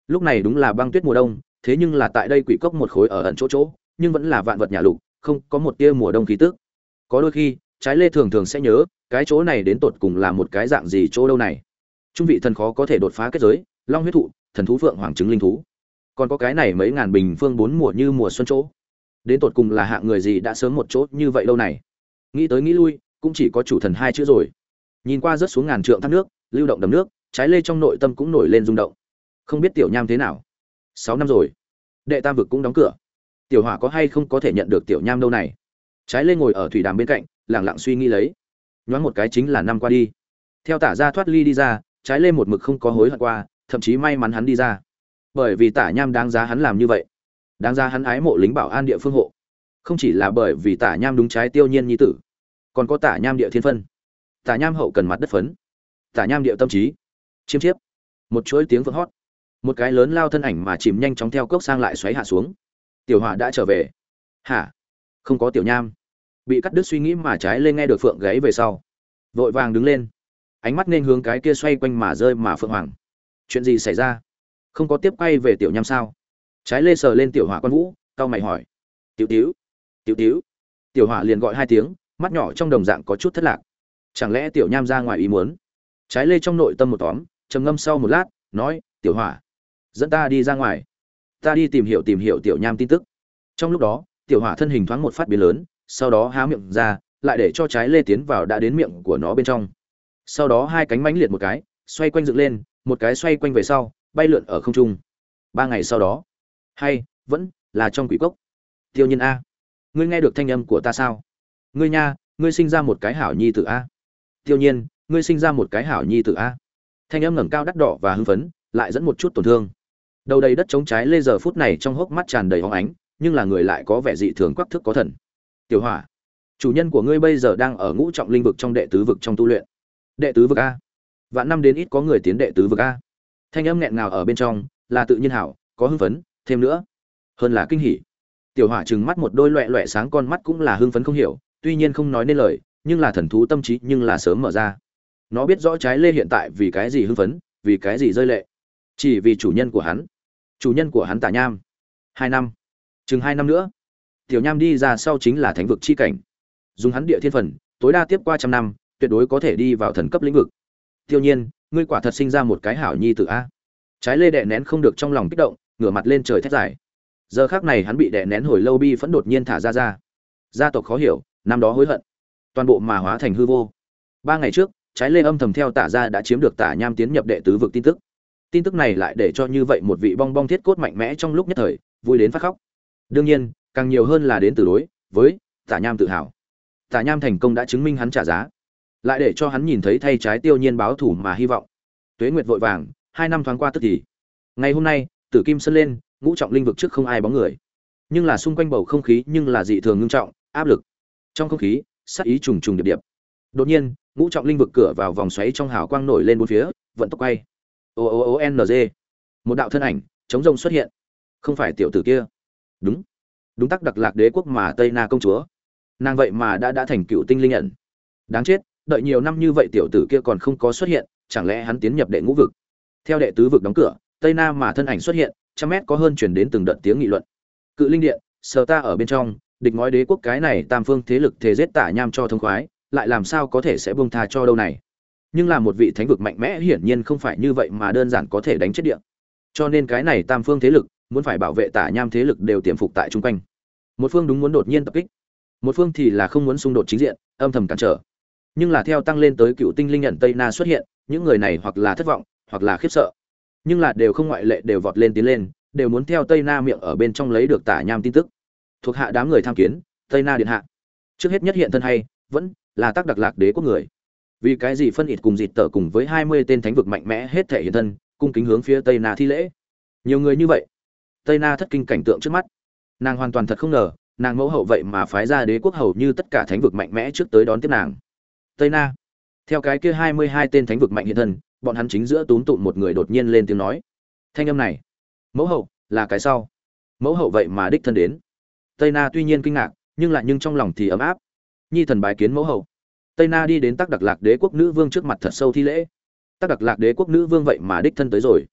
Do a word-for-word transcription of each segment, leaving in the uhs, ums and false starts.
Lúc này đúng là băng tuyết mùa đông, thế nhưng là tại đây quỷ cốc một khối ở ẩn chỗ chỗ, nhưng vẫn là vạn vật nhà lục, không có một tia mùa đông khí tức. Có đôi khi, trái lê thường thường sẽ nhớ, cái chỗ này đến tột cùng là một cái dạng gì chỗ đâu này. Trung vị thần khó có thể đột phá kết giới, long huyết thụ, thần thú phượng hoàng trứng linh thú. Còn có cái này mấy ngàn bình phương bốn mùa như mùa xuân chỗ. Đến tột cùng là hạng người gì đã sớm một chỗ như vậy lâu này. Nghĩ tới nghĩ lui, cũng chỉ có chủ thần hai chữ rồi. Nhìn qua rớt xuống ngàn trượng thác nước, lưu động đầm nước, trái lê trong nội tâm cũng nổi lên rung động. Không biết tiểu nham thế nào. Sáu năm rồi, đệ tam vực cũng đóng cửa. Tiểu hỏa có hay không có thể nhận được tiểu nham đâu này. Trái lê ngồi ở thủy đàm bên cạnh, lặng lặng suy nghĩ lấy. Nhoáng một cái chính là năm qua đi. Theo tả ra thoát ly đi ra, trái lê một mực không có hối hận qua, thậm chí may mắn hắn đi ra. Bởi vì tả nham đáng giá hắn làm như vậy. Đáng giá hắn ái mộ lính bảo an địa phương hộ. Không chỉ là bởi vì tả nham đúng trái tiêu nhiên nhi tử, còn có tả nham địa thiên phân. Tả nham hậu cần mặt đất phấn. Tả nham địa tâm trí. Chiêm chiếp. Một chuỗi tiếng vỡ hót. Một cái lớn lao thân ảnh mà chìm nhanh chóng theo cốc sang lại xoáy hạ xuống. Tiểu hỏa đã trở về. Hả? Không có tiểu nham. Bị cắt đứt suy nghĩ mà trái lên nghe được phượng gáy về sau, vội vàng đứng lên, ánh mắt nên hướng cái kia xoay quanh mà rơi mà phượng hoàng. Chuyện gì xảy ra? Không có tiếp quay về tiểu nham sao? Trái lê sờ lên tiểu hỏa quan vũ, cau mày hỏi. Tiểu tiểu, tiểu tiểu. Tiểu hỏa liền gọi hai tiếng, mắt nhỏ trong đồng dạng có chút thất lạc. Chẳng lẽ tiểu nham ra ngoài ý muốn? Trái lê trong nội tâm một tóm, trầm ngâm sau một lát, nói, tiểu hỏa, dẫn ta đi ra ngoài, ta đi tìm hiểu tìm hiểu tiểu nham tin tức. Trong lúc đó, tiểu hỏa thân hình thoáng một phát biến lớn, sau đó há miệng ra, lại để cho trái lê tiến vào đã đến miệng của nó bên trong. Sau đó hai cánh mãnh liệt một cái, xoay quanh dựng lên, một cái xoay quanh về sau, bay lượn ở không trung. Ba ngày sau đó, hay vẫn là trong quỷ cốc. Tiêu Nhiên a, ngươi nghe được thanh âm của ta sao? Ngươi nha, ngươi sinh ra một cái hảo nhi tử a. Tiêu Nhiên, ngươi sinh ra một cái hảo nhi tử a. Thanh âm ngẩng cao đắt đỏ và hưng phấn, lại dẫn một chút tổn thương. Đầu đầy đất trống trái lê giờ phút này trong hốc mắt tràn đầy hóng ánh, nhưng là người lại có vẻ dị thường quắc thước có thần. Tiểu hỏa, chủ nhân của ngươi bây giờ đang ở ngũ trọng linh vực trong đệ tứ vực trong tu luyện. Đệ tứ vực a? Vạn năm đến ít có người tiến đệ tứ vực a. Thanh âm nghẹn ngào ở bên trong là tự nhiên hảo, có hưng phấn, thêm nữa hơn là kinh hỉ. Tiểu hỏa trừng mắt một đôi loẹt loẹt sáng con mắt cũng là hưng phấn không hiểu, tuy nhiên không nói nên lời, nhưng là thần thú tâm trí nhưng là sớm mở ra. Nó biết rõ trái lê hiện tại vì cái gì hưng phấn, vì cái gì rơi lệ. Chỉ vì chủ nhân của hắn, chủ nhân của hắn Tả Nham. Hai năm, chừng hai năm nữa, tiểu nham đi ra sau chính là thánh vực chi cảnh. Dùng hắn địa thiên phần, tối đa tiếp qua trăm năm, tuyệt đối có thể đi vào thần cấp lĩnh vực. Tiêu Nhiên, ngươi quả thật sinh ra một cái hảo nhi tử a. Trái lê đè nén không được trong lòng kích động, ngửa mặt lên trời thét giải. Giờ khắc này hắn bị đè nén hồi lâu bi phẫn đột nhiên thả ra ra. Gia tộc khó hiểu, năm đó hối hận, toàn bộ mà hóa thành hư vô. Ba ngày trước, trái lê âm thầm theo Tả gia đã chiếm được Tả Nham tiến nhập đệ tứ vực tin tức. Tin tức này lại để cho như vậy một vị bong bong thiết cốt mạnh mẽ trong lúc nhất thời, vui đến phát khóc. Đương nhiên, càng nhiều hơn là đến từ đối với Tả Nham tự hào. Tả Nham thành công đã chứng minh hắn trả giá, lại để cho hắn nhìn thấy thay trái Tiêu Nhiên báo thù mà hy vọng. Tuế nguyệt vội vàng, hai năm thoáng qua tức thì. Ngày hôm nay, Tử Kim Sơn lên, ngũ trọng linh vực trước không ai bóng người. Nhưng là xung quanh bầu không khí nhưng là dị thường ngưng trọng, áp lực. Trong không khí, sát ý trùng trùng điệp điệp. Đột nhiên, ngũ trọng linh vực cửa vào vòng xoáy trong hào quang nổi lên bốn phía, vận tốc quay. O O O N G. Một đạo thân ảnh chống rông xuất hiện. Không phải tiểu tử kia. Đúng, đúng tắc Đặc Lạc Đế quốc mà Tây Na công chúa. Nàng vậy mà đã đã thành cựu tinh linh ẩn. Đáng chết, đợi nhiều năm như vậy tiểu tử kia còn không có xuất hiện, chẳng lẽ hắn tiến nhập đệ ngũ vực? Theo đệ tứ vực đóng cửa, Tây Na mà thân ảnh xuất hiện, trăm mét có hơn truyền đến từng đợt tiếng nghị luận. Cự linh điện, sờ ta ở bên trong, địch ngói đế quốc cái này tam phương thế lực thể giết Tả Nham cho thông khoái, lại làm sao có thể sẽ buông tha cho đâu này? Nhưng là một vị thánh vực mạnh mẽ hiển nhiên không phải như vậy mà đơn giản có thể đánh chết địa. Cho nên cái này tam phương thế lực muốn phải bảo vệ Tả Nham thế lực đều tiềm phục tại trung quanh. Một phương đúng muốn đột nhiên tập kích, một phương thì là không muốn xung đột chính diện, âm thầm cản trở. Nhưng là theo tăng lên tới cựu tinh linh nhận Tây Na xuất hiện, những người này hoặc là thất vọng, hoặc là khiếp sợ, nhưng là đều không ngoại lệ đều vọt lên tiến lên, đều muốn theo Tây Na miệng ở bên trong lấy được Tả Nham tin tức. Thuộc hạ đám người tham kiến Tây Na điện hạ. Trước hết nhất hiện thân hay vẫn là tác Đặc Lạc Đế quốc người. Vì cái gì phân ít cùng dịt tở cùng với hai mươi tên thánh vực mạnh mẽ hết thể hiện thân, cung kính hướng phía Tây Na thi lễ. Nhiều người như vậy, Tây Na thất kinh cảnh tượng trước mắt. Nàng hoàn toàn thật không ngờ, nàng mẫu hậu vậy mà phái ra đế quốc hầu như tất cả thánh vực mạnh mẽ trước tới đón tiếp nàng. Tây Na, theo cái kia hai mươi hai tên thánh vực mạnh hiện thân, bọn hắn chính giữa túm tụm một người đột nhiên lên tiếng nói. Thanh âm này, mẫu hậu, là cái sau. Mẫu hậu vậy mà đích thân đến. Tây Na tuy nhiên kinh ngạc, nhưng lại nhưng trong lòng thì ấm áp. Nhi thần bái kiến mẫu hậu. Tây Na đi đến Tắc Đặc Lạc Đế quốc nữ vương trước mặt thật sâu thi lễ. Tắc Đặc Lạc Đế quốc nữ vương vậy mà đích thân tới rồi.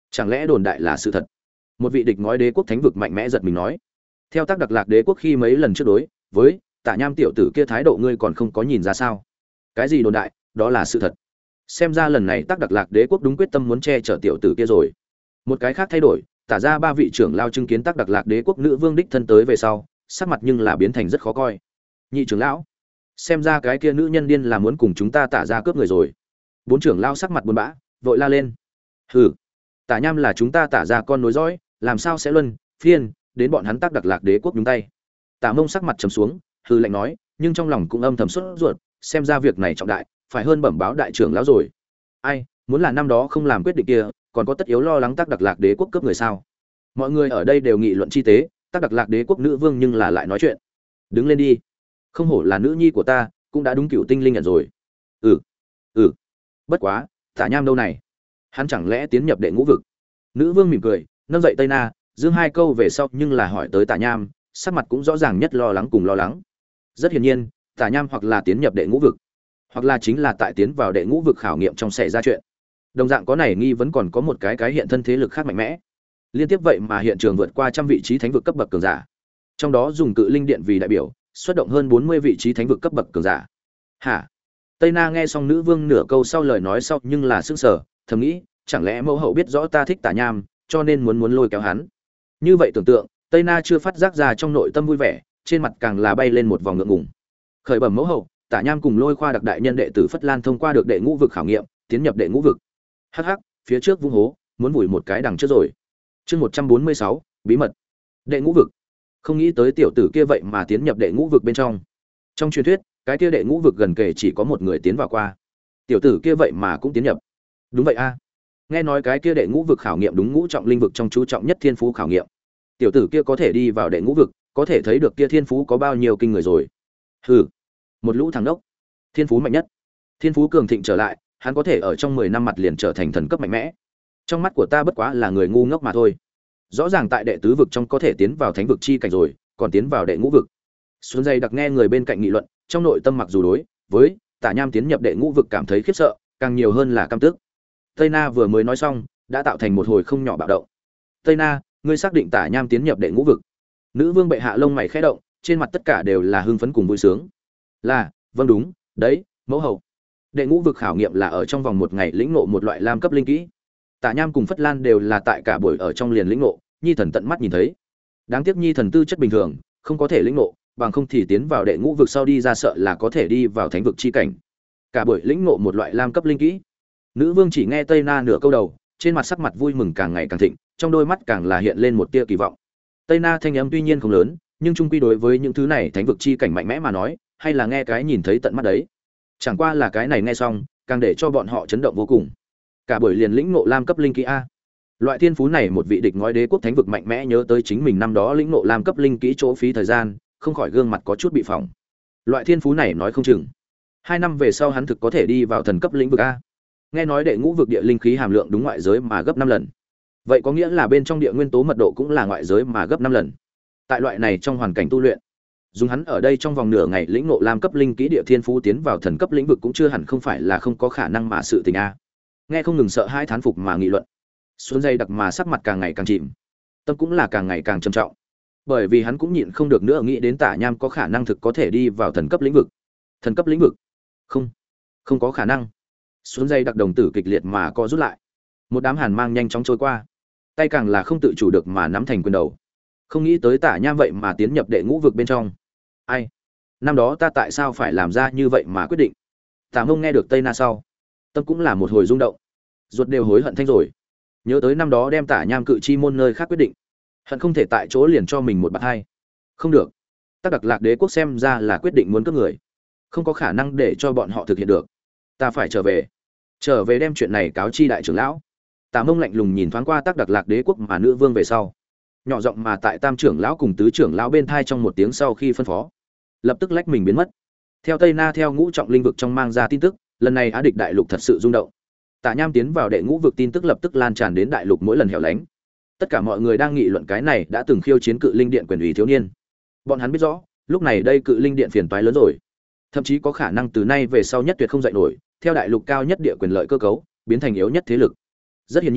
Chẳng lẽ đồn đại là sự thật? Một vị địch ngói đế quốc thánh vực mạnh mẽ giật mình nói. Theo tác đặc lạc đế quốc khi mấy lần trước đối với Tả Nham tiểu tử kia thái độ ngươi còn không có nhìn ra sao? Cái gì đồn đại, đó là sự thật. Xem ra lần này tác đặc lạc đế quốc đúng quyết tâm muốn che chở tiểu tử kia rồi. Một cái khác thay đổi, Tả ra ba vị trưởng lao chứng kiến tác đặc lạc đế quốc nữ vương đích thân tới về sau, sắc mặt nhưng là biến thành rất khó coi. Nhị trưởng lão, xem ra cái kia nữ nhân điên là muốn cùng chúng ta Tả ra cướp người rồi. Bốn trưởng lao sắc mặt buồn bã, vội la lên. Hừ, Tả Nham là chúng ta Tả ra con nối dõi, làm sao sẽ luân phiên đến bọn hắn tác đặc lạc đế quốc nhúng tay. Tả Mông sắc mặt trầm xuống, hừ lạnh nói, nhưng trong lòng cũng âm thầm sốt ruột, xem ra việc này trọng đại, phải hơn bẩm báo đại trưởng lão rồi. Ai, muốn là năm đó không làm quyết định kia, còn có tất yếu lo lắng tác đặc lạc đế quốc cướp người sao? Mọi người ở đây đều nghị luận chi tế, tác đặc lạc đế quốc nữ vương nhưng là lại nói chuyện. Đứng lên đi, không hổ là nữ nhi của ta, cũng đã đúng cửu tinh linh nhận rồi. Ừ, ừ, bất quá, Tả Nham đâu này? Hắn chẳng lẽ tiến nhập đệ ngũ vực? Nữ vương mỉm cười, nâng dậy Tây Na, dương hai câu về sau nhưng là hỏi tới Tả Nham, sắc mặt cũng rõ ràng nhất lo lắng cùng lo lắng. Rất hiển nhiên, Tả Nham hoặc là tiến nhập đệ ngũ vực, hoặc là chính là tại tiến vào đệ ngũ vực khảo nghiệm trong xảy ra chuyện. Đồng dạng có này nghi vẫn còn có một cái cái hiện thân thế lực khác mạnh mẽ. Liên tiếp vậy mà hiện trường vượt qua trăm vị trí thánh vực cấp bậc cường giả. Trong đó dùng cự linh điện vì đại biểu, xuất động hơn bốn mươi vị trí thánh vực cấp bậc cường giả. Hả? Tây Na nghe xong nữ vương nửa câu sau lời nói sau nhưng là sững sờ, thầm nghĩ, chẳng lẽ mẫu hậu biết rõ ta thích Tả Nham, cho nên muốn muốn lôi kéo hắn. Như vậy tưởng tượng, Tây Na chưa phát giác ra trong nội tâm vui vẻ, trên mặt càng là bay lên một vòng ngượng ngùng. Khởi bẩm mẫu hậu, Tả Nham cùng Lôi Khoa đặc đại nhân đệ tử Phất Lan thông qua được đệ ngũ vực khảo nghiệm, tiến nhập đệ ngũ vực. Hắc hắc, phía trước vung hố, muốn vùi một cái đằng trước rồi. Chương một trăm bốn mươi sáu, bí mật. Đệ ngũ vực. Không nghĩ tới tiểu tử kia vậy mà tiến nhập đệ ngũ vực bên trong. Trong truyền thuyết, cái kia đệ ngũ vực gần kể chỉ có một người tiến vào qua. Tiểu tử kia vậy mà cũng tiến nhập. Đúng vậy a. Nghe nói cái kia đệ ngũ vực khảo nghiệm đúng ngũ trọng linh vực trong chú trọng nhất thiên phú khảo nghiệm. Tiểu tử kia có thể đi vào đệ ngũ vực, có thể thấy được kia thiên phú có bao nhiêu kinh người rồi. Hừ, một lũ thằng đốc, thiên phú mạnh nhất, thiên phú cường thịnh trở lại, hắn có thể ở trong mười năm mặt liền trở thành thần cấp mạnh mẽ. Trong mắt của ta bất quá là người ngu ngốc mà thôi. Rõ ràng tại đệ tứ vực trong có thể tiến vào thánh vực chi cảnh rồi, còn tiến vào đệ ngũ vực. Xuân dây đặc nghe người bên cạnh nghị luận, trong nội tâm mặc dù đối với Tả Nham tiến nhập đệ ngũ vực cảm thấy khiếp sợ, càng nhiều hơn là căm tức. Tây Na vừa mới nói xong, đã tạo thành một hồi không nhỏ bạo động. Tây Na, ngươi xác định Tả Nham tiến nhập đệ ngũ vực? Nữ vương bệ hạ lông mày khẽ động, trên mặt tất cả đều là hưng phấn cùng vui sướng. Là, vâng đúng, đấy, mẫu hậu. Đệ ngũ vực khảo nghiệm là ở trong vòng một ngày lĩnh ngộ một loại lam cấp linh kỹ. Tả Nham cùng Phất Lan đều là tại cả buổi ở trong liền lĩnh ngộ, Nhi thần tận mắt nhìn thấy. Đáng tiếc Nhi thần tư chất bình thường, không có thể lĩnh ngộ, bằng không thì tiến vào đệ ngũ vực sau đi ra sợ là có thể đi vào thánh vực chi cảnh. Cả buổi lĩnh ngộ một loại lam cấp linh kỹ. Nữ vương chỉ nghe Tây Na nửa câu đầu, trên mặt sắc mặt vui mừng càng ngày càng thịnh, trong đôi mắt càng là hiện lên một tia kỳ vọng. Tây Na thanh âm tuy nhiên không lớn, nhưng chung quy đối với những thứ này thánh vực chi cảnh mạnh mẽ mà nói, hay là nghe cái nhìn thấy tận mắt đấy. Chẳng qua là cái này nghe xong, càng để cho bọn họ chấn động vô cùng. Cả buổi liền lĩnh ngộ lam cấp linh kỹ a. Loại thiên phú này một vị địch ngói đế quốc thánh vực mạnh mẽ nhớ tới chính mình năm đó lĩnh ngộ lam cấp linh kỹ chỗ phí thời gian, không khỏi gương mặt có chút bị phỏng. Loại thiên phú này nói không chừng hai năm về sau hắn thực có thể đi vào thần cấp lĩnh vực a. Nghe nói đệ ngũ vực địa linh khí hàm lượng đúng ngoại giới mà gấp năm lần. Vậy có nghĩa là bên trong địa nguyên tố mật độ cũng là ngoại giới mà gấp năm lần. Tại loại này trong hoàn cảnh tu luyện, dùng hắn ở đây trong vòng nửa ngày lĩnh ngộ lam cấp linh kỹ địa thiên phú tiến vào thần cấp lĩnh vực cũng chưa hẳn không phải là không có khả năng mà sự tình a. Nghe không ngừng sợ hai thán phục mà nghị luận. Xuân dây đặc mà sắc mặt càng ngày càng chìm, tâm cũng là càng ngày càng trầm trọng. Bởi vì hắn cũng nhịn không được nữa nghĩ đến Tả Nham có khả năng thực có thể đi vào thần cấp lĩnh vực. Thần cấp lĩnh vực? Không, không có khả năng. Xuân dây đặc đồng tử kịch liệt mà co rút lại. Một đám hàn mang nhanh chóng trôi qua, tay càng là không tự chủ được mà nắm thành quyền đầu. Không nghĩ tới Tả Nham vậy mà tiến nhập đệ ngũ vực bên trong. Ai? Năm đó ta tại sao phải làm ra như vậy mà quyết định? Tả Mông nghe được Tây Na sau, tâm cũng là một hồi rung động, ruột đều hối hận thanh rồi. Nhớ tới năm đó đem Tả Nham cự chi môn nơi khác quyết định, hận không thể tại chỗ liền cho mình một bạt hai. Không được, Tác Đặc Lạc Đế quốc xem ra là quyết định muốn cướp người, không có khả năng để cho bọn họ thực hiện được. Ta phải trở về, trở về đem chuyện này cáo chi đại trưởng lão. Tả Mông lạnh lùng nhìn thoáng qua Tác Đặc Lạc Đế quốc mà nữ vương về sau, nhỏ giọng mà tại tam trưởng lão cùng tứ trưởng lão bên thai trong một tiếng sau khi phân phó, lập tức lách mình biến mất. Theo Tây Na theo ngũ trọng linh vực trong mang ra tin tức, lần này Á địch đại lục thật sự rung động. Tả Nham tiến vào đệ ngũ vực tin tức lập tức lan tràn đến đại lục mỗi lần hẻo lánh. Tất cả mọi người đang nghị luận cái này đã từng khiêu chiến cự linh điện quyền ủy thiếu niên. Bọn hắn biết rõ, lúc này đây cự linh điện phiền toái lớn rồi, thậm chí có khả năng từ nay về sau nhất tuyệt không dậy nổi, theo đại lục cao nhất địa quyền lợi cơ cấu, biến thành yếu nhất thế lực. Rất hiển nhiên,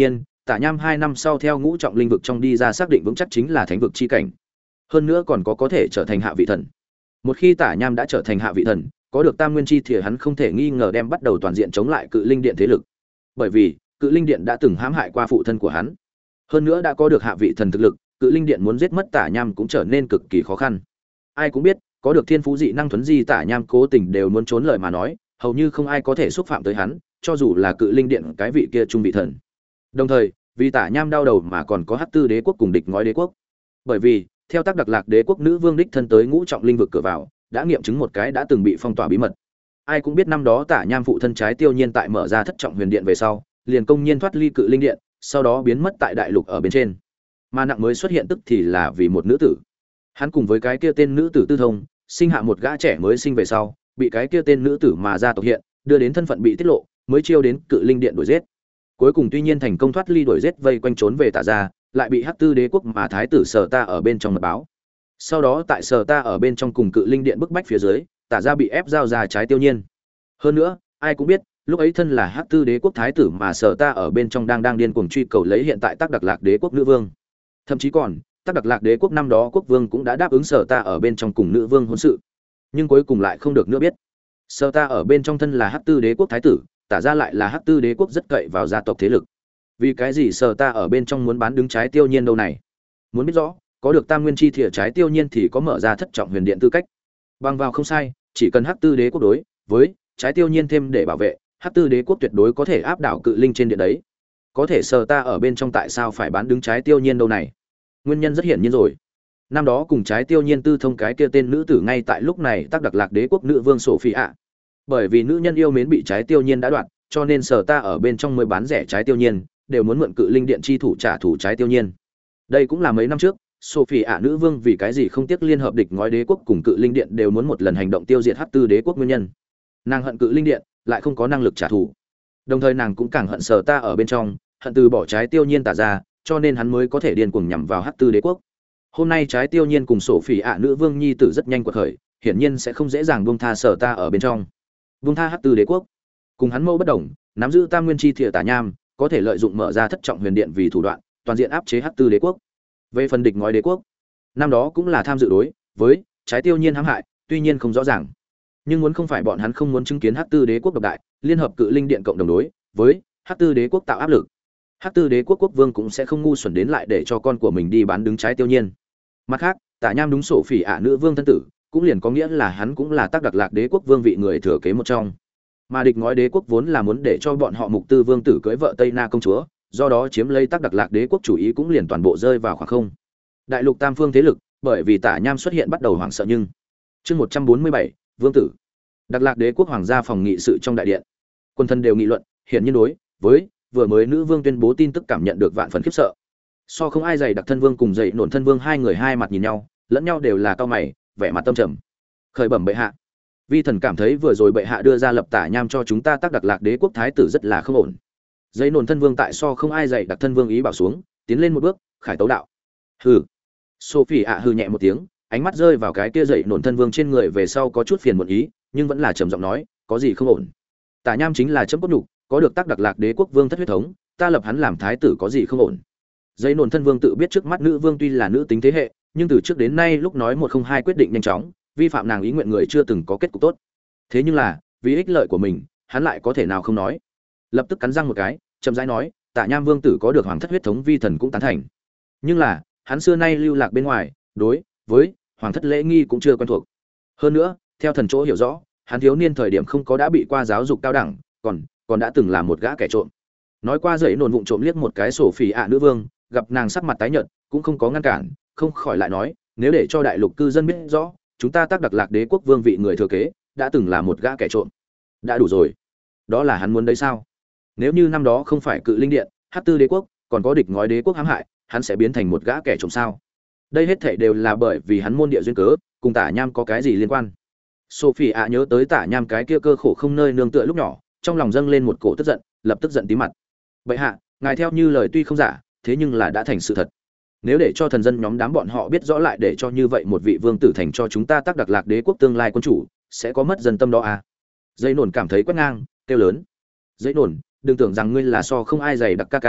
Tả Nham hai năm sau theo ngũ trọng linh vực trong đi ra xác định vững chắc chính là thánh vực chi cảnh. Hơn nữa còn có có thể trở thành hạ vị thần. Một khi Tả Nham đã trở thành hạ vị thần, có được Tam Nguyên chi thì hắn không thể nghi ngờ đem bắt đầu toàn diện chống lại Cự Linh Điện thế lực. Bởi vì, Cự Linh Điện đã từng hãm hại qua phụ thân của hắn. Hơn nữa đã có được hạ vị thần thực lực, Cự Linh Điện muốn giết mất Tả Nham cũng trở nên cực kỳ khó khăn. Ai cũng biết, có được thiên phú dị năng thuấn di Tả Nham cố tình đều muốn trốn lời mà nói, hầu như không ai có thể xúc phạm tới hắn, cho dù là Cự Linh Điện cái vị kia trung vị thần. Đồng thời, vì Tả Nham đau đầu mà còn có Hắc Tư Đế quốc cùng địch ngói đế quốc. Bởi vì, theo tác đặc lạc đế quốc nữ vương đích thân tới ngũ trọng linh vực cửa vào, đã nghiệm chứng một cái đã từng bị phong tỏa bí mật. Ai cũng biết năm đó Tả Nham phụ thân trái tiêu nhiên tại mở ra thất trọng huyền điện về sau, liền công nhiên thoát ly Cự Linh Điện, sau đó biến mất tại đại lục ở bên trên. Mà nặng mới xuất hiện tức thì là vì một nữ tử. Hắn cùng với cái kia tên nữ tử tư thông, sinh hạ một gã trẻ mới sinh về sau, bị cái kia tên nữ tử mà ra tộc hiện, đưa đến thân phận bị tiết lộ, mới chiêu đến Cự Linh Điện đuổi giết. Cuối cùng tuy nhiên thành công thoát ly đuổi giết vây quanh trốn về Tả gia, lại bị Hắc Tư Đế quốc mà thái tử Sở Ta ở bên trong mật báo. Sau đó tại Sở Ta ở bên trong cùng Cự Linh Điện bức bách phía dưới, Tả gia bị ép giao ra trái tiêu nhiên. Hơn nữa, ai cũng biết, lúc ấy thân là Hắc Tư Đế quốc thái tử mà Sở Ta ở bên trong đang đang điên cuồng truy cầu lấy hiện tại Tắc Đặc Lạc Đế quốc nữ vương. Thậm chí còn, Tắc Đặc Lạc Đế quốc năm đó quốc vương cũng đã đáp ứng Sở Ta ở bên trong cùng nữ vương hôn sự. Nhưng cuối cùng lại không được nữa biết. Sở Ta ở bên trong thân là Hắc Tư Đế quốc thái tử, Tả gia lại là Hắc Tư Đế quốc rất cậy vào gia tộc thế lực. Vì cái gì Sở Ta ở bên trong muốn bán đứng trái tiêu nhiên đâu này? Muốn biết rõ, có được Tam Nguyên chi thìa trái tiêu nhiên thì có mở ra thất trọng huyền điện tư cách. Bằng vào không sai, chỉ cần Hắc Tư Đế quốc đối với trái tiêu nhiên thêm để bảo vệ, Hắc Tư Đế quốc tuyệt đối có thể áp đảo Cự Linh trên điện đấy. Có thể Sở Ta ở bên trong tại sao phải bán đứng trái tiêu nhiên đâu này? Nguyên nhân rất hiển nhiên rồi. Năm đó cùng trái tiêu nhiên tư thông cái kia tên nữ tử ngay tại lúc này Tắc Đặc Lạc Đế quốc nữ vương Sophie ạ. Bởi vì nữ nhân yêu mến bị trái tiêu nhiên đã đoạt, cho nên Sở Ta ở bên trong mới bán rẻ trái tiêu nhiên, đều muốn mượn Cự Linh điện chi thủ trả thù trái tiêu nhiên. Đây cũng là mấy năm trước, Sophie ạ nữ vương vì cái gì không tiếc liên hợp địch ngói đế quốc cùng Cự Linh điện đều muốn một lần hành động tiêu diệt Hắc Tư Đế quốc nguyên nhân. Nàng hận Cự Linh điện, lại không có năng lực trả thù. Đồng thời nàng cũng càng hận Sở Ta ở bên trong, hận từ bỏ trái tiêu nhiên Tả ra, cho nên hắn mới có thể điên cuồng nhằm vào Hắc Tư Đế quốc. Hôm nay trái tiêu nhiên cùng Sophie ạ nữ vương nhi tử rất nhanh quật khởi, hiển nhiên sẽ không dễ dàng buông tha Sở Ta ở bên trong. Buông tha Hắc Tư Đế quốc. Cùng hắn mâu bất đồng, nắm giữ Tam Nguyên chi thìa Tả Nham, có thể lợi dụng mở ra thất trọng huyền điện vì thủ đoạn, toàn diện áp chế Hắc Tư Đế quốc. Về phần địch ngói đế quốc, năm đó cũng là tham dự đối với trái tiêu nhiên hãm hại, tuy nhiên không rõ ràng. Nhưng muốn không phải bọn hắn không muốn chứng kiến Hắc Tư Đế quốc độc đại, liên hợp Cự Linh điện cộng đồng đối với Hắc Tư Đế quốc tạo áp lực. Hắc Tư Đế quốc quốc vương cũng sẽ không ngu xuẩn đến lại để cho con của mình đi bán đứng trái tiêu nhiên. Mặt khác, Tả Nham đúng sổ phỉ ạ nữ vương thân tử, cũng liền có nghĩa là hắn cũng là Tắc Đặc Lạc Đế quốc vương vị người thừa kế một trong. Mà địch ngói đế quốc vốn là muốn để cho bọn họ Mục Tư vương tử cưới vợ Tây Na công chúa, do đó chiếm lấy Tắc Đặc Lạc Đế quốc chủ ý cũng liền toàn bộ rơi vào khoảng không. Đại lục tam phương thế lực, bởi vì Tả Nham xuất hiện bắt đầu hoảng sợ nhưng. Chương một trăm bốn mươi bảy, vương tử. Đặc Lạc Đế quốc hoàng gia phòng nghị sự trong đại điện. Quân thân đều nghị luận, hiện nhiên đối với vừa mới nữ vương tuyên bố tin tức cảm nhận được vạn phần khiếp sợ. So không ai dày đặc thân vương cùng dậy nổn thân vương hai người hai mặt nhìn nhau, lẫn nhau đều là cao mày, vẻ mặt tâm trầm. Khởi bẩm bệ hạ, vi thần cảm thấy vừa rồi bệ hạ đưa ra lập Tả Nham cho chúng ta Tắc Đặc Lạc Đế quốc thái tử rất là không ổn. Dậy nổn thân vương tại so không ai dày đặc thân vương ý bảo xuống, tiến lên một bước, khải tấu đạo. Hừ. Sophie ạ hừ nhẹ một tiếng, ánh mắt rơi vào cái kia dậy nổn thân vương trên người về sau có chút phiền muộn ý, nhưng vẫn là trầm giọng nói, có gì không ổn? Tả Nham chính là chấm cốt nhục, có được Tắc Đặc Lạc Đế quốc vương thất huyết thống, ta lập hắn làm thái tử có gì không ổn? Dây nổn thân vương tự biết trước mắt nữ vương tuy là nữ tính thế hệ, nhưng từ trước đến nay lúc nói một không hai quyết định nhanh chóng, vi phạm nàng ý nguyện người chưa từng có kết cục tốt. Thế nhưng là, vì ích lợi của mình, hắn lại có thể nào không nói? Lập tức cắn răng một cái, chậm rãi nói, Tả Nham vương tử có được hoàng thất huyết thống vi thần cũng tán thành. Nhưng là, hắn xưa nay lưu lạc bên ngoài, đối với hoàng thất lễ nghi cũng chưa quen thuộc. Hơn nữa, theo thần chỗ hiểu rõ, hắn thiếu niên thời điểm không có đã bị qua giáo dục cao đẳng, còn còn đã từng là một gã kẻ trộm. Nói qua dậy nổn vụng trộm liếc một cái sổ phỉ ạ nữ vương, gặp nàng sắc mặt tái nhợt, cũng không có ngăn cản, không khỏi lại nói, nếu để cho đại lục cư dân biết rõ, chúng ta Tắc Đặc Lạc Đế quốc vương vị người thừa kế đã từng là một gã kẻ trộm. Đã đủ rồi. Đó là hắn muốn đấy sao? Nếu như năm đó không phải Cự Linh điện, Hắc Tư Đế quốc, còn có địch ngói đế quốc hãm hại, hắn sẽ biến thành một gã kẻ trộm sao? Đây hết thảy đều là bởi vì hắn môn địa duyên cớ, cùng Tả Nham có cái gì liên quan? Sophie ạ nhớ tới Tả Nham cái kia cơ khổ không nơi nương tựa lúc nhỏ, trong lòng dâng lên một cổ tức giận, lập tức giận tím mặt. Bệ hạ, ngài theo như lời tuy không giả, thế nhưng là đã thành sự thật. Nếu để cho thần dân nhóm đám bọn họ biết rõ lại để cho như vậy một vị vương tử thành cho chúng ta Tắc Đặc Lạc Đế quốc tương lai quân chủ, sẽ có mất dân tâm đó à? Dây nổn cảm thấy quét ngang, kêu lớn. Dây nổn, đừng tưởng rằng ngươi là so không ai dày đặc ca ca,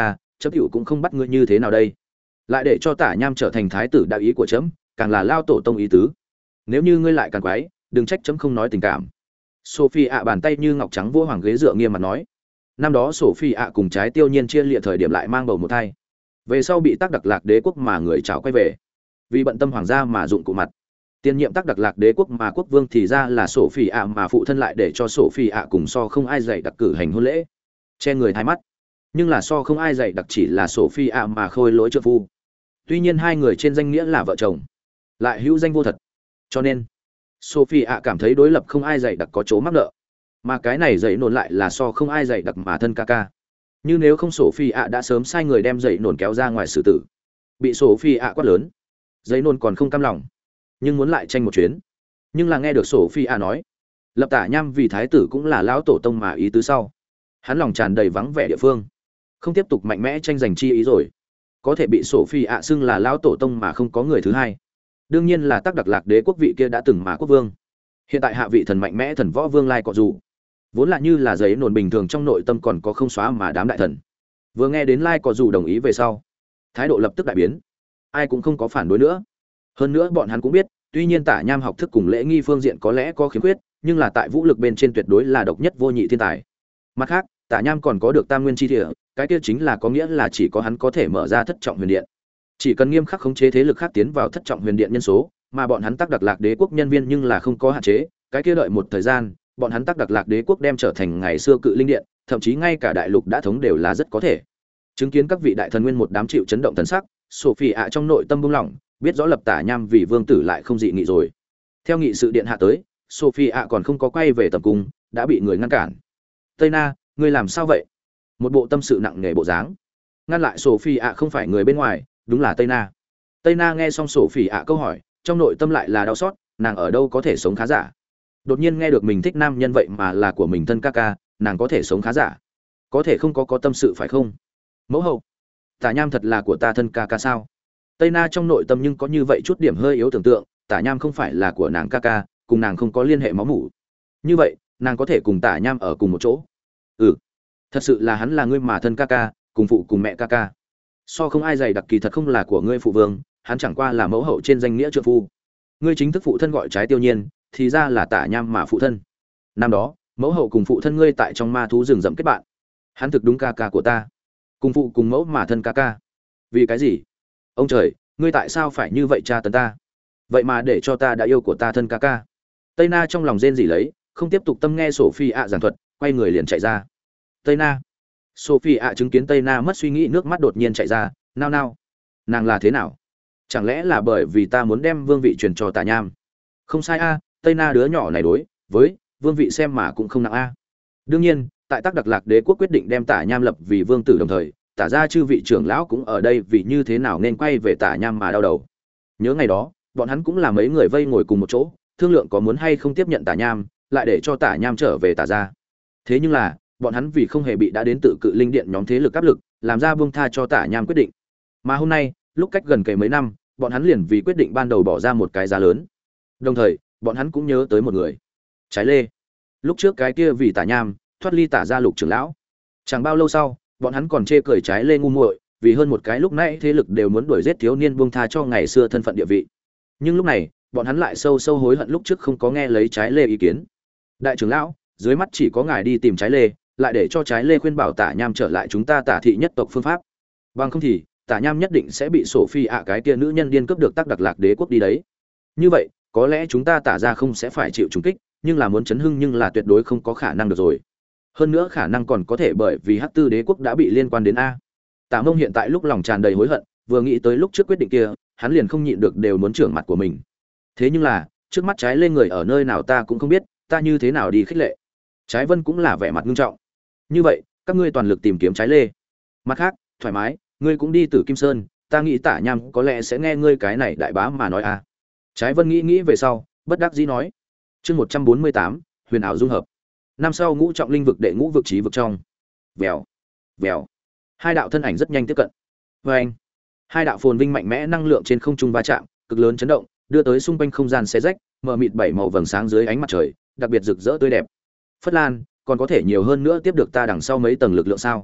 chấm hữu cũng không bắt ngươi như thế nào đây, lại để cho Tả Nham trở thành thái tử đạo ý của chấm, càng là lao tổ tông ý tứ. Nếu như ngươi lại càng quái, đừng trách chấm không nói tình cảm. Sophie ạ bàn tay như ngọc trắng vỗ hoàng ghế dựa nghiêm mặt nói. Năm đó Sophie ạ cùng trái tiêu nhiên chia lịa thời điểm lại mang bầu một thai, về sau bị Tắc Đặc Lạc đế quốc mà người chào quay về, vì bận tâm hoàng gia mà dụng cụ mặt. Tiền nhiệm Tắc Đặc Lạc đế quốc mà quốc vương thì ra là Sophie ạ, mà phụ thân lại để cho Sophie ạ cùng so không ai dạy đặc cử hành hôn lễ, che người thay mắt. Nhưng là so không ai dạy đặc chỉ là Sophie ạ mà khôi lỗi trợ phu. Tuy nhiên hai người trên danh nghĩa là vợ chồng, lại hữu danh vô thật, cho nên Sophie ạ cảm thấy đối lập không ai dạy đặc có chỗ mắc nợ, mà cái này dạy nổn lại là so không ai dạy đặc mà thân ca ca. Như nếu không Sophie ạ đã sớm sai người đem dạy nổn kéo ra ngoài xử tử. Bị Sophie ạ quát lớn, dạy nổn còn không cam lòng, nhưng muốn lại tranh một chuyến. Nhưng là nghe được Sophie ạ nói, lập Tả Nham vì thái tử cũng là lão tổ tông mà ý tứ sau, hắn lòng tràn đầy vắng vẻ địa phương, không tiếp tục mạnh mẽ tranh giành chi ý rồi. Có thể bị Sophie ạ xưng là lão tổ tông mà không có người thứ hai, đương nhiên là Tắc Đặc Lạc đế quốc vị kia đã từng mà quốc vương, hiện tại hạ vị thần mạnh mẽ thần võ vương Lai Cọ Dù, vốn là như là giấy nổn bình thường, trong nội tâm còn có không xóa mà đám đại thần. Vừa nghe đến Lai Cọ Dù đồng ý về sau, thái độ lập tức đại biến, ai cũng không có phản đối nữa. Hơn nữa bọn hắn cũng biết, tuy nhiên Tả Nham học thức cùng lễ nghi phương diện có lẽ có khiếm khuyết, nhưng là tại vũ lực bên trên tuyệt đối là độc nhất vô nhị thiên tài. Mặt khác, Tả Nham còn có được Tam Nguyên chi địa, cái kia chính là có nghĩa là chỉ có hắn có thể mở ra Thất Trọng Huyền Điện. Chỉ cần nghiêm khắc khống chế thế lực khác tiến vào Thất Trọng Huyền Điện nhân số, mà bọn hắn Tắc Đặc Lạc đế quốc nhân viên nhưng là không có hạn chế, cái kia đợi một thời gian, bọn hắn Tắc Đặc Lạc đế quốc đem trở thành ngày xưa Cự Linh Điện, thậm chí ngay cả đại lục đã thống đều là rất có thể. Chứng kiến các vị đại thần nguyên một đám chịu chấn động thần sắc, Sophie ạ trong nội tâm buông lỏng, biết rõ lập Tả Nham vì vương tử lại không dị nghị rồi. Theo nghị sự điện hạ tới, Sophie ạ còn không có quay về tầm cung, đã bị người ngăn cản. Tây Na, ngươi làm sao vậy? Một bộ tâm sự nặng nề bộ dáng. Ngăn lại Sophie ạ không phải người bên ngoài, đúng là Tây Na. Tây Na nghe xong Sophie ạ câu hỏi, trong nội tâm lại là đau xót, nàng ở đâu có thể sống khá giả. Đột nhiên nghe được mình thích nam nhân vậy mà là của mình thân ca ca, nàng có thể sống khá giả. Có thể không có có tâm sự phải không? Mẫu hậu, Tả Nham thật là của ta thân ca ca sao? Tây Na trong nội tâm nhưng có như vậy chút điểm hơi yếu tưởng tượng, Tả Nham không phải là của nàng ca ca, cùng nàng không có liên hệ máu mủ. Như vậy, nàng có thể cùng Tả Nham ở cùng một chỗ. Ừ, thật sự là hắn là ngươi mà thân ca ca, cùng phụ cùng mẹ ca ca. So không ai dày đặc kỳ thật không là của ngươi phụ vương, hắn chẳng qua là mẫu hậu trên danh nghĩa trượng phu. Ngươi chính thức phụ thân gọi trái tiêu nhiên, thì ra là Tả Nham mà phụ thân. Năm đó, mẫu hậu cùng phụ thân ngươi tại trong ma thú rừng rậm kết bạn. Hắn thực đúng ca ca của ta, cùng phụ cùng mẫu mà thân ca ca. Vì cái gì? Ông trời, ngươi tại sao phải như vậy tra tấn ta? Vậy mà để cho ta đã yêu của ta thân ca ca. Tây Na trong lòng rên rỉ lấy, không tiếp tục tâm nghe Sophie ạ giảng thuật, quay người liền chạy ra. Tây Na. Sophie ạ chứng kiến Tây Na mất suy nghĩ, nước mắt đột nhiên chạy ra, nao nao. Nàng là thế nào? Chẳng lẽ là bởi vì ta muốn đem vương vị truyền cho Tả Nham? Không sai a, Tây Na đứa nhỏ này đối với vương vị xem mà cũng không nặng a. Đương nhiên, tại Tắc Đặc Lạc đế quốc quyết định đem Tả Nham lập vì vương tử đồng thời, Tả gia chư vị trưởng lão cũng ở đây, vì như thế nào nên quay về Tả Nham mà đau đầu. Nhớ ngày đó, bọn hắn cũng là mấy người vây ngồi cùng một chỗ, thương lượng có muốn hay không tiếp nhận Tả Nham, lại để cho Tả Nham trở về Tả gia. Thế nhưng là, bọn hắn vì không hề bị đã đến tự Cự Linh Điện nhóm thế lực áp lực, làm ra buông tha cho Tả Nham quyết định. Mà hôm nay, lúc cách gần kề mấy năm, bọn hắn liền vì quyết định ban đầu bỏ ra một cái giá lớn. Đồng thời, bọn hắn cũng nhớ tới một người, Trái Lê. Lúc trước cái kia vì Tả Nham thoát ly Tả gia lục trưởng lão. Chẳng bao lâu sau, bọn hắn còn chê cười Trái Lê ngu muội, vì hơn một cái lúc nãy thế lực đều muốn đuổi giết thiếu niên buông tha cho ngày xưa thân phận địa vị. Nhưng lúc này, bọn hắn lại sâu sâu hối hận lúc trước không có nghe lấy Trái Lê ý kiến. Đại trưởng lão, dưới mắt chỉ có ngài đi tìm Trái Lê, lại để cho Trái Lê khuyên bảo Tả Nham trở lại chúng ta Tả thị nhất tộc phương pháp. Bằng không thì, Tả Nham nhất định sẽ bị Sophie ạ cái kia nữ nhân điên cướp được Tắc Đặc Lạc đế quốc đi đấy. Như vậy, có lẽ chúng ta Tả gia không sẽ phải chịu trùng kích, nhưng là muốn chấn hưng nhưng là tuyệt đối không có khả năng được rồi. Hơn nữa khả năng còn có thể bởi vì Hắc Tư đế quốc đã bị liên quan đến a. Tả Mông hiện tại lúc lòng tràn đầy hối hận, vừa nghĩ tới lúc trước quyết định kia, hắn liền không nhịn được đều muốn trưởng mặt của mình. Thế nhưng là, trước mắt Trái Lê người ở nơi nào ta cũng không biết, ta như thế nào đi khích lệ. Trái Vân cũng là vẻ mặt nghiêm trọng. Như vậy, các ngươi toàn lực tìm kiếm Trái Lê. Mặt khác, thoải mái, ngươi cũng đi Tử Kim Sơn, ta nghĩ Tả Nham có lẽ sẽ nghe ngươi cái này đại bá mà nói a. Trái Vân nghĩ nghĩ về sau, bất đắc dĩ nói. Chương một trăm bốn mươi tám, huyền ảo dung hợp. Năm sau ngũ trọng linh vực đệ ngũ vực trí vực trong. Vèo, vèo. Hai đạo thân ảnh rất nhanh tiếp cận. Oeng. Hai đạo phồn vinh mạnh mẽ năng lượng trên không trung va chạm, cực lớn chấn động, đưa tới xung quanh không gian xé rách, mờ mịt bảy màu vầng sáng dưới ánh mặt trời, đặc biệt rực rỡ tươi đẹp. Phất Lan, còn có thể nhiều hơn nữa tiếp được ta đằng sau mấy tầng lực lượng sao?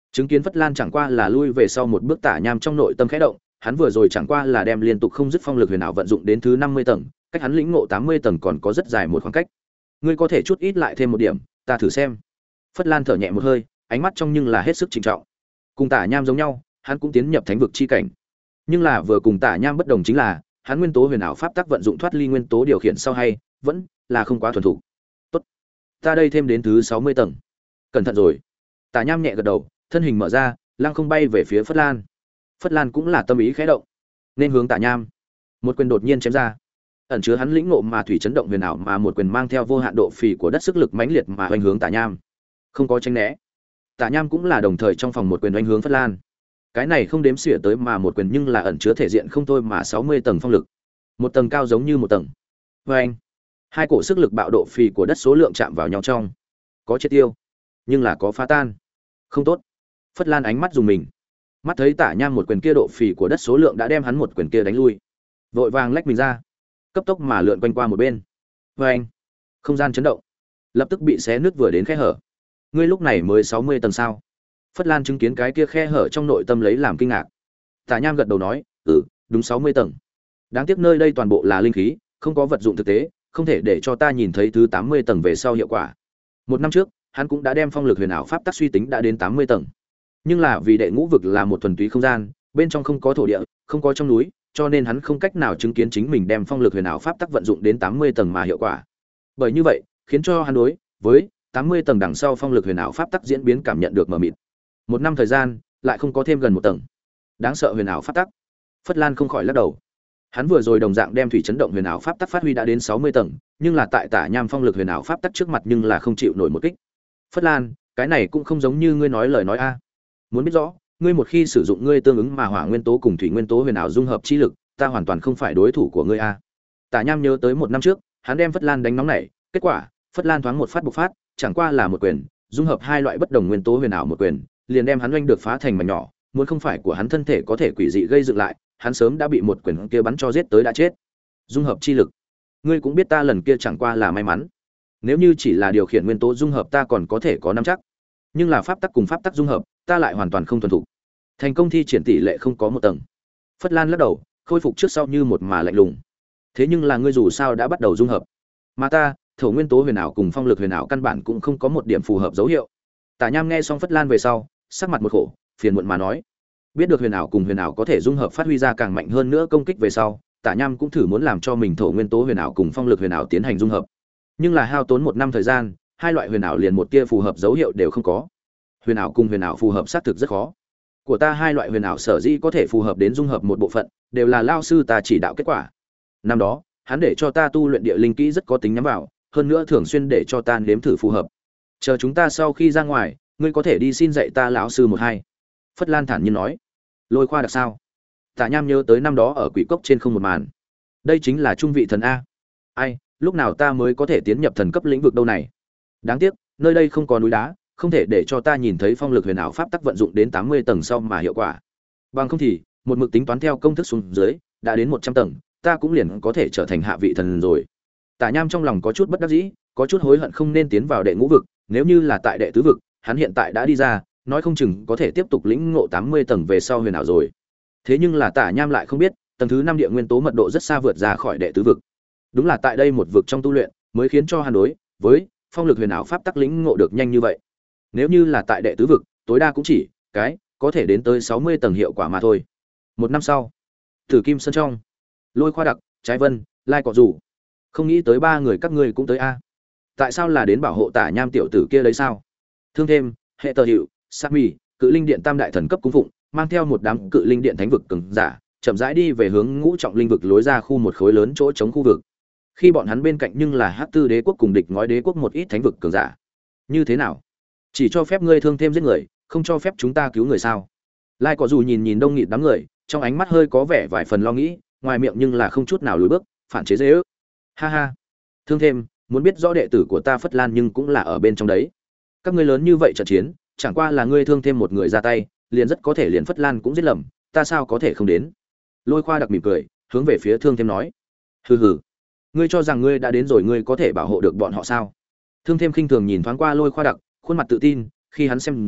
Chứng kiến Phất Lan chẳng qua là lui về sau một bước, Tả Nham trong nội tâm khẽ động, hắn vừa rồi chẳng qua là đem liên tục không dứt phong lực huyền ảo vận dụng đến thứ năm mươi tầng, cách hắn lĩnh ngộ tám mươi tầng còn có rất dài một khoảng cách. Ngươi có thể chút ít lại thêm một điểm, ta thử xem. Phất Lan thở nhẹ một hơi, ánh mắt trong nhưng là hết sức trịnh trọng. Cùng Tả Nham giống nhau, hắn cũng tiến nhập thánh vực chi cảnh. Nhưng là vừa cùng Tả Nham bất đồng chính là, hắn nguyên tố huyền ảo pháp tắc vận dụng thoát ly nguyên tố điều khiển sau hay, vẫn là không quá thuần thục. Tốt, ta đây thêm đến thứ sáu mươi tầng. Cẩn thận rồi. Tả Nham nhẹ gật đầu, thân hình mở ra, lăng không bay về phía Phất Lan. Phất Lan cũng là tâm ý khẽ động, nên hướng Tả Nham. Một quyền đột nhiên chém ra, ẩn chứa hắn lĩnh ngộ mà thủy chấn động huyền ảo, mà một quyền mang theo vô hạn độ phì của đất sức lực mãnh liệt mà hoành hướng Tả Nham. Không có tránh né. Tả Nham cũng là đồng thời trong phòng một quyền đánh hướng Phất Lan. Cái này không đếm xỉa tới mà một quyền nhưng là ẩn chứa thể diện không thôi mà sáu mươi tầng phong lực. Một tầng cao giống như một tầng. Oeng. Hai cổ sức lực bạo độ phì của đất số lượng chạm vào nhau trong. Có triệt tiêu, nhưng là có phá tan. Không tốt. Phất Lan ánh mắt dùng mình. Mắt thấy Tả Nham một quyền kia độ phì của đất số lượng đã đem hắn một quyền kia đánh lui. Vội vàng lách mình ra, cấp tốc mà lượn quanh qua một bên. Oeng. Không gian chấn động, lập tức bị xé nứt vừa đến khe hở. Ngươi lúc này mới sáu mươi tầng sao? Phất Lan chứng kiến cái kia khe hở trong nội tâm lấy làm kinh ngạc. Tả Nham gật đầu nói, "Ừ, đúng sáu mươi tầng. Đáng tiếc nơi đây toàn bộ là linh khí, không có vật dụng thực tế, không thể để cho ta nhìn thấy thứ tám mươi tầng về sau hiệu quả." Một năm trước, hắn cũng đã đem phong lực huyền ảo pháp tắc suy tính đã đến tám mươi tầng. Nhưng là vì đệ ngũ vực là một thuần túy không gian, bên trong không có thổ địa, không có trong núi, cho nên hắn không cách nào chứng kiến chính mình đem phong lực huyền ảo pháp tắc vận dụng đến tám mươi tầng mà hiệu quả. Bởi như vậy, khiến cho hắn đối với tám mươi tầng đằng sau phong lực huyền ảo pháp tắc diễn biến cảm nhận được mờ mịt. Một năm thời gian, lại không có thêm gần một tầng. Đáng sợ huyền ảo pháp tắc. Phất Lan không khỏi lắc đầu. Hắn vừa rồi đồng dạng đem thủy chấn động huyền ảo pháp tắc phát huy đã đến sáu mươi tầng, nhưng là tại Tả Nham phong lực huyền ảo pháp tắc trước mặt nhưng là không chịu nổi một kích. Phất Lan, cái này cũng không giống như ngươi nói lời nói a. Muốn biết rõ, ngươi một khi sử dụng ngươi tương ứng mà hỏa nguyên tố cùng thủy nguyên tố huyền ảo dung hợp chi lực, ta hoàn toàn không phải đối thủ của ngươi a. Tả Nham nhớ tới một năm trước, hắn đem Phất Lan đánh nóng nảy, kết quả, Phất Lan thoáng một phát bộc phát, chẳng qua là một quyền, dung hợp hai loại bất đồng nguyên tố huyền ảo một quyền, liền đem hắn oanh được phá thành mảnh nhỏ, muốn không phải của hắn thân thể có thể quỷ dị gây dựng lại, hắn sớm đã bị một quyền kia bắn cho giết tới đã chết. Dung hợp chi lực, ngươi cũng biết ta lần kia chẳng qua là may mắn. Nếu như chỉ là điều khiển nguyên tố dung hợp ta còn có thể có nắm chắc, nhưng là pháp tắc cùng pháp tắc dung hợp, ta lại hoàn toàn không thuần thục. Thành công thi triển tỷ lệ không có một tầng. Phất Lan lắc đầu, khôi phục trước sau như một mà lạnh lùng. Thế nhưng là ngươi dù sao đã bắt đầu dung hợp, mà ta, thổ nguyên tố huyền ảo cùng phong lực huyền ảo căn bản cũng không có một điểm phù hợp dấu hiệu. Tả Nham nghe xong Phất Lan về sau, sắc mặt một khổ, phiền muộn mà nói, biết được huyền ảo cùng huyền ảo có thể dung hợp phát huy ra càng mạnh hơn nữa công kích về sau, Tả Nham cũng thử muốn làm cho mình thổ nguyên tố huyền ảo cùng phong lực huyền ảo tiến hành dung hợp. Nhưng là hao tốn một năm thời gian, hai loại huyền ảo liền một tia phù hợp dấu hiệu đều không có. Huyền ảo cùng huyền ảo phù hợp xác thực rất khó. Của ta hai loại huyền ảo sở dĩ có thể phù hợp đến dung hợp một bộ phận, đều là lao sư ta chỉ đạo kết quả. Năm đó, hắn để cho ta tu luyện địa linh kỹ rất có tính nhắm vào, hơn nữa thường xuyên để cho ta nếm thử phù hợp. Chờ chúng ta sau khi ra ngoài, ngươi có thể đi xin dạy ta lão sư một hai. Phất Lan thản nhiên nói. Lôi khoa đặc sao? Tả Nham nhớ tới năm đó ở quỷ cốc trên không một màn. Đây chính là trung vị thần a. Ai, lúc nào ta mới có thể tiến nhập thần cấp lĩnh vực đâu này? Đáng tiếc, nơi đây không có núi đá, không thể để cho ta nhìn thấy phong lực huyền ảo pháp tắc vận dụng đến tám mươi tầng sau mà hiệu quả. Bằng không thì, một mực tính toán theo công thức xuống dưới, đã đến một trăm tầng, ta cũng liền có thể trở thành hạ vị thần rồi. Tả Nham trong lòng có chút bất đắc dĩ, có chút hối hận không nên tiến vào đệ ngũ vực, nếu như là tại đệ tứ vực, hắn hiện tại đã đi ra, nói không chừng có thể tiếp tục lĩnh ngộ tám mươi tầng về sau huyền ảo rồi. Thế nhưng là Tả Nham lại không biết, tầng thứ năm địa nguyên tố mật độ rất xa vượt ra khỏi đệ tứ vực. Đúng là tại đây một vực trong tu luyện, mới khiến cho hắn đối với phong lực huyền ảo pháp tắc lĩnh ngộ được nhanh như vậy. Nếu như là tại đệ tứ vực, tối đa cũng chỉ cái có thể đến tới sáu mươi tầng hiệu quả mà thôi. Một năm sau, Tử Kim Sơn trong, Lôi Khoa Đặc, Trái Vân, Lai Cọ Rủ. Không nghĩ tới ba người các ngươi cũng tới a. Tại sao là đến bảo hộ Tả Nham tiểu tử kia lấy sao? Thương thêm, hệ tờ hiệu, Sát Mì, Cự Linh Điện Tam đại thần cấp cung phụng, mang theo một đám Cự Linh Điện thánh vực cường giả, chậm rãi đi về hướng ngũ trọng linh vực lối ra khu một khối lớn chỗ chống khu vực. Khi bọn hắn bên cạnh nhưng là Hắc Tư Đế quốc cùng địch ngói đế quốc một ít thánh vực cường giả. Như thế nào? Chỉ cho phép ngươi thương thêm giết người, không cho phép chúng ta cứu người sao? Lai Cọ Dù nhìn nhìn đông nghịt đám người, trong ánh mắt hơi có vẻ vài phần lo nghĩ, ngoài miệng nhưng là không chút nào lùi bước, phản chế dễ ước. Ha ha. Thương thêm, muốn biết rõ đệ tử của ta Phất Lan nhưng cũng là ở bên trong đấy. Các ngươi lớn như vậy trận chiến, chẳng qua là ngươi thương thêm một người ra tay, liền rất có thể liền Phất Lan cũng giết lầm, ta sao có thể không đến? Lôi Khoa Đặc mỉm cười, hướng về phía Thương thêm nói. Hừ hừ. Ngươi cho rằng ngươi đã đến rồi ngươi có thể bảo hộ được bọn họ sao? Thương thêm khinh thường nhìn thoáng qua Lôi Khoa Đặc, khuôn mặt tự tin, khi hắn xem ra,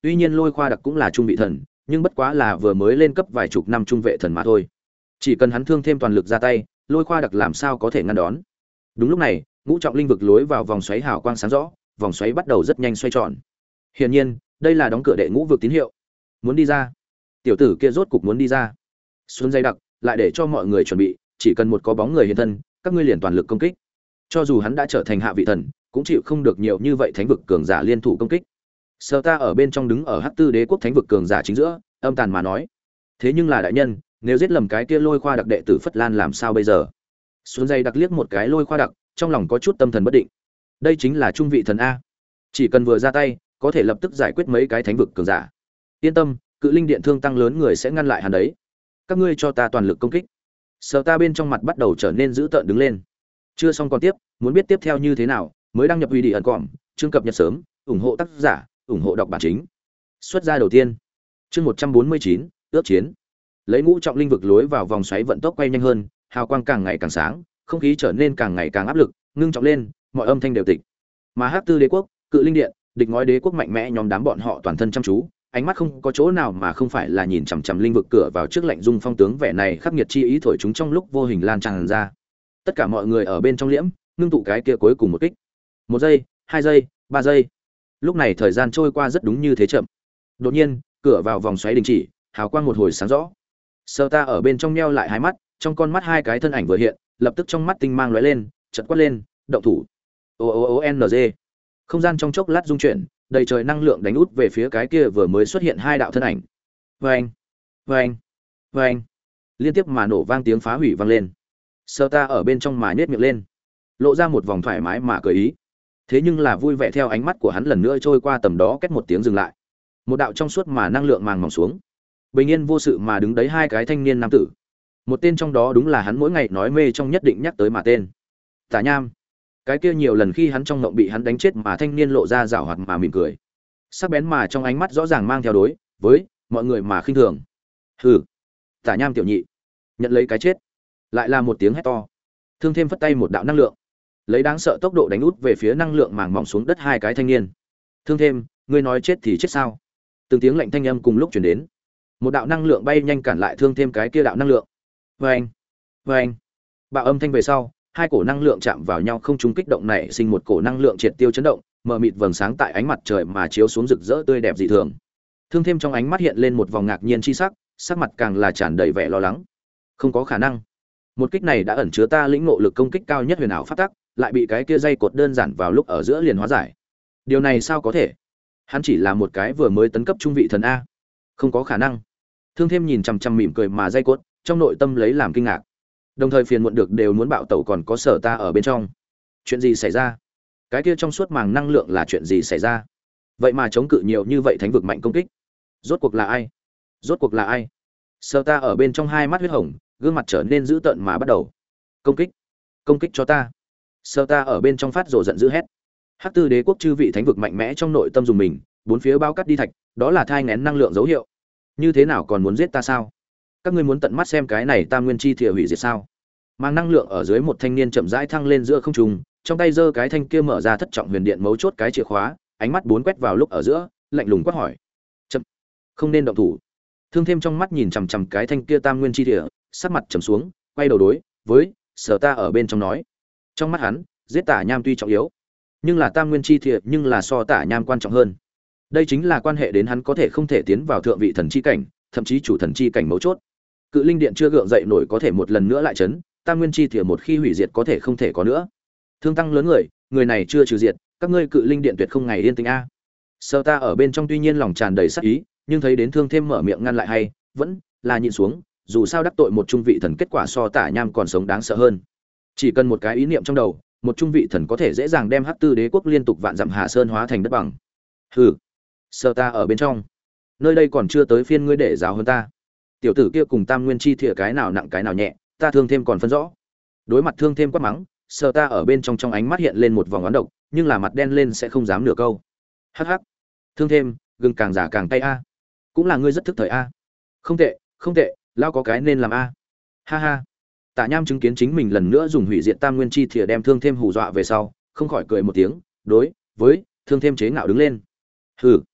tuy nhiên lôi khoa đặc cũng là trung vị thần, nhưng bất quá là vừa mới lên cấp vài chục năm trung vệ thần mà thôi. Chỉ cần hắn thương thêm toàn lực ra tay, lôi khoa đặc làm sao có thể ngăn đón. Đúng lúc này, ngũ trọng linh vực lối vào vòng xoáy hào quang sáng rõ, vòng xoáy bắt đầu rất nhanh xoay tròn. Hiển nhiên, đây là đóng cửa đệ ngũ vực tín hiệu. Muốn đi ra. Tiểu tử kia rốt cục muốn đi ra. Xuân dây đặc, lại để cho mọi người chuẩn bị, chỉ cần một có bóng người hiện thân, các ngươi liền toàn lực công kích. Cho dù hắn đã trở thành hạ vị thần, cũng chịu không được nhiều như vậy thánh vực cường giả liên thủ công kích. Sở Ta ở bên trong đứng ở Hắc Tư Đế quốc thánh vực cường giả chính giữa, âm tàn mà nói: "Thế nhưng là đại nhân, nếu giết lầm cái kia lôi khoa đặc đệ tử Phất Lan làm sao bây giờ?" Xuân dây đặc liếc một cái lôi khoa đặc, trong lòng có chút tâm thần bất định. Đây chính là trung vị thần a, chỉ cần vừa ra tay, có thể lập tức giải quyết mấy cái thánh vực cường giả. Yên tâm, Cự Linh Điện thương tăng lớn người sẽ ngăn lại hắn đấy. Các ngươi cho ta toàn lực công kích. Sở Ta bên trong mặt bắt đầu trở nên dữ tợn đứng lên. Chưa xong còn tiếp, muốn biết tiếp theo như thế nào, mới đăng nhập uy đi ẩn cọm, chương cập nhật sớm, ủng hộ tác giả, ủng hộ đọc bản chính. Xuất ra đầu tiên, chương một trăm bốn mươi chín, ước chiến. Lấy ngũ trọng linh vực lối vào vòng xoáy vận tốc quay nhanh hơn, hào quang càng ngày càng sáng, không khí trở nên càng ngày càng áp lực, ngưng trọng lên, mọi âm thanh đều tịch. Mà Hắc Tư Đế quốc, Cự Linh Điện, địch ngói đế quốc mạnh mẽ nhóm đám bọn họ toàn thân chăm chú, ánh mắt không có chỗ nào mà không phải là nhìn chằm chằm linh vực cửa vào trước lạnh dung phong tướng vẻ này khắc nghiệt chi ý thổi chúng trong lúc vô hình lan tràn ra. Tất cả mọi người ở bên trong liễm, ngưng tụ cái kia cuối cùng một kích. Một giây, hai giây, ba giây. Lúc này thời gian trôi qua rất đúng như thế chậm. Đột nhiên, cửa vào vòng xoáy đình chỉ, hào quang một hồi sáng rõ. Sở Ta ở bên trong nheo lại hai mắt, trong con mắt hai cái thân ảnh vừa hiện, lập tức trong mắt tinh mang lóe lên, chợt quát lên, động thủ. O O O N G. Không gian trong chốc lát rung chuyển, đầy trời năng lượng đánh út về phía cái kia vừa mới xuất hiện hai đạo thân ảnh. Oeng, oeng, oeng. Liên tiếp mà nổ vang tiếng phá hủy vang lên. Sở Ta ở bên trong mà nhếch miệng lên, lộ ra một vòng thoải mái mà cười ý. Thế nhưng là vui vẻ theo ánh mắt của hắn lần nữa trôi qua tầm đó két một tiếng dừng lại. Một đạo trong suốt mà năng lượng màng mỏng xuống. Bình yên vô sự mà đứng đấy hai cái thanh niên nam tử. Một tên trong đó đúng là hắn mỗi ngày nói mê trong nhất định nhắc tới mà tên. Tả Nham. Cái kia nhiều lần khi hắn trong ngộng bị hắn đánh chết mà thanh niên lộ ra giảo hoạt mà mỉm cười. Sắc bén mà trong ánh mắt rõ ràng mang theo đối với mọi người mà khinh thường. Hừ. Tả Nham tiểu nhị, nhận lấy cái chết. Lại là một tiếng hét to. Thương thêm phất tay một đạo năng lượng, lấy đáng sợ tốc độ đánh út về phía năng lượng màng mỏng xuống đất hai cái thanh niên. Thương thêm, ngươi nói chết thì chết sao? Từng tiếng lạnh thanh âm cùng lúc truyền đến. Một đạo năng lượng bay nhanh cản lại thương thêm cái kia đạo năng lượng. Vâng, vâng. Bạo âm thanh về sau, hai cổ năng lượng chạm vào nhau không trung kích động này sinh một cổ năng lượng triệt tiêu chấn động, mờ mịt vầng sáng tại ánh mặt trời mà chiếu xuống rực rỡ tươi đẹp dị thường. Thương thêm trong ánh mắt hiện lên một vòng ngạc nhiên chi sắc, sắc mặt càng là tràn đầy vẻ lo lắng. Không có khả năng. Một kích này đã ẩn chứa ta lĩnh ngộ lực công kích cao nhất huyền ảo pháp tắc, lại bị cái kia dây cột đơn giản vào lúc ở giữa liền hóa giải. Điều này sao có thể? Hắn chỉ là một cái vừa mới tấn cấp trung vị thần a. Không có khả năng. Thương thêm nhìn chằm chằm mỉm cười mà dây cột, trong nội tâm lấy làm kinh ngạc. Đồng thời phiền muộn được đều muốn bạo tẩu còn có Sở Ta ở bên trong. Chuyện gì xảy ra? Cái kia trong suốt màng năng lượng là chuyện gì xảy ra? Vậy mà chống cự nhiều như vậy thánh vực mạnh công kích. Rốt cuộc là ai? Rốt cuộc là ai? Sở Ta ở bên trong hai mắt huyết hồng, gương mặt trở nên dữ tợn mà bắt đầu. Công kích, công kích cho ta. Sở Ta ở bên trong phát rồ giận dữ hét. Hắc Tư Đế quốc chư vị thánh vực mạnh mẽ trong nội tâm dùng mình, bốn phía bao cắt đi thạch, đó là thai nghén năng lượng dấu hiệu. Như thế nào còn muốn giết ta sao? Các ngươi muốn tận mắt xem cái này Tam Nguyên Chi Thìa hủy diệt sao? Mang năng lượng ở dưới một thanh niên chậm rãi thăng lên giữa không trung, trong tay giơ cái thanh kia mở ra thất trọng huyền điện mấu chốt cái chìa khóa, ánh mắt bốn quét vào lúc ở giữa, lạnh lùng quát hỏi: "Chậm, không nên động thủ." Thương thêm trong mắt nhìn chằm chằm cái thanh kia Tam Nguyên Chi Thìa, sắc mặt trầm xuống, quay đầu đối với Sở Ta ở bên trong nói: "Trong mắt hắn, giết Tả Nham tuy trọng yếu, nhưng là Tam Nguyên Chi Thìa nhưng là so Tả Nham quan trọng hơn. Đây chính là quan hệ đến hắn có thể không thể tiến vào thượng vị thần chi cảnh, thậm chí chủ thần chi cảnh mấu chốt. Cự Linh Điện chưa gượng dậy nổi có thể một lần nữa lại chấn, Tam Nguyên Chi Thìa một khi hủy diệt có thể không thể có nữa. Thương tăng lớn người, người này chưa trừ diệt, các ngươi Cự Linh Điện tuyệt không ngày yên tĩnh a." Sở Ta ở bên trong tuy nhiên lòng tràn đầy sát ý, nhưng thấy đến Thương thêm mở miệng ngăn lại hay, vẫn là nhịn xuống, dù sao đắc tội một trung vị thần kết quả so Tả Nham còn sống đáng sợ hơn. Chỉ cần một cái ý niệm trong đầu, một trung vị thần có thể dễ dàng đem Hắc Tư Đế quốc liên tục vạn dặm Hà Sơn hóa thành đất bằng. Hừ. Sở Ta ở bên trong, nơi đây còn chưa tới phiên ngươi để giáo hơn ta. Tiểu tử kia cùng Tam Nguyên Chi Thìa cái nào nặng cái nào nhẹ, ta Thương thêm còn phân rõ. Đối mặt Thương thêm quát mắng, Sở Ta ở bên trong trong ánh mắt hiện lên một vòng oán độc, nhưng là mặt đen lên sẽ không dám nửa câu. Hắc hắc. Thương thêm, gừng càng già càng cay a. Cũng là ngươi rất thức thời a. Không tệ, không tệ, lao có cái nên làm a. Ha ha. Tả Nham chứng kiến chính mình lần nữa dùng hủy diệt Tam Nguyên Chi Thìa đem Thương thêm hù dọa về sau, không khỏi cười một tiếng, đối với Thương thêm chế ngạo đứng lên. Hừ.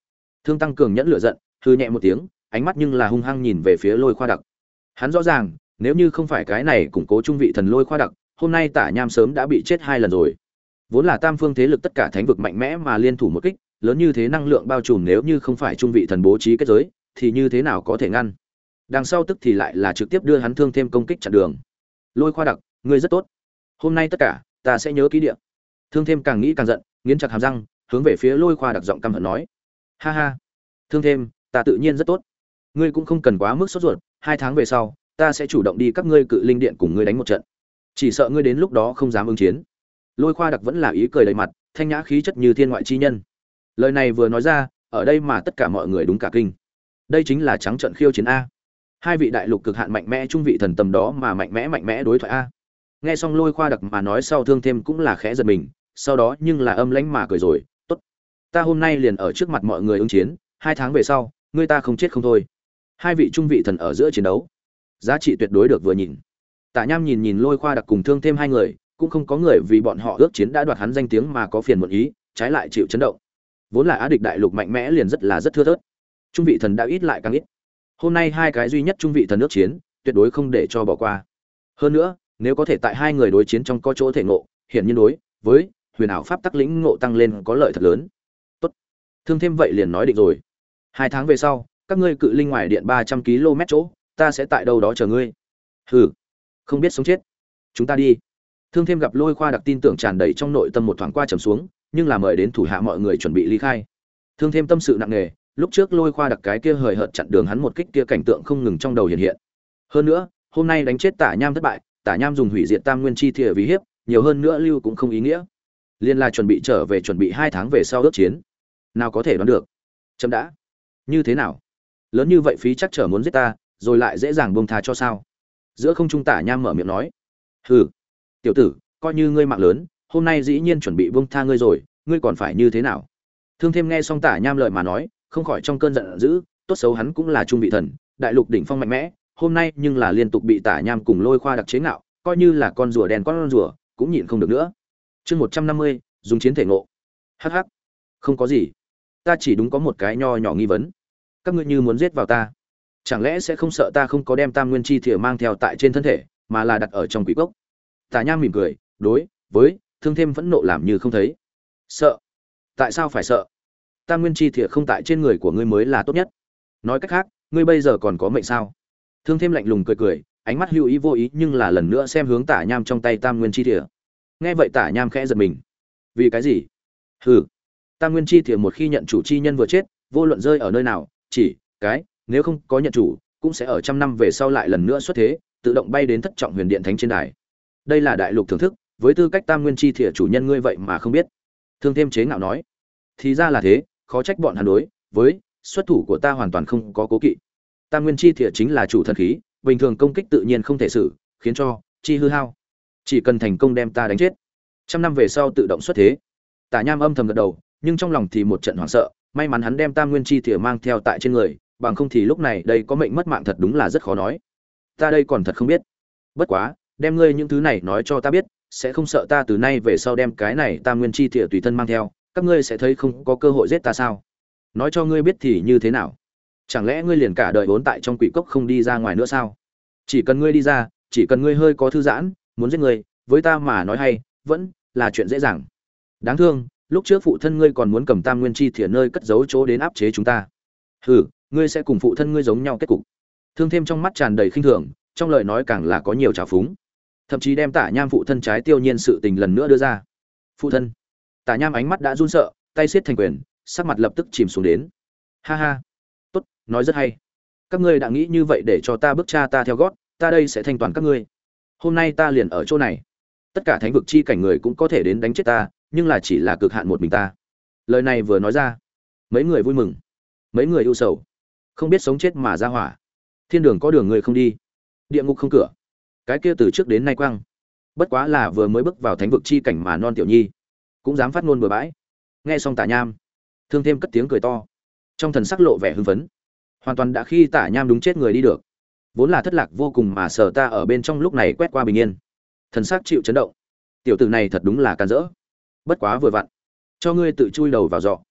Thương Tăng cường nhẫn lửa giận, hừ nhẹ một tiếng, ánh mắt nhưng là hung hăng nhìn về phía Lôi Khoa Đặc. Hắn rõ ràng, nếu như không phải cái này củng cố trung vị thần Lôi Khoa Đặc, hôm nay Tả Nham sớm đã bị chết hai lần rồi. Vốn là tam phương thế lực tất cả thánh vực mạnh mẽ mà liên thủ một kích, lớn như thế năng lượng bao trùm, nếu như không phải trung vị thần bố trí kết giới, thì như thế nào có thể ngăn? Đằng sau tức thì lại là trực tiếp đưa hắn thương thêm công kích chặn đường. Lôi Khoa Đặc, ngươi rất tốt. Hôm nay tất cả, ta sẽ nhớ ký địa. Thương thêm càng nghĩ càng giận, nghiến chặt hàm răng, hướng về phía Lôi Khoa Đặc giọng căm hận nói: "Ha ha, Thương thêm, ta tự nhiên rất tốt. Ngươi cũng không cần quá mức sốt ruột, hai tháng về sau, ta sẽ chủ động đi các ngươi cự linh điện cùng ngươi đánh một trận. Chỉ sợ ngươi đến lúc đó không dám ứng chiến." Lôi Khoa Đặc vẫn là ý cười đầy mặt, thanh nhã khí chất như thiên ngoại chi nhân. Lời này vừa nói ra, ở đây mà tất cả mọi người đúng cả kinh. Đây chính là trắng trận khiêu chiến a. Hai vị đại lục cực hạn mạnh mẽ trung vị thần tầm đó mà mạnh mẽ mạnh mẽ đối thoại a. Nghe xong Lôi Khoa Đặc mà nói sau, Thương thêm cũng là khẽ giật mình, sau đó nhưng là âm lãnh mà cười rồi, "Tốt, ta hôm nay liền ở trước mặt mọi người ứng chiến, hai tháng về sau, ngươi ta không chết không thôi." Hai vị trung vị thần ở giữa chiến đấu, giá trị tuyệt đối được vừa nhìn. Tả Nham nhìn nhìn Lôi Khoa Đặc cùng Thương thêm hai người, cũng không có người vì bọn họ ước chiến đã đoạt hắn danh tiếng mà có phiền muộn ý, trái lại chịu chấn động. Vốn là á địch đại lục mạnh mẽ liền rất là rất thưa thớt, trung vị thần đã ít lại càng ít. Hôm nay hai cái duy nhất trung vị thần ước chiến, tuyệt đối không để cho bỏ qua. Hơn nữa, nếu có thể tại hai người đối chiến trong có chỗ thể ngộ, hiển nhiên đối với huyền ảo pháp tắc lĩnh ngộ tăng lên có lợi thật lớn. Tốt, Thương thêm vậy liền nói định rồi. Hai tháng về sau, các ngươi cự linh ngoài điện ba trăm ki lô mét chỗ, ta sẽ tại đâu đó chờ ngươi. Hừ, không biết sống chết. Chúng ta đi. Thương thêm gặp Lôi Khoa Đặc tin tưởng tràn đầy trong nội tâm một thoáng qua trầm xuống, nhưng là mời đến thủ hạ mọi người chuẩn bị ly khai. Thương thêm tâm sự nặng nề, lúc trước Lôi Khoa Đặc cái kia hời hợt chặn đường hắn một kích kia cảnh tượng không ngừng trong đầu hiện hiện. Hơn nữa, hôm nay đánh chết Tả Nham thất bại, Tả Nham dùng hủy diệt tam nguyên chi thìa vì hiếp, nhiều hơn nữa lưu cũng không ý nghĩa. Liên là chuẩn bị trở về chuẩn bị hai tháng về sau ước chiến. Nào có thể đoán được. Chấm đã. Như thế nào? Lớn như vậy phí chắc trở muốn giết ta, rồi lại dễ dàng buông tha cho sao? Giữa không trung Tả Nham mở miệng nói: "Hừ, tiểu tử, coi như ngươi mạng lớn, hôm nay dĩ nhiên chuẩn bị buông tha ngươi rồi, ngươi còn phải như thế nào?" Thương thêm nghe xong Tả Nham lời mà nói, không khỏi trong cơn giận dữ, tốt xấu hắn cũng là trung vị thần, đại lục đỉnh phong mạnh mẽ, hôm nay nhưng là liên tục bị Tả Nham cùng Lôi Khoa Đặc chế ngạo, coi như là con rùa đen con rùa, cũng nhịn không được nữa. Chương một trăm năm mươi, dùng chiến thể ngộ. Hắc hắc. Không có gì, ta chỉ đúng có một cái nho nhỏ nghi vấn. Các ngươi như muốn giết vào ta, chẳng lẽ sẽ không sợ ta không có đem Tam Nguyên Chi Thìa mang theo tại trên thân thể, mà là đặt ở trong quỷ cốc? Tả Nham mỉm cười, đối với Thương thêm phẫn nộ làm như không thấy. Sợ? Tại sao phải sợ? Tam Nguyên Chi Thìa không tại trên người của ngươi mới là tốt nhất. Nói cách khác, ngươi bây giờ còn có mệnh sao? Thương thêm lạnh lùng cười cười, ánh mắt hữu ý vô ý nhưng là lần nữa xem hướng Tả Nham trong tay Tam Nguyên Chi Thìa. Nghe vậy Tả Nham khẽ giật mình. Vì cái gì? Hừ, Tam Nguyên Chi Thìa một khi nhận chủ chi nhân vừa chết, vô luận rơi ở nơi nào, chỉ cái nếu không có nhận chủ, cũng sẽ ở trăm năm về sau lại lần nữa xuất thế, tự động bay đến thất trọng huyền điện thánh trên đài. Đây là đại lục thưởng thức, với tư cách Tam Nguyên Chi Thìa chủ nhân ngươi vậy mà không biết. Thương thêm chế ngạo nói. Thì ra là thế, khó trách bọn hắn đối với xuất thủ của ta hoàn toàn không có cố kỵ. Tam Nguyên Chi Thìa chính là chủ thần khí, bình thường công kích tự nhiên không thể xử, khiến cho chi hư hao. Chỉ cần thành công đem ta đánh chết, trăm năm về sau tự động xuất thế. Tả Nham âm thầm gật đầu, nhưng trong lòng thì một trận hoảng sợ, may mắn hắn đem Tam Nguyên Chi Thìa mang theo tại trên người, bằng không thì lúc này đây có mệnh mất mạng thật đúng là rất khó nói. Ta đây còn thật không biết. Bất quá, đem ngươi những thứ này nói cho ta biết, sẽ không sợ ta từ nay về sau đem cái này Tam Nguyên Chi Thìa tùy thân mang theo, các ngươi sẽ thấy không có cơ hội giết ta sao? Nói cho ngươi biết thì như thế nào? Chẳng lẽ ngươi liền cả đời vốn tại trong quỷ cốc không đi ra ngoài nữa sao? Chỉ cần ngươi đi ra, chỉ cần ngươi hơi có thư giãn, muốn giết ngươi, với ta mà nói hay, vẫn là chuyện dễ dàng. Đáng thương, lúc trước phụ thân ngươi còn muốn cầm Tam Nguyên Chi Thìa nơi cất giấu chỗ đến áp chế chúng ta. Hừ, ngươi sẽ cùng phụ thân ngươi giống nhau kết cục. Thương thêm trong mắt tràn đầy khinh thường, trong lời nói càng là có nhiều trào phúng, thậm chí đem Tả Nham phụ thân trái tiêu nhiên sự tình lần nữa đưa ra. Phụ thân? Tả Nham ánh mắt đã run sợ, tay siết thành quyền, sắc mặt lập tức chìm xuống đến. Ha ha, tốt, nói rất hay. Các ngươi đã nghĩ như vậy để cho ta bước cha ta theo gót, ta đây sẽ thanh toàn các ngươi. Hôm nay ta liền ở chỗ này, tất cả thánh vực chi cảnh người cũng có thể đến đánh chết ta, nhưng là chỉ là cực hạn một mình ta. Lời này vừa nói ra, mấy người vui mừng, mấy người ưu sầu, không biết sống chết mà ra hỏa. Thiên đường có đường người không đi, địa ngục không cửa. Cái kia từ trước đến nay quang, bất quá là vừa mới bước vào thánh vực chi cảnh mà non tiểu nhi cũng dám phát ngôn bừa bãi. Nghe xong Tả Nham, Thương thêm cất tiếng cười to, trong thần sắc lộ vẻ hưng phấn, hoàn toàn đã khi Tả Nham đúng chết người đi được. Vốn là thất lạc vô cùng mà sở ta ở bên trong lúc này quét qua bình yên, thần sắc chịu chấn động. Tiểu tử này thật đúng là can dỡ, bất quá vừa vặn cho ngươi tự chui đầu vào giọ.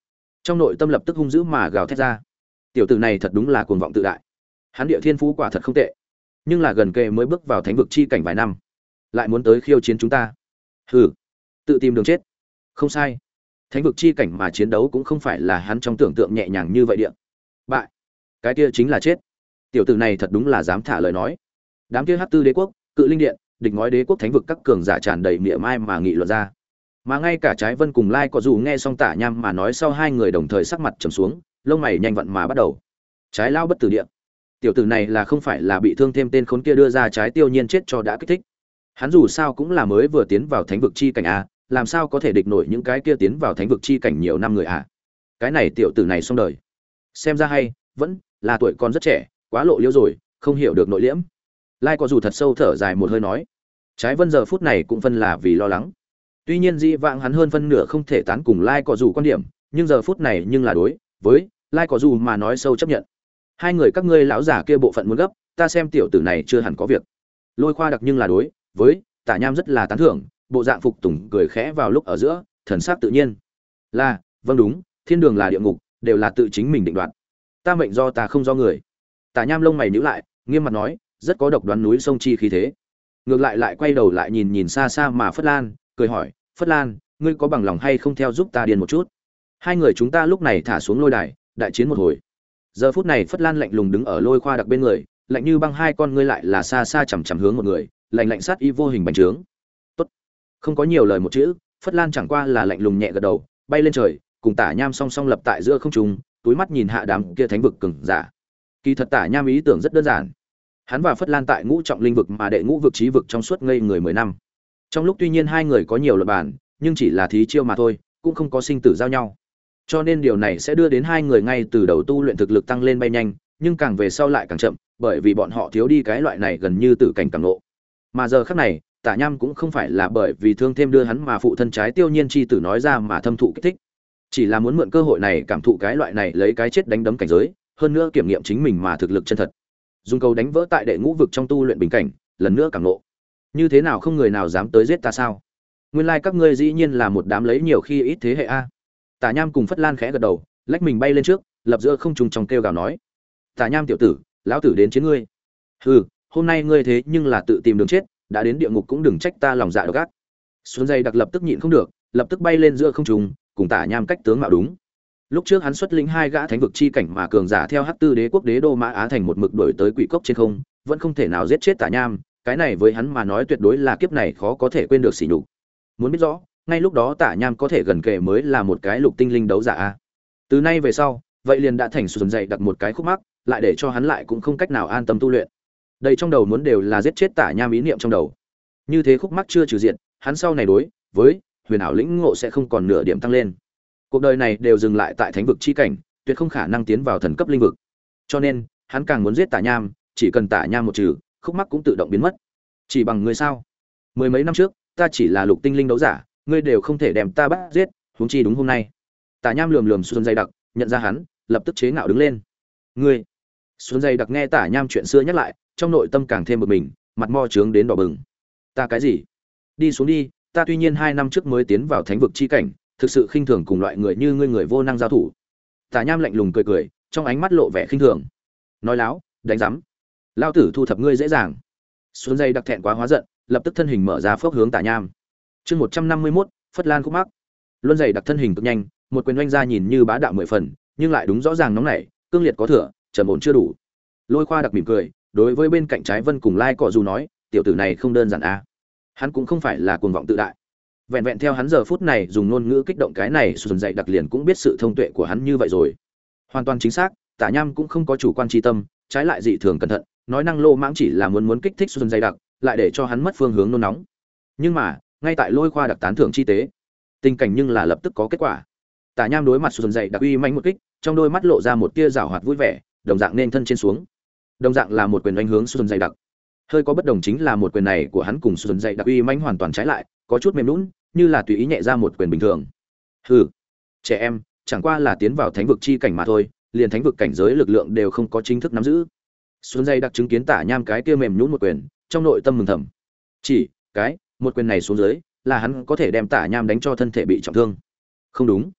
Trong nội tâm lập tức hung dữ mà gào thét ra. Tiểu tử này thật đúng là cuồng vọng tự đại. Hắn địa thiên phú quả thật không tệ, nhưng là gần kề mới bước vào thánh vực chi cảnh vài năm, lại muốn tới khiêu chiến chúng ta. Hừ, tự tìm đường chết. Không sai. Thánh vực chi cảnh mà chiến đấu cũng không phải là hắn trong tưởng tượng nhẹ nhàng như vậy địa. Bại, cái kia chính là chết. Tiểu tử này thật đúng là dám thả lời nói. Đám kia Hắc Tư Đế quốc, Cự Linh Điện, địch ngói đế quốc thánh vực các cường giả tràn đầy miệng mai mà nghị luận ra. Mà ngay cả Trái Vân cùng Lai có dù nghe xong Tả Nham mà nói sau, hai người đồng thời sắc mặt trầm xuống, lông mày nhanh vặn mà bắt đầu. Trái lao bất tử địa. Tiểu tử này là không phải là bị thương thêm tên khốn kia đưa ra trái tiêu nhiên chết cho đã kích thích. Hắn dù sao cũng là mới vừa tiến vào thánh vực chi cảnh a, làm sao có thể địch nổi những cái kia tiến vào thánh vực chi cảnh nhiều năm người à? Cái này tiểu tử này xong đời. Xem ra hay, vẫn là tuổi còn rất trẻ, quá lộ liễu rồi, không hiểu được nội liễm. Lai có dù thật sâu thở dài một hơi nói. Trái Vân giờ phút này cũng phân là vì lo lắng. Tuy nhiên dĩ vãng hắn hơn phân nửa không thể tán cùng Lai có dù quan điểm, nhưng giờ phút này nhưng là đối với Lai có dù mà nói sâu chấp nhận. Hai người các ngươi lão giả kia bộ phận muốn gấp, ta xem tiểu tử này chưa hẳn có việc. Lôi Khoa đặc nhưng là đối với Tả Nham rất là tán thưởng, bộ dạng phục tùng cười khẽ vào lúc ở giữa, thần sắc tự nhiên. Là, vâng đúng, thiên đường là địa ngục, đều là tự chính mình định đoạt. Ta mệnh do ta không do người. Tả Nham lông mày nhíu lại, nghiêm mặt nói, rất có độc đoán núi sông chi khí thế. Ngược lại lại quay đầu lại nhìn nhìn xa xa mà Phất Lan, cười hỏi, Phất Lan, ngươi có bằng lòng hay không theo giúp ta điền một chút? Hai người chúng ta lúc này thả xuống lôi đài, đại chiến một hồi. Giờ phút này Phất Lan lạnh lùng đứng ở Lôi Khoa đặc bên người, lạnh như băng hai con ngươi lại là xa xa chằm chằm hướng một người, lạnh lạnh sát y vô hình bành trướng. Tốt. Không có nhiều lời một chữ, Phất Lan chẳng qua là lạnh lùng nhẹ gật đầu, bay lên trời, cùng Tả Nham song song lập tại giữa không trung, túi mắt nhìn hạ đám kia thánh vực cường giả. Kỳ thật Tả Nham ý tưởng rất đơn giản. Hắn và Phất Lan tại ngũ trọng linh vực mà đệ ngũ vực chí vực trong suốt ngây người mười năm. Trong lúc tuy nhiên hai người có nhiều luận bàn, nhưng chỉ là thí chiêu mà thôi, cũng không có sinh tử giao nhau. Cho nên điều này sẽ đưa đến hai người ngay từ đầu tu luyện thực lực tăng lên bay nhanh, nhưng càng về sau lại càng chậm, bởi vì bọn họ thiếu đi cái loại này gần như tử cảnh cảm ngộ. Mà giờ khắc này, Tả Nham cũng không phải là bởi vì thương thêm đưa hắn mà phụ thân trái tiêu nhiên chi tử nói ra mà thâm thụ kích thích, chỉ là muốn mượn cơ hội này cảm thụ cái loại này lấy cái chết đánh đấm cảnh giới, hơn nữa kiểm nghiệm chính mình mà thực lực chân thật. Dùng cầu đánh vỡ tại đệ ngũ vực trong tu luyện bình cảnh, lần nữa cảm ngộ. Như thế nào không người nào dám tới giết ta sao? Nguyên lai like các ngươi dĩ nhiên là một đám lấy nhiều khi ít thế hệ a. Tả Nham cùng Phất Lan khẽ gật đầu, lách mình bay lên trước, lập giữa không trung trong kêu gào nói: "Tả Nham tiểu tử, lão tử đến chiến ngươi." "Hừ, hôm nay ngươi thế nhưng là tự tìm đường chết, đã đến địa ngục cũng đừng trách ta lòng dạ độc ác." Xuân dây đặc lập tức nhịn không được, lập tức bay lên giữa không trung, cùng Tả Nham cách tướng mạo đúng. Lúc trước hắn xuất lĩnh hai gã thánh vực chi cảnh mà cường giả theo Hắc Tư Đế quốc đế đô Mã Á thành một mực đuổi tới quỷ cốc trên không, vẫn không thể nào giết chết Tả Nham, cái này với hắn mà nói tuyệt đối là kiếp này khó có thể quên được sỉ nhục. Muốn biết rõ, ngay lúc đó Tả Nham có thể gần kề mới là một cái lục tinh linh đấu giả a. Từ nay về sau, vậy liền đã thành Xuân dày đặt một cái khúc mắc, lại để cho hắn lại cũng không cách nào an tâm tu luyện. Đây trong đầu muốn đều là giết chết Tả Nham ý niệm trong đầu. Như thế khúc mắc chưa trừ diện, hắn sau này đối với huyền ảo lĩnh ngộ sẽ không còn nửa điểm tăng lên. Cuộc đời này đều dừng lại tại thánh vực chi cảnh, tuyệt không khả năng tiến vào thần cấp linh vực. Cho nên, hắn càng muốn giết Tả Nham, chỉ cần Tả Nham một trừ, khúc mắc cũng tự động biến mất. Chỉ bằng ngươi sao? Mười mấy năm trước, ta chỉ là lục tinh linh đấu giả, ngươi đều không thể đem ta bắt giết, huống chi đúng hôm nay. Tả Nham lườm lườm Xuân dày đặc, nhận ra hắn, lập tức chế ngạo đứng lên. Ngươi? Xuân dày đặc nghe Tả Nham chuyện xưa nhắc lại, trong nội tâm càng thêm bực mình, mặt mo trướng đến đỏ bừng. Ta cái gì? Đi xuống đi, ta tuy nhiên hai năm trước mới tiến vào thánh vực chi cảnh, thực sự khinh thường cùng loại người như ngươi người vô năng giao thủ. Tả Nham lạnh lùng cười cười, trong ánh mắt lộ vẻ khinh thường. Nói láo, đánh rắm. Lao tử thu thập ngươi dễ dàng. Xuân dày đặc thẹn quá hóa giận, lập tức thân hình mở ra phốc hướng Tả Nham. Chương một trăm năm mươi mốt, Phất Lan khúc mắc. Luân dày đặc thân hình cực nhanh, một quyền oanh ra nhìn như bá đạo mười phần, nhưng lại đúng rõ ràng nóng nảy, cương liệt có thừa, trầm ổn chưa đủ. Lôi Khoa đặc mỉm cười, đối với bên cạnh Trái Vân cùng Lai Cọ dù nói, tiểu tử này không đơn giản a. Hắn cũng không phải là cuồng vọng tự đại. Vẹn vẹn theo hắn giờ phút này dùng ngôn ngữ kích động cái này, Xuân dày đặc liền cũng biết sự thông tuệ của hắn như vậy rồi. Hoàn toàn chính xác, Tả Nham cũng không có chủ quan chi tâm, trái lại dị thường cẩn thận, nói năng lô mãng chỉ là muốn muốn kích thích Xuân dày đặc, lại để cho hắn mất phương hướng nôn nóng. Nhưng mà, ngay tại Lôi Khoa đặc tán thưởng chi tế, tình cảnh nhưng là lập tức có kết quả. Tả Nham đối mặt Xuân dày đặc uy mãnh một kích, trong đôi mắt lộ ra một tia giảo hoạt vui vẻ, đồng dạng nên thân trên xuống. Đồng dạng là một quyền đánh hướng Xuân dày đặc. Hơi có bất đồng chính là một quyền này của hắn cùng Xuân dày đặc uy mãnh hoàn toàn trái lại, có chút mềm nhũn, như là tùy ý nhẹ ra một quyền bình thường. Hừ, trẻ em, chẳng qua là tiến vào thánh vực chi cảnh mà thôi, liền thánh vực cảnh giới lực lượng đều không có chính thức nắm giữ. Xuân dày đặc chứng kiến Tả Nham cái kia mềm nhũn một quyền, trong nội tâm mừng thầm. Chỉ cái, một quyền này xuống dưới, là hắn có thể đem Tả Nham đánh cho thân thể bị trọng thương. Không đúng,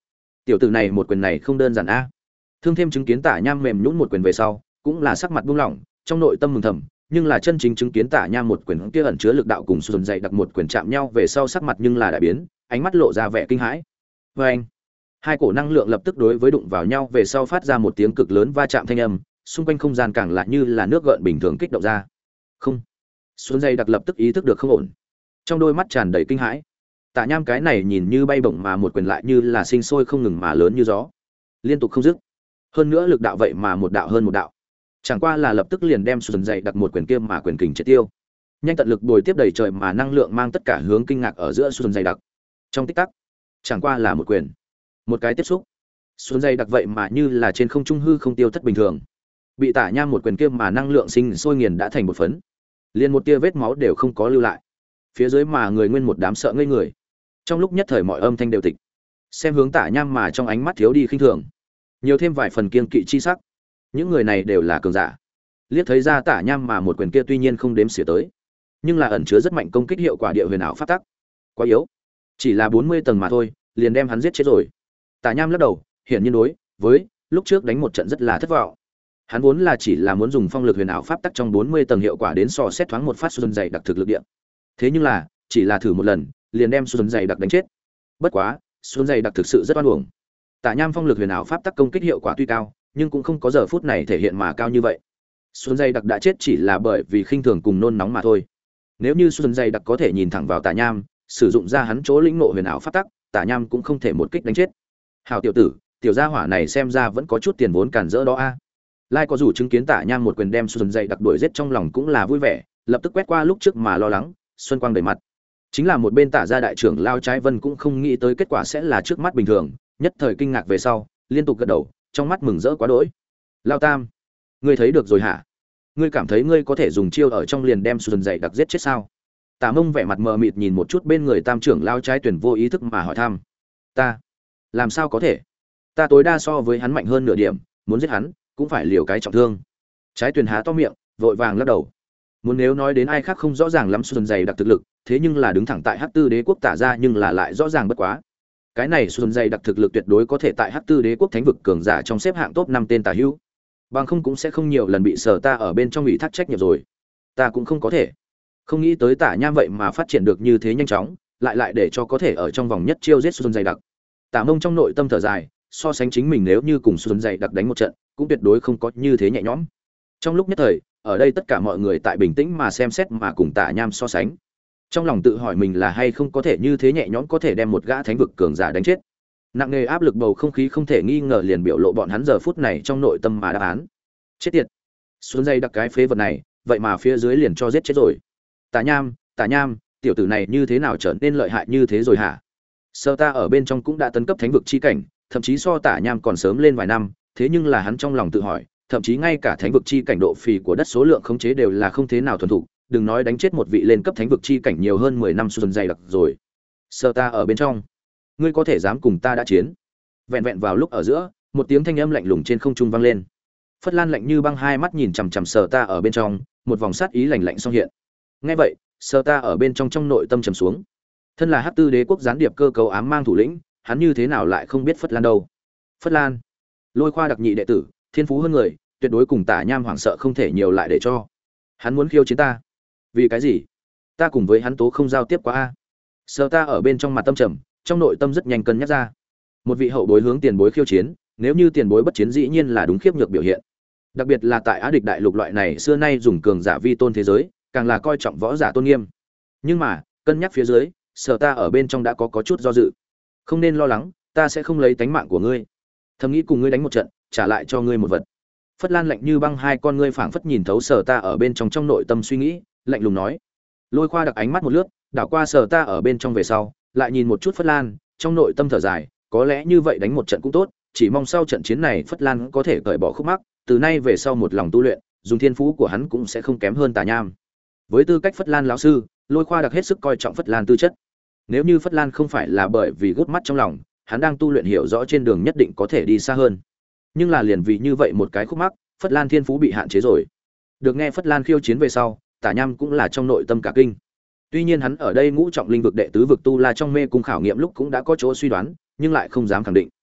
tiểu tử này một quyền này không đơn giản a. Thương Thêm chứng kiến Tả Nham mềm nhũn một quyền về sau, cũng là sắc mặt buông lỏng, trong nội tâm mừng thầm, nhưng là chân chính chứng kiến Tả Nham một quyền kia ẩn chứa lực đạo cùng sườn dày đặc một quyền chạm nhau về sau, sắc mặt nhưng là đại biến, ánh mắt lộ ra vẻ kinh hãi. Và anh, hai cổ năng lượng lập tức đối với đụng vào nhau về sau phát ra một tiếng cực lớn va chạm thanh âm, xung quanh không gian càng lại như là nước gợn bình thường kích động ra. Không, sườn dày đặc lập tức ý thức được không ổn, trong đôi mắt tràn đầy kinh hãi. Tả Nham cái này nhìn như bay bổng mà một quyền lại như là sinh sôi không ngừng mà lớn như gió, liên tục không dứt. Hơn nữa lực đạo vậy mà một đạo hơn một đạo, chẳng qua là lập tức liền đem sườn dày đặc một quyền kia mà quyền kình triệt tiêu. Nhanh tận lực bồi tiếp đầy trời mà năng lượng mang tất cả hướng kinh ngạc ở giữa sườn dày đặc. Trong tích tắc, chẳng qua là một quyền, một cái tiếp xúc, sườn dày đặc vậy mà như là trên không trung hư không tiêu thất bình thường. Bị Tả Nham một quyền kia mà năng lượng sinh sôi nghiền đã thành một phấn, liền một tia vết máu đều không có lưu lại. Phía dưới mà người nguyên một đám sợ ngây người. Trong lúc nhất thời mọi âm thanh đều tịch, xem hướng Tả Nham mà trong ánh mắt thiếu đi khinh thường, nhiều thêm vài phần kiên kỵ chi sắc. Những người này đều là cường giả, liếc thấy ra Tả Nham mà một quyền kia tuy nhiên không đếm xỉa tới, nhưng là ẩn chứa rất mạnh công kích hiệu quả địa huyền ảo pháp tắc, quá yếu, chỉ là bốn mươi tầng mà thôi, liền đem hắn giết chết rồi. Tả Nham lắc đầu, hiển nhiên đối với lúc trước đánh một trận rất là thất vọng. Hắn vốn là chỉ là muốn dùng phong lực huyền ảo pháp tắc trong bốn mươi tầng hiệu quả đến so xét thoáng một phát xuân dày đặc thực lực địa. Thế nhưng là, chỉ là thử một lần, liền đem xuân dày đặc đánh chết. Bất quá, xuân dày đặc thực sự rất oan uổng. Tả Nham phong lực huyền ảo pháp tắc công kích hiệu quả tuy cao, nhưng cũng không có giờ phút này thể hiện mà cao như vậy. Xuân dày đặc đã chết chỉ là bởi vì khinh thường cùng nôn nóng mà thôi. Nếu như xuân dày đặc có thể nhìn thẳng vào Tả Nham, sử dụng ra hắn chỗ lĩnh ngộ huyền ảo pháp tắc, Tả Nham cũng không thể một kích đánh chết. Hảo tiểu tử, tiểu gia hỏa này xem ra vẫn có chút tiền vốn cản rỡ đó a. Lai có dù chứng kiến Tả Nham một quyền đem xuân dày đặc đuổi giết trong lòng cũng là vui vẻ, lập tức quét qua lúc trước mà lo lắng, xuân quang đầy mặt. Chính là một bên Tả gia đại trưởng Lao Trái Vân cũng không nghĩ tới kết quả sẽ là trước mắt bình thường, nhất thời kinh ngạc về sau, liên tục gật đầu, trong mắt mừng rỡ quá đỗi. Lao Tam, ngươi thấy được rồi hả? Ngươi cảm thấy ngươi có thể dùng chiêu ở trong liền đem xuân dày đặc giết chết sao? Tả Mông vẻ mặt mờ mịt nhìn một chút bên người Tam trưởng Lao Trái Tuyển vô ý thức mà hỏi thăm. Ta, làm sao có thể? Ta tối đa so với hắn mạnh hơn nửa điểm, muốn giết hắn cũng phải liều cái trọng thương. Trái Tuyển há to miệng, vội vàng lắc đầu. Muốn nếu nói đến ai khác không rõ ràng lắm xuân dày đặc thực lực, thế nhưng là đứng thẳng tại Hắc Tư Đế quốc Tả gia nhưng là lại rõ ràng bất quá. Cái này xuân dày đặc thực lực tuyệt đối có thể tại Hắc Tư Đế quốc thánh vực cường giả trong xếp hạng top năm tên tả hữu. Bằng không cũng sẽ không nhiều lần bị Sở ta ở bên trong ủy thác trách nhiệm rồi. Ta cũng không có thể. Không nghĩ tới Tả Nham vậy mà phát triển được như thế nhanh chóng, lại lại để cho có thể ở trong vòng nhất chiêu giết xuân dày đặc. Tả Mông trong nội tâm thở dài, so sánh chính mình nếu như cùng xuân dày đặc đánh một trận, cũng tuyệt đối không có như thế nhẹ nhõm. Trong lúc nhất thời, ở đây tất cả mọi người tại bình tĩnh mà xem xét mà cùng Tả Nham so sánh. Trong lòng tự hỏi mình là hay không có thể như thế nhẹ nhõm có thể đem một gã thánh vực cường giả đánh chết. Nặng nề áp lực bầu không khí không thể nghi ngờ liền biểu lộ bọn hắn giờ phút này trong nội tâm mà đáp án. Chết tiệt. Xuân dây đặc cái phế vật này, vậy mà phía dưới liền cho giết chết rồi. Tả Nham, Tả Nham, tiểu tử này như thế nào trở nên lợi hại như thế rồi hả? Sơ ta ở bên trong cũng đã tấn cấp thánh vực chi cảnh, thậm chí so Tả Nham còn sớm lên vài năm, thế nhưng là hắn trong lòng tự hỏi, thậm chí ngay cả thánh vực chi cảnh độ phì của đất số lượng khống chế đều là không thế nào thuần thục, đừng nói đánh chết một vị lên cấp thánh vực chi cảnh nhiều hơn mười năm xuân dày đặc rồi. Sơ ta ở bên trong, ngươi có thể dám cùng ta đã chiến? Vẹn vẹn vào lúc ở giữa, một tiếng thanh âm lạnh lùng trên không trung vang lên. Phất Lan lạnh như băng hai mắt nhìn chằm chằm Sơ ta ở bên trong, một vòng sát ý lạnh lạnh song hiện. Nghe vậy, Sơ ta ở bên trong trong nội tâm trầm xuống. Thân là Hắc Tư Đế quốc gián điệp cơ cấu ám mang thủ lĩnh, hắn như thế nào lại không biết Phất Lan đâu? Phất Lan, Lôi Khoa đặc nhị đệ tử, thiên phú hơn người, tuyệt đối cùng Tả Nham hoảng sợ không thể nhiều lại để cho. Hắn muốn khiêu chiến ta. Vì cái gì? Ta cùng với hắn tố không giao tiếp quá a. Sơ ta ở bên trong mặt tâm trầm, trong nội tâm rất nhanh cân nhắc ra. Một vị hậu bối hướng tiền bối khiêu chiến, nếu như tiền bối bất chiến dĩ nhiên là đúng khiếp nhược biểu hiện. Đặc biệt là tại Á Địch đại lục loại này xưa nay dùng cường giả vi tôn thế giới, càng là coi trọng võ giả tôn nghiêm. Nhưng mà, cân nhắc phía dưới, Sở ta ở bên trong đã có có chút do dự. Không nên lo lắng, ta sẽ không lấy tánh mạng của ngươi. Thầm nghĩ cùng ngươi đánh một trận, trả lại cho ngươi một vật. Phất Lan lạnh như băng hai con ngươi phảng phất nhìn thấu Sở ta ở bên trong trong nội tâm suy nghĩ, lạnh lùng nói. Lôi Khoa đặc ánh mắt một lướt, đảo qua Sở ta ở bên trong về sau, lại nhìn một chút Phất Lan, trong nội tâm thở dài, có lẽ như vậy đánh một trận cũng tốt, chỉ mong sau trận chiến này Phất Lan có thể cởi bỏ khúc mắc, từ nay về sau một lòng tu luyện, dùng thiên phú của hắn cũng sẽ không kém hơn Tả Nham. Với tư cách Phất Lan lão sư, Lôi Khoa đặc hết sức coi trọng Phất Lan tư chất. Nếu như Phất Lan không phải là bởi vì gút mắt trong lòng, hắn đang tu luyện hiểu rõ trên đường nhất định có thể đi xa hơn. Nhưng là liền vì như vậy một cái khúc mắc, Phất Lan thiên phú bị hạn chế rồi. Được nghe Phất Lan khiêu chiến về sau, Tả Nham cũng là trong nội tâm cả kinh. Tuy nhiên hắn ở đây ngũ trọng linh vực đệ tứ vực tu la trong mê cung khảo nghiệm lúc cũng đã có chỗ suy đoán, nhưng lại không dám khẳng định.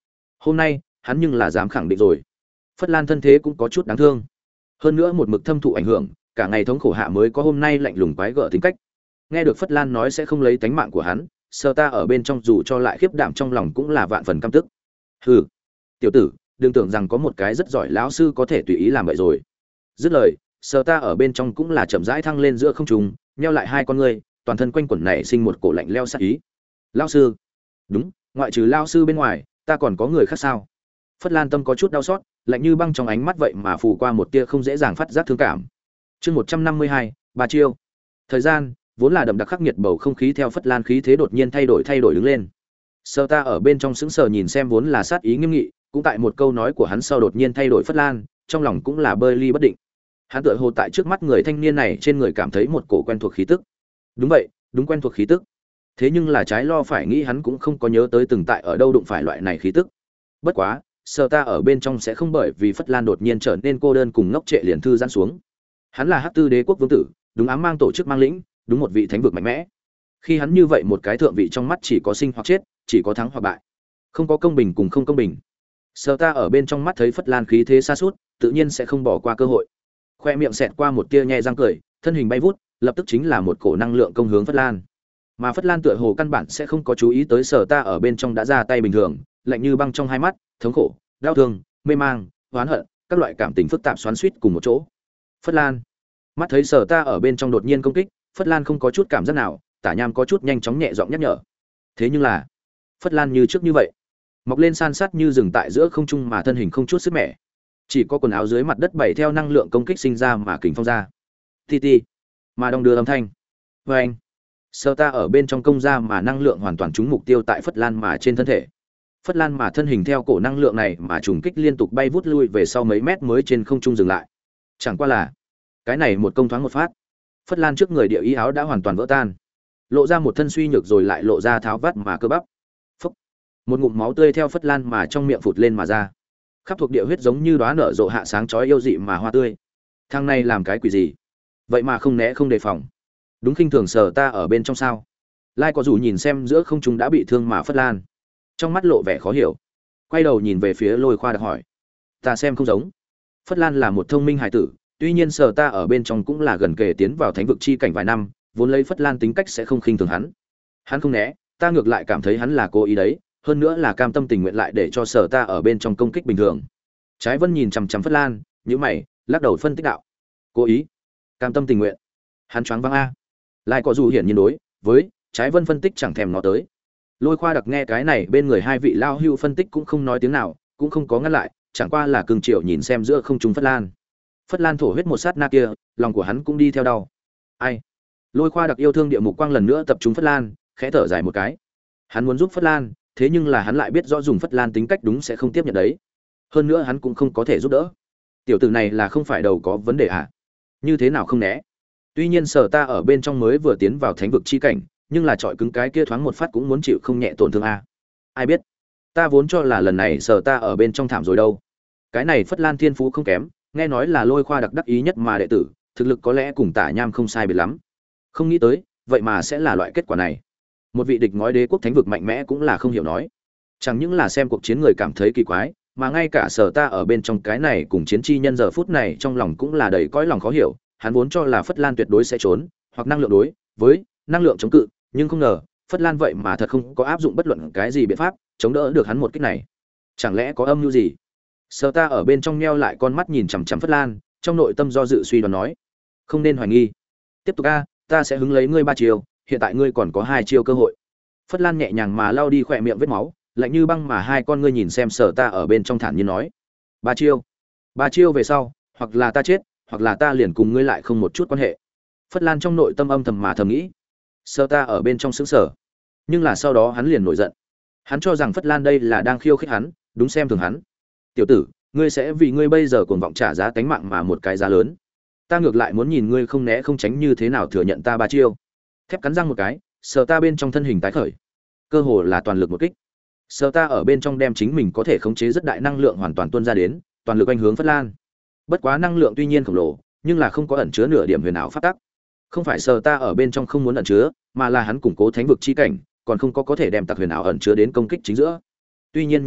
hôm nay hắn nhưng là dám khẳng định rồi. Phất Lan thân thế cũng có chút đáng thương, hơn nữa một mực thâm thụ ảnh hưởng, cả ngày thống khổ hạ mới có hôm nay lạnh lùng quái gở tính cách. Nghe được Phất Lan nói sẽ không lấy tánh mạng của hắn, Sở Ta ở bên trong dù cho lại khiếp đảm trong lòng cũng là vạn phần căm tức. Hừ, tiểu tử, đừng tưởng rằng có một cái rất giỏi lão sư có thể tùy ý làm vậy rồi. Dứt lời, Sở Ta ở bên trong cũng là chậm rãi thăng lên giữa không trung, nheo lại hai con ngươi, toàn thân quanh quẩn nảy sinh một cổ lạnh lẽo sát ý. Lão sư? Đúng, ngoại trừ lão sư bên ngoài, ta còn có người khác sao? Phất Lan tâm có chút đau xót, lạnh như băng trong ánh mắt vậy mà phù qua một tia không dễ dàng phát giác thương cảm. Chương một trăm năm mươi hai, ba chiêu. Thời gian vốn là đậm đặc khắc nghiệt, bầu không khí theo Phất Lan khí thế đột nhiên thay đổi thay đổi đứng lên. Sở Ta ở bên trong sững sờ nhìn xem vốn là sát ý nghiêm nghị, cũng tại một câu nói của hắn sau đột nhiên thay đổi Phất Lan, trong lòng cũng là bơi ly bất định. Hắn tựa hồ tại trước mắt người thanh niên này trên người cảm thấy một cổ quen thuộc khí tức. Đúng vậy, đúng quen thuộc khí tức. Thế nhưng là trái lo phải nghĩ hắn cũng không có nhớ tới từng tại ở đâu đụng phải loại này khí tức. Bất quá, Sở Ta ở bên trong sẽ không bởi vì Phất Lan đột nhiên trở nên cô đơn cùng ngốc trệ liền thư giãn xuống. Hắn là Hắc Tư Đế quốc vương tử, đúng ám mang tổ chức mang lĩnh, đúng một vị thánh vực mạnh mẽ. Khi hắn như vậy một cái thượng vị trong mắt chỉ có sinh hoặc chết, chỉ có thắng hoặc bại, không có công bình cùng không công bình. Sở Ta ở bên trong mắt thấy Phất Lan khí thế xa suốt, tự nhiên sẽ không bỏ qua cơ hội. Khoe miệng xẹt qua một tia nhẹ răng cười, thân hình bay vút, lập tức chính là một cổ năng lượng công hướng Phất Lan. Mà Phất Lan tựa hồ căn bản sẽ không có chú ý tới Sở Ta ở bên trong đã ra tay bình thường, lạnh như băng trong hai mắt, thống khổ, đau thương, mê mang, oán hận, các loại cảm tình phức tạp xoắn xuýt cùng một chỗ. Phất Lan, mắt thấy Sở Ta ở bên trong đột nhiên công kích, Phất Lan không có chút cảm giác nào, Tả Nham có chút nhanh chóng nhẹ giọng nhắc nhở. Thế nhưng là, Phất Lan như trước như vậy, mọc lên san sát như rừng tại giữa không trung mà thân hình không chút sức mẻ, chỉ có quần áo dưới mặt đất bảy theo năng lượng công kích sinh ra mà kình phong ra. Ti ti, mà đong đưa âm thanh. Và anh, Sở Ta ở bên trong công ra mà năng lượng hoàn toàn trúng mục tiêu tại Phất Lan mà trên thân thể. Phất Lan mà thân hình theo cổ năng lượng này mà trùng kích liên tục bay vút lui về sau mấy mét mới trên không trung dừng lại. Chẳng qua là, cái này một công thoáng một phát, Phất Lan trước người địa y áo đã hoàn toàn vỡ tan, lộ ra một thân suy nhược rồi lại lộ ra tháo vắt mà cơ bắp. Phốc. Một ngụm máu tươi theo Phất Lan mà trong miệng phụt lên mà ra. Khắp thuộc địa huyết giống như đóa nở rộ hạ sáng chói yêu dị mà hoa tươi. Thằng này làm cái quỷ gì? Vậy mà không né không đề phòng. Đúng khinh thường Sở Ta ở bên trong sao? Lai có dù nhìn xem giữa không trung đã bị thương mà Phất Lan, trong mắt lộ vẻ khó hiểu. Quay đầu nhìn về phía Lôi Khoa đặc hỏi: "Ta xem không giống." Phất Lan là một thông minh hải tử, tuy nhiên Sở Ta ở bên trong cũng là gần kề tiến vào thánh vực chi cảnh vài năm, vốn lấy Phất Lan tính cách sẽ không khinh thường hắn. Hắn không né, ta ngược lại cảm thấy hắn là cố ý đấy, hơn nữa là cam tâm tình nguyện lại để cho Sở Ta ở bên trong công kích bình thường. Trái Vân nhìn chằm chằm Phất Lan, nhíu mày, lắc đầu phân tích đạo: "Cố ý? Cam tâm tình nguyện?" Hắn choáng váng a. Lại có dù hiển nhiên đối với Trái Vân phân tích chẳng thèm nó tới. Lôi Khoa đặc nghe cái này bên người hai vị lao hưu phân tích cũng không nói tiếng nào, cũng không có ngăn lại, chẳng qua là cường triệu nhìn xem giữa không trung Phất Lan. Phất Lan thổ huyết một sát na kia, lòng của hắn cũng đi theo đau. Ai? Lôi Khoa đặc yêu thương địa mục quang lần nữa tập trung Phất Lan, khẽ thở dài một cái. Hắn muốn giúp Phất Lan, thế nhưng là hắn lại biết rõ dùng Phất Lan tính cách đúng sẽ không tiếp nhận đấy. Hơn nữa hắn cũng không có thể giúp đỡ. Tiểu tử này là không phải đầu có vấn đề à? Như thế nào không né? Tuy nhiên Sở Ta ở bên trong mới vừa tiến vào thánh vực chi cảnh, nhưng là trọi cứng cái kia thoáng một phát cũng muốn chịu không nhẹ tổn thương a. Ai biết? Ta vốn cho là lần này Sở Ta ở bên trong thảm rồi đâu. Cái này Phất Lan thiên phú không kém, nghe nói là Lôi Khoa đặc đắc ý nhất mà đệ tử, thực lực có lẽ cùng Tả Nham không sai biệt lắm. Không nghĩ tới, vậy mà sẽ là loại kết quả này. Một vị địch ngói đế quốc thánh vực mạnh mẽ cũng là không hiểu nói. Chẳng những là xem cuộc chiến người cảm thấy kỳ quái, mà ngay cả Sở Ta ở bên trong cái này cùng chiến chi nhân giờ phút này trong lòng cũng là đầy cõi lòng khó hiểu, hắn vốn cho là Phất Lan tuyệt đối sẽ trốn, hoặc năng lượng đối với năng lượng chống cự, nhưng không ngờ, Phất Lan vậy mà thật không có áp dụng bất luận cái gì biện pháp chống đỡ được hắn một kích này. Chẳng lẽ có âm mưu gì? Sở Ta ở bên trong nheo lại con mắt nhìn chằm chằm Phất Lan, trong nội tâm do dự suy đoán nói: "Không nên hoài nghi. Tiếp tục a, ta sẽ hứng lấy ngươi ba chiêu, hiện tại ngươi còn có hai chiêu cơ hội." Phất Lan nhẹ nhàng mà lau đi khỏe miệng vết máu, lạnh như băng mà hai con ngươi nhìn xem Sở Ta ở bên trong thản nhiên nói: "Ba chiêu. Ba chiêu về sau, hoặc là ta chết, hoặc là ta liền cùng ngươi lại không một chút quan hệ." Phất Lan trong nội tâm âm thầm mà thầm nghĩ. Sở Ta ở bên trong sững sờ, nhưng là sau đó hắn liền nổi giận. Hắn cho rằng Phất Lan đây là đang khiêu khích hắn, đúng xem thường hắn. "Tiểu tử, ngươi sẽ vì ngươi bây giờ cuồng vọng trả giá tánh mạng mà một cái giá lớn. Ta ngược lại muốn nhìn ngươi không né không tránh như thế nào thừa nhận ta ba chiêu." Thép cắn răng một cái, Sở Ta bên trong thân hình tái khởi, cơ hồ là toàn lực một kích. Sở Ta ở bên trong đem chính mình có thể khống chế rất đại năng lượng hoàn toàn tuôn ra đến, toàn lực anh hướng Phất Lan. Bất quá năng lượng tuy nhiên khổng lồ, nhưng là không có ẩn chứa nửa điểm huyền ảo pháp tắc. Không phải Sở Ta ở bên trong không muốn ẩn chứa, mà là hắn củng cố thánh vực chi cảnh, còn không có có thể đem tặc huyền ảo ẩn chứa đến công kích chính giữa. Tuy nhiên như thế,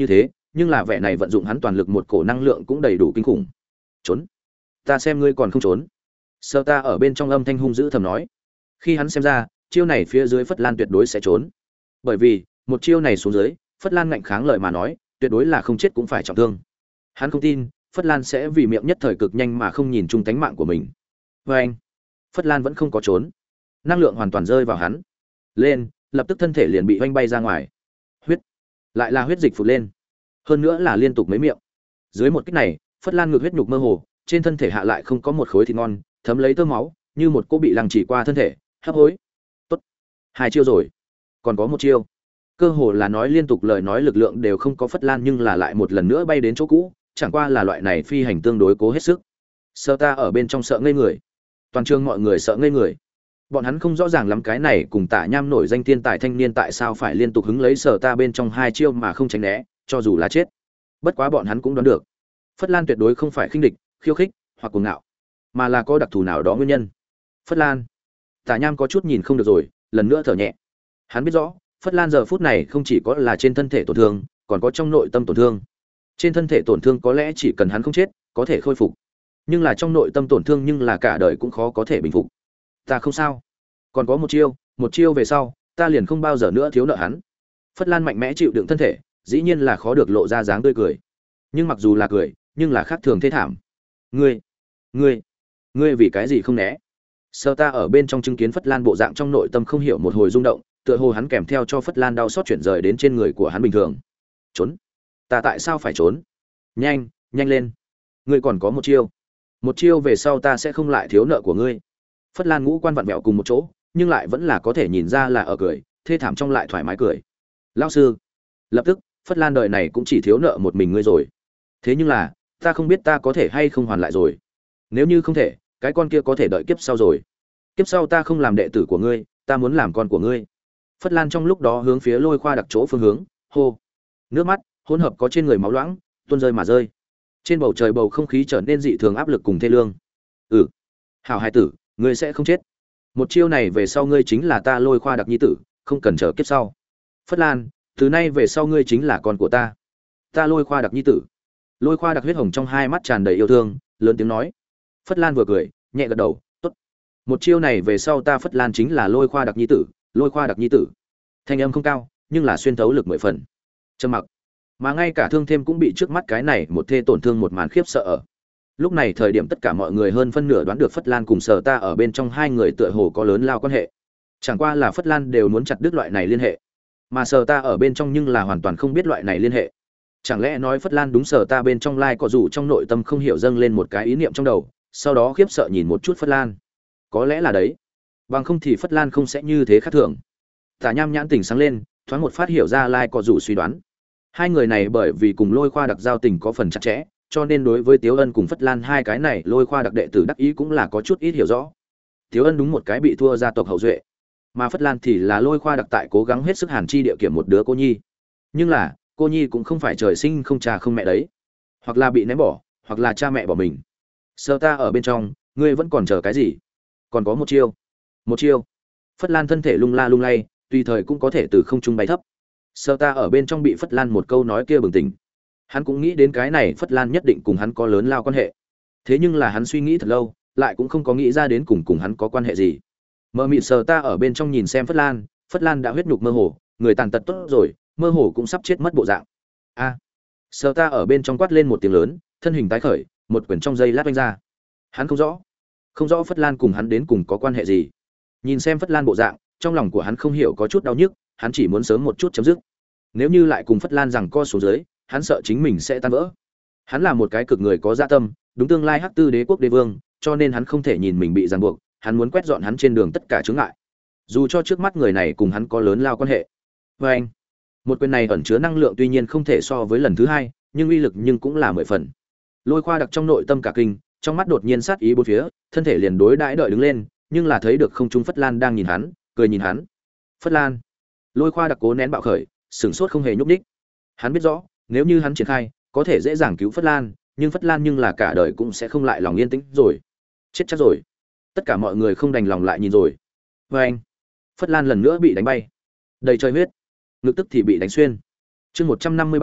nhưng là vẻ này vận dụng hắn toàn lực một cổ năng lượng cũng đầy đủ kinh khủng. Trốn, ta xem ngươi còn không trốn. Sơ ta ở bên trong âm thanh hung dữ thầm nói. Khi hắn xem ra, chiêu này phía dưới Phất Lan tuyệt đối sẽ trốn. Bởi vì, một chiêu này xuống dưới, Phất Lan ngạnh kháng lời mà nói, tuyệt đối là không chết cũng phải trọng thương. Hắn không tin, Phất Lan sẽ vì miệng nhất thời cực nhanh mà không nhìn chung tánh mạng của mình. Và anh, Phất Lan vẫn không có trốn, năng lượng hoàn toàn rơi vào hắn. Lên, lập tức thân thể liền bị oanh bay ra ngoài. Huyết, lại là huyết dịch phụt lên, hơn nữa là liên tục mấy miệng. Dưới một kích này, Phất Lan ngược huyết nhục mơ hồ, trên thân thể hạ lại không có một khối thịt ngon, thấm lấy tơ máu, như một cô bị lăng chỉ qua thân thể, hấp hối. Tốt, hai chiêu rồi, còn có một chiêu. Cơ hồ là nói liên tục lời nói lực lượng đều không có Phất Lan, nhưng là lại một lần nữa bay đến chỗ cũ, chẳng qua là loại này phi hành tương đối cố hết sức. Sơ ta ở bên trong sợ ngây người, toàn trường mọi người sợ ngây người. Bọn hắn không rõ ràng lắm cái này cùng Tả Nham nổi danh thiên tài thanh niên tại sao phải liên tục hứng lấy Sở ta bên trong hai chiêu mà không tránh né, cho dù là chết. Bất quá bọn hắn cũng đoán được, Phất Lan tuyệt đối không phải khinh địch, khiêu khích hoặc cuồng ngạo, mà là có đặc thù nào đó nguyên nhân. Phất Lan, Tả Nham có chút nhìn không được rồi, lần nữa thở nhẹ. Hắn biết rõ, Phất Lan giờ phút này không chỉ có là trên thân thể tổn thương, còn có trong nội tâm tổn thương. Trên thân thể tổn thương có lẽ chỉ cần hắn không chết, có thể khôi phục. Nhưng là trong nội tâm tổn thương nhưng là cả đời cũng khó có thể bình phục. Ta không sao, còn có một chiêu, một chiêu về sau, ta liền không bao giờ nữa thiếu nợ hắn. Phất Lan mạnh mẽ chịu đựng thân thể, dĩ nhiên là khó được lộ ra dáng tươi cười. Nhưng mặc dù là cười, nhưng là khác thường thê thảm. Ngươi, ngươi, ngươi vì cái gì không né? Sơ ta ở bên trong chứng kiến Phất Lan bộ dạng trong nội tâm không hiểu một hồi rung động, tựa hồ hắn kèm theo cho Phất Lan đau xót chuyển rời đến trên người của hắn bình thường. Trốn? Ta tại sao phải trốn? Nhanh, nhanh lên. Ngươi còn có một chiêu. Một chiêu về sau ta sẽ không lại thiếu nợ của ngươi. Phất Lan ngũ quan vặn vẹo cùng một chỗ, nhưng lại vẫn là có thể nhìn ra là ở cười, thê thảm trong lại thoải mái cười. Lão sư, lập tức, Phất Lan đời này cũng chỉ thiếu nợ một mình ngươi rồi. Thế nhưng là, ta không biết ta có thể hay không hoàn lại rồi. Nếu như không thể, cái con kia có thể đợi kiếp sau rồi. Kiếp sau ta không làm đệ tử của ngươi, ta muốn làm con của ngươi. Phất Lan trong lúc đó hướng phía Lôi Khoa đặc chỗ phương hướng, hô. Nước mắt hỗn hợp có trên người máu loãng, tuôn rơi mà rơi. Trên bầu trời bầu không khí trở nên dị thường áp lực cùng thê lương. Ừ, hảo hài tử, ngươi sẽ không chết. Một chiêu này về sau ngươi chính là ta Lôi Khoa đặc nhi tử, không cần chờ kiếp sau. Phất Lan, từ nay về sau ngươi chính là con của ta. Ta Lôi Khoa đặc nhi tử. Lôi Khoa đặc huyết hồng trong hai mắt tràn đầy yêu thương, lớn tiếng nói. Phất Lan vừa cười, nhẹ gật đầu, tốt. Một chiêu này về sau ta Phất Lan chính là Lôi Khoa đặc nhi tử, Lôi Khoa đặc nhi tử. Thanh âm không cao, nhưng là xuyên thấu lực mười phần. Trầm mặc, mà ngay cả Thương Thêm cũng bị trước mắt cái này một thê tổn thương một màn khiếp sợ ở. Lúc này thời điểm tất cả mọi người hơn phân nửa đoán được Phất Lan cùng Sở Ta ở bên trong hai người tựa hồ có lớn lao quan hệ. Chẳng qua là Phất Lan đều muốn chặt đứt loại này liên hệ, mà Sở Ta ở bên trong nhưng là hoàn toàn không biết loại này liên hệ. Chẳng lẽ nói Phất Lan đúng Sở Ta bên trong lai có dù trong nội tâm không hiểu dâng lên một cái ý niệm trong đầu, sau đó khiếp sợ nhìn một chút Phất Lan. Có lẽ là đấy, bằng không thì Phất Lan không sẽ như thế khác thường. Tả Nham nhãn tỉnh sáng lên, thoáng một phát hiểu ra lai có dù suy đoán. Hai người này bởi vì cùng Lôi Khoa đặc giao tình có phần chặt chẽ, cho nên đối với Tiếu Ân cùng Phất Lan hai cái này Lôi Khoa đặc đệ tử đắc ý cũng là có chút ít hiểu rõ. Tiếu Ân đúng một cái bị thua gia tộc hậu duệ, mà Phất Lan thì là Lôi Khoa đặc tại cố gắng hết sức hàn chi địa kiểm một đứa cô nhi. Nhưng là, cô nhi cũng không phải trời sinh không cha không mẹ đấy, hoặc là bị ném bỏ, hoặc là cha mẹ bỏ mình. Sơ Ta ở bên trong, ngươi vẫn còn chờ cái gì? Còn có một chiêu. Một chiêu. Phất Lan thân thể lung la lung lay, tùy thời cũng có thể từ không trung bay thấp. Sơ Ta ở bên trong bị Phất Lan một câu nói kia bừng tỉnh. Hắn cũng nghĩ đến cái này Phất Lan nhất định cùng hắn có lớn lao quan hệ. Thế nhưng là hắn suy nghĩ thật lâu, lại cũng không có nghĩ ra đến cùng cùng hắn có quan hệ gì. Mơ mịt Sơ Ta ở bên trong nhìn xem Phất Lan, Phất Lan đã huyết nhục mơ hồ, người tàn tật tốt rồi, mơ hồ cũng sắp chết mất bộ dạng. A. À, Sơ Ta ở bên trong quát lên một tiếng lớn, thân hình tái khởi, một quyển trong dây lát vung ra. Hắn không rõ, không rõ Phất Lan cùng hắn đến cùng có quan hệ gì. Nhìn xem Phất Lan bộ dạng, trong lòng của hắn không hiểu có chút đau nhức, hắn chỉ muốn sớm một chút chấm dứt. Nếu như lại cùng Phất Lan rằng co xuống dưới, hắn sợ chính mình sẽ tan vỡ. Hắn là một cái cực người có dạ tâm, đúng tương lai Hắc Tư Đế quốc đế vương, cho nên hắn không thể nhìn mình bị ràng buộc, hắn muốn quét dọn hắn trên đường tất cả chướng ngại. Dù cho trước mắt người này cùng hắn có lớn lao quan hệ. Và anh, một quyền này ẩn chứa năng lượng tuy nhiên không thể so với lần thứ hai, nhưng uy lực nhưng cũng là mười phần. Lôi Khoa đặc trong nội tâm cả kinh, trong mắt đột nhiên sát ý bốn phía, thân thể liền đối đãi đợi đứng lên, nhưng là thấy được không trung Phất Lan đang nhìn hắn, cười nhìn hắn. Phất Lan. Lôi Khoa đặc cố nén bạo khởi, sửng sốt không hề nhúc nhích. Hắn biết rõ, nếu như hắn triển khai, có thể dễ dàng cứu Phất Lan, nhưng Phất Lan nhưng là cả đời cũng sẽ không lại lòng yên tĩnh rồi. Chết chắc rồi. Tất cả mọi người không đành lòng lại nhìn rồi. Và anh. Phất Lan lần nữa bị đánh bay. Đầy trời huyết. Ngực tức thì bị đánh xuyên. Chương một trăm năm mươi ba,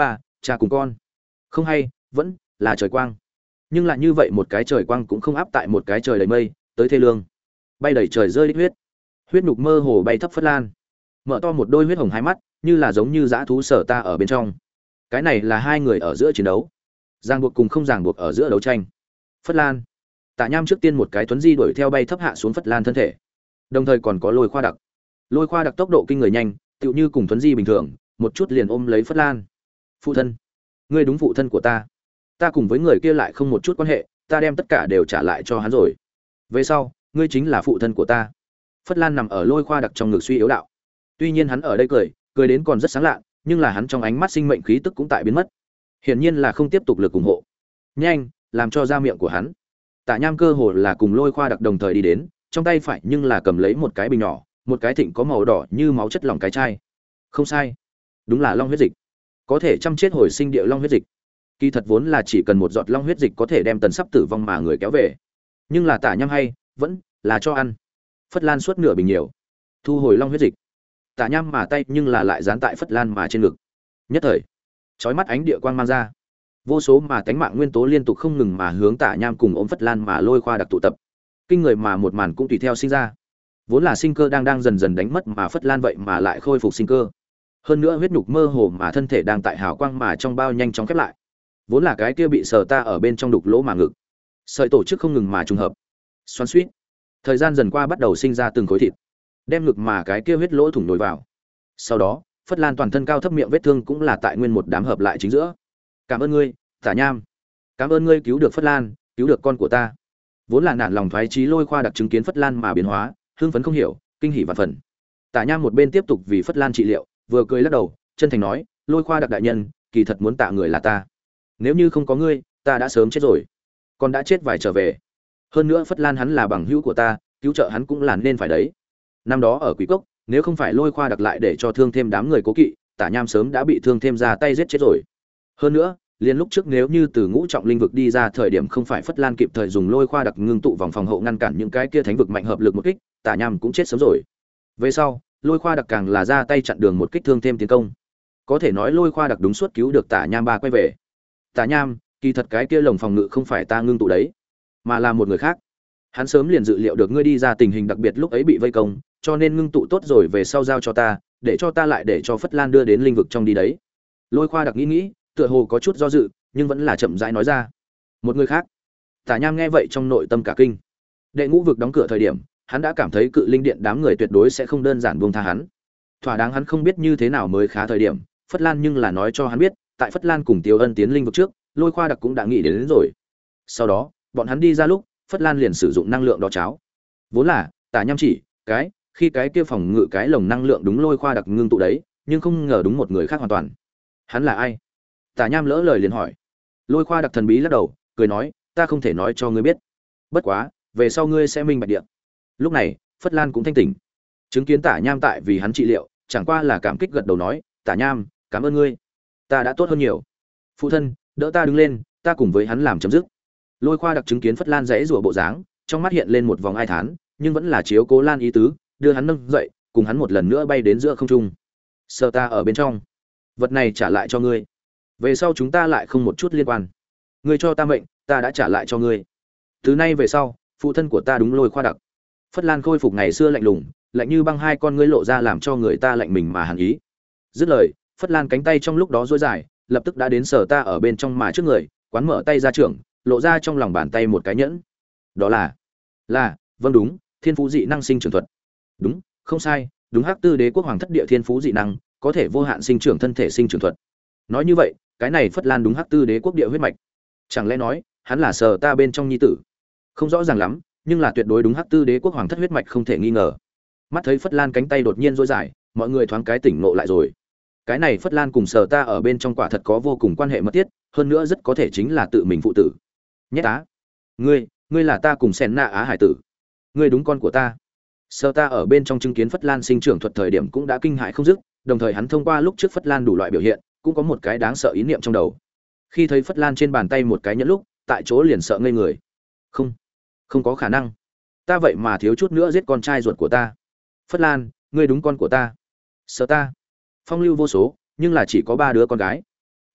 Cha cùng con. Không hay, vẫn là trời quang. Nhưng lại như vậy một cái trời quang cũng không áp tại một cái trời đầy mây, tới thê lương. Bay đầy trời rơi đích huyết. Huyết nhục mơ hồ bay thấp phất lan. Mở to một đôi huyết hồng hai mắt, như là giống như dã thú sở ta ở bên trong. Cái này là hai người ở giữa chiến đấu. Ràng buộc cùng không ràng buộc ở giữa đấu tranh. Phất Lan. Tạ Nham trước tiên một cái tuấn di đuổi theo bay thấp hạ xuống Phất Lan thân thể. Đồng thời còn có Lôi Khoa Đặc. Lôi Khoa Đặc tốc độ kinh người nhanh, tựu như cùng tuấn di bình thường, một chút liền ôm lấy Phất Lan. Phụ thân, ngươi đúng phụ thân của ta. Ta cùng với người kia lại không một chút quan hệ, ta đem tất cả đều trả lại cho hắn rồi. Về sau, ngươi chính là phụ thân của ta. Phất Lan nằm ở Lôi Khoa Đặc trong ngực suy yếu đạo. Tuy nhiên hắn ở đây cười, cười đến còn rất sáng lạ, nhưng là hắn trong ánh mắt sinh mệnh khí tức cũng tại biến mất. Hiển nhiên là không tiếp tục lực ủng hộ. Nhanh, làm cho ra miệng của hắn. Tạ Nham cơ hồ là cùng Lôi Khoa Đặc đồng thời đi đến, trong tay phải nhưng là cầm lấy một cái bình nhỏ, một cái thịnh có màu đỏ như máu chất lỏng cái chai. Không sai, đúng là long huyết dịch. Có thể chăm chết hồi sinh địa long huyết dịch. Kỳ thật vốn là chỉ cần một giọt long huyết dịch có thể đem tần sắp tử vong mà người kéo về. Nhưng là Tạ Nham hay, vẫn là cho ăn. Phất Lan suốt nửa bình nhiều. Thu hồi long huyết dịch. Tạ Nham mà tay nhưng là lại dán tại Phất Lan mà trên ngực. Nhất thời, chói mắt ánh địa quang mang ra. Vô số mà tánh mạng nguyên tố liên tục không ngừng mà hướng Tạ Nham cùng ôm Phất Lan mà Lôi Khoa Đặc tụ tập. Kinh người mà một màn cũng tùy theo sinh ra. Vốn là sinh cơ đang đang dần dần đánh mất mà Phất Lan vậy mà lại khôi phục sinh cơ. Hơn nữa huyết nhục mơ hồ mà thân thể đang tại hào quang mà trong bao nhanh chóng khép lại. Vốn là cái kia bị sờ ta ở bên trong đục lỗ mà ngực. Sợi tổ chức không ngừng mà trùng hợp. Xoắn xuýt. Thời gian dần qua bắt đầu sinh ra từng khối thịt, đem ngực mà cái kia huyết lỗ thủng nổi vào. Sau đó, Phất Lan toàn thân cao thấp miệng vết thương cũng là tại nguyên một đám hợp lại chính giữa. Cảm ơn ngươi, Tạ Nham. Cảm ơn ngươi cứu được Phất Lan, cứu được con của ta. Vốn là nản lòng thoái chí Lôi Khoa Đặc chứng kiến Phất Lan mà biến hóa, hưng phấn không hiểu, kinh hỉ vạn phần. Tạ Nham một bên tiếp tục vì Phất Lan trị liệu, vừa cười lắc đầu, chân thành nói, Lôi Khoa Đặc đại nhân, kỳ thật muốn tạ người là ta. Nếu như không có ngươi, ta đã sớm chết rồi. Còn đã chết vài trở về. Hơn nữa Phất Lan hắn là bằng hữu của ta, cứu trợ hắn cũng là nên phải đấy. Năm đó ở Quỷ Cốc, nếu không phải Lôi Khoa Đặc lại để cho thương thêm đám người cố kỵ, Tạ Nham sớm đã bị thương thêm ra tay giết chết rồi. Hơn nữa, liền lúc trước nếu như từ ngũ trọng linh vực đi ra thời điểm không phải Phất Lan kịp thời dùng Lôi Khoa Đặc ngưng tụ vòng phòng hộ ngăn cản những cái kia thánh vực mạnh hợp lực một kích, Tạ Nham cũng chết sớm rồi. Về sau, Lôi Khoa Đặc càng là ra tay chặn đường một kích thương thêm tiến công. Có thể nói Lôi Khoa Đặc đúng suốt cứu được Tạ Nham ba quay về. Tạ Nham, kỳ thật cái kia lồng phòng ngự không phải ta ngưng tụ đấy, mà là một người khác. Hắn sớm liền dự liệu được ngươi đi ra tình hình đặc biệt lúc ấy bị vây công, cho nên ngưng tụ tốt rồi về sau giao cho ta, để cho ta lại để cho Phất Lan đưa đến linh vực trong đi đấy. Lôi Khoa Đặc nghĩ nghĩ, tựa hồ có chút do dự, nhưng vẫn là chậm rãi nói ra. Một người khác. Tạ Nham nghe vậy trong nội tâm cả kinh. Đệ ngũ vực đóng cửa thời điểm, hắn đã cảm thấy cự linh điện đám người tuyệt đối sẽ không đơn giản buông tha hắn. Thỏa đáng hắn không biết như thế nào mới khá thời điểm, Phất Lan nhưng là nói cho hắn biết, tại Phất Lan cùng Tiêu Ân tiến linh vực trước, Lôi Khoa Đặc cũng đã nghĩ đến, đến rồi. Sau đó, bọn hắn đi ra lúc, Phất Lan liền sử dụng năng lượng đó cháo. Vốn là, Tạ Nham chỉ, cái, khi cái kia phòng ngự cái lồng năng lượng đúng Lôi Khoa Đặc ngưng tụ đấy, nhưng không ngờ đúng một người khác hoàn toàn. Hắn là ai? Tạ Nham lỡ lời liền hỏi. Lôi Khoa Đặc thần bí lắc đầu, cười nói, ta không thể nói cho ngươi biết. Bất quá, về sau ngươi sẽ minh bạch địa. Lúc này, Phất Lan cũng thanh tỉnh. Chứng kiến Tạ Nham tại vì hắn trị liệu, chẳng qua là cảm kích gật đầu nói, Tạ Nham, cảm ơn ngươi. Ta đã tốt hơn nhiều. Phụ thân, đỡ ta đứng lên, ta cùng với hắn làm chấm dứt. Lôi Khoa Đặc chứng kiến Phất Lan rẽ rủa bộ dáng, trong mắt hiện lên một vòng ai thán, nhưng vẫn là chiếu cố Lan ý tứ, đưa hắn nâng dậy, cùng hắn một lần nữa bay đến giữa không trung. Sợ ta ở bên trong, vật này trả lại cho ngươi. Về sau chúng ta lại không một chút liên quan. Ngươi cho ta mệnh, ta đã trả lại cho ngươi. Từ nay về sau, phụ thân của ta đúng Lôi Khoa Đặc. Phất Lan khôi phục ngày xưa lạnh lùng, lạnh như băng hai con ngươi lộ ra làm cho người ta lạnh mình mà hàn ý. Dứt lời, Phất Lan cánh tay trong lúc đó duỗi dài, lập tức đã đến Sở ta ở bên trong mà trước người, quán mở tay ra trưởng, lộ ra trong lòng bàn tay một cái nhẫn. Đó là là, vâng đúng, thiên phú dị năng sinh trưởng thuật. Đúng, không sai, đúng Hắc Tư Đế quốc hoàng thất địa thiên phú dị năng, có thể vô hạn sinh trưởng thân thể sinh trưởng thuật. Nói như vậy, cái này Phất Lan đúng Hắc Tư Đế quốc địa huyết mạch. Chẳng lẽ nói, hắn là Sở ta bên trong nhi tử? Không rõ ràng lắm, nhưng là tuyệt đối đúng Hắc Tư Đế quốc hoàng thất huyết mạch không thể nghi ngờ. Mắt thấy Phất Lan cánh tay đột nhiên duỗi dài, mọi người thoáng cái tỉnh ngộ lại rồi. Cái này Phất Lan cùng Sở ta ở bên trong quả thật có vô cùng quan hệ mật thiết, hơn nữa rất có thể chính là tự mình phụ tử. Nhét á, ngươi, ngươi là ta cùng Sen Na Á hải tử, ngươi đúng con của ta. Sở ta ở bên trong chứng kiến Phất Lan sinh trưởng thuật thời điểm cũng đã kinh hãi không dứt, đồng thời hắn thông qua lúc trước Phất Lan đủ loại biểu hiện, cũng có một cái đáng sợ ý niệm trong đầu. Khi thấy Phất Lan trên bàn tay một cái nhẫn lúc, tại chỗ liền sợ ngây người. Không, không có khả năng, ta vậy mà thiếu chút nữa giết con trai ruột của ta. Phất Lan, ngươi đúng con của ta. Sở ta, phong lưu vô số, nhưng là chỉ có ba đứa con gái.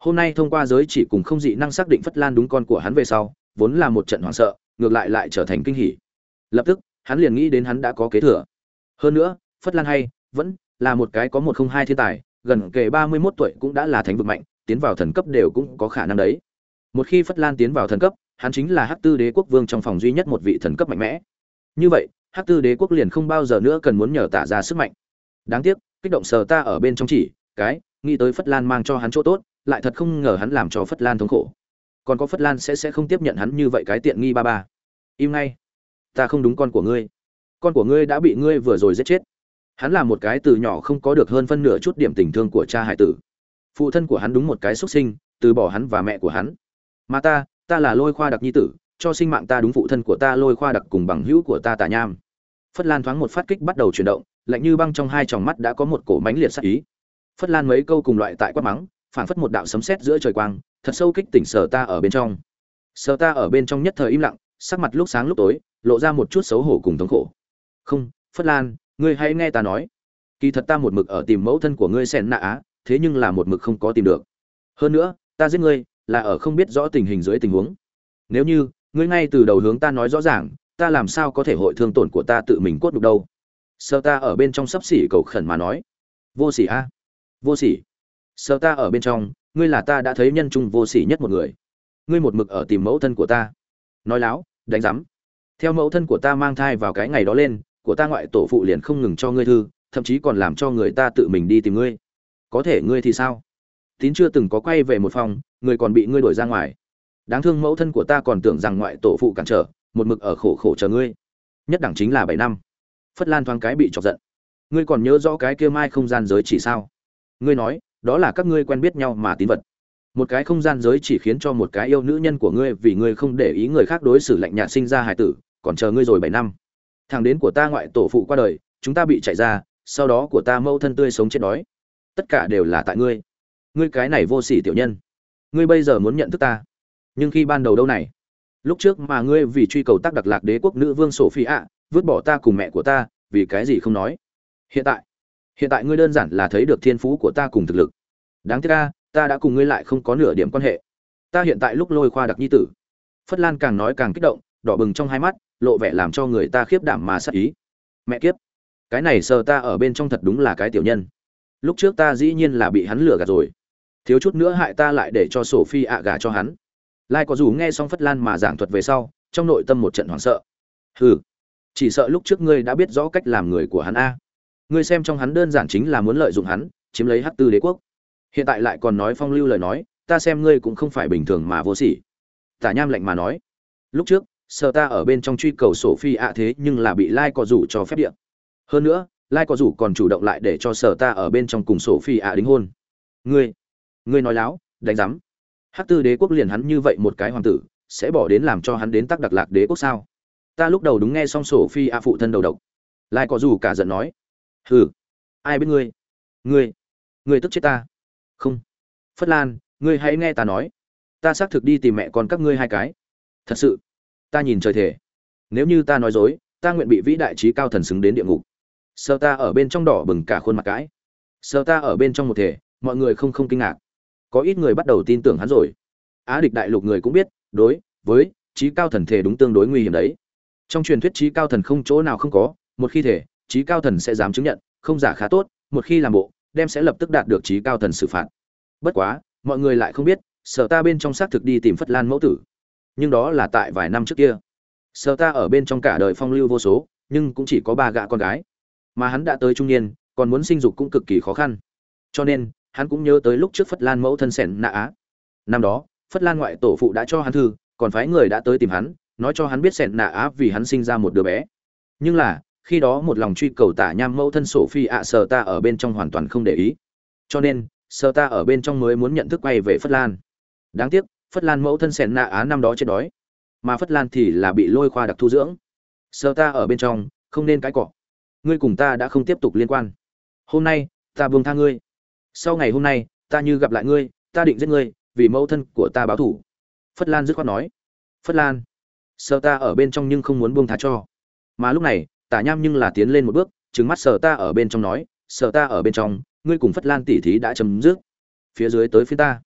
Hôm nay thông qua giới chỉ cùng không dị năng xác định Phất Lan đúng con của hắn về sau, vốn là một trận hoảng sợ, ngược lại lại trở thành kinh hỉ. Lập tức, hắn liền nghĩ đến hắn đã có kế thừa. Hơn nữa, Phất Lan hay vẫn là một cái có một không hai thiên tài, gần kề ba mươi mốt tuổi cũng đã là thánh vực mạnh, tiến vào thần cấp đều cũng có khả năng đấy. Một khi Phất Lan tiến vào thần cấp, hắn chính là Hắc Tư Đế quốc vương trong phòng duy nhất một vị thần cấp mạnh mẽ. Như vậy, Hắc Tư Đế quốc liền không bao giờ nữa cần muốn nhờ tả ra sức mạnh. Đáng tiếc, kích động sờ ta ở bên trong chỉ, cái, nghĩ tới Phất Lan mang cho hắn chỗ tốt, lại thật không ngờ hắn làm cho Phất Lan thống khổ. Còn có Phất Lan sẽ sẽ không tiếp nhận hắn như vậy cái tiện nghi ba ba. Im ngay. Ta không đúng con của ngươi. Con của ngươi đã bị ngươi vừa rồi giết chết. Hắn là một cái từ nhỏ không có được hơn phân nửa chút điểm tình thương của cha hải tử. Phụ thân của hắn đúng một cái xuất sinh, từ bỏ hắn và mẹ của hắn. Mà ta, ta là Lôi Khoa Đặc nhi tử, cho sinh mạng ta đúng phụ thân của ta Lôi Khoa Đặc cùng bằng hữu của ta Tả Nham. Phất Lan thoáng một phát kích bắt đầu chuyển động, lạnh như băng trong hai tròng mắt đã có một cổ mãnh liệt sát ý. Phất Lan mấy câu cùng loại tại quát mắng, phảng phất một đạo sấm sét giữa trời quang, thật sâu kích tỉnh Sở Ta ở bên trong. Sở Ta ở bên trong nhất thời im lặng, sắc mặt lúc sáng lúc tối, lộ ra một chút xấu hổ cùng thống khổ. "Không, Phất Lan, ngươi hãy nghe ta nói. Kỳ thật ta một mực ở tìm mẫu thân của ngươi Sen Nạ Á, thế nhưng là một mực không có tìm được. Hơn nữa, ta giết ngươi là ở không biết rõ tình hình dưới tình huống. Nếu như ngươi ngay từ đầu hướng ta nói rõ ràng, ta làm sao có thể hội thương tổn của ta tự mình cốt đục đâu." Sở Ta ở bên trong sắp xỉ cầu khẩn mà nói. "Vô sỉ a, vô sỉ. Sở Ta ở bên trong, ngươi là ta đã thấy nhân trung vô sỉ nhất một người. Ngươi một mực ở tìm mẫu thân của ta." Nói láo, đánh rắm. Theo mẫu thân của ta mang thai vào cái ngày đó lên, của ta ngoại tổ phụ liền không ngừng cho ngươi thư, thậm chí còn làm cho người ta tự mình đi tìm ngươi. Có thể ngươi thì sao? Tín chưa từng có quay về một phòng, người còn bị ngươi đuổi ra ngoài. Đáng thương mẫu thân của ta còn tưởng rằng ngoại tổ phụ cản trở, một mực ở khổ khổ chờ ngươi. Nhất đẳng chính là bảy năm. Phất Lan thoáng cái bị chọc giận. Ngươi còn nhớ rõ cái kia mai không gian giới chỉ sao? Ngươi nói, đó là các ngươi quen biết nhau mà tín vật. Một cái không gian giới chỉ khiến cho một cái yêu nữ nhân của ngươi vì ngươi không để ý người khác đối xử lạnh nhạt sinh ra hài tử, còn chờ ngươi rồi bảy năm. Thằng đến của ta ngoại tổ phụ qua đời, chúng ta bị chạy ra, sau đó của ta mâu thân tươi sống chết đói. Tất cả đều là tại ngươi. Ngươi cái này vô sỉ tiểu nhân. Ngươi bây giờ muốn nhận thức ta, nhưng khi ban đầu đâu này? Lúc trước mà ngươi vì truy cầu tác đặc lạc đế quốc nữ vương Sophie ạ, vứt bỏ ta cùng mẹ của ta, vì cái gì không nói? Hiện tại, hiện tại ngươi đơn giản là thấy được thiên phú của ta cùng thực lực. Đáng tiếc ta, ta đã cùng ngươi lại không có nửa điểm quan hệ. Ta hiện tại lúc Lôi Khoa Đặc nhi tử. Phất Lan càng nói càng kích động, đỏ bừng trong hai mắt, lộ vẻ làm cho người ta khiếp đảm mà sát ý. Mẹ kiếp, cái này Sở Ta ở bên trong thật đúng là cái tiểu nhân. Lúc trước ta dĩ nhiên là bị hắn lừa gạt rồi, thiếu chút nữa hại ta lại để cho Sophie ạ gả cho hắn. Lai có dù nghe xong Phất Lan mà giảng thuật về sau, trong nội tâm một trận hoảng sợ. Hừ, chỉ sợ lúc trước ngươi đã biết rõ cách làm người của hắn a. Ngươi xem trong hắn đơn giản chính là muốn lợi dụng hắn, chiếm lấy Hắc Tư Đế quốc. Hiện tại lại còn nói phong lưu lời nói, ta xem ngươi cũng không phải bình thường mà vô sỉ. Tả Nham lạnh mà nói, lúc trước Sở Ta ở bên trong truy cầu Sophie ạ thế nhưng là bị Lai có rủ cho phép địa. Hơn nữa, Lai có rủ còn chủ động lại để cho Sở Ta ở bên trong cùng Sophie ạ đính hôn. Ngươi, ngươi nói láo, đánh rắm. Hắc Tư Đế quốc liền hắn như vậy một cái hoàng tử, sẽ bỏ đến làm cho hắn đến tác đặc lạc đế quốc sao? Ta lúc đầu đúng nghe xong Sophie ạ phụ thân đầu độc. Lai có rủ cả giận nói, hừ, ai biết ngươi, ngươi, ngươi tức chết ta. Không, Phất Lan, ngươi hãy nghe ta nói, ta xác thực đi tìm mẹ con các ngươi hai cái. Thật sự, ta nhìn trời thể, nếu như ta nói dối, ta nguyện bị vĩ đại trí cao thần xứng đến địa ngục. Sở Ta ở bên trong đỏ bừng cả khuôn mặt cãi. Sở Ta ở bên trong một thể, mọi người không không kinh ngạc. Có ít người bắt đầu tin tưởng hắn rồi. Á địch đại lục người cũng biết, đối với trí cao thần thể đúng tương đối nguy hiểm đấy. Trong truyền thuyết trí cao thần không chỗ nào không có, một khi thể, trí cao thần sẽ dám chứng nhận, không giả khá tốt, một khi làm bộ, đem sẽ lập tức đạt được trí cao thần xử phạt. Bất quá, mọi người lại không biết, Sở Ta bên trong xác thực đi tìm Phất Lan mẫu tử. Nhưng đó là tại vài năm trước kia. Sở Ta ở bên trong cả đời phong lưu vô số, nhưng cũng chỉ có ba gã con gái. Mà hắn đã tới trung niên, còn muốn sinh dục cũng cực kỳ khó khăn. Cho nên, hắn cũng nhớ tới lúc trước Phất Lan mẫu thân Sẻn Nạ Á. Năm đó, Phất Lan ngoại tổ phụ đã cho hắn thư, còn phái người đã tới tìm hắn, nói cho hắn biết Sẻn Nạ Á vì hắn sinh ra một đứa bé. Nhưng là, khi đó một lòng truy cầu Tả Nham mẫu thân Sophie ạ Sở Ta ở bên trong hoàn toàn không để ý. Cho nên, Sở Ta ở bên trong mới muốn nhận thức quay về Phất Lan. Đáng tiếc, Phất Lan mẫu thân Sẻn Nạ Á năm đó chết đói, mà Phất Lan thì là bị Lôi Khoa Đặc thu dưỡng. Sở Ta ở bên trong, không nên cái cọ. Ngươi cùng ta đã không tiếp tục liên quan. Hôm nay, ta buông tha ngươi. Sau ngày hôm nay, ta như gặp lại ngươi, ta định giết ngươi, vì mẫu thân của ta báo thù. Phất Lan dứt khoát nói. Phất Lan, Sở Ta ở bên trong nhưng không muốn buông tha cho. Mà lúc này, Tả Nham nhưng là tiến lên một bước, trừng mắt Sở Ta ở bên trong nói, Sở Ta ở bên trong, ngươi cùng Phất Lan tỷ thí đã chấm dứt. Phía dưới tới phía ta.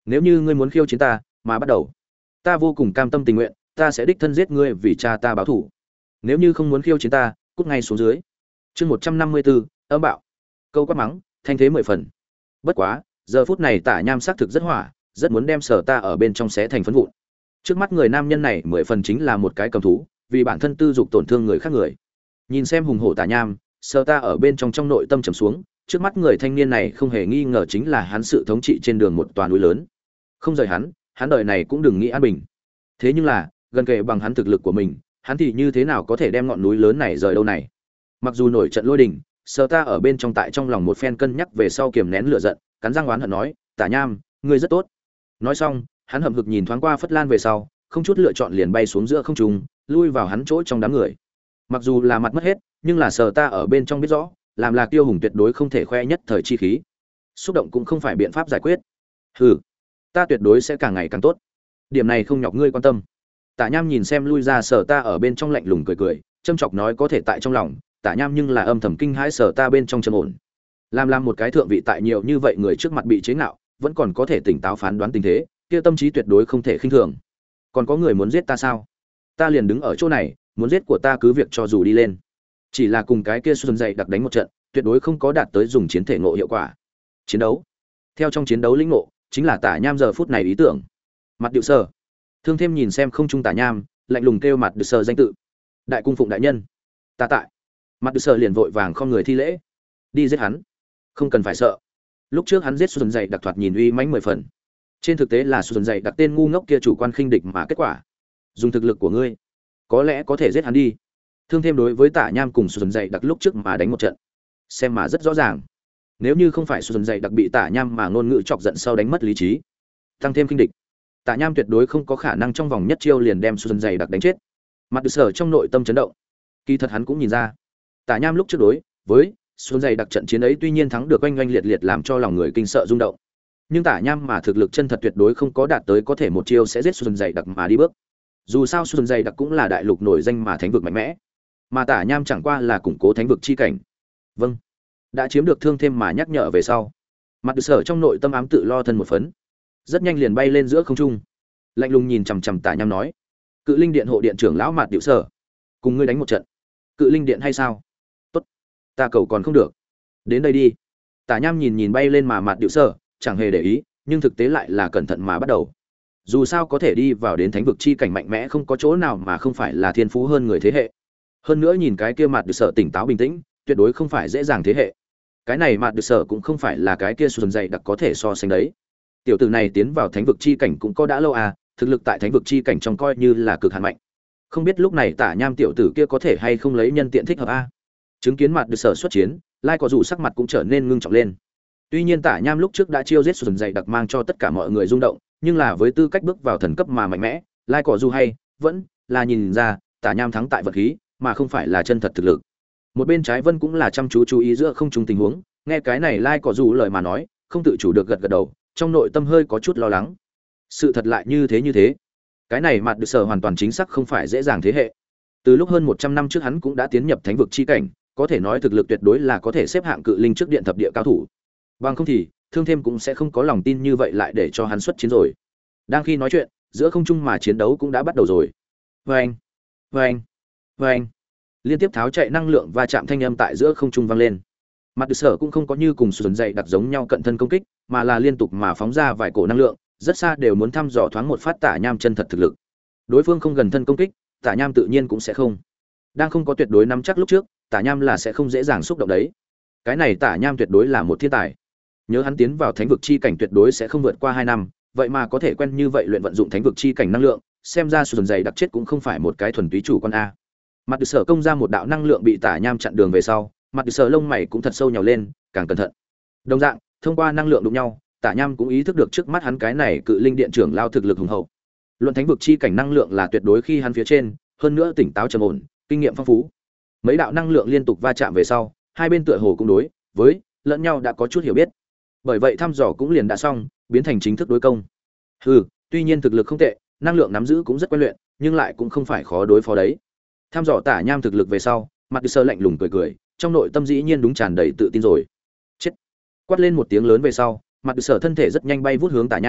nếu như ngươi muốn khiêu chiến ta mà bắt đầu, ta vô cùng cam tâm tình nguyện, ta sẽ đích thân giết ngươi vì cha ta báo thù. Nếu như không muốn khiêu chiến ta, cút ngay xuống dưới. Chương một trăm năm mươi bốn, âm bạo. Câu quát mắng, thanh thế mười phần. Bất quá, giờ phút này Tả Nham xác thực rất hỏa, rất muốn đem Sở Ta ở bên trong xé thành phấn vụn. Trước mắt người nam nhân này mười phần chính là một cái cầm thú, vì bản thân tư dục tổn thương người khác người. Nhìn xem hùng hổ Tả Nham, Sở Ta ở bên trong trong nội tâm trầm xuống, trước mắt người thanh niên này không hề nghi ngờ chính là hắn sự thống trị trên đường một toàn núi lớn. Không rời hắn, hắn đời này cũng đừng nghĩ an bình. Thế nhưng là, gần kề bằng hắn thực lực của mình, hắn thì như thế nào có thể đem ngọn núi lớn này rời đâu này? Mặc dù nổi trận lôi đình, Sở Ta ở bên trong tại trong lòng một phen cân nhắc về sau kiềm nén lửa giận, cắn răng oán hận nói, "Tả Nham, ngươi rất tốt." Nói xong, hắn hậm hực nhìn thoáng qua Phất Lan về sau, không chút lựa chọn liền bay xuống giữa không trung, lui vào hắn chỗ trong đám người. Mặc dù là mặt mất hết, nhưng là Sở Ta ở bên trong biết rõ, làm là kiêu hùng tuyệt đối không thể khoe nhất thời chi khí. Xúc động cũng không phải biện pháp giải quyết. Hừ, ta tuyệt đối sẽ càng ngày càng tốt. Điểm này không nhọc ngươi quan tâm. Tả Nham nhìn xem lui ra Sở Ta ở bên trong lạnh lùng cười cười, châm chọc nói có thể tại trong lòng, Tả Nham nhưng là âm thầm kinh hãi Sở Ta bên trong trầm ổn. Làm làm một cái thượng vị tại nhiều như vậy người trước mặt bị chế ngạo, vẫn còn có thể tỉnh táo phán đoán tình thế, kia tâm trí tuyệt đối không thể khinh thường. Còn có người muốn giết ta sao? Ta liền đứng ở chỗ này, muốn giết của ta cứ việc cho dù đi lên. Chỉ là cùng cái kia xuân dậy đặc đánh một trận, tuyệt đối không có đạt tới dùng chiến thể ngộ hiệu quả. Chiến đấu. Theo trong chiến đấu lĩnh ngộ, chính là Tả Nham giờ phút này ý tưởng. Mặt Điệu Sở. Thương Thêm nhìn xem không trung Tả Nham, lạnh lùng kêu Mặt Điệu Sở danh tự. Đại cung phụng đại nhân. Ta tại. Mặt Điệu Sở liền vội vàng không người thi lễ. Đi giết hắn. Không cần phải sợ. Lúc trước hắn giết xuân dậy đặc thoạt nhìn uy mãnh mười phần. Trên thực tế là xuân dậy đặc tên ngu ngốc kia chủ quan khinh địch mà kết quả. Dùng thực lực của ngươi, có lẽ có thể giết hắn đi. Thương Thêm đối với Tả Nham cùng xuân dậy đặc lúc trước mà đánh một trận, xem mà rất rõ ràng. Nếu như không phải xuân dậy đặc bị Tả Nham mà ngôn ngữ chọc giận sau đánh mất lý trí, tăng thêm khinh địch, Tả Nham tuyệt đối không có khả năng trong vòng nhất chiêu liền đem xuân dậy đặc đánh chết. Mặt Điệu Sở trong nội tâm chấn động. Kỳ thật hắn cũng nhìn ra, Tả Nham lúc trước đối với xuân dày đặc trận chiến ấy tuy nhiên thắng được oanh oanh liệt liệt làm cho lòng người kinh sợ rung động, nhưng Tả Nham mà thực lực chân thật tuyệt đối không có đạt tới có thể một chiêu sẽ giết xuân dày đặc mà đi bước. Dù sao xuân dày đặc cũng là đại lục nổi danh mà thánh vực mạnh mẽ, mà Tả Nham chẳng qua là củng cố thánh vực chi cảnh. Vâng, đã chiếm được Thương Thêm mà nhắc nhở về sau, Mặt Điệu Sở trong nội tâm ám tự lo thân một phấn, rất nhanh liền bay lên giữa không trung, lạnh lùng nhìn chằm chằm Tả Nham nói, Cự Linh Điện hộ điện trưởng lão Mặt Điệu Sở, cùng ngươi đánh một trận. Cự Linh Điện hay sao? Tốt, ta cầu còn không được. Đến đây đi. Tả Nham nhìn nhìn bay lên mà Mặt Điệu Sở, chẳng hề để ý, nhưng thực tế lại là cẩn thận mà bắt đầu. Dù sao có thể đi vào đến thánh vực chi cảnh mạnh mẽ không có chỗ nào mà không phải là thiên phú hơn người thế hệ. Hơn nữa nhìn cái kia Mặt Điệu Sở tỉnh táo bình tĩnh, tuyệt đối không phải dễ dàng thế hệ. Cái này Mặt Điệu Sở cũng không phải là cái kia xuân dày đặc có thể so sánh đấy. Tiểu tử này tiến vào thánh vực chi cảnh cũng có đã lâu à, thực lực tại thánh vực chi cảnh trong coi như là cực hạn mạnh. Không biết lúc này Tả Nham tiểu tử kia có thể hay không lấy nhân tiện thích hợp a. Chứng kiến Mặt Điệu Sở xuất chiến, Lai có dù sắc mặt cũng trở nên ngưng trọng lên. Tuy nhiên Tả Nham lúc trước đã chiêu giết xuân dày đặc mang cho tất cả mọi người rung động, nhưng là với tư cách bước vào thần cấp mà mạnh mẽ, Lai có dù hay vẫn là nhìn ra Tả Nham thắng tại vật khí, mà không phải là chân thật thực lực. Một bên Trái Vân cũng là chăm chú chú ý giữa không trung tình huống, nghe cái này Lai có dù lời mà nói, không tự chủ được gật gật đầu, trong nội tâm hơi có chút lo lắng. Sự thật lại như thế như thế. Cái này Mặt Điệu Sở hoàn toàn chính xác không phải dễ dàng thế hệ. Từ lúc hơn một trăm năm trước hắn cũng đã tiến nhập thánh vực chi cảnh, có thể nói thực lực tuyệt đối là có thể xếp hạng cự linh trước điện thập địa cao thủ. Bằng không thì, Thương Thêm cũng sẽ không có lòng tin như vậy lại để cho hắn xuất chiến rồi. Đang khi nói chuyện, giữa không trung mà chiến đấu cũng đã bắt đầu rồi. Oeng, oeng, oeng. Liên tiếp tháo chạy năng lượng và chạm thanh âm tại giữa không trung vang lên. Mặt Điệu Sở cũng không có như cùng xuân dậy đặc giống nhau cận thân công kích, mà là liên tục mà phóng ra vài cổ năng lượng, rất xa đều muốn thăm dò thoáng một phát Tả Nham chân thật thực lực. Đối phương không gần thân công kích, Tả Nham tự nhiên cũng sẽ không. Đang không có tuyệt đối nắm chắc lúc trước, Tả Nham là sẽ không dễ dàng xúc động đấy. Cái này Tả Nham tuyệt đối là một thiên tài. Nhớ hắn tiến vào thánh vực chi cảnh tuyệt đối sẽ không vượt qua hai năm, vậy mà có thể quen như vậy luyện vận dụng thánh vực chi cảnh năng lượng, xem ra xuân dày đặc chết cũng không phải một cái thuần túy chủ con a. Mặt Điệu Sở công ra một đạo năng lượng bị Tả Nham chặn đường về sau, Mặt Điệu Sở lông mày cũng thật sâu nhào lên, càng cẩn thận. Đồng dạng, thông qua năng lượng đụng nhau, Tả Nham cũng ý thức được trước mắt hắn cái này cự linh điện trưởng lao thực lực hùng hậu. Luận thánh vực chi cảnh năng lượng là tuyệt đối khi hắn phía trên, hơn nữa tỉnh táo trầm ổn, kinh nghiệm phong phú. Mấy đạo năng lượng liên tục va chạm về sau, hai bên tựa hồ cũng đối với lẫn nhau đã có chút hiểu biết. Bởi vậy thăm dò cũng liền đã xong, biến thành chính thức đối công. Hừ, tuy nhiên thực lực không tệ, năng lượng nắm giữ cũng rất quen luyện, nhưng lại cũng không phải khó đối phó đấy. Thăm dò Tả Nham thực lực về sau, Mặt Điệu Sở lạnh lùng cười cười, trong nội tâm dĩ nhiên đúng tràn đầy tự tin rồi. Chết. Quát lên một tiếng lớn về sau, Mặt Điệu Sở thân thể rất nhanh bay vút hướng Tả Nham,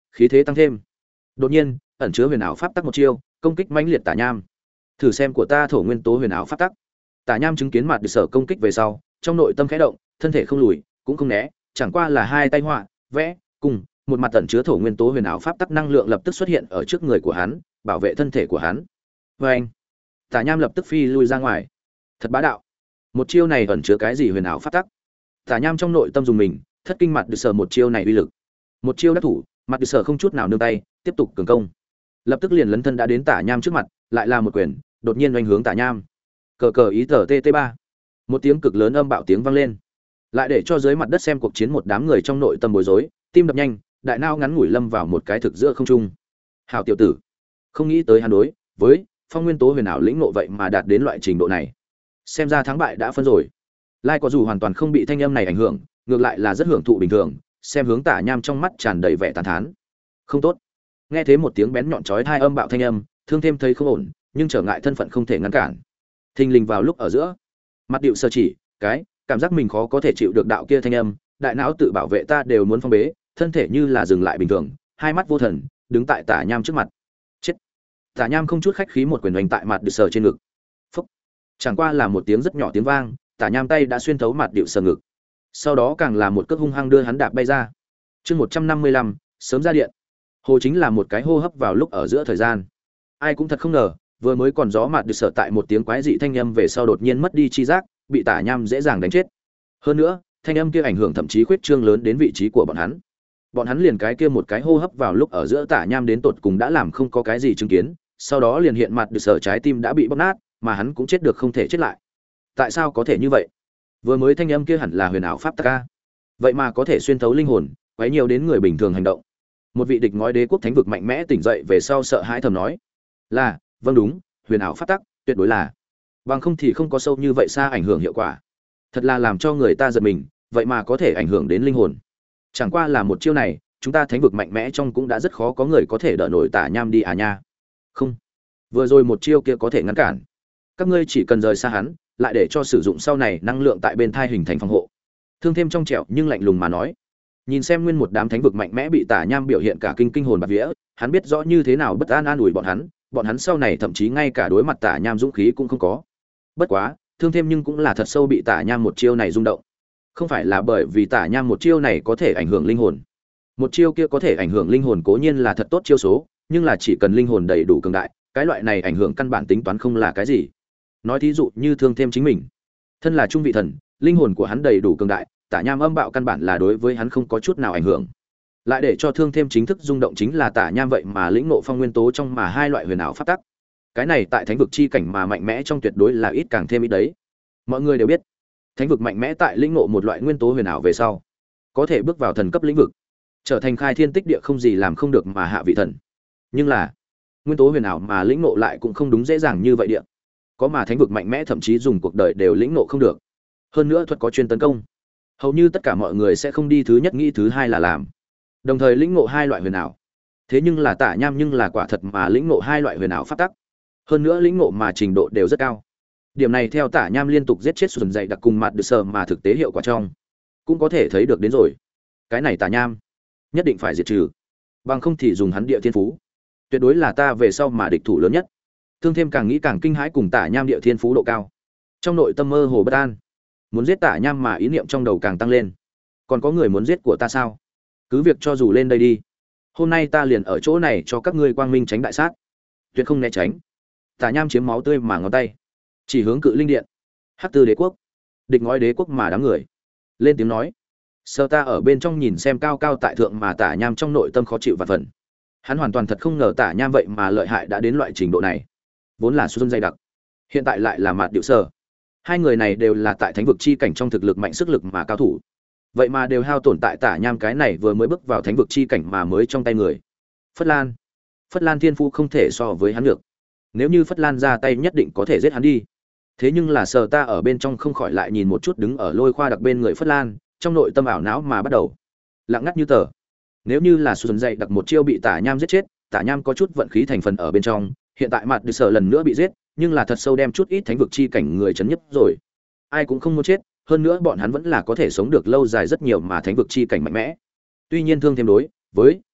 khí thế tăng thêm. Đột nhiên, ẩn chứa huyền ảo pháp tắc một chiêu, công kích mãnh liệt Tả Nham. Thử xem của ta thổ nguyên tố huyền ảo pháp tắc. Tả Nham chứng kiến mặt được sở công kích về sau, trong nội tâm khẽ động, thân thể không lùi, cũng không né, chẳng qua là hai tay họa, vẽ, cùng một mặt ẩn chứa thổ nguyên tố huyền ảo pháp tắc năng lượng lập tức xuất hiện ở trước người của hắn, bảo vệ thân thể của hắn. Và anh, Tả Nham lập tức phi lui ra ngoài. Thật bá đạo. Một chiêu này ẩn chứa cái gì huyền ảo pháp tắc? Tả Nham trong nội tâm dùng mình, thất kinh mặt được sở một chiêu này uy lực. Một chiêu đắc thủ, mặt được sở không chút nào nương tay, tiếp tục cường công. Lập tức liền lấn thân đã đến Tả Nham trước mặt, lại là một quyền, đột nhiên oanh hướng Tả Nham. Cờ cờ ý tờ tt ba. Một tiếng cực lớn âm bạo tiếng vang lên, lại để cho dưới mặt đất xem cuộc chiến một đám người trong nội tâm bối rối, tim đập nhanh, đại nao ngắn ngủi lâm vào một cái thực giữa không trung. Hảo tiểu tử, không nghĩ tới hắn đối với phong nguyên tố huyền ảo lĩnh ngộ vậy mà đạt đến loại trình độ này. Xem ra thắng bại đã phân rồi. Lai có dù hoàn toàn không bị thanh âm này ảnh hưởng, ngược lại là rất hưởng thụ bình thường, xem hướng Tả Nham trong mắt tràn đầy vẻ tàn thán. Không tốt. Nghe thấy một tiếng bén nhọn chói tai âm bạo thanh âm, Thương Thêm thấy không ổn, nhưng trở ngại thân phận không thể ngăn cản. Thình lình vào lúc ở giữa, mặt điệu sơ chỉ, cái cảm giác mình khó có thể chịu được đạo kia thanh âm, đại não tự bảo vệ ta đều muốn phong bế, thân thể như là dừng lại bình thường, hai mắt vô thần, đứng tại Tả Nham trước mặt. Chết. Tả Nham không chút khách khí một quyền đánh tại mặt điệu sờ trên ngực. Phốc. Chẳng qua là một tiếng rất nhỏ tiếng vang, Tả Nham tay đã xuyên thấu mặt điệu sờ ngực. Sau đó càng là một cước hung hăng đưa hắn đạp bay ra. Chương một trăm năm mươi lăm, sớm ra điện. Hồ chính là một cái hô hấp vào lúc ở giữa thời gian. Ai cũng thật không ngờ, vừa mới còn gió mặt được sở tại một tiếng quái dị thanh âm về sau đột nhiên mất đi chi giác, bị Tả Nham dễ dàng đánh chết. Hơn nữa, thanh âm kia ảnh hưởng thậm chí khuyết trương lớn đến vị trí của bọn hắn. Bọn hắn liền cái kia một cái hô hấp vào lúc ở giữa Tả Nham đến tột cùng đã làm không có cái gì chứng kiến, sau đó liền hiện mặt được sở trái tim đã bị bóp nát, mà hắn cũng chết được không thể chết lại. Tại sao có thể như vậy? Vừa mới thanh âm kia hẳn là huyền ảo pháp tắc a, vậy mà có thể xuyên thấu linh hồn, quấy nhiều đến người bình thường hành động. Một vị địch ngói đế quốc thánh vực mạnh mẽ tỉnh dậy về sau sợ hãi thầm nói, là, vâng đúng, huyền ảo pháp tắc, tuyệt đối là. Bằng không thì không có sâu như vậy xa ảnh hưởng hiệu quả. Thật là làm cho người ta giật mình, vậy mà có thể ảnh hưởng đến linh hồn. Chẳng qua là một chiêu này, chúng ta thánh vực mạnh mẽ trong cũng đã rất khó có người có thể đỡ nổi Tả Nham đi à nha. Không, vừa rồi một chiêu kia có thể ngăn cản. Các ngươi chỉ cần rời xa hắn, lại để cho sử dụng sau này năng lượng tại bên thai hình thành phòng hộ. Thương Thêm trong trẻo nhưng lạnh lùng mà nói. Nhìn xem nguyên một đám thánh vực mạnh mẽ bị Tả Nham biểu hiện cả kinh kinh hồn bạt vía, hắn biết rõ như thế nào bất an an ủi bọn hắn, bọn hắn sau này thậm chí ngay cả đối mặt Tả Nham dũng khí cũng không có. Bất quá, Thương Thêm nhưng cũng là thật sâu bị Tả Nham một chiêu này rung động. Không phải là bởi vì Tả Nham một chiêu này có thể ảnh hưởng linh hồn. Một chiêu kia có thể ảnh hưởng linh hồn cố nhiên là thật tốt chiêu số, nhưng là chỉ cần linh hồn đầy đủ cường đại, cái loại này ảnh hưởng căn bản tính toán không là cái gì. Nói thí dụ như Thương Thêm chính mình, thân là trung vị thần, linh hồn của hắn đầy đủ cường đại, Tả Nham âm bạo căn bản là đối với hắn không có chút nào ảnh hưởng. Lại để cho Thương Thêm chính thức rung động chính là Tả Nham vậy mà lĩnh ngộ phong nguyên tố trong mà hai loại huyền ảo pháp tắc. Cái này tại thánh vực chi cảnh mà mạnh mẽ trong tuyệt đối là ít càng thêm ít đấy. Mọi người đều biết, thánh vực mạnh mẽ tại lĩnh ngộ một loại nguyên tố huyền ảo về sau, có thể bước vào thần cấp lĩnh vực, trở thành khai thiên tích địa không gì làm không được mà hạ vị thần. Nhưng là, nguyên tố huyền ảo mà lĩnh ngộ lại cũng không đúng dễ dàng như vậy địa. Có mà thánh vực mạnh mẽ thậm chí dùng cuộc đời đều lĩnh ngộ không được. Hơn nữa thuật có chuyên tấn công, hầu như tất cả mọi người sẽ không đi thứ nhất nghĩ thứ hai là làm, đồng thời lĩnh ngộ hai loại huyền ảo. Thế nhưng là Tả Nham nhưng là quả thật mà lĩnh ngộ hai loại huyền ảo pháp tắc, hơn nữa lĩnh ngộ mà trình độ đều rất cao. Điểm này theo Tả Nham liên tục giết chết sườn dày đặc cùng mặt được sờ mà thực tế hiệu quả trong cũng có thể thấy được đến rồi. Cái này Tả Nham nhất định phải diệt trừ, bằng không thì dùng hắn địa thiên phú, tuyệt đối là ta về sau mà địch thủ lớn nhất. Thương Thêm càng nghĩ càng kinh hãi cùng Tả Nham địa thiên phú độ cao, trong nội tâm mơ hồ bất an, muốn giết Tả Nham mà ý niệm trong đầu càng tăng lên. Còn có người muốn giết của ta sao? Cứ việc cho dù lên đây đi, hôm nay ta liền ở chỗ này cho các ngươi quang minh tránh đại sát, tuyệt không né tránh. Tả Nham chiếm máu tươi mà ngón tay chỉ hướng cự linh điện, Hắc Tư đế quốc, địch ngói đế quốc mà đám người lên tiếng nói. Sơ ta ở bên trong nhìn xem cao cao tại thượng mà Tả Nham trong nội tâm khó chịu và phần. Hắn hoàn toàn thật không ngờ Tả Nham vậy mà lợi hại đã đến loại trình độ này. Vốn là xuân dày đặc, hiện tại lại là mạt điệu sơ. Hai người này đều là tại thánh vực chi cảnh trong thực lực mạnh sức lực mà cao thủ, vậy mà đều hao tổn tại Tả Nham cái này vừa mới bước vào thánh vực chi cảnh mà mới trong tay người. Phất Lan, Phất Lan thiên phu không thể so với hắn được. Nếu như Phất Lan ra tay nhất định có thể giết hắn đi. Thế nhưng là Sở ta ở bên trong không khỏi lại nhìn một chút đứng ở lôi khoa đặc bên người Phất Lan, trong nội tâm ảo não mà bắt đầu lặng ngắt như tờ. Nếu như là xuân dậy đặc một chiêu bị Tả Nham giết chết, Tả Nham có chút vận khí thành phần ở bên trong, hiện tại mặt được Sở lần nữa bị giết, nhưng là thật sâu đem chút ít thánh vực chi cảnh người chấn nhấp rồi. Ai cũng không muốn chết, hơn nữa bọn hắn vẫn là có thể sống được lâu dài rất nhiều mà thánh vực chi cảnh mạnh mẽ. Tuy nhiên Thương Thêm đối với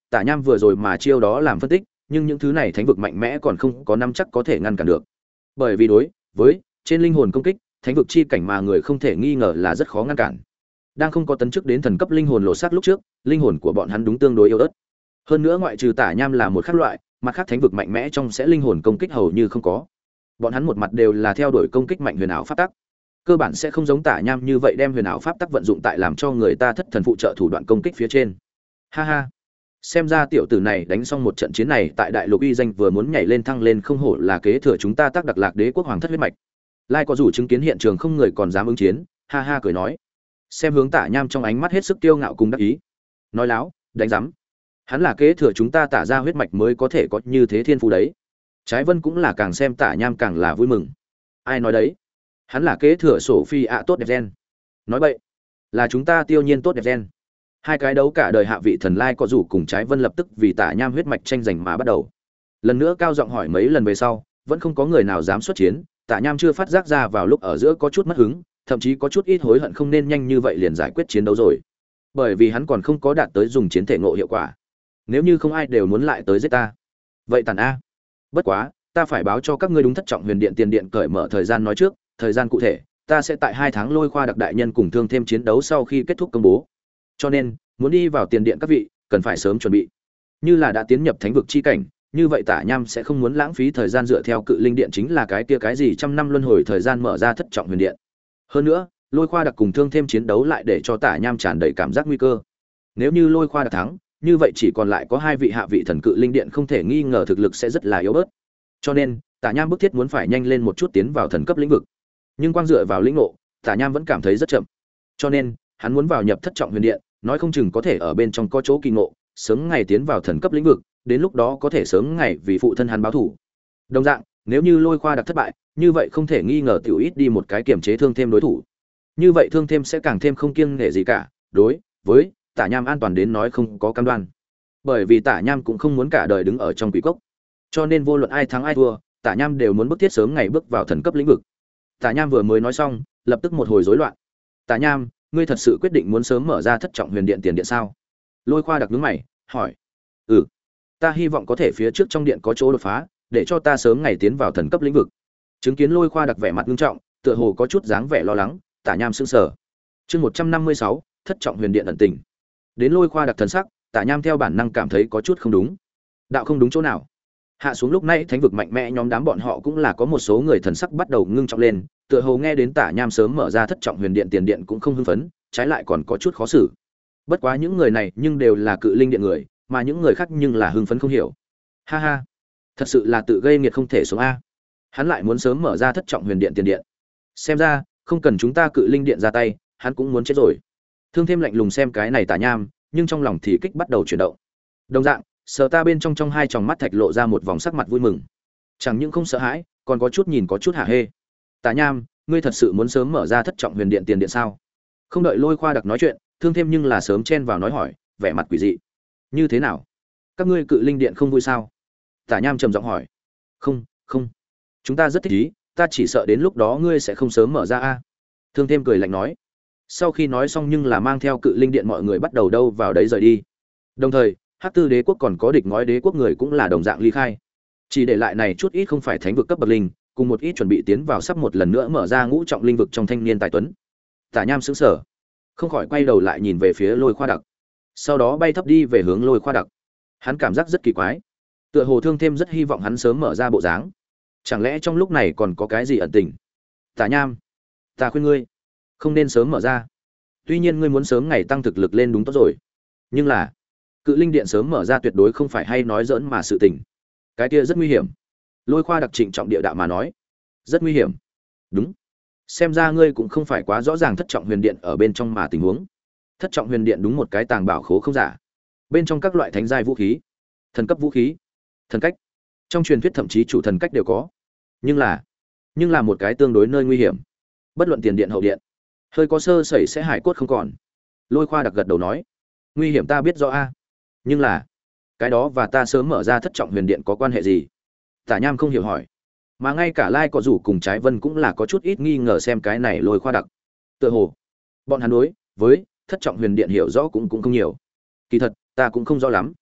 Tả Nham vừa rồi mà chiêu đó làm phân tích, nhưng những thứ này thánh vực mạnh mẽ còn không có nắm chắc có thể ngăn cản được. Bởi vì đối với trên linh hồn công kích, thánh vực chi cảnh mà người không thể nghi ngờ là rất khó ngăn cản. Đang không có tấn chức đến thần cấp linh hồn lộ sắc lúc trước, linh hồn của bọn hắn đúng tương đối yếu ớt. Hơn nữa ngoại trừ Tả Nham là một khác loại, mặt khác thánh vực mạnh mẽ trong sẽ linh hồn công kích hầu như không có. Bọn hắn một mặt đều là theo đuổi công kích mạnh huyền ảo pháp tắc, cơ bản sẽ không giống Tả Nham như vậy đem huyền ảo pháp tắc vận dụng tại làm cho người ta thất thần phụ trợ thủ đoạn công kích phía trên. Ha ha, xem ra tiểu tử này đánh xong một trận chiến này tại đại lục uy danh vừa muốn nhảy lên thăng lên, không hổ là kế thừa chúng ta Tác Đặc Lạc Đế quốc hoàng thất huyết mạch. Lai có dù chứng kiến hiện trường không người còn dám ứng chiến, ha ha cười nói, xem hướng Tả Nham trong ánh mắt hết sức kiêu ngạo cùng đắc ý. Nói láo, đánh rắm. Hắn là kế thừa chúng ta Tả ra huyết mạch mới có thể có như thế thiên phú đấy. Trái Vân cũng là càng xem Tả Nham càng là vui mừng. Ai nói đấy? Hắn là kế thừa sổ phi ạ tốt đẹp gen. Nói bậy, là chúng ta Tiêu Nhiên tốt đẹp gen. Hai cái đấu cả đời hạ vị thần Lai có rủ cùng Trái Vân lập tức vì Tả Nham huyết mạch tranh giành mà bắt đầu. Lần nữa cao giọng hỏi mấy lần về sau, vẫn không có người nào dám xuất chiến. Tả Nham chưa phát giác ra vào lúc ở giữa có chút mất hứng, thậm chí có chút ít hối hận không nên nhanh như vậy liền giải quyết chiến đấu rồi. Bởi vì hắn còn không có đạt tới dùng chiến thể ngộ hiệu quả. Nếu như không ai đều muốn lại tới giết ta, vậy tàn a. Bất quá, ta phải báo cho các ngươi đúng thất trọng huyền điện tiền điện cởi mở thời gian nói trước, thời gian cụ thể, ta sẽ tại hai tháng Lôi Khoa đặc đại nhân cùng thương thêm chiến đấu sau khi kết thúc công bố. Cho nên, muốn đi vào tiền điện các vị, cần phải sớm chuẩn bị. Như là đã tiến nhập thánh vực chi cảnh, như vậy Tả Nham sẽ không muốn lãng phí thời gian dựa theo cự linh điện chính là cái kia cái gì trăm năm luân hồi thời gian mở ra thất trọng huyền điện. Hơn nữa, Lôi Khoa đặc cùng thương thêm chiến đấu lại để cho Tả Nham tràn đầy cảm giác nguy cơ. Nếu như Lôi Khoa đặc thắng, như vậy chỉ còn lại có hai vị hạ vị thần cự linh điện không thể nghi ngờ thực lực sẽ rất là yếu bớt. Cho nên, Tả Nham bức thiết muốn phải nhanh lên một chút tiến vào thần cấp lĩnh vực. Nhưng quang dựa vào lĩnh ngộ, Tả Nham vẫn cảm thấy rất chậm. Cho nên, hắn muốn vào nhập thất trọng huyền điện, nói không chừng có thể ở bên trong có chỗ kỳ ngộ, sớm ngày tiến vào thần cấp lĩnh vực, đến lúc đó có thể sớm ngày vì phụ thân hắn báo thù. Đồng dạng, nếu như Lôi Khoa đặc thất bại, như vậy không thể nghi ngờ tiểu ít đi một cái kiểm chế thương thêm đối thủ. Như vậy thương thêm sẽ càng thêm không kiêng nể gì cả, đối với Tả Nham an toàn đến nói không có cam đoan. Bởi vì Tả Nham cũng không muốn cả đời đứng ở trong quỷ cốc. Cho nên vô luận ai thắng ai thua, Tả Nham đều muốn bức thiết sớm ngày bước vào thần cấp lĩnh vực. Tả Nham vừa mới nói xong, lập tức một hồi rối loạn. Tả Nham, ngươi thật sự quyết định muốn sớm mở ra thất trọng huyền điện tiền điện sao? Lôi Khoa đặc nhướng mày, hỏi. Ừ, ta hy vọng có thể phía trước trong điện có chỗ đột phá, để cho ta sớm ngày tiến vào thần cấp lĩnh vực. Chứng kiến Lôi Khoa đặc vẻ mặt nghiêm trọng, tựa hồ có chút dáng vẻ lo lắng, Tả Nham sững sờ. Chương một trăm năm mươi sáu, thất trọng huyền điện ẩn tình. Đến Lôi Khoa đặc thần sắc, Tả Nham theo bản năng cảm thấy có chút không đúng. Đạo không đúng chỗ nào? Hạ xuống lúc nãy thánh vực mạnh mẽ nhóm đám bọn họ cũng là có một số người thần sắc bắt đầu ngưng trọng lên, tựa hồ nghe đến Tả Nham sớm mở ra thất trọng huyền điện tiền điện cũng không hưng phấn, trái lại còn có chút khó xử. Bất quá những người này nhưng đều là cự linh điện người, mà những người khác nhưng là hưng phấn không hiểu. Ha ha, thật sự là tự gây nghiệt không thể sống a. Hắn lại muốn sớm mở ra thất trọng huyền điện tiền điện. Xem ra, không cần chúng ta cự linh điện ra tay, hắn cũng muốn chết rồi. Thương thêm lạnh lùng xem cái này Tả Nham, nhưng trong lòng thì kích bắt đầu chuyển động. Đồng dạng, Sở Ta bên trong trong hai tròng mắt thạch lộ ra một vòng sắc mặt vui mừng. Chẳng những không sợ hãi, còn có chút nhìn có chút hả hê. Tả Nham, ngươi thật sự muốn sớm mở ra thất trọng huyền điện tiền điện sao? Không đợi Lôi Khoa đặc nói chuyện, Thương thêm nhưng là sớm chen vào nói hỏi, vẻ mặt quỷ dị. Như thế nào? Các ngươi cự linh điện không vui sao? Tả Nham trầm giọng hỏi. Không, không. Chúng ta rất thích ý, ta chỉ sợ đến lúc đó ngươi sẽ không sớm mở ra a. Thương thêm cười lạnh nói. Sau khi nói xong nhưng là mang theo cự linh điện mọi người bắt đầu đâu vào đấy rời đi. Đồng thời, Hắc Tư đế quốc còn có địch ngói đế quốc người cũng là đồng dạng ly khai. Chỉ để lại này chút ít không phải thánh vực cấp bậc linh, cùng một ít chuẩn bị tiến vào sắp một lần nữa mở ra ngũ trọng linh vực trong thanh niên tài tuấn. Tả Nham sững sờ, không khỏi quay đầu lại nhìn về phía Lôi Khoa đặc. Sau đó bay thấp đi về hướng Lôi Khoa đặc. Hắn cảm giác rất kỳ quái, tựa hồ Thương thêm rất hy vọng hắn sớm mở ra bộ dáng. Chẳng lẽ trong lúc này còn có cái gì ẩn tình? Tả Nham, ta khuyên ngươi không nên sớm mở ra. Tuy nhiên ngươi muốn sớm ngày tăng thực lực lên đúng tốt rồi, nhưng là cự linh điện sớm mở ra tuyệt đối không phải hay nói dỡn mà sự tình. Cái kia rất nguy hiểm. Lôi Khoa đặc trịnh trọng địa đạo mà nói. Rất nguy hiểm. Đúng. Xem ra ngươi cũng không phải quá rõ ràng thất trọng huyền điện ở bên trong mà tình huống. Thất trọng huyền điện đúng một cái tàng bảo khố không giả. Bên trong các loại thánh giai vũ khí, thần cấp vũ khí, thần cách. Trong truyền thuyết thậm chí chủ thần cách đều có. Nhưng là, nhưng là một cái tương đối nơi nguy hiểm. Bất luận tiền điện hậu điện, hơi có sơ sẩy sẽ hải cốt không còn. Lôi Khoa đặc gật đầu nói. Nguy hiểm ta biết rõ a. Nhưng là, cái đó và ta sớm mở ra thất trọng huyền điện có quan hệ gì? Tả Nham không hiểu hỏi. Mà ngay cả Lai có rủ cùng Trái Vân cũng là có chút ít nghi ngờ xem cái này Lôi Khoa đặc. Tựa hồ bọn hắn đối với thất trọng huyền điện hiểu rõ cũng cũng không nhiều. Kỳ thật, ta cũng không rõ lắm.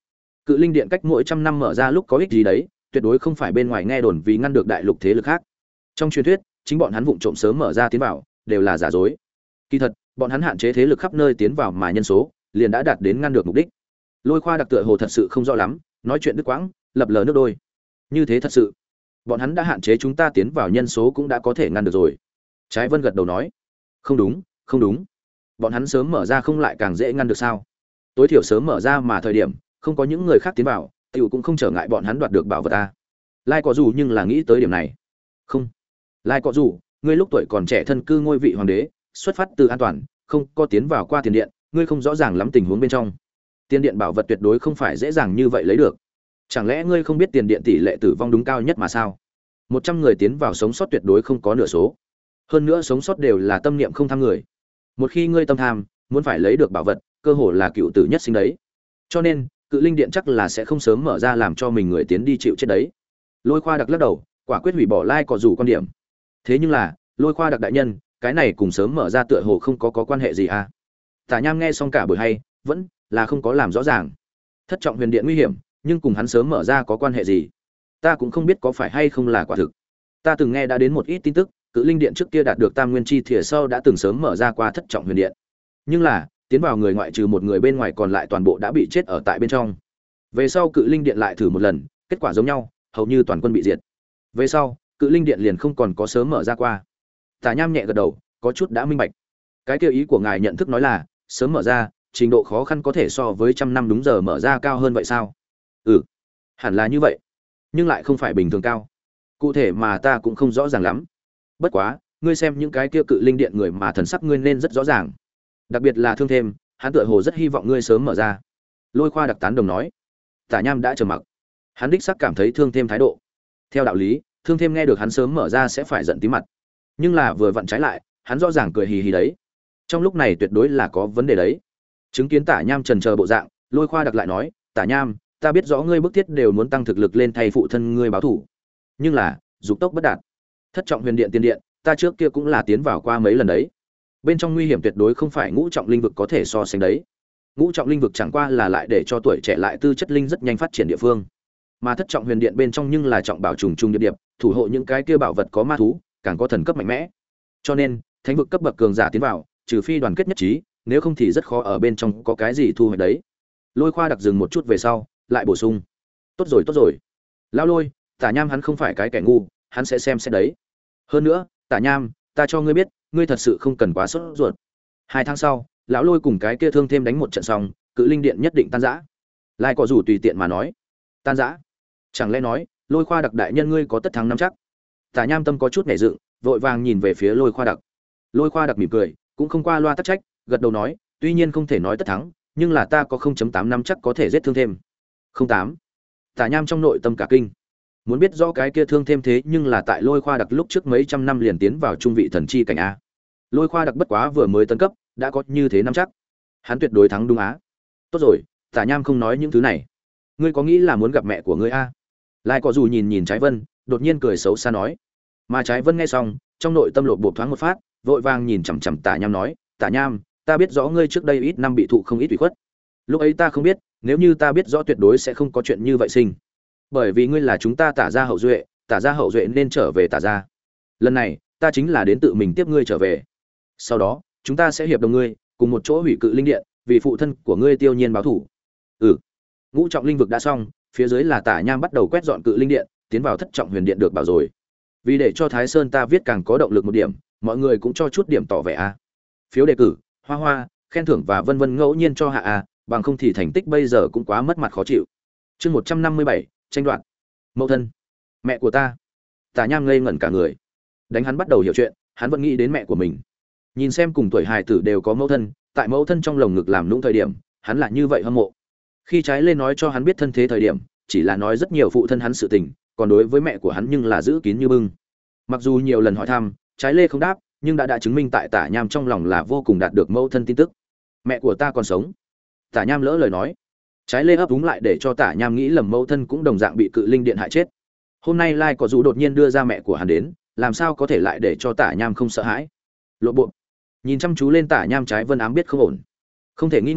Cự linh điện cách mỗi trăm năm mở ra lúc có ích gì đấy, tuyệt đối không phải bên ngoài nghe đồn vì ngăn được đại lục thế lực khác. Trong truyền thuyết, chính bọn hắn vụng trộm sớm mở ra tiến vào, đều là giả dối. Kỳ thật, bọn hắn hạn chế thế lực khắp nơi tiến vào mà nhân số, liền đã đạt đến ngăn được mục đích. Lôi Khoa đặc tựa hồ thật sự không rõ lắm, nói chuyện đứt quãng, lập lờ nước đôi. Như thế thật sự, bọn hắn đã hạn chế chúng ta tiến vào nhân số cũng đã có thể ngăn được rồi. Trái Vân gật đầu nói, không đúng, không đúng. Bọn hắn sớm mở ra không lại càng dễ ngăn được sao? Tối thiểu sớm mở ra mà thời điểm, không có những người khác tiến vào, tiểu cũng không trở ngại bọn hắn đoạt được bảo vật ta. Lai có dù nhưng là nghĩ tới điểm này. Không. Lai có dù, ngươi lúc tuổi còn trẻ thân cư ngôi vị hoàng đế, xuất phát từ an toàn, không có tiến vào qua tiền điện, ngươi không rõ ràng lắm tình huống bên trong. Tiền điện bảo vật tuyệt đối không phải dễ dàng như vậy lấy được. Chẳng lẽ ngươi không biết tiền điện tỷ lệ tử vong đúng cao nhất mà sao? Một trăm người tiến vào sống sót tuyệt đối không có nửa số. Hơn nữa sống sót đều là tâm niệm không tham người. Một khi ngươi tâm tham, muốn phải lấy được bảo vật, cơ hội là cựu tử nhất sinh đấy. Cho nên, Cự Linh Điện chắc là sẽ không sớm mở ra làm cho mình người tiến đi chịu chết đấy. Lôi Khoa đặc lắc đầu, quả quyết hủy bỏ Lai có dù quan điểm. Thế nhưng là, Lôi Khoa đặc đại nhân, cái này cùng sớm mở ra tựa hồ không có có quan hệ gì à? Tả Nham nghe xong cả buổi hay, vẫn là không có làm rõ ràng. Thất trọng huyền điện nguy hiểm, nhưng cùng hắn sớm mở ra có quan hệ gì? Ta cũng không biết có phải hay không là quả thực. Ta từng nghe đã đến một ít tin tức, Cự Linh Điện trước kia đạt được Tam Nguyên Chi Thìa sau đã từng sớm mở ra qua thất trọng huyền điện. Nhưng là, tiến vào người ngoại trừ một người bên ngoài còn lại toàn bộ đã bị chết ở tại bên trong. Về sau Cự Linh Điện lại thử một lần, kết quả giống nhau, hầu như toàn quân bị diệt. Về sau, Cự Linh Điện liền không còn có sớm mở ra qua. Tả Nham nhẹ gật đầu, có chút đã minh bạch. Cái kia ý của ngài nhận thức nói là, sớm mở ra, trình độ khó khăn có thể so với trăm năm đúng giờ mở ra cao hơn vậy sao? Ừ, hẳn là như vậy, nhưng lại không phải bình thường cao. Cụ thể mà ta cũng không rõ ràng lắm. Bất quá, ngươi xem những cái kia Cự Linh Điện người mà thần sắc ngươi nên rất rõ ràng. Đặc biệt là Thương Thêm, hắn tựa hồ rất hy vọng ngươi sớm mở ra. Lôi Khoa đặc tán đồng nói. Tả Nham đã trầm mặc. Hắn đích xác cảm thấy Thương Thêm thái độ. Theo đạo lý, Thương Thêm nghe được hắn sớm mở ra sẽ phải giận tí mặt. Nhưng là vừa vặn trái lại, hắn rõ ràng cười hì hì đấy. Trong lúc này tuyệt đối là có vấn đề đấy. Chứng kiến Tả Nham trần chờ bộ dạng, Lôi Khoa đặc lại nói, "Tả Nham, ta biết rõ ngươi bức thiết đều muốn tăng thực lực lên thay phụ thân ngươi báo thủ. Nhưng là, dục tốc bất đạt. Thất trọng huyền điện tiên điện, ta trước kia cũng là tiến vào qua mấy lần đấy. Bên trong nguy hiểm tuyệt đối không phải ngũ trọng linh vực có thể so sánh đấy. Ngũ trọng linh vực chẳng qua là lại để cho tuổi trẻ lại tư chất linh rất nhanh phát triển địa phương. Mà thất trọng huyền điện bên trong nhưng là trọng bảo trùng trùng điệp điệp, thủ hộ những cái kia bảo vật có ma thú, càng có thần cấp mạnh mẽ. Cho nên, thánh vực cấp bậc cường giả tiến vào, trừ phi đoàn kết nhất trí, nếu không thì rất khó ở bên trong có cái gì thu hoạch đấy." Lôi Khoa đặc dừng một chút về sau, lại bổ sung, "Tốt rồi, tốt rồi. Lão Lôi, Tả Nham hắn không phải cái kẻ ngu, hắn sẽ xem xét đấy. Hơn nữa, Tả Nham, ta cho ngươi biết, ngươi thật sự không cần quá sốt ruột. Hai tháng sau, lão Lôi cùng cái kia Thương Thêm đánh một trận xong, Cự Linh Điện nhất định tan rã." Lai có dù tùy tiện mà nói, "Tan rã? Chẳng lẽ nói, Lôi Khoa đặc đại nhân ngươi có tất thắng nắm chắc?" Tả Nham tâm có chút nhảy dựng, vội vàng nhìn về phía Lôi Khoa đặc. Lôi Khoa đặc mỉm cười, cũng không qua loa tắc trách, gật đầu nói, "Tuy nhiên không thể nói tất thắng, nhưng là ta có không chấm tám năm chắc có thể giết Thương Thêm." Không tám. Tả Nham trong nội tâm cả kinh. Muốn biết rõ cái kia Thương Thêm thế nhưng là tại Lôi Khoa đặc lúc trước mấy trăm năm liền tiến vào trung vị thần chi cảnh a. Lôi Khoa đặc bất quá vừa mới tấn cấp, đã có như thế năm chắc. Hắn tuyệt đối thắng đúng á. Tốt rồi, Tả Nham không nói những thứ này. Ngươi có nghĩ là muốn gặp mẹ của ngươi a? Lai có dù nhìn nhìn Trái Vân, đột nhiên cười xấu xa nói. Mà Trái Vân nghe xong, trong nội tâm lột bột thoáng một phát, vội vàng nhìn chằm chằm Tả Nham nói, "Tả Nham, ta biết rõ ngươi trước đây ít năm bị thụ không ít ủy khuất. Lúc ấy ta không biết, nếu như ta biết rõ tuyệt đối sẽ không có chuyện như vậy sinh. Bởi vì ngươi là chúng ta Tả gia hậu duệ, Tả gia hậu duệ nên trở về Tả gia. Lần này, ta chính là đến tự mình tiếp ngươi trở về. Sau đó, chúng ta sẽ hiệp đồng ngươi, cùng một chỗ hủy Cự Linh Điện, vì phụ thân của ngươi Tiêu Nhiên báo thù." Ừ. Ngũ trọng linh vực đã xong, phía dưới là Tả Nham bắt đầu quét dọn Cự Linh Điện, tiến vào thất trọng huyền điện được bảo rồi. Vì để cho Thái Sơn ta viết càng có động lực một điểm, mọi người cũng cho chút điểm tỏ vẻ a. Phiếu đề cử, hoa hoa, khen thưởng và vân vân ngẫu nhiên cho hạ a, bằng không thì thành tích bây giờ cũng quá mất mặt khó chịu. Chương một trăm năm mươi bảy, tranh đoạt. Mẫu thân, mẹ của ta. Tả Nham ngây ngẩn cả người. Đánh hắn bắt đầu hiểu chuyện, hắn vẫn nghĩ đến mẹ của mình. Nhìn xem cùng tuổi hài tử đều có mẫu thân, tại mẫu thân trong lồng ngực làm nũng thời điểm, hắn là như vậy hâm mộ. Khi Trái lên nói cho hắn biết thân thế thời điểm, chỉ là nói rất nhiều phụ thân hắn sự tình, còn đối với mẹ của hắn nhưng là giữ kín như bưng. Mặc dù nhiều lần hỏi thăm, Trái Lê không đáp, nhưng đã đã chứng minh tại Tả Nham trong lòng là vô cùng đạt được mẫu thân tin tức. Mẹ của ta còn sống. Tả Nham lỡ lời nói. Trái Lê ấp úng lại để cho Tả Nham nghĩ lầm mẫu thân cũng đồng dạng bị Cự Linh Điện hại chết. Hôm nay Lai có dù đột nhiên đưa ra mẹ của hắn đến, làm sao có thể lại để cho Tả Nham không sợ hãi. Lộ bộ. Nhìn chăm chú lên Tả Nham, Trái Vân ám biết không ổn. Không thể nghi ngờ,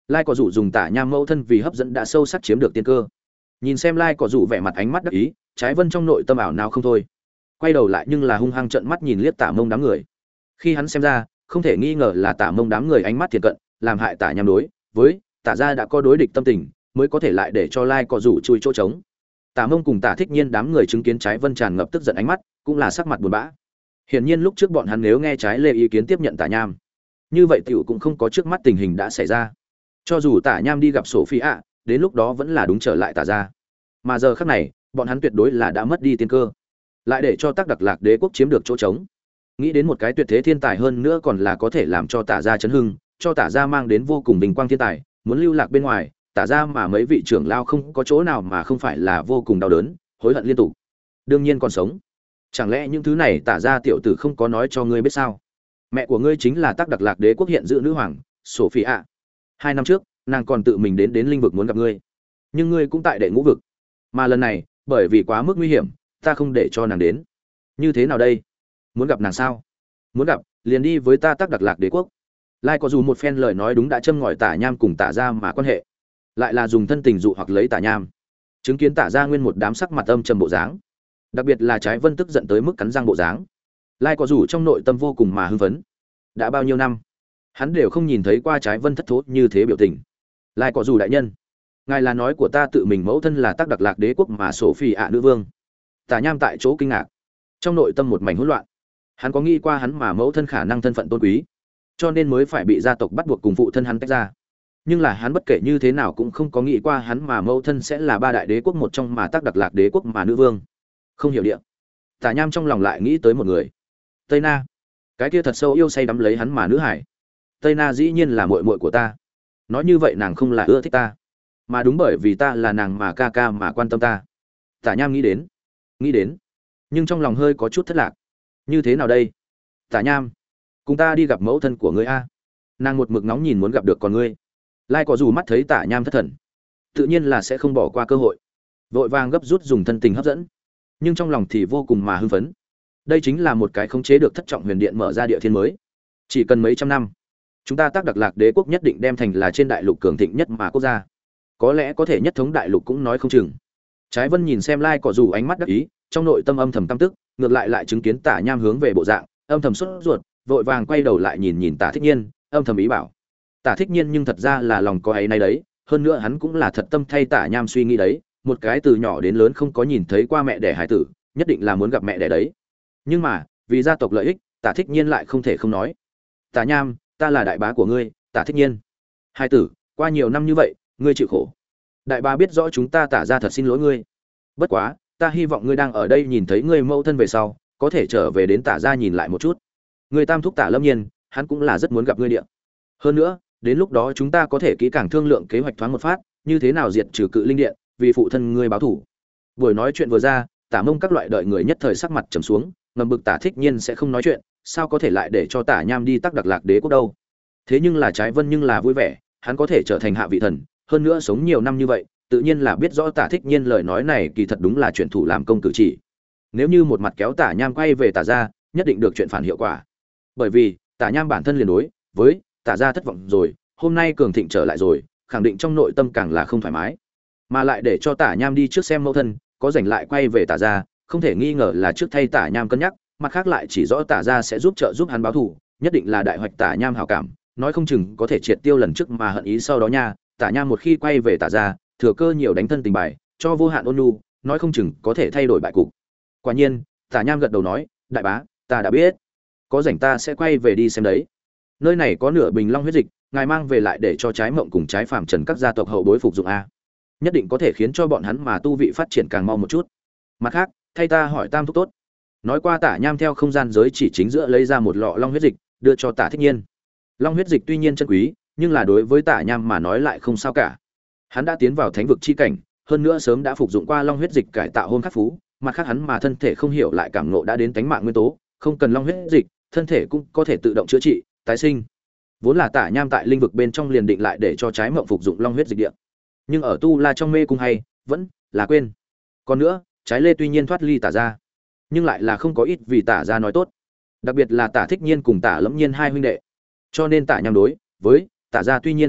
Lai Cỏ Dụ dùng Tả Nham mẫu thân vì hấp dẫn đã sâu sắc chiếm được tiên cơ. Nhìn xem Lai Cỏ Dụ vẻ mặt ánh mắt đắc ý, Trái Vân trong nội tâm ảo nào không thôi. Quay đầu lại nhưng là hung hăng trợn mắt nhìn liếc Tả Mông đám người. Khi hắn xem ra, không thể nghi ngờ là Tả Mông đám người ánh mắt thiệt cận, làm hại Tả Nham đối với Tả gia đã có đối địch tâm tình, mới có thể lại để cho Lai Cỏ Dụ chui chỗ trống. Tả Mông cùng Tả Thích Nhiên đám người chứng kiến Trái Vân tràn ngập tức giận ánh mắt, cũng là sắc mặt buồn bã. Hiển nhiên lúc trước bọn hắn nếu nghe Trái Lê ý kiến tiếp nhận Tả Nham, như vậy tiểu cũng không có trước mắt tình hình đã xảy ra. Cho dù Tả Nham đi gặp Sophia, đến lúc đó vẫn là đúng trở lại Tả gia. Mà giờ khắc này, bọn hắn tuyệt đối là đã mất đi tiên cơ, lại để cho Tắc Đặc Lạc Đế quốc chiếm được chỗ trống. Nghĩ đến một cái tuyệt thế thiên tài hơn nữa còn là có thể làm cho Tả gia chấn hưng, cho Tả gia mang đến vô cùng bình quang thiên tài, muốn lưu lạc bên ngoài, Tả gia mà mấy vị trưởng lao không có chỗ nào mà không phải là vô cùng đau đớn, hối hận liên tục. Đương nhiên còn sống. Chẳng lẽ những thứ này Tả gia tiểu tử không có nói cho ngươi biết sao? Mẹ của ngươi chính là Tắc Đặc Lạc Đế quốc hiện giữ nữ hoàng, Sophia. Hai năm trước, nàng còn tự mình đến đến linh vực muốn gặp ngươi, nhưng ngươi cũng tại đệ ngũ vực, mà lần này bởi vì quá mức nguy hiểm, ta không để cho nàng đến. Như thế nào đây? Muốn gặp nàng sao? Muốn gặp, liền đi với ta Tắc Đặc Lạc Đế quốc. Lai có dù một phen lời nói đúng đã châm ngòi Tả Nham cùng Tả gia mà quan hệ, lại là dùng thân tình dụ hoặc lấy Tả Nham. Chứng kiến Tả gia nguyên một đám sắc mặt âm trầm bộ dáng, đặc biệt là Trái Vân tức giận tới mức cắn răng bộ dáng, Lai có dù trong nội tâm vô cùng mà hưng phấn. Đã bao nhiêu năm, hắn đều không nhìn thấy qua Trái Vân thất thố như thế biểu tình. Lai có dù đại nhân, ngài là nói của ta tự mình mẫu thân là Tắc Đặc Lạc Đế quốc mà Sophie ạ nữ vương. Tả Nham tại chỗ kinh ngạc, trong nội tâm một mảnh hỗn loạn. Hắn có nghĩ qua hắn mà mẫu thân khả năng thân phận tôn quý, cho nên mới phải bị gia tộc bắt buộc cùng phụ thân hắn tách ra. Nhưng là hắn bất kể như thế nào cũng không có nghĩ qua hắn mà mẫu thân sẽ là ba đại đế quốc một trong mà Tắc Đặc Lạc Đế quốc mà nữ vương. Không hiểu địa. Tả Nham trong lòng lại nghĩ tới một người. Tây Na. Cái kia thật sâu yêu say đắm lấy hắn mà nữ hải. Tây Na dĩ nhiên là muội muội của ta. Nói như vậy nàng không là ưa thích ta, mà đúng bởi vì ta là nàng mà ca ca mà quan tâm ta. Tả Nham nghĩ đến, nghĩ đến, nhưng trong lòng hơi có chút thất lạc. Như thế nào đây? Tả Nham, cùng ta đi gặp mẫu thân của ngươi a. Nàng một mực nóng nhìn muốn gặp được con ngươi. Lai có dù mắt thấy Tả Nham thất thần, tự nhiên là sẽ không bỏ qua cơ hội, vội vàng gấp rút dùng thân tình hấp dẫn, nhưng trong lòng thì vô cùng mà hưng phấn. Đây chính là một cái khống chế được thất trọng huyền điện mở ra địa thiên mới. Chỉ cần mấy trăm năm, chúng ta Tắc Đặc Lạc Đế quốc nhất định đem thành là trên đại lục cường thịnh nhất mà quốc gia, có lẽ có thể nhất thống đại lục cũng nói không chừng. Trái Vân nhìn xem Lai Cỏ Dù ánh mắt đắc ý, trong nội tâm âm thầm căm tức, ngược lại lại chứng kiến Tả Nham hướng về bộ dạng, âm thầm sốt ruột, vội vàng quay đầu lại nhìn nhìn Tả Thích Nhiên, âm thầm ý bảo. Tả Thích Nhiên nhưng thật ra là lòng có ấy nay đấy, hơn nữa hắn cũng là thật tâm thay Tả Nham suy nghĩ đấy, một cái từ nhỏ đến lớn không có nhìn thấy qua mẹ đẻ hải tử, nhất định là muốn gặp mẹ đẻ đấy. Nhưng mà, vì gia tộc lợi ích, Tả Thích Nhiên lại không thể không nói. Tả Nham, ta là đại bá của ngươi, Tả Thích Nhiên. Hai tử, qua nhiều năm như vậy, ngươi chịu khổ. Đại bá biết rõ chúng ta Tả gia thật xin lỗi ngươi. Bất quá, ta hy vọng ngươi đang ở đây nhìn thấy ngươi mẫu thân về sau, có thể trở về đến Tả gia nhìn lại một chút. Ngươi tam thúc Tả Lâm Nhiên, hắn cũng là rất muốn gặp ngươi địa. Hơn nữa, đến lúc đó chúng ta có thể kỹ càng thương lượng kế hoạch thoáng một phát, như thế nào diệt trừ Cự Linh Điện, vì phụ thân ngươi báo thù. Buổi nói chuyện vừa ra, Tả Mông các loại đợi người nhất thời sắc mặt trầm xuống, ngầm bực Tả Thích Nhiên sẽ không nói chuyện, sao có thể lại để cho Tả Nham đi Tắc Đặc Lạc Đế quốc đâu. Thế nhưng là Trái Vân nhưng là vui vẻ, hắn có thể trở thành hạ vị thần, hơn nữa sống nhiều năm như vậy, tự nhiên là biết rõ Tả Thích Nhiên lời nói này kỳ thật đúng là chuyện thủ làm công cử chỉ. Nếu như một mặt kéo Tả Nham quay về Tả gia, nhất định được chuyện phản hiệu quả. Bởi vì, Tả Nham bản thân liền đối với Tả gia thất vọng rồi, hôm nay cường thịnh trở lại rồi, khẳng định trong nội tâm càng là không thoải mái. Mà lại để cho Tả Nham đi trước xem mẫu thân, có rảnh lại quay về Tả gia, không thể nghi ngờ là trước thay Tả Nham cân nhắc, mặt khác lại chỉ rõ Tả gia sẽ giúp trợ giúp hắn báo thù, nhất định là đại hoạch Tả Nham hảo cảm, nói không chừng có thể triệt tiêu lần trước mà hận ý sau đó nha. Tả Nham một khi quay về Tả gia, thừa cơ nhiều đánh thân tình bài, cho vô hạn ôn nhu, nói không chừng có thể thay đổi bại cục. Quả nhiên, Tả Nham gật đầu nói, đại bá, ta đã biết, có rảnh ta sẽ quay về đi xem đấy. Nơi này có nửa bình long huyết dịch, ngài mang về lại để cho Trái Mộng cùng Trái Phàm Trần các gia tộc hậu bối phục dụng a, nhất định có thể khiến cho bọn hắn mà tu vị phát triển càng mau một chút. Mặt khác, thay ta hỏi tam thúc tốt. Nói qua, Tả Nham theo không gian giới chỉ chính giữa lấy ra một lọ long huyết dịch, đưa cho Tả Thích Nhiên. Long huyết dịch tuy nhiên chân quý, nhưng là đối với Tả Nham mà nói lại không sao cả. Hắn đã tiến vào thánh vực chi cảnh, hơn nữa sớm đã phục dụng qua long huyết dịch cải tạo hôn khắc phú, mặt khác hắn mà thân thể không hiểu lại cảm ngộ đã đến tánh mạng nguyên tố, không cần long huyết dịch, thân thể cũng có thể tự động chữa trị, tái sinh. Vốn là Tả Nham tại linh vực bên trong liền định lại để cho Trái Mộng phục dụng long huyết dịch địa, nhưng ở tu la trong mê cung hay vẫn là quên. Còn nữa, Trái Lê tuy nhiên thoát ly Tả gia, nhưng lại là không có ít vì Tả gia nói tốt, đặc biệt là Tả Thích Nhiên cùng Tả Lâm Nhiên hai huynh đệ. Cho nên Tả Nham đối với Tả gia tuy nhiên đoán hận,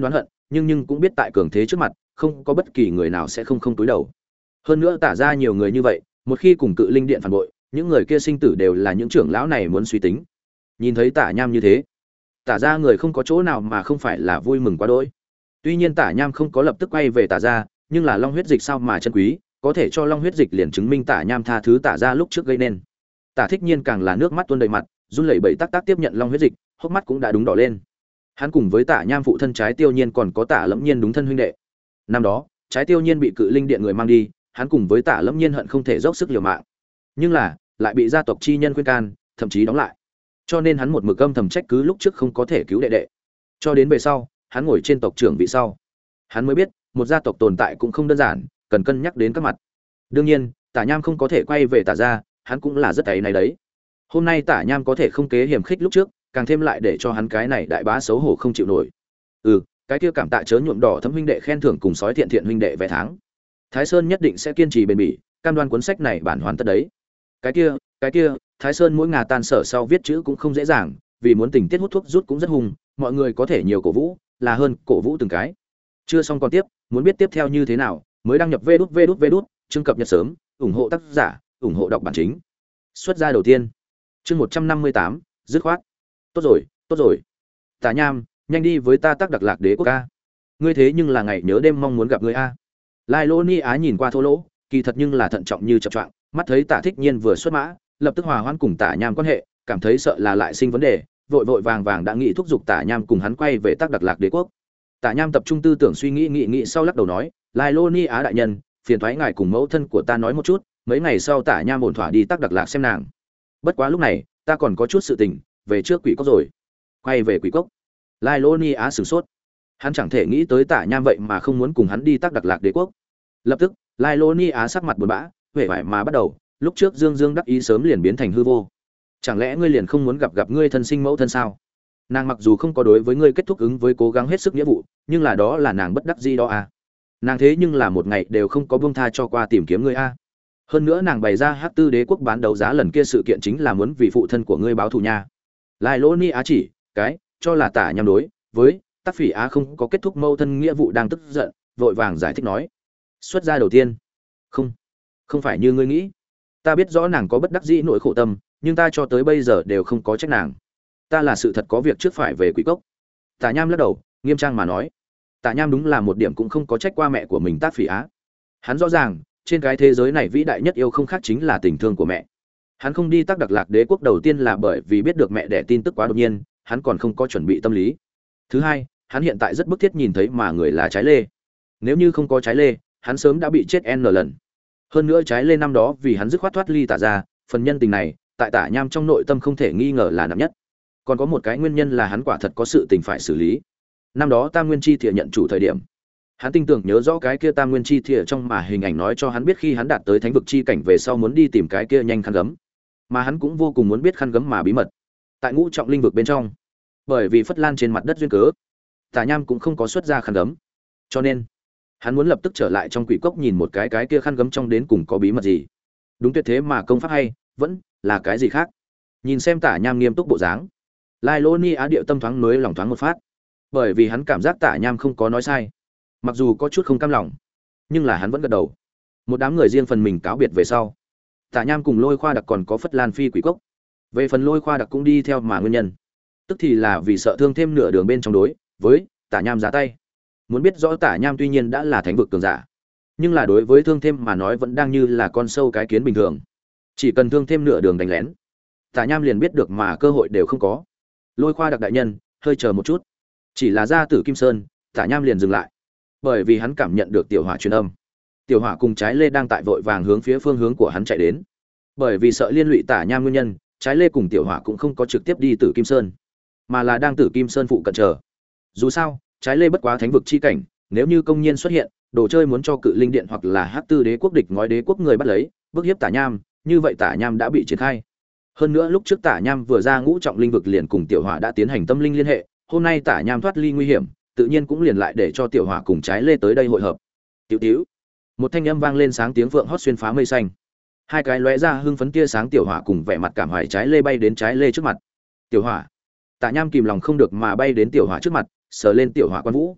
nhưng nhưng cũng biết tại cường thế trước mặt không có bất kỳ người nào sẽ không không túi đầu. Hơn nữa tả ra nhiều người như vậy, một khi cùng cự linh điện phản bội, những người kia sinh tử đều là những trưởng lão này muốn suy tính. Nhìn thấy tả nham như thế, tả ra người không có chỗ nào mà không phải là vui mừng quá đỗi. Tuy nhiên tả nham không có lập tức quay về tả ra, nhưng là long huyết dịch sao mà chân quý, có thể cho long huyết dịch liền chứng minh tả nham tha thứ tả ra lúc trước gây nên. Tả Thích Nhiên càng là nước mắt tuôn đầy mặt, run lẩy bẩy tắc tắc tiếp nhận long huyết dịch, hốc mắt cũng đã đúng đỏ lên. Hắn cùng với tả nham phụ thân Trái Tiêu Nhiên còn có tả Lẫm Nhiên đúng thân huynh đệ. Năm đó, Trái Tiêu Nhiên bị cự linh điện người mang đi, hắn cùng với tả Lẫm Nhiên hận không thể dốc sức liều mạng, nhưng là lại bị gia tộc chi nhân khuyên can, thậm chí đóng lại. Cho nên hắn một mực âm thầm trách cứ lúc trước không có thể cứu đệ đệ. Cho đến về sau, hắn ngồi trên tộc trưởng vị sau, hắn mới biết, một gia tộc tồn tại cũng không đơn giản, cần cân nhắc đến các mặt. Đương nhiên, Tả Nham không có thể quay về Tả gia, hắn cũng là rất áy náy đấy. Hôm nay Tả Nham có thể không kế hiểm khích lúc trước, càng thêm lại để cho hắn cái này đại bá xấu hổ không chịu nổi. Ừ, cái kia cảm tạ chớ nhuộm đỏ thấm huynh đệ khen thưởng cùng sói thiện thiện huynh đệ vé tháng. Thái Sơn nhất định sẽ kiên trì bền bỉ, cam đoan cuốn sách này bản hoàn tất đấy. Cái kia, cái kia, Thái Sơn mỗi ngà tan sở sau viết chữ cũng không dễ dàng, vì muốn tình tiết hút thuốc rút cũng rất hùng, mọi người có thể nhiều cổ vũ, là hơn cổ vũ từng cái. Chưa xong còn tiếp, muốn biết tiếp theo như thế nào, mới đăng nhập vê đút vê đút vê đút, chương cập nhật sớm, ủng hộ tác giả, ủng hộ đọc bản chính. Xuất ra đầu tiên, chương một trăm năm mươi tám, dứt khoát. Tốt rồi, tốt rồi. Tả Nham, nhanh đi với ta tác đặc lạc đế quốc a. Ngươi thế nhưng là ngày nhớ đêm mong muốn gặp ngươi a. Lai Lô Ni Á nhìn qua Thô Lỗ, kỳ thật nhưng là thận trọng như chập choạng, mắt thấy Tả Thích Nhiên vừa xuất mã, lập tức hòa hoãn cùng Tả Nham quan hệ, cảm thấy sợ là lại sinh vấn đề, vội vội vàng vàng đã nghĩ thúc giục Tả Nham cùng hắn quay về tác đặc lạc đế quốc. Tả Nham tập trung tư tưởng suy nghĩ nghị nghị sau lắc đầu nói, Lai Lô Ni Á đại nhân, phiền thoái ngài cùng mẫu thân của ta nói một chút, mấy ngày sau Tả Nham ổn thỏa đi tác đặc lạc xem nàng. Bất quá lúc này, ta còn có chút sự tình, về trước quỷ cốc rồi. Quay về quỷ cốc. Lai Lô Ni Á sửng sốt. Hắn chẳng thể nghĩ tới Tả Nham vậy mà không muốn cùng hắn đi tác đặc lạc đế quốc. Lập tức, Lai Lô Ni Á sắc mặt buồn bã, vẻ vải mà bắt đầu, lúc trước Dương Dương đắc ý sớm liền biến thành hư vô. Chẳng lẽ ngươi liền không muốn gặp gặp ngươi thân sinh mẫu thân sao? Nàng mặc dù không có đối với ngươi kết thúc ứng với cố gắng hết sức nghĩa vụ, nhưng là đó là nàng bất đắc dĩ đó à. Nàng thế nhưng là một ngày đều không có buông tha cho qua tìm kiếm ngươi a. Hơn nữa nàng bày ra Hắc Tư Đế quốc bán đấu giá lần kia sự kiện chính là muốn vì phụ thân của ngươi báo thù nha. Lai Lô Ni Á chỉ, cái, cho là Tả Nham đối với Tắc Phỉ Á không có kết thúc mâu thân nghĩa vụ đang tức giận, vội vàng giải thích nói. Xuất ra đầu tiên, không, không phải như ngươi nghĩ. Ta biết rõ nàng có bất đắc dĩ nỗi khổ tâm, nhưng ta cho tới bây giờ đều không có trách nàng. Ta là sự thật có việc trước phải về quỷ cốc. Tả Nham lắc đầu, nghiêm trang mà nói. Tả Nham đúng là một điểm cũng không có trách qua mẹ của mình Tác Phỉ Á. Hắn rõ ràng, trên cái thế giới này vĩ đại nhất yêu không khác chính là tình thương của mẹ. Hắn không đi tác đặc lạc đế quốc đầu tiên là bởi vì biết được mẹ đẻ tin tức quá đột nhiên, hắn còn không có chuẩn bị tâm lý. Thứ hai, hắn hiện tại rất bức thiết nhìn thấy mà người là Trái Lê. Nếu như không có Trái Lê, hắn sớm đã bị chết n lần. Hơn nữa Trái Lê năm đó vì hắn dứt khoát thoát ly Tả ra, phần nhân tình này, tại Tả Nham trong nội tâm không thể nghi ngờ là nặng nhất. Còn có một cái nguyên nhân là hắn quả thật có sự tình phải xử lý. Năm đó Tam Nguyên Chi Thiện nhận chủ thời điểm, hắn tinh tưởng nhớ rõ cái kia Tam Nguyên Chi Thiện trong mà hình ảnh nói cho hắn biết khi hắn đạt tới thánh vực chi cảnh về sau muốn đi tìm cái kia nhanh khăn gấm, mà hắn cũng vô cùng muốn biết khăn gấm mà bí mật tại ngũ trọng linh vực bên trong. Bởi vì Phất Lan trên mặt đất duyên cớ, Tả Nham cũng không có xuất ra khăn gấm, cho nên hắn muốn lập tức trở lại trong quỷ cốc nhìn một cái cái kia khăn gấm trong đến cùng có bí mật gì. Đúng tuyệt thế mà công pháp hay, vẫn là cái gì khác. Nhìn xem Tả Nham nghiêm túc bộ dáng, Lai Lô Ni Á điệu tâm thoáng nới lòng thoáng một phát, bởi vì hắn cảm giác Tả Nham không có nói sai, mặc dù có chút không cam lòng, nhưng là hắn vẫn gật đầu. Một đám người riêng phần mình cáo biệt về sau, Tả Nham cùng Lôi Khoa Đặc còn có Phất Lan phi quỷ cốc. Về phần Lôi Khoa Đặc cũng đi theo mà nguyên nhân, tức thì là vì sợ thương thêm nửa đường bên trong đối với Tả Nham ra tay. Muốn biết rõ Tả Nham tuy nhiên đã là thánh vực cường giả, nhưng là đối với thương thêm mà nói vẫn đang như là con sâu cái kiến bình thường, chỉ cần thương thêm nửa đường đánh lén, Tả Nham liền biết được mà cơ hội đều không có. Lôi Khoa Đặc đại nhân, hơi chờ một chút. Chỉ là ra Tử Kim Sơn, Tả Nham liền dừng lại, bởi vì hắn cảm nhận được tiểu hỏa truyền âm. Tiểu hỏa cùng Trái Lê đang tại vội vàng hướng phía phương hướng của hắn chạy đến. Bởi vì sợ liên lụy Tả Nham nguyên nhân, Trái Lê cùng tiểu hỏa cũng không có trực tiếp đi Tử Kim Sơn, mà là đang Tử Kim Sơn phụ cận chờ. Dù sao, Trái Lê bất quá thánh vực chi cảnh, nếu như công nhiên xuất hiện, đồ chơi muốn cho Cự Linh Điện hoặc là Hắc Tư Đế quốc địch ngói đế quốc người bắt lấy, bức hiếp Tả Nham, như vậy Tả Nham đã bị triển khai. Hơn nữa lúc trước Tả Nham vừa ra ngũ trọng linh vực liền cùng tiểu hỏa đã tiến hành tâm linh liên hệ, hôm nay Tả Nham thoát ly nguy hiểm, tự nhiên cũng liền lại để cho tiểu hỏa cùng Trái Lê tới đây hội hợp. Tiểu tiểu, một thanh âm vang lên sáng tiếng vượng hót xuyên phá mây xanh. Hai cái lóe ra hưng phấn tia sáng tiểu hỏa cùng vẻ mặt cảm hoài Trái Lê bay đến Trái Lê trước mặt. Tiểu hỏa, Tả Nham kìm lòng không được mà bay đến tiểu hỏa trước mặt, sờ lên tiểu hỏa quan vũ.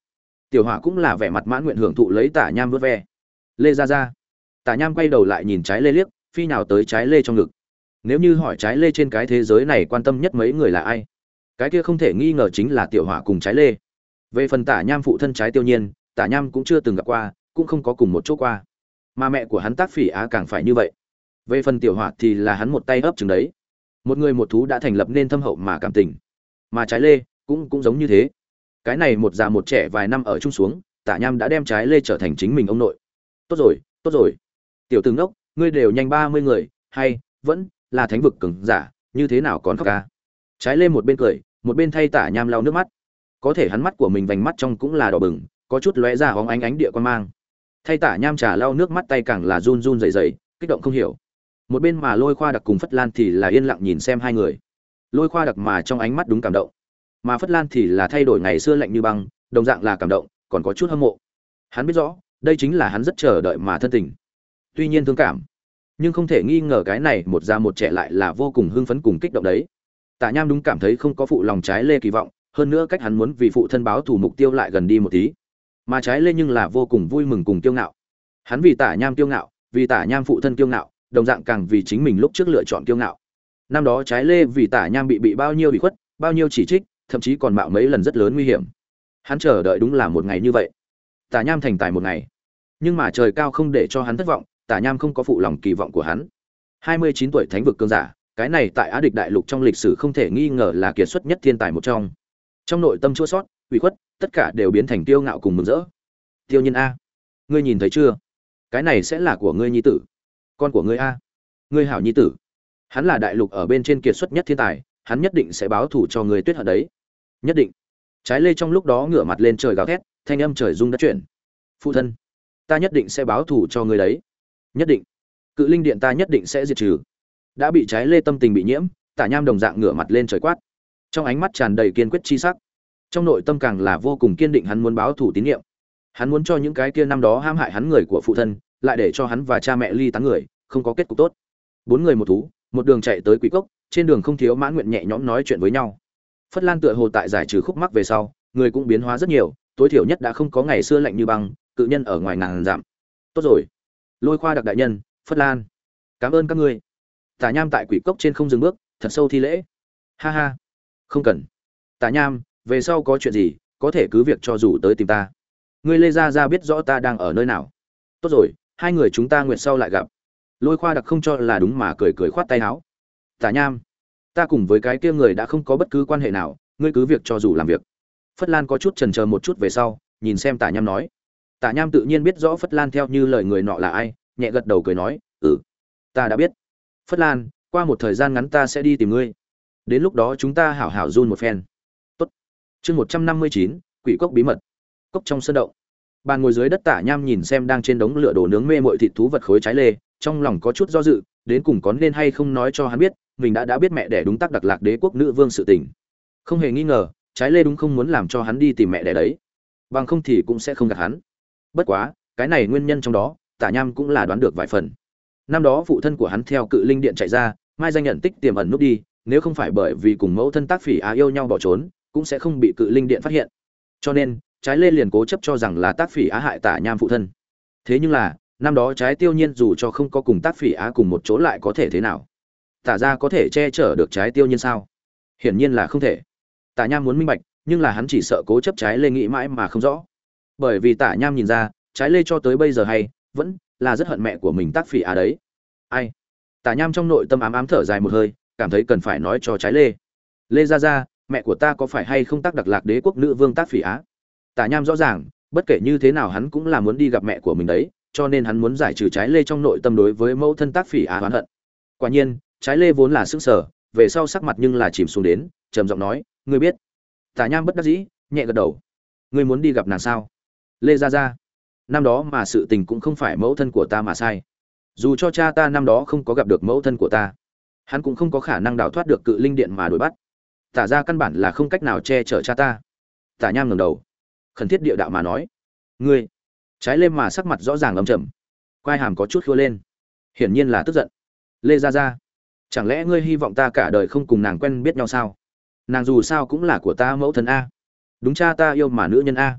Tiểu Hỏa cũng là vẻ mặt mãn nguyện hưởng thụ lấy Tả Nham vớt ve. Lê Gia Gia. Tả Nham quay đầu lại nhìn Trái Lê liếc, phi nào tới Trái Lê trong ngực. Nếu như hỏi Trái Lê trên cái thế giới này quan tâm nhất mấy người là ai, cái kia không thể nghi ngờ chính là Tiểu Hỏa cùng Trái Lê. Về phần Tả Nham phụ thân Trái Tiêu Nhiên, Tả Nham cũng chưa từng gặp qua, cũng không có cùng một chỗ qua. Mà mẹ của hắn Tác Phỉ Á càng phải như vậy. Về phần Tiểu Hỏa thì là hắn một tay ấp trứng đấy. Một người một thú đã thành lập nên thâm hậu mà cảm tình. Mà Trái Lê cũng cũng giống như thế. Cái này một già một trẻ vài năm ở chung xuống, Tả Nham đã đem Trái Lê trở thành chính mình ông nội. Tốt rồi, tốt rồi. Tiểu Tử ngốc, ngươi đều nhanh ba mươi người, hay vẫn là thánh vực cường giả, như thế nào còn khóc ca? Trái Lê một bên cười, một bên thay Tả Nham lau nước mắt. Có thể hắn mắt của mình vành mắt trong cũng là đỏ bừng, có chút lóe ra hóng ánh ánh địa quan mang. Thay Tả Nham trà lau nước mắt tay càng là run run rẩy rẩy, kích động không hiểu. Một bên mà Lôi Khoa Đặc cùng Phất Lan thì là yên lặng nhìn xem hai người. Lôi Khoa Đặc mà trong ánh mắt đúng cảm động, mà Phất Lan thì là thay đổi ngày xưa lạnh như băng, đồng dạng là cảm động, còn có chút hâm mộ. Hắn biết rõ, đây chính là hắn rất chờ đợi mà thân tình. Tuy nhiên thương cảm, nhưng không thể nghi ngờ cái này một già một trẻ lại là vô cùng hưng phấn cùng kích động đấy. Tả Nham đúng cảm thấy không có phụ lòng Trái Lê kỳ vọng, hơn nữa cách hắn muốn vì phụ thân báo thù mục tiêu lại gần đi một tí. Mà Trái Lê nhưng là vô cùng vui mừng cùng kiêu ngạo. Hắn vì Tả Nham kiêu ngạo, vì Tả Nham phụ thân kiêu ngạo, đồng dạng càng vì chính mình lúc trước lựa chọn kiêu ngạo. Năm đó Trái Lê vì Tả Nham bị bị bao nhiêu bị khuất, bao nhiêu chỉ trích, thậm chí còn mạo mấy lần rất lớn nguy hiểm. Hắn chờ đợi đúng là một ngày như vậy. Tả Nham thành tài một ngày. Nhưng mà trời cao không để cho hắn thất vọng, Tả Nham không có phụ lòng kỳ vọng của hắn. hai mươi chín tuổi thánh vực cường giả, cái này tại Á Địch đại lục trong lịch sử không thể nghi ngờ là kiệt xuất nhất thiên tài một trong. Trong nội tâm chua xót, ủy khuất, tất cả đều biến thành kiêu ngạo cùng mừng rỡ. Tiêu Nhiên a, ngươi nhìn thấy chưa? Cái này sẽ là của ngươi nhi tử, con của ngươi a, ngươi hảo nhi tử. Hắn là đại lục ở bên trên kiệt xuất nhất thiên tài, hắn nhất định sẽ báo thù cho ngươi Tuyết Hận đấy. Nhất định. Trái Lê trong lúc đó ngửa mặt lên trời gào thét, thanh âm trời rung đất chuyển. Phụ thân, ta nhất định sẽ báo thù cho ngươi đấy. Nhất định. Cự linh điện ta nhất định sẽ diệt trừ. Đã bị Trái Lê tâm tình bị nhiễm, Tả Nham đồng dạng ngửa mặt lên trời quát. Trong ánh mắt tràn đầy kiên quyết chi sắc. Trong nội tâm càng là vô cùng kiên định hắn muốn báo thù tín nhiệm. Hắn muốn cho những cái kia năm đó hãm hại hắn người của phụ thân, lại để cho hắn và cha mẹ ly tán người, không có kết cục tốt. Bốn người một thú, một đường chạy tới Quỷ Cốc, trên đường không thiếu Mãn Nguyện nhẹ nhõm nói chuyện với nhau. Phất Lan tựa hồ tại giải trừ khúc mắc về sau, người cũng biến hóa rất nhiều, tối thiểu nhất đã không có ngày xưa lạnh như băng, cự nhân ở ngoài ngàn dặm. Tốt rồi, Lôi Khoa Đặc đại nhân, Phất Lan, cảm ơn các ngươi. Tả Nham tại Quỷ Cốc trên không dừng bước, thật sâu thi lễ. Ha ha, không cần. Tả Nham, về sau có chuyện gì, có thể cứ việc cho dù tới tìm ta. Ngươi Lê Gia Gia biết rõ ta đang ở nơi nào. Tốt rồi, hai người chúng ta nguyện sau lại gặp. Lôi Khoa Đặc không cho là đúng mà cười cười khoát tay áo. Tả Nham, ta cùng với cái kia người đã không có bất cứ quan hệ nào, ngươi cứ việc cho dù làm việc. Phất Lan có chút chần chờ một chút về sau, nhìn xem Tả Nham nói. Tả Nham tự nhiên biết rõ Phất Lan theo như lời người nọ là ai, nhẹ gật đầu cười nói, "Ừ, ta đã biết. Phất Lan, qua một thời gian ngắn ta sẽ đi tìm ngươi. Đến lúc đó chúng ta hảo hảo run một phen." Tốt. Chương một trăm năm mươi chín, Quỷ Cốc bí mật. Cốc trong sơn động. Bàn ngồi dưới đất Tả Nham nhìn xem đang trên đống lửa đổ nướng mê mội thịt thú vật khối Trái Lê, trong lòng có chút do dự, đến cùng có nên hay không nói cho hắn biết, mình đã đã biết mẹ đẻ đúng tác Đặc Lạc Đế quốc nữ vương sự tình. Không hề nghi ngờ, Trái Lê đúng không muốn làm cho hắn đi tìm mẹ đẻ đấy, bằng không thì cũng sẽ không gạt hắn. Bất quá, cái này nguyên nhân trong đó, Tả Nham cũng là đoán được vài phần. Năm đó phụ thân của hắn theo Cự Linh điện chạy ra, mai danh nhận tích tiềm ẩn núp đi, nếu không phải bởi vì cùng mẫu thân Tác Phỉ Á yêu nhau bỏ trốn, cũng sẽ không bị Cự Linh điện phát hiện. Cho nên, Trái Lê liền cố chấp cho rằng là Tác Phỉ Á hại Tả Nham phụ thân. Thế nhưng là, năm đó Trái Tiêu Nhiên dù cho không có cùng Tác Phỉ Á cùng một chỗ lại có thể thế nào? Tả gia có thể che chở được Trái Tiêu Nhiên sao? Hiển nhiên là không thể. Tả Nham muốn minh bạch, nhưng là hắn chỉ sợ cố chấp Trái Lê nghĩ mãi mà không rõ. Bởi vì Tả Nham nhìn ra, Trái Lê cho tới bây giờ hay vẫn là rất hận mẹ của mình Tác Phỉ Á đấy. Ai? Tả Nham trong nội tâm ám ám thở dài một hơi, cảm thấy cần phải nói cho Trái Lê. Lê gia gia, mẹ của ta có phải hay không tác Đặc Lạc Đế quốc nữ vương Tác Phỉ Á? Tả Nham rõ ràng, bất kể như thế nào hắn cũng là muốn đi gặp mẹ của mình đấy, cho nên hắn muốn giải trừ Trái Lê trong nội tâm đối với mẫu thân Tác Phỉ Á oán hận. Quả nhiên, Trái Lê vốn là sững sờ, về sau sắc mặt nhưng là chìm xuống đến, trầm giọng nói, "Ngươi biết?" Tả Nham bất đắc dĩ, nhẹ gật đầu. "Ngươi muốn đi gặp nàng sao?" Lê gia gia, năm đó mà sự tình cũng không phải mẫu thân của ta mà sai. Dù cho cha ta năm đó không có gặp được mẫu thân của ta, hắn cũng không có khả năng đào thoát được Cự Linh điện mà đuổi bắt. Tả gia căn bản là không cách nào che chở cha ta. Tả Nham ngẩng đầu, khẩn thiết địa đạo mà nói, "Ngươi." Trái Lê mà sắc mặt rõ ràng âm trầm, quai hàm có chút khua lên, hiển nhiên là tức giận. "Lê gia gia, chẳng lẽ ngươi hy vọng ta cả đời không cùng nàng quen biết nhau sao? Nàng dù sao cũng là của ta mẫu thân a. Đúng cha ta yêu mà nữ nhân a."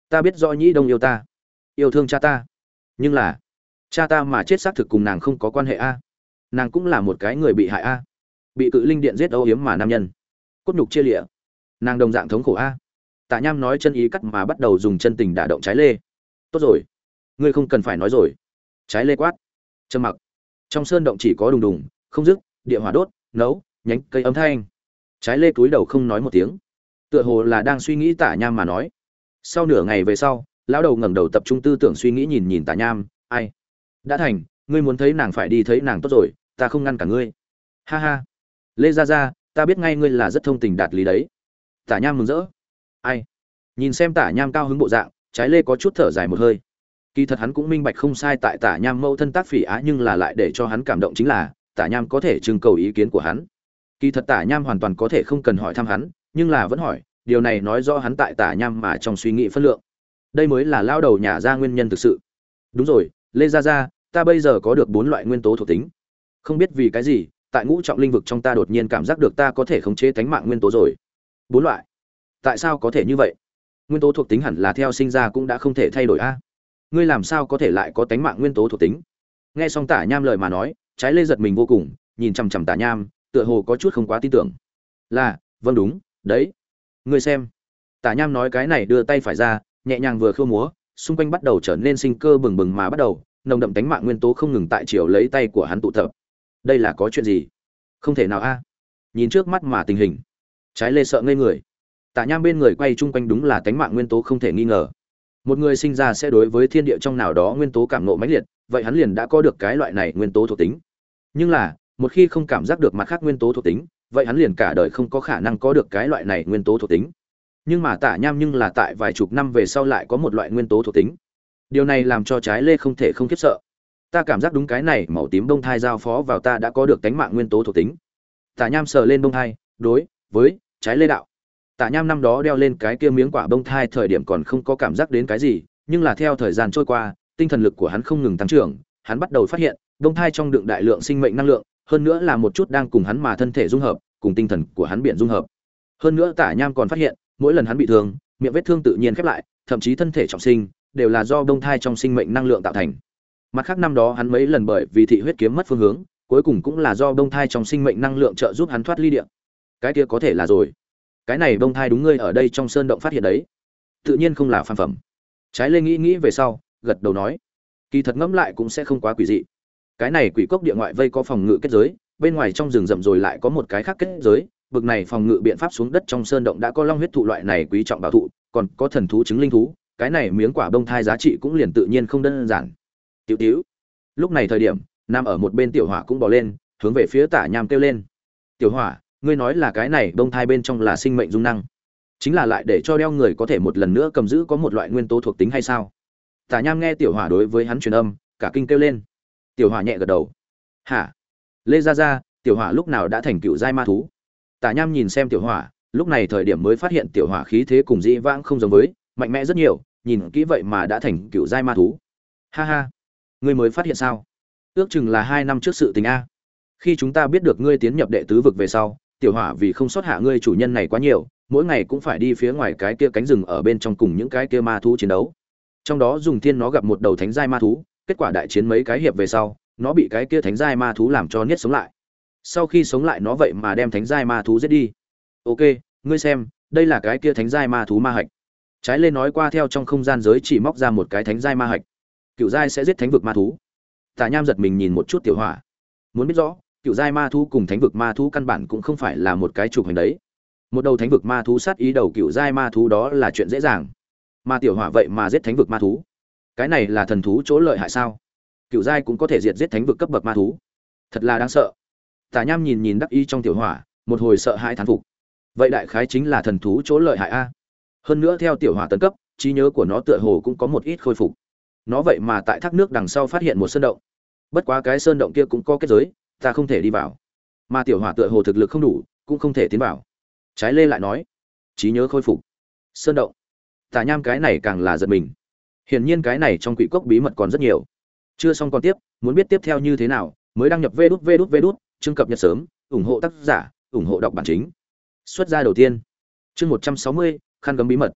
Ta biết rõ Nhĩ Đông yêu ta, yêu thương cha ta, nhưng là cha ta mà chết xác thực cùng nàng không có quan hệ a. Nàng cũng là một cái người bị hại a, bị cự linh điện giết âu yếm mà nam nhân, cốt nhục chia lịa, nàng đồng dạng thống khổ a. Tạ Nham nói chân ý cắt mà bắt đầu dùng chân tình đả động Trái Lê. Tốt rồi, ngươi không cần phải nói rồi. Trái Lê quát. Trầm mặc. Trong sơn động chỉ có đùng đùng, không dứt, địa hỏa đốt, nấu, nhánh cây âm thanh. Trái Lê cúi đầu không nói một tiếng, tựa hồ là đang suy nghĩ Tạ Nham mà nói. Sau nửa ngày về sau, lão đầu ngẩng đầu tập trung tư tưởng suy nghĩ nhìn nhìn Tạ Nham, ai? Đã thành, ngươi muốn thấy nàng phải đi thấy nàng tốt rồi, ta không ngăn cả ngươi. Ha ha. Lê gia gia, ta biết ngay ngươi là rất thông tình đạt lý đấy. Tạ Nham mừng rỡ. Ai? Nhìn xem Tạ Nham cao hứng bộ dạng, Trái Lê có chút thở dài một hơi. Kỳ thật hắn cũng minh bạch không sai tại Tạ Nham mâu thân tác phỉ á, nhưng là lại để cho hắn cảm động chính là Tạ Nham có thể trưng cầu ý kiến của hắn. Kỳ thật Tạ Nham hoàn toàn có thể không cần hỏi thăm hắn, nhưng là vẫn hỏi, điều này nói rõ hắn tại Tạ Nham mà trong suy nghĩ phân lượng. Đây mới là lao đầu nhà ra nguyên nhân thực sự. Đúng rồi, Lê gia gia, ta bây giờ có được bốn loại nguyên tố thuộc tính. Không biết vì cái gì, tại ngũ trọng linh vực trong ta đột nhiên cảm giác được ta có thể khống chế tánh mạng nguyên tố rồi. Bốn loại? Tại sao có thể như vậy? Nguyên tố thuộc tính hẳn là theo sinh ra cũng đã không thể thay đổi a. Ngươi làm sao có thể lại có tánh mạng nguyên tố thuộc tính? Nghe xong Tạ Nham lời mà nói, Trái Lê giật mình vô cùng, nhìn chằm chằm Tạ Nham, tựa hồ có chút không quá tin tưởng. Là, vâng đúng, đấy. Ngươi xem. Tạ Nham nói cái này đưa tay phải ra, nhẹ nhàng vừa khua múa, xung quanh bắt đầu trở nên sinh cơ bừng bừng mà bắt đầu, nồng đậm tánh mạng nguyên tố không ngừng tại chiều lấy tay của hắn tụ tập. Đây là có chuyện gì? Không thể nào a. Nhìn trước mắt mà tình hình, Trái Lê sợ ngây người. Tạ Nham bên người quay chung quanh đúng là tánh mạng nguyên tố không thể nghi ngờ. Một người sinh ra sẽ đối với thiên địa trong nào đó nguyên tố cảm ngộ mãnh liệt, vậy hắn liền đã có được cái loại này nguyên tố thuộc tính. Nhưng là, một khi không cảm giác được mặt khác nguyên tố thuộc tính, vậy hắn liền cả đời không có khả năng có được cái loại này nguyên tố thuộc tính. Nhưng mà Tạ Nham nhưng là tại vài chục năm về sau lại có một loại nguyên tố thuộc tính. Điều này làm cho Trái Lê không thể không khiếp sợ. Ta cảm giác đúng cái này màu tím bông thai giao phó vào ta đã có được tánh mạng nguyên tố thuộc tính. Tạ Nham sờ lên bông thai, đối với Trái Lê đạo. Tạ Nham năm đó đeo lên cái kia miếng quả bông thai thời điểm còn không có cảm giác đến cái gì, nhưng là theo thời gian trôi qua, tinh thần lực của hắn không ngừng tăng trưởng, hắn bắt đầu phát hiện, bông thai trong đựng đại lượng sinh mệnh năng lượng, hơn nữa là một chút đang cùng hắn mà thân thể dung hợp, cùng tinh thần của hắn biển dung hợp. Hơn nữa Tạ Nham còn phát hiện, mỗi lần hắn bị thương, miệng vết thương tự nhiên khép lại, thậm chí thân thể trọng sinh, đều là do bông thai trong sinh mệnh năng lượng tạo thành. Mặt khác năm đó hắn mấy lần bởi vì thị huyết kiếm mất phương hướng, cuối cùng cũng là do bông thai trong sinh mệnh năng lượng trợ giúp hắn thoát ly địa. Cái kia có thể là rồi. Cái này bông thai đúng ngươi ở đây trong sơn động phát hiện đấy, tự nhiên không là phàm phẩm. Trái Lê nghĩ nghĩ về sau, gật đầu nói, kỳ thật ngẫm lại cũng sẽ không quá quỷ dị. Cái này quỷ cốc địa ngoại vây có phòng ngự kết giới, bên ngoài trong rừng rậm rồi lại có một cái khác kết giới, bực này phòng ngự biện pháp xuống đất trong sơn động đã có long huyết thụ loại này quý trọng bảo thụ, còn có thần thú chứng linh thú, cái này miếng quả bông thai giá trị cũng liền tự nhiên không đơn giản. Tiểu Tiểu. Lúc này thời điểm, nam ở một bên Tiểu Hỏa cũng bò lên, hướng về phía Tạ Nham kêu lên. Tiểu Hỏa, ngươi nói là cái này bông thai bên trong là sinh mệnh dung năng, chính là lại để cho đeo người có thể một lần nữa cầm giữ có một loại nguyên tố thuộc tính hay sao? Tạ Nham nghe Tiểu Hỏa đối với hắn truyền âm, cả kinh kêu lên. Tiểu Hỏa nhẹ gật đầu. Hả? Lê gia gia, Tiểu Hỏa lúc nào đã thành cựu giai ma thú? Tạ Nham nhìn xem Tiểu Hỏa, lúc này thời điểm mới phát hiện Tiểu Hỏa khí thế cùng dĩ vãng không giống với, mạnh mẽ rất nhiều, nhìn kỹ vậy mà đã thành cựu giai ma thú. Ha ha, ngươi mới phát hiện sao? Ước chừng là hai năm trước sự tình a. Khi chúng ta biết được ngươi tiến nhập đệ tứ vực về sau, Tiểu Hỏa vì không sót hạ ngươi chủ nhân này quá nhiều, mỗi ngày cũng phải đi phía ngoài cái kia cánh rừng ở bên trong cùng những cái kia ma thú chiến đấu. Trong đó dùng thiên nó gặp một đầu thánh giai ma thú, kết quả đại chiến mấy cái hiệp về sau, nó bị cái kia thánh giai ma thú làm cho niết sống lại. Sau khi sống lại nó vậy mà đem thánh giai ma thú giết đi. Ok, ngươi xem, đây là cái kia thánh giai ma thú ma hạch. Trái Lên nói qua theo trong không gian giới chỉ móc ra một cái thánh giai ma hạch. Cựu giai sẽ giết thánh vực ma thú. Tạ Nham giật mình nhìn một chút Tiểu Hỏa, muốn biết rõ, cựu giai ma thú cùng thánh vực ma thú căn bản cũng không phải là một cái trục hành đấy. Một đầu thánh vực ma thú sát ý đầu cựu giai ma thú đó là chuyện dễ dàng, mà Tiểu Hỏa vậy mà giết thánh vực ma thú, cái này là thần thú chỗ lợi hại sao? Cựu giai cũng có thể diệt giết thánh vực cấp bậc ma thú, thật là đáng sợ. Tạ Nham nhìn nhìn đắc ý trong Tiểu Hỏa, một hồi sợ hãi thán phục. Vậy đại khái chính là thần thú chỗ lợi hại a. Hơn nữa theo Tiểu Hỏa tấn cấp, trí nhớ của nó tựa hồ cũng có một ít khôi phục. Nó vậy mà tại thác nước đằng sau phát hiện một sơn động. Bất quá cái sơn động kia cũng có kết giới, ta không thể đi vào. Mà Tiểu Hỏa tựa hồ thực lực không đủ, cũng không thể tiến vào. Trái Lê lại nói, trí nhớ khôi phục, sơn động. Tạ Nham cái này càng là giật mình. Hiển nhiên cái này trong quỷ cốc bí mật còn rất nhiều. Chưa xong còn tiếp, muốn biết tiếp theo như thế nào, mới đăng nhập vê đút vê đút vê đút, chương cập nhật sớm, ủng hộ tác giả, ủng hộ đọc bản chính. Xuất ra đầu tiên, chương một trăm sáu mươi, khăn gấm bí mật.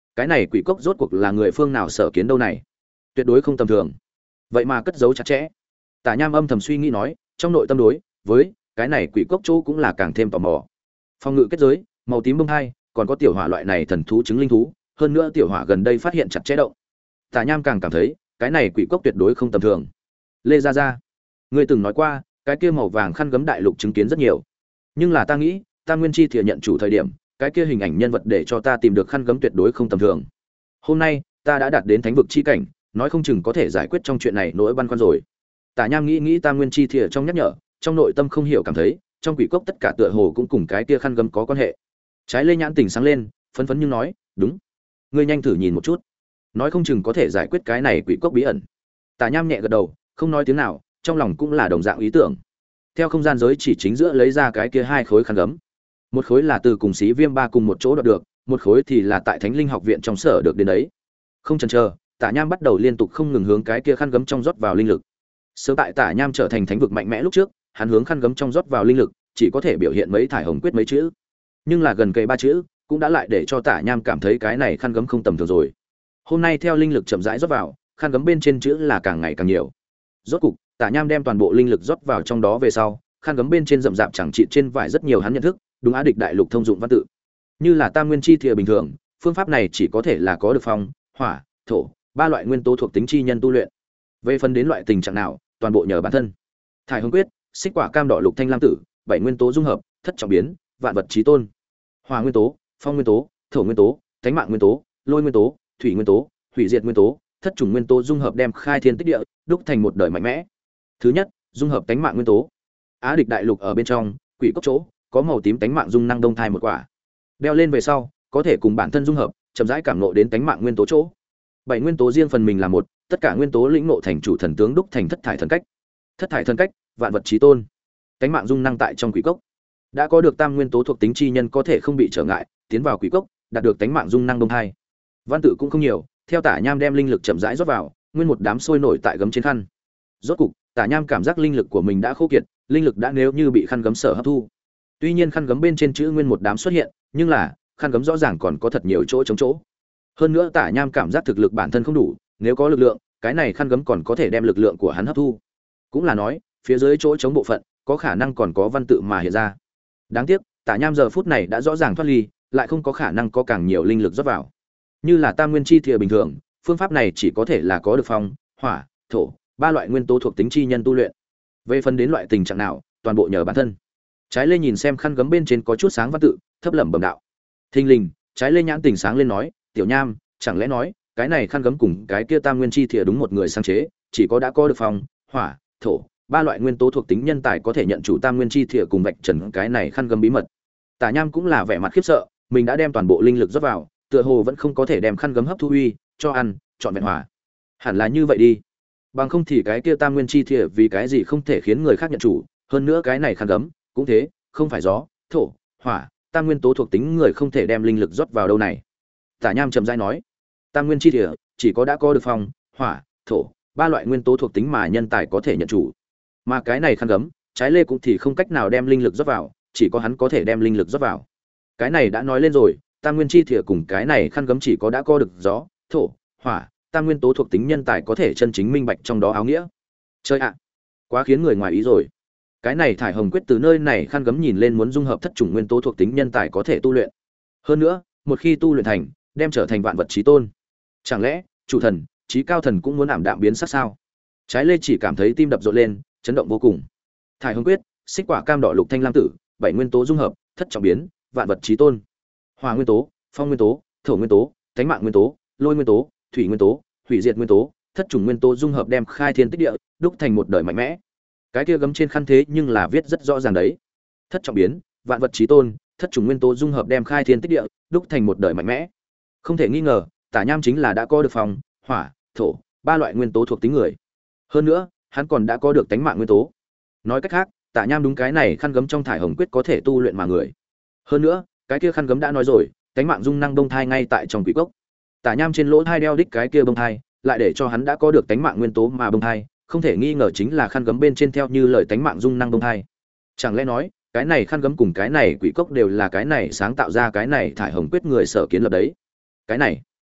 cái này quỷ cốc rốt cuộc là người phương nào sở kiến đâu này, tuyệt đối không tầm thường, vậy mà cất giấu chặt chẽ. Tả Nham âm thầm suy nghĩ nói, trong nội tâm đối với cái này quỷ cốc chỗ cũng là càng thêm tò mò. Phòng ngự kết giới, màu tím bông hai, còn có tiểu hỏa loại này thần thú chứng linh thú, hơn nữa tiểu hỏa gần đây phát hiện chặt chẽ động. Tả Nham càng cảm thấy, cái này quỷ cốc tuyệt đối không tầm thường. Lê Gia Gia, ngươi từng nói qua, cái kia màu vàng khăn gấm đại lục chứng kiến rất nhiều, nhưng là ta nghĩ, Tam Nguyên Chi thừa nhận chủ thời điểm, cái kia hình ảnh nhân vật để cho ta tìm được khăn gấm tuyệt đối không tầm thường. Hôm nay, ta đã đạt đến thánh vực chi cảnh, nói không chừng có thể giải quyết trong chuyện này nỗi băn khoăn rồi. Tả Nham nghĩ nghĩ Tam Nguyên Chi thừa trong nhắc nhở, trong nội tâm không hiểu cảm thấy, trong quỷ cốc tất cả tựa hồ cũng cùng cái kia khăn gấm có quan hệ. Trái Lê nhãn tỉnh sáng lên, phấn phấn nhưng nói, đúng, ngươi nhanh thử nhìn một chút, nói không chừng có thể giải quyết cái này quỷ cốc bí ẩn. Tả Nham nhẹ gật đầu, không nói tiếng nào, trong lòng cũng là đồng dạng ý tưởng. Theo không gian giới chỉ chính giữa lấy ra cái kia hai khối khăn gấm, một khối là từ cùng Xí Viêm Ba cùng một chỗ đoạt được, một khối thì là tại Thánh Linh học viện trong sở được đến đấy. Không chần chờ, Tả Nham bắt đầu liên tục không ngừng hướng cái kia khăn gấm trong rót vào linh lực. Sớm tại Tả Nham trở thành thánh vực mạnh mẽ lúc trước, hắn hướng khăn gấm trong rót vào linh lực, chỉ có thể biểu hiện mấy thải hồng quyết mấy chữ. Nhưng là gần kề ba chữ, cũng đã lại để cho Tả Nham cảm thấy cái này khăn gấm không tầm thường rồi. Hôm nay theo linh lực chậm rãi rót vào, khăn gấm bên trên chữ là càng ngày càng nhiều. Rốt cục, Tả Nham đem toàn bộ linh lực rót vào trong đó về sau, khăn gấm bên trên rậm rạp chẳng trị trên vải rất nhiều hắn nhận thức, đúng á địch đại lục thông dụng văn tự. Như là Tam Nguyên Chi thìa bình thường, phương pháp này chỉ có thể là có được phong, hỏa, thổ, ba loại nguyên tố thuộc tính chi nhân tu luyện. Về phần đến loại tình trạng nào, toàn bộ nhờ bản thân. Thải Hồng quyết, xích quả cam đỏ lục thanh lam tử, bảy nguyên tố dung hợp, thất trọng biến, vạn vật chí tôn. Hỏa nguyên tố, phong nguyên tố, thổ nguyên tố, thánh mạng nguyên tố, lôi nguyên tố, thủy nguyên tố, hủy diệt nguyên tố, thất chủng nguyên tố dung hợp đem khai thiên tích địa, đúc thành một đời mạnh mẽ. Thứ nhất, dung hợp tánh mạng nguyên tố. Á địch đại lục ở bên trong, quỷ cốc chỗ, có màu tím tánh mạng dung năng đông thai một quả. Đeo lên về sau, có thể cùng bản thân dung hợp, chậm rãi cảm ngộ đến tánh mạng nguyên tố chỗ. Bảy nguyên tố riêng phần mình là một, tất cả nguyên tố lĩnh ngộ thành chủ thần tướng đúc thành thất thải thần cách. Thất thải thần cách, vạn vật chí tôn. Tánh mạng dung năng tại trong quỷ cốc. Đã có được tam nguyên tố thuộc tính chi nhân có thể không bị trở ngại, tiến vào quỷ cốc, đạt được tánh mạng dung năng đông thai. Văn tự cũng không nhiều, theo Tả Nham đem linh lực chậm rãi rót vào, nguyên một đám sôi nổi tại gấm trên khăn. Rốt cục, Tả Nham cảm giác linh lực của mình đã khô kiệt, linh lực đã nếu như bị khăn gấm sở hấp thu. Tuy nhiên khăn gấm bên trên chữ nguyên một đám xuất hiện, nhưng là, khăn gấm rõ ràng còn có thật nhiều chỗ trống chỗ. Hơn nữa Tả Nham cảm giác thực lực bản thân không đủ, nếu có lực lượng, cái này khăn gấm còn có thể đem lực lượng của hắn hấp thu. Cũng là nói, phía dưới chỗ trống bộ phận, có khả năng còn có văn tự mà hiện ra. Đáng tiếc, Tả Nham giờ phút này đã rõ ràng thoát ly, lại không có khả năng có càng nhiều linh lực rót vào. Như là Tam Nguyên Chi thìa bình thường, phương pháp này chỉ có thể là có được phong, hỏa, thổ, ba loại nguyên tố thuộc tính chi nhân tu luyện. Về phần đến loại tình trạng nào, toàn bộ nhờ bản thân. Trái Lê nhìn xem khăn gấm bên trên có chút sáng văn tự, thấp lẩm bẩm đạo. Thình lình, Trái Lê nhãn tỉnh sáng lên nói, "Tiểu Nham, chẳng lẽ nói, cái này khăn gấm cùng cái kia Tam Nguyên Chi thìa đúng một người sáng chế, chỉ có đã có được phong, hỏa, thổ, ba loại nguyên tố thuộc tính nhân tài có thể nhận chủ Tam Nguyên Chi thìa cùng vạch trần cái này khăn gấm bí mật." Tả Nham cũng là vẻ mặt khiếp sợ, mình đã đem toàn bộ linh lực rót vào, tựa hồ vẫn không có thể đem khăn gấm hấp thu uy, cho ăn, chọn vẹn hòa. Hẳn là như vậy đi. Bằng không thì cái kia Tam Nguyên Chi thìa vì cái gì không thể khiến người khác nhận chủ, hơn nữa cái này khăn gấm, cũng thế, không phải gió, thổ, hỏa, tam nguyên tố thuộc tính người không thể đem linh lực rót vào đâu này. Tả Nham chậm rãi nói, Tam Nguyên Chi thìa chỉ có đã có được phong, hỏa, thổ, ba loại nguyên tố thuộc tính mà nhân tài có thể nhận chủ. Mà cái này khăn gấm, Trái Lê cũng thì không cách nào đem linh lực rót vào, chỉ có hắn có thể đem linh lực rót vào. Cái này đã nói lên rồi, Tam Nguyên Chi thìa cùng cái này khăn gấm chỉ có đã có được gió, thổ, hỏa, tam nguyên tố thuộc tính nhân tài có thể chân chính minh bạch trong đó áo nghĩa. Chơi ạ, quá khiến người ngoài ý rồi. Cái này thải hồng quyết từ nơi này khăn gấm nhìn lên muốn dung hợp thất chủng nguyên tố thuộc tính nhân tài có thể tu luyện. Hơn nữa, một khi tu luyện thành, đem trở thành vạn vật chí tôn. Chẳng lẽ, chủ thần, chí cao thần cũng muốn ảm đạm biến sắc sao? Trái Lê chỉ cảm thấy tim đập rộn lên, chấn động vô cùng. Thải hồng quyết, xích quả cam đỏ lục thanh lam tử, bảy nguyên tố dung hợp, thất trọng biến, vạn vật chí tôn. Hỏa nguyên tố, phong nguyên tố, thổ nguyên tố, thánh mạng nguyên tố, lôi nguyên tố, thủy nguyên tố, hủy diệt nguyên tố, thất chủng nguyên tố dung hợp đem khai thiên tích địa, đúc thành một đời mạnh mẽ. Cái kia gấm trên khăn thế nhưng là viết rất rõ ràng đấy. Thất trọng biến, vạn vật chí tôn, thất chủng nguyên tố dung hợp đem khai thiên tích địa, đúc thành một đời mạnh mẽ. Không thể nghi ngờ, Tả Nham chính là đã có được phong, hỏa, thổ, ba loại nguyên tố thuộc tính người. Hơn nữa, hắn còn đã có được tánh mạng nguyên tố. Nói cách khác, Tả Nham đúng cái này khăn gấm trong thải hồng quyết có thể tu luyện mà người. Hơn nữa, cái kia khăn gấm đã nói rồi, tánh mạng dung năng đông thai ngay tại trong quỷ cốc. Tả Nham trên lỗ thai đeo đích cái kia bông thai, lại để cho hắn đã có được tánh mạng nguyên tố mà bông thai, không thể nghi ngờ chính là khăn gấm bên trên theo như lời tánh mạng dung năng bông thai. Chẳng lẽ nói, cái này khăn gấm cùng cái này quỷ cốc đều là cái này sáng tạo ra cái này thải hồng quyết người sở kiến lập đấy? Cái này,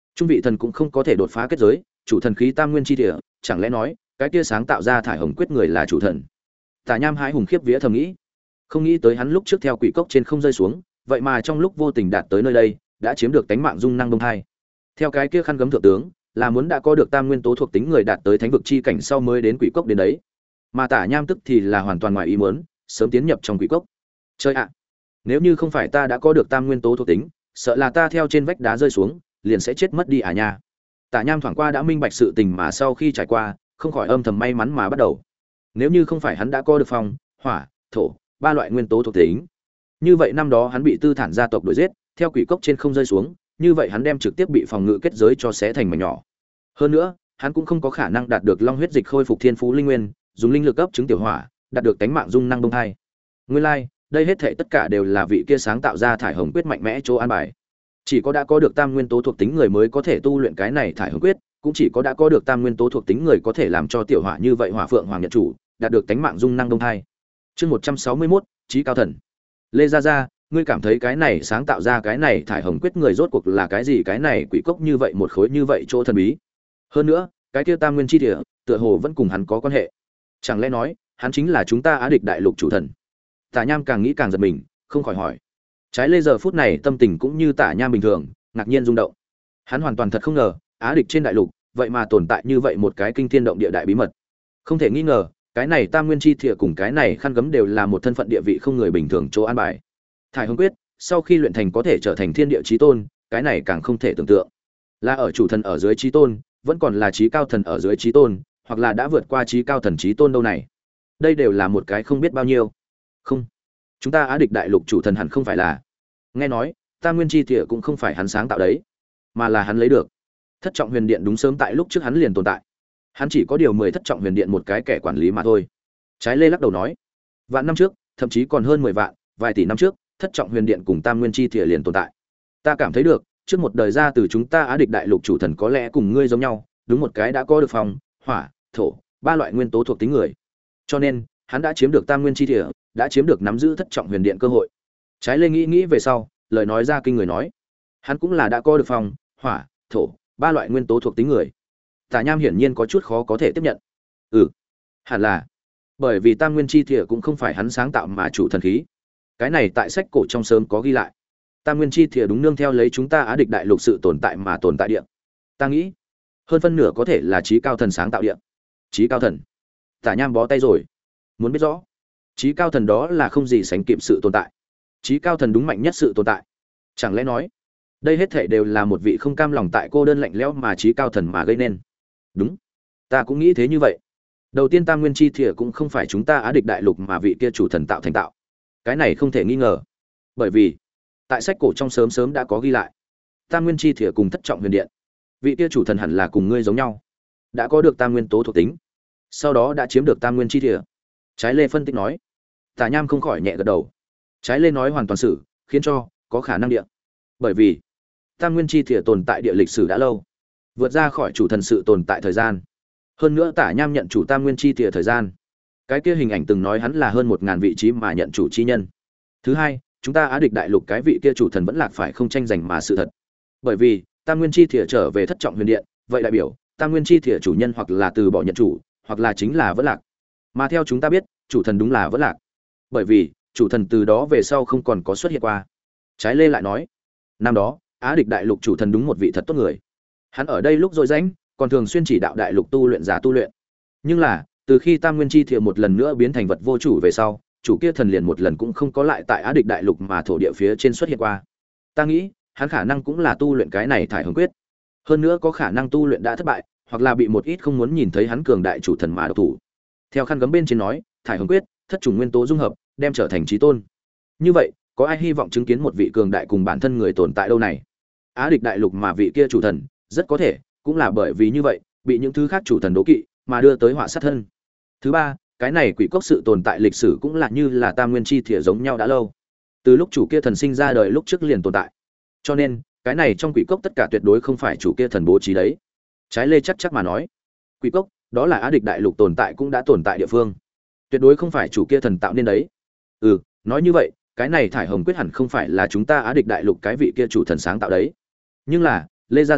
Trung vị thần cũng không có thể đột phá kết giới, chủ thần khí tam nguyên chi địa, chẳng lẽ nói cái kia sáng tạo ra thải hồng quyết người là chủ thần? Tả Nham hái hùng khiếp vía thầm nghĩ, không nghĩ tới hắn lúc trước theo quỷ cốc trên không rơi xuống, vậy mà trong lúc vô tình đạt tới nơi đây, đã chiếm được tánh mạng dung năng bông hai. Theo cái kia khăn gấm thượng tướng, là muốn đã có được tam nguyên tố thuộc tính người đạt tới thánh vực chi cảnh sau mới đến quỷ cốc đến đấy. Mà Tả Nham tức thì là hoàn toàn ngoài ý muốn, sớm tiến nhập trong quỷ cốc. Chơi ạ, nếu như không phải ta đã có được tam nguyên tố thuộc tính, sợ là ta theo trên vách đá rơi xuống, liền sẽ chết mất đi à nha. Tả Nham thoảng qua đã minh bạch sự tình mà sau khi trải qua, không khỏi âm thầm may mắn mà bắt đầu. Nếu như không phải hắn đã có được phong, hỏa, thổ, ba loại nguyên tố thuộc tính, như vậy năm đó hắn bị Tư Thản gia tộc đuổi giết, theo quỷ cốc trên không rơi xuống, như vậy hắn đem trực tiếp bị phòng ngự kết giới cho xé thành mảnh nhỏ. Hơn nữa, hắn cũng không có khả năng đạt được long huyết dịch khôi phục thiên phú linh nguyên, dùng linh lực cấp chứng tiểu hỏa, đạt được tánh mạng dung năng bông hai. Nguyên lai, like, đây hết thảy tất cả đều là vị kia sáng tạo ra thải hồng quyết mạnh mẽ chỗ an bài. Chỉ có đã có được tam nguyên tố thuộc tính người mới có thể tu luyện cái này thải hồng quyết, cũng chỉ có đã có được tam nguyên tố thuộc tính người có thể làm cho tiểu hỏa như vậy hỏa phượng hoàng nhật chủ, đạt được tánh mạng dung năng bông hai. Chương một trăm sáu mươi mốt, Chí cao thần. Lê Gia Gia, ngươi cảm thấy cái này sáng tạo ra cái này thải hồng quyết người rốt cuộc là cái gì? Cái này quỷ cốc như vậy một khối như vậy chỗ thần bí. Hơn nữa, cái kia tam nguyên chi địa, tựa hồ vẫn cùng hắn có quan hệ. Chẳng lẽ nói, hắn chính là chúng ta Á Địch đại lục chủ thần? Tả Nham càng nghĩ càng giật mình, không khỏi hỏi. Trái Lê giờ phút này tâm tình cũng như Tả Nham bình thường, ngạc nhiên rung động. Hắn hoàn toàn thật không ngờ, Á Địch trên đại lục, vậy mà tồn tại như vậy một cái kinh thiên động địa đại bí mật. Không thể nghi ngờ, cái này tam nguyên chi thìa cùng cái này khăn gấm đều là một thân phận địa vị không người bình thường chỗ an bài. Thải hồng quyết sau khi luyện thành có thể trở thành thiên địa chí tôn, cái này càng không thể tưởng tượng. Là ở chủ thần ở dưới chí tôn, vẫn còn là chí cao thần ở dưới chí tôn, hoặc là đã vượt qua chí cao thần chí tôn đâu này. Đây đều là một cái không biết bao nhiêu. Không, chúng ta Á Địch đại lục chủ thần hẳn không phải là. Nghe nói, tam nguyên chi thìa cũng không phải hắn sáng tạo đấy, mà là hắn lấy được. Thất trọng huyền điện đúng sớm tại lúc trước hắn liền tồn tại. Hắn chỉ có điều mười thất trọng huyền điện một cái kẻ quản lý mà thôi. Trái Lê lắc đầu nói, vạn năm trước, thậm chí còn hơn mười vạn, vài tỷ năm trước, thất trọng huyền điện cùng tam nguyên chi thìa liền tồn tại. Ta cảm thấy được, trước một đời ra từ chúng ta Á Địch đại lục chủ thần có lẽ cùng ngươi giống nhau, đúng một cái đã có được phong, hỏa, thổ, ba loại nguyên tố thuộc tính người. Cho nên, hắn đã chiếm được tam nguyên chi thìa, đã chiếm được nắm giữ thất trọng huyền điện cơ hội. Trái Lê nghĩ nghĩ về sau, lời nói ra kinh người nói, hắn cũng là đã có được phong, hỏa, thổ, ba loại nguyên tố thuộc tính người. Tả Nham hiển nhiên có chút khó có thể tiếp nhận. Ừ, hẳn là, bởi vì tam nguyên chi thìa cũng không phải hắn sáng tạo mà chủ thần khí. Cái này tại sách cổ trong sớm có ghi lại. Tam nguyên chi thìa đúng nương theo lấy chúng ta Á Địch đại lục sự tồn tại mà tồn tại địa. Ta nghĩ, hơn phân nửa có thể là chí cao thần sáng tạo địa. Chí cao thần? Tả Nham bó tay rồi. Muốn biết rõ, chí cao thần đó là không gì sánh kịp sự tồn tại. Chí cao thần đúng mạnh nhất sự tồn tại. Chẳng lẽ nói, đây hết thảy đều là một vị không cam lòng tại cô đơn lạnh lẽo mà chí cao thần mà gây nên? Đúng, ta cũng nghĩ thế như vậy. Đầu tiên tam nguyên chi thìa cũng không phải chúng ta Á Địch đại lục mà vị kia chủ thần tạo thành tạo. Cái này không thể nghi ngờ, bởi vì tại sách cổ trong sớm sớm đã có ghi lại, tam nguyên chi thìa cùng thất trọng huyền điện, vị kia chủ thần hẳn là cùng ngươi giống nhau, đã có được tam nguyên tố thuộc tính, sau đó đã chiếm được tam nguyên chi thìa. Trái Lê phân tích nói. Tả Nham không khỏi nhẹ gật đầu. Trái Lê nói hoàn toàn sự, khiến cho có khả năng địa, bởi vì tam nguyên chi thìa tồn tại địa lịch sử đã lâu, vượt ra khỏi chủ thần sự tồn tại thời gian. Hơn nữa Tả Nham nhận chủ tam nguyên chi thìa thời gian, cái kia hình ảnh từng nói hắn là hơn một ngàn vị trí mà nhận chủ chi nhân. Thứ hai, chúng ta Á Địch đại lục cái vị kia chủ thần vẫn lạc phải không tranh giành mà sự thật. Bởi vì tam nguyên chi thìa trở về thất trọng huyền điện, vậy đại biểu tam nguyên chi thìa chủ nhân hoặc là từ bỏ nhận chủ, hoặc là chính là vẫn lạc. Mà theo chúng ta biết, chủ thần đúng là vẫn lạc. Bởi vì chủ thần từ đó về sau không còn có xuất hiện qua. Trái Lê lại nói, năm đó Á Địch đại lục chủ thần đúng một vị thật tốt người. Hắn ở đây lúc dội rãnh, còn thường xuyên chỉ đạo đại lục tu luyện giả tu luyện. Nhưng là, từ khi tam nguyên chi thìa một lần nữa biến thành vật vô chủ về sau, chủ kia thần liền một lần cũng không có lại tại Á Địch đại lục mà thổ địa phía trên xuất hiện qua. Ta nghĩ, hắn khả năng cũng là tu luyện cái này thải hồng quyết. Hơn nữa có khả năng tu luyện đã thất bại, hoặc là bị một ít không muốn nhìn thấy hắn cường đại chủ thần mà độc thủ. Theo khăn gấm bên trên nói, thải hồng quyết, thất trùng nguyên tố dung hợp, đem trở thành chí tôn. Như vậy, có ai hy vọng chứng kiến một vị cường đại cùng bản thân người tồn tại đâu này? Á Địch đại lục mà vị kia chủ thần, rất có thể cũng là bởi vì như vậy, bị những thứ khác chủ thần đố kỵ, mà đưa tới họa sát thân. Thứ ba, cái này quỷ cốc sự tồn tại lịch sử cũng là như là tam nguyên chi thìa giống nhau đã lâu. Từ lúc chủ kia thần sinh ra đời lúc trước liền tồn tại. Cho nên, cái này trong quỷ cốc tất cả tuyệt đối không phải chủ kia thần bố trí đấy. Trái Lê chắc chắc mà nói, quỷ cốc, đó là Á Địch đại lục tồn tại cũng đã tồn tại địa phương. Tuyệt đối không phải chủ kia thần tạo nên đấy. Ừ, nói như vậy, cái này thải hồng quyết hẳn không phải là chúng ta Á Địch đại lục cái vị kia chủ thần sáng tạo đấy. Nhưng là, Lê Gia Gia,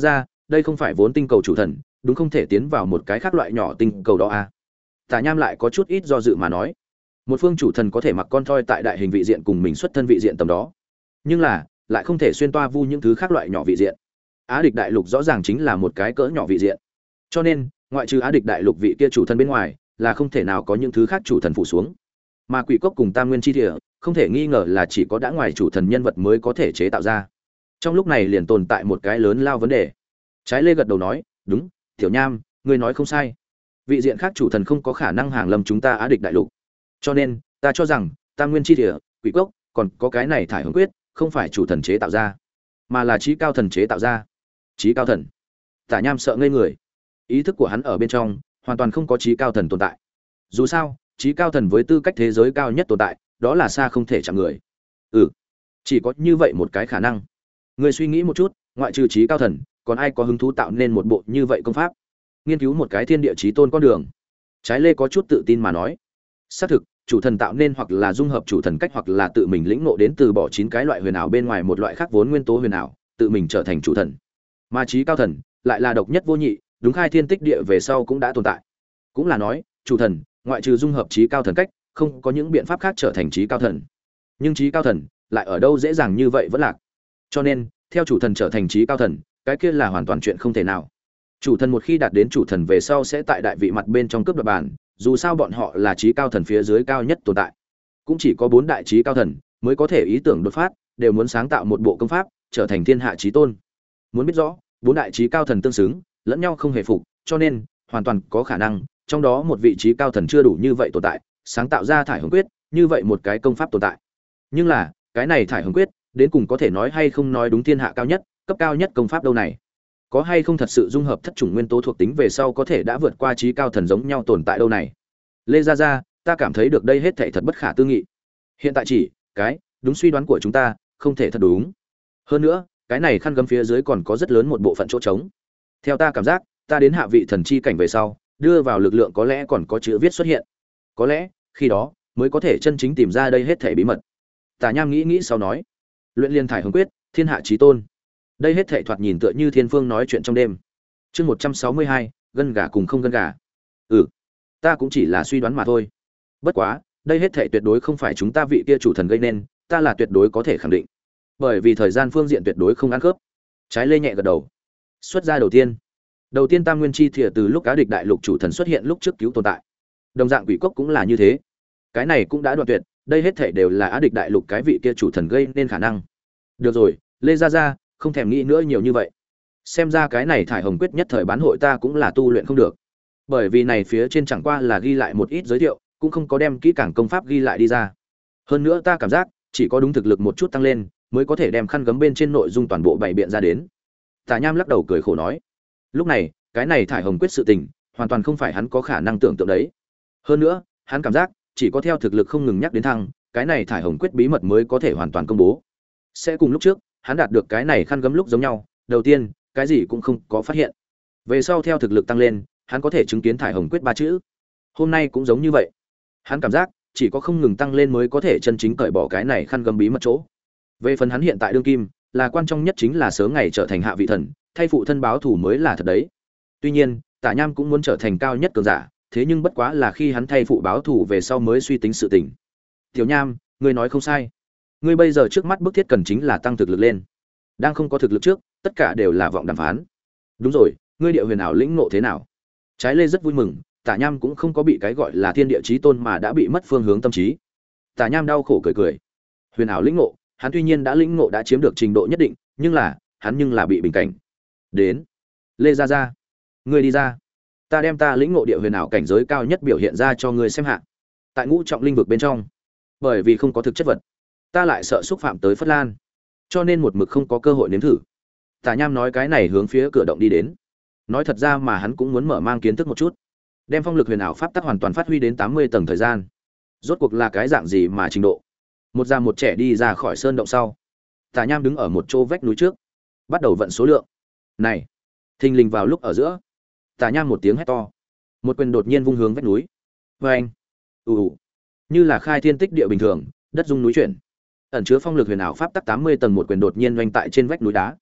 đây không phải vốn tinh cầu chủ thần đúng không thể tiến vào một cái khác loại nhỏ tinh cầu đó à? Tả Nham lại có chút ít do dự mà nói, một phương chủ thần có thể mặc con thoi tại đại hình vị diện cùng mình xuất thân vị diện tầm đó, nhưng là lại không thể xuyên toa vu những thứ khác loại nhỏ vị diện. Á địch đại lục rõ ràng chính là một cái cỡ nhỏ vị diện, cho nên ngoại trừ Á địch đại lục vị kia chủ thần bên ngoài là không thể nào có những thứ khác chủ thần phủ xuống. Mà quỷ cốc cùng tam nguyên chi địa không thể nghi ngờ là chỉ có đã ngoài chủ thần nhân vật mới có thể chế tạo ra. Trong lúc này liền tồn tại một cái lớn lao vấn đề. Trái Lê gật đầu nói, đúng, Tiểu Nham, ngươi nói không sai. Vị diện khác chủ thần không có khả năng hàng lâm chúng ta Á địch đại lục, cho nên ta cho rằng tam nguyên chi địa, quỷ cốc, còn có cái này thải hướng quyết không phải chủ thần chế tạo ra, mà là trí cao thần chế tạo ra. Trí cao thần? Tả Nham sợ ngây người. Ý thức của hắn ở bên trong hoàn toàn không có trí cao thần tồn tại. Dù sao trí cao thần với tư cách thế giới cao nhất tồn tại đó là xa không thể chạm người. Ừ, chỉ có như vậy một cái khả năng. Người suy nghĩ một chút, ngoại trừ trí cao thần còn ai có hứng thú tạo nên một bộ như vậy công pháp, nghiên cứu một cái thiên địa chí tôn con đường? Trái Lê có chút tự tin mà nói, xác thực chủ thần tạo nên hoặc là dung hợp chủ thần cách hoặc là tự mình lĩnh ngộ đến từ bỏ chín cái loại huyền ảo bên ngoài một loại khác vốn nguyên tố huyền ảo, tự mình trở thành chủ thần. Mà trí cao thần lại là độc nhất vô nhị, đúng khai thiên tích địa về sau cũng đã tồn tại. Cũng là nói chủ thần ngoại trừ dung hợp trí cao thần cách không có những biện pháp khác trở thành trí cao thần. Nhưng trí cao thần lại ở đâu dễ dàng như vậy vẫn lạc. Cho nên theo chủ thần trở thành trí cao thần, cái kia là hoàn toàn chuyện không thể nào. Chủ thần một khi đạt đến chủ thần về sau sẽ tại đại vị mặt bên trong cướp đoạt bàn, dù sao bọn họ là trí cao thần phía dưới cao nhất tồn tại. Cũng chỉ có bốn đại trí cao thần mới có thể ý tưởng đột phát, đều muốn sáng tạo một bộ công pháp, trở thành thiên hạ chí tôn. Muốn biết rõ, bốn đại trí cao thần tương xứng, lẫn nhau không hề phục, cho nên hoàn toàn có khả năng, trong đó một vị trí cao thần chưa đủ như vậy tồn tại, sáng tạo ra thải hướng quyết, như vậy một cái công pháp tồn tại. Nhưng là, cái này thải hướng quyết, đến cùng có thể nói hay không nói đúng thiên hạ cao nhất, cấp cao nhất công pháp đâu này? Có hay không thật sự dung hợp thất chủng nguyên tố thuộc tính về sau có thể đã vượt qua trí cao thần giống nhau tồn tại đâu này? Lê Gia Gia, ta cảm thấy được đây hết thảy thật bất khả tư nghị. Hiện tại chỉ, cái, đúng suy đoán của chúng ta, không thể thật đúng. Hơn nữa, cái này khăn gấm phía dưới còn có rất lớn một bộ phận chỗ trống. Theo ta cảm giác, ta đến hạ vị thần chi cảnh về sau, đưa vào lực lượng có lẽ còn có chữ viết xuất hiện. Có lẽ, khi đó mới có thể chân chính tìm ra đây hết thảy bí mật. Tả Nham nghĩ nghĩ sau nói, luyện liên thải hướng quyết, thiên hạ chí tôn. Đây hết thảy thoạt nhìn tựa như thiên phương nói chuyện trong đêm. Chương một trăm sáu mươi hai, gân gà cùng không gân gà. Ừ, ta cũng chỉ là suy đoán mà thôi. Bất quá, đây hết thảy tuyệt đối không phải chúng ta vị kia chủ thần gây nên, ta là tuyệt đối có thể khẳng định. Bởi vì thời gian phương diện tuyệt đối không ăn khớp. Trái Lê nhẹ gật đầu. Xuất ra đầu tiên, đầu tiên tam nguyên chi thìa từ lúc cá địch đại lục chủ thần xuất hiện lúc trước cứu tồn tại. Đồng dạng quỷ cốc cũng là như thế. Cái này cũng đã đoạn tuyệt, đây hết thảy đều là á địch đại lục cái vị kia chủ thần gây nên khả năng. Được rồi, Lê Gia Gia, không thèm nghĩ nữa nhiều như vậy. Xem ra cái này thải hồng quyết nhất thời bán hội ta cũng là tu luyện không được. Bởi vì này phía trên chẳng qua là ghi lại một ít giới thiệu, cũng không có đem kỹ càng công pháp ghi lại đi ra. Hơn nữa ta cảm giác, chỉ có đúng thực lực một chút tăng lên, mới có thể đem khăn gấm bên trên nội dung toàn bộ bày biện ra đến. Tả Nham lắc đầu cười khổ nói, lúc này, cái này thải hồng quyết sự tình, hoàn toàn không phải hắn có khả năng tưởng tượng đấy. Hơn nữa, hắn cảm giác, chỉ có theo thực lực không ngừng nhắc đến thăng, cái này thải hồng quyết bí mật mới có thể hoàn toàn công bố. Sẽ cùng lúc trước, hắn đạt được cái này khăn gấm lúc giống nhau, đầu tiên, cái gì cũng không có phát hiện. Về sau theo thực lực tăng lên, hắn có thể chứng kiến thải hồng quyết ba chữ. Hôm nay cũng giống như vậy. Hắn cảm giác, chỉ có không ngừng tăng lên mới có thể chân chính cởi bỏ cái này khăn gấm bí mật chỗ. Về phần hắn hiện tại đương kim, là quan trọng nhất chính là sớm ngày trở thành hạ vị thần, thay phụ thân báo thù mới là thật đấy. Tuy nhiên, Tả Nham cũng muốn trở thành cao nhất cường giả, thế nhưng bất quá là khi hắn thay phụ báo thù về sau mới suy tính sự tình. Tiểu Nham, ngươi nói không sai. Ngươi bây giờ trước mắt bức thiết cần chính là tăng thực lực lên. Đang không có thực lực trước, tất cả đều là vọng đàm phán. Đúng rồi, ngươi địa huyền ảo lĩnh ngộ thế nào? Trái Lê rất vui mừng, Tả Nham cũng không có bị cái gọi là thiên địa chí tôn mà đã bị mất phương hướng tâm trí. Tả Nham đau khổ cười cười. Huyền ảo lĩnh ngộ, hắn tuy nhiên đã lĩnh ngộ đã chiếm được trình độ nhất định, nhưng là, hắn nhưng là bị bình cảnh. Đến, Lê Gia Gia, ngươi đi ra. Ta đem ta lĩnh ngộ địa huyền ảo cảnh giới cao nhất biểu hiện ra cho ngươi xem hạ. Tại ngũ trọng linh vực bên trong, bởi vì không có thực chất vật, ta lại sợ xúc phạm tới Phất Lan, cho nên một mực không có cơ hội nếm thử. Tả Nham nói cái này hướng phía cửa động đi đến. Nói thật ra mà hắn cũng muốn mở mang kiến thức một chút, đem phong lực huyền ảo pháp tắc hoàn toàn phát huy đến tám mươi tầng thời gian. Rốt cuộc là cái dạng gì mà trình độ. Một già một trẻ đi ra khỏi sơn động sau, Tả Nham đứng ở một chỗ vách núi trước, bắt đầu vận số lượng. Này, thình lình vào lúc ở giữa, Tả Nham một tiếng hét to, một quyền đột nhiên vung hướng vách núi. Oeng! Ù ù! Như là khai thiên tích địa bình thường, đất rung núi chuyển. Ẩn chứa phong lực huyền ảo pháp tắc tám mươi tầng một quyền đột nhiên oanh tại trên vách núi đá.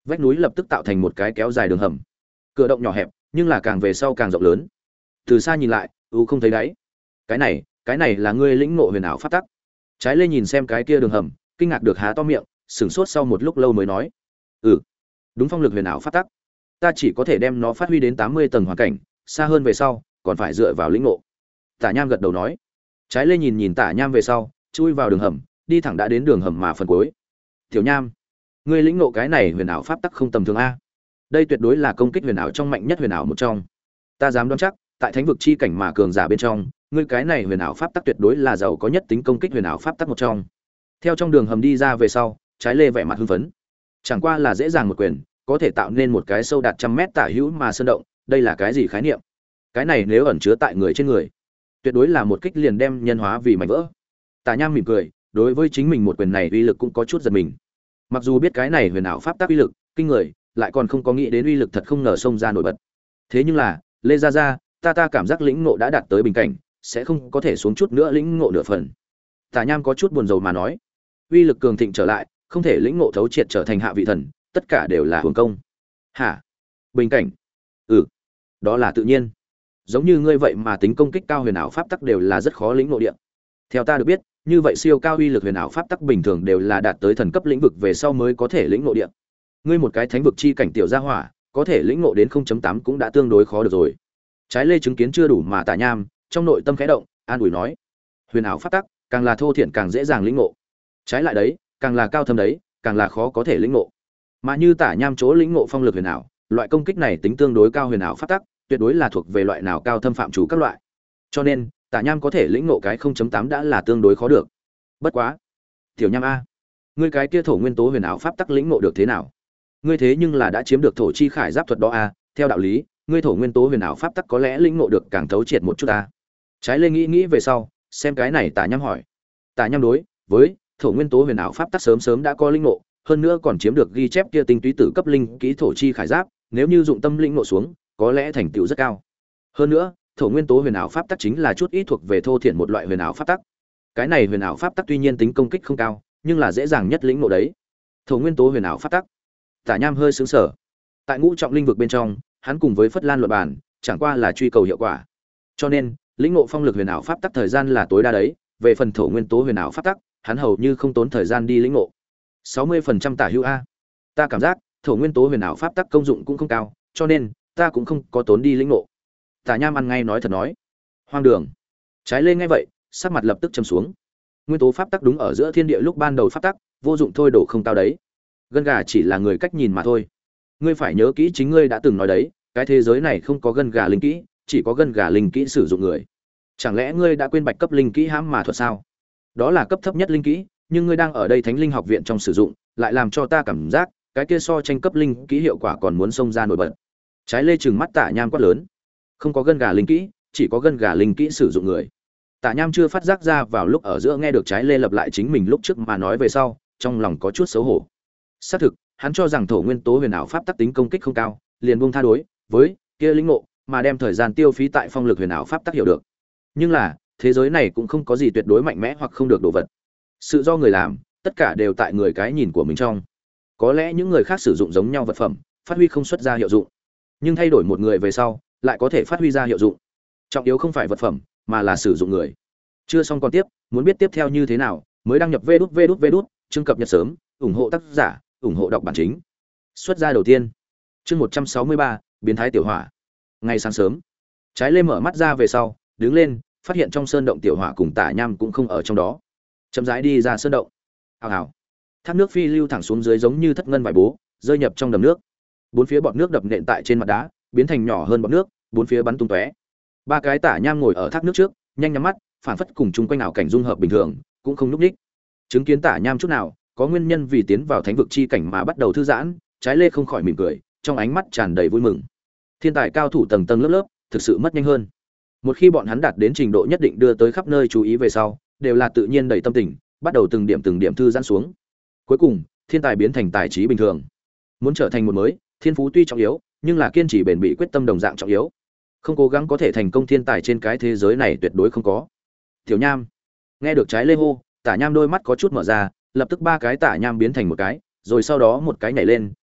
Vách núi lập tức tạo thành một cái kéo dài đường hầm. Cửa động nhỏ hẹp, nhưng là càng về sau càng rộng lớn. Từ xa nhìn lại, u không thấy đáy. Cái này, cái này là ngươi lĩnh ngộ huyền ảo pháp tắc. Trái Lê nhìn xem cái kia đường hầm, kinh ngạc được há to miệng, sửng sốt sau một lúc lâu mới nói: "Ừ, đúng phong lực huyền ảo pháp tắc. Ta chỉ có thể đem nó phát huy đến tám mươi tầng hoàn cảnh, xa hơn về sau, còn phải dựa vào lĩnh ngộ." Tả Nham gật đầu nói. Trái Lê nhìn nhìn Tả Nham về sau, chui vào đường hầm, đi thẳng đã đến đường hầm mà phần cuối. "Tiểu Nham, ngươi lĩnh ngộ cái này huyền ảo pháp tắc không tầm thường a. Đây tuyệt đối là công kích huyền ảo trong mạnh nhất huyền ảo một trong. Ta dám đoán chắc, tại thánh vực chi cảnh mà cường giả bên trong, ngươi cái này huyền ảo pháp tắc tuyệt đối là giàu có nhất tính công kích huyền ảo pháp tắc một trong." Theo trong đường hầm đi ra về sau, Trái Lê vẻ mặt hưng phấn. Chẳng qua là dễ dàng một quyền, có thể tạo nên một cái sâu đạt trăm mét tả hữu mà sơn động, đây là cái gì khái niệm? Cái này nếu ẩn chứa tại người trên người, tuyệt đối là một kích liền đem nhân hóa vì mảnh vỡ. Tả Nham mỉm cười, đối với chính mình một quyền này uy lực cũng có chút giật mình. Mặc dù biết cái này huyền ảo pháp tắc uy lực kinh người, lại còn không có nghĩ đến uy lực thật không ngờ xông ra nổi bật. Thế nhưng là, Lê Gia Gia, ta ta cảm giác lĩnh ngộ đã đạt tới bình cảnh, sẽ không có thể xuống chút nữa lĩnh ngộ nửa phần. Tả Nham có chút buồn rầu mà nói, uy lực cường thịnh trở lại, không thể lĩnh ngộ thấu triệt trở thành hạ vị thần, tất cả đều là hưởng công. Hả? Bình cảnh? Ừ, đó là tự nhiên. Giống như ngươi vậy mà tính công kích cao huyền ảo pháp tắc đều là rất khó lĩnh ngộ địa. Theo ta được biết, như vậy siêu cao uy lực huyền ảo pháp tắc bình thường đều là đạt tới thần cấp lĩnh vực về sau mới có thể lĩnh ngộ địa. Ngươi một cái thánh vực chi cảnh tiểu gia hỏa, có thể lĩnh ngộ đến không chấm tám cũng đã tương đối khó được rồi. Trái Lê chứng kiến chưa đủ mà Tả Nham, trong nội tâm khẽ động, an ủi nói: huyền ảo pháp tắc, càng là thô thiển càng dễ dàng lĩnh ngộ. Trái lại đấy, càng là cao thâm đấy, càng là khó có thể lĩnh ngộ. Mà như Tả Nham chỗ lĩnh ngộ phong lực huyền ảo, loại công kích này tính tương đối cao huyền ảo pháp tắc, tuyệt đối là thuộc về loại nào cao thâm phạm chủ các loại. Cho nên, Tả Nham có thể lĩnh ngộ cái không chấm tám đã là tương đối khó được. Bất quá, Tiểu Nham a, ngươi cái kia thổ nguyên tố huyền ảo pháp tắc lĩnh ngộ được thế nào? Ngươi thế nhưng là đã chiếm được thổ chi khải giáp thuật đó a, theo đạo lý, ngươi thổ nguyên tố huyền ảo pháp tắc có lẽ lĩnh ngộ được càng thấu triệt một chút a. Trái Lê nghĩ nghĩ về sau, xem cái này Tả Nham hỏi. Tả Nham đối với thổ nguyên tố huyền ảo pháp tắc sớm sớm đã có lĩnh ngộ, hơn nữa còn chiếm được ghi chép kia tinh túy tử cấp linh kỹ thổ chi khải giáp, nếu như dụng tâm lĩnh ngộ xuống, có lẽ thành tựu rất cao. Hơn nữa, thổ nguyên tố huyền ảo pháp tắc chính là chút ít thuộc về thô thiển một loại huyền ảo pháp tắc. Cái này huyền ảo pháp tắc tuy nhiên tính công kích không cao, nhưng là dễ dàng nhất lĩnh ngộ đấy. Thổ nguyên tố huyền ảo pháp tắc. Tả Nham hơi sững sờ. Tại ngũ trọng linh vực bên trong, hắn cùng với Phất Lan luận bàn, chẳng qua là truy cầu hiệu quả. Cho nên, lĩnh ngộ phong lực huyền ảo pháp tắc thời gian là tối đa đấy, về phần thổ nguyên tố huyền ảo pháp tắc, hắn hầu như không tốn thời gian đi lĩnh ngộ. sáu mươi phần trăm tả hữu a. Ta cảm giác, thổ nguyên tố huyền ảo pháp tắc công dụng cũng không cao, cho nên ta cũng không có tốn đi lĩnh ngộ. Tả Nham ăn ngay nói thật nói. Hoang đường. Trái Lê nghe vậy, sắc mặt lập tức trầm xuống. Nguyên tố pháp tắc đúng ở giữa thiên địa lúc ban đầu pháp tắc, vô dụng thôi đổ không cao đấy. Gân gà chỉ là người cách nhìn mà thôi. Ngươi phải nhớ kỹ chính ngươi đã từng nói đấy, cái thế giới này không có gân gà linh kỹ, chỉ có gân gà linh kỹ sử dụng người. Chẳng lẽ ngươi đã quên bạch cấp linh kỹ hãm mà thuật sao? Đó là cấp thấp nhất linh kỹ, nhưng ngươi đang ở đây Thánh Linh học viện trong sử dụng, lại làm cho ta cảm giác, cái kia so tranh cấp linh kỹ hiệu quả còn muốn xông ra nổi bật. Trái Lê trừng mắt Tả Nham quát lớn. Không có gân gà linh kỹ, chỉ có gân gà linh kỹ sử dụng người. Tả Nham chưa phát giác ra vào lúc ở giữa nghe được Trái Lê lập lại chính mình lúc trước mà nói về sau, trong lòng có chút xấu hổ. Xác thực, hắn cho rằng thổ nguyên tố huyền ảo pháp tắc tính công kích không cao, liền buông tha đối với kia lĩnh ngộ, mà đem thời gian tiêu phí tại phong lực huyền ảo pháp tắc hiểu được. Nhưng là, thế giới này cũng không có gì tuyệt đối mạnh mẽ hoặc không được đồ vật. Sự do người làm, tất cả đều tại người cái nhìn của mình trong. Có lẽ những người khác sử dụng giống nhau vật phẩm, phát huy không xuất ra hiệu dụng, nhưng thay đổi một người về sau, lại có thể phát huy ra hiệu dụng. Trọng yếu không phải vật phẩm, mà là sử dụng người. Chưa xong còn tiếp, muốn biết tiếp theo như thế nào, mới đăng nhập vê đút vê đút vê đút, chương cập nhật sớm, ủng hộ tác giả, ủng hộ đọc bản chính. Xuất ra đầu tiên, chương một trăm sáu mươi ba, biến thái tiểu hỏa. Ngày sáng sớm, Trái Lê mở mắt ra về sau, đứng lên, phát hiện trong sơn động tiểu hỏa cùng Tả Nham cũng không ở trong đó. Chậm rãi đi ra sơn động. Hào hào. Thác nước phi lưu thẳng xuống dưới giống như thất ngân vải bố, rơi nhập trong đầm nước. Bốn phía bọt nước đập nện tại trên mặt đá, biến thành nhỏ hơn bọt nước, bốn phía bắn tung tóe. Ba cái Tả Nham ngồi ở thác nước trước, nhanh nhắm mắt, phản phất cùng chung quanh ảo cảnh dung hợp bình thường, cũng không nhúc nhích. Chứng kiến Tả Nham chút nào, có nguyên nhân vì tiến vào thánh vực chi cảnh mà bắt đầu thư giãn, Trái Lê không khỏi mỉm cười, trong ánh mắt tràn đầy vui mừng. Thiên tài cao thủ tầng tầng lớp lớp, thực sự mất nhanh hơn. Một khi bọn hắn đạt đến trình độ nhất định đưa tới khắp nơi chú ý về sau, đều là tự nhiên đầy tâm tình, bắt đầu từng điểm từng điểm thư giãn xuống. Cuối cùng, thiên tài biến thành tài trí bình thường. Muốn trở thành một mới, thiên phú tuy trọng yếu, nhưng là kiên trì bền bỉ quyết tâm đồng dạng trọng yếu. Không cố gắng có thể thành công thiên tài trên cái thế giới này tuyệt đối không có. Tiểu Nham, nghe được Trái Lê hô, Tả Nham đôi mắt có chút mở ra, lập tức ba cái Tả Nham biến thành một cái, rồi sau đó một cái nhảy lên,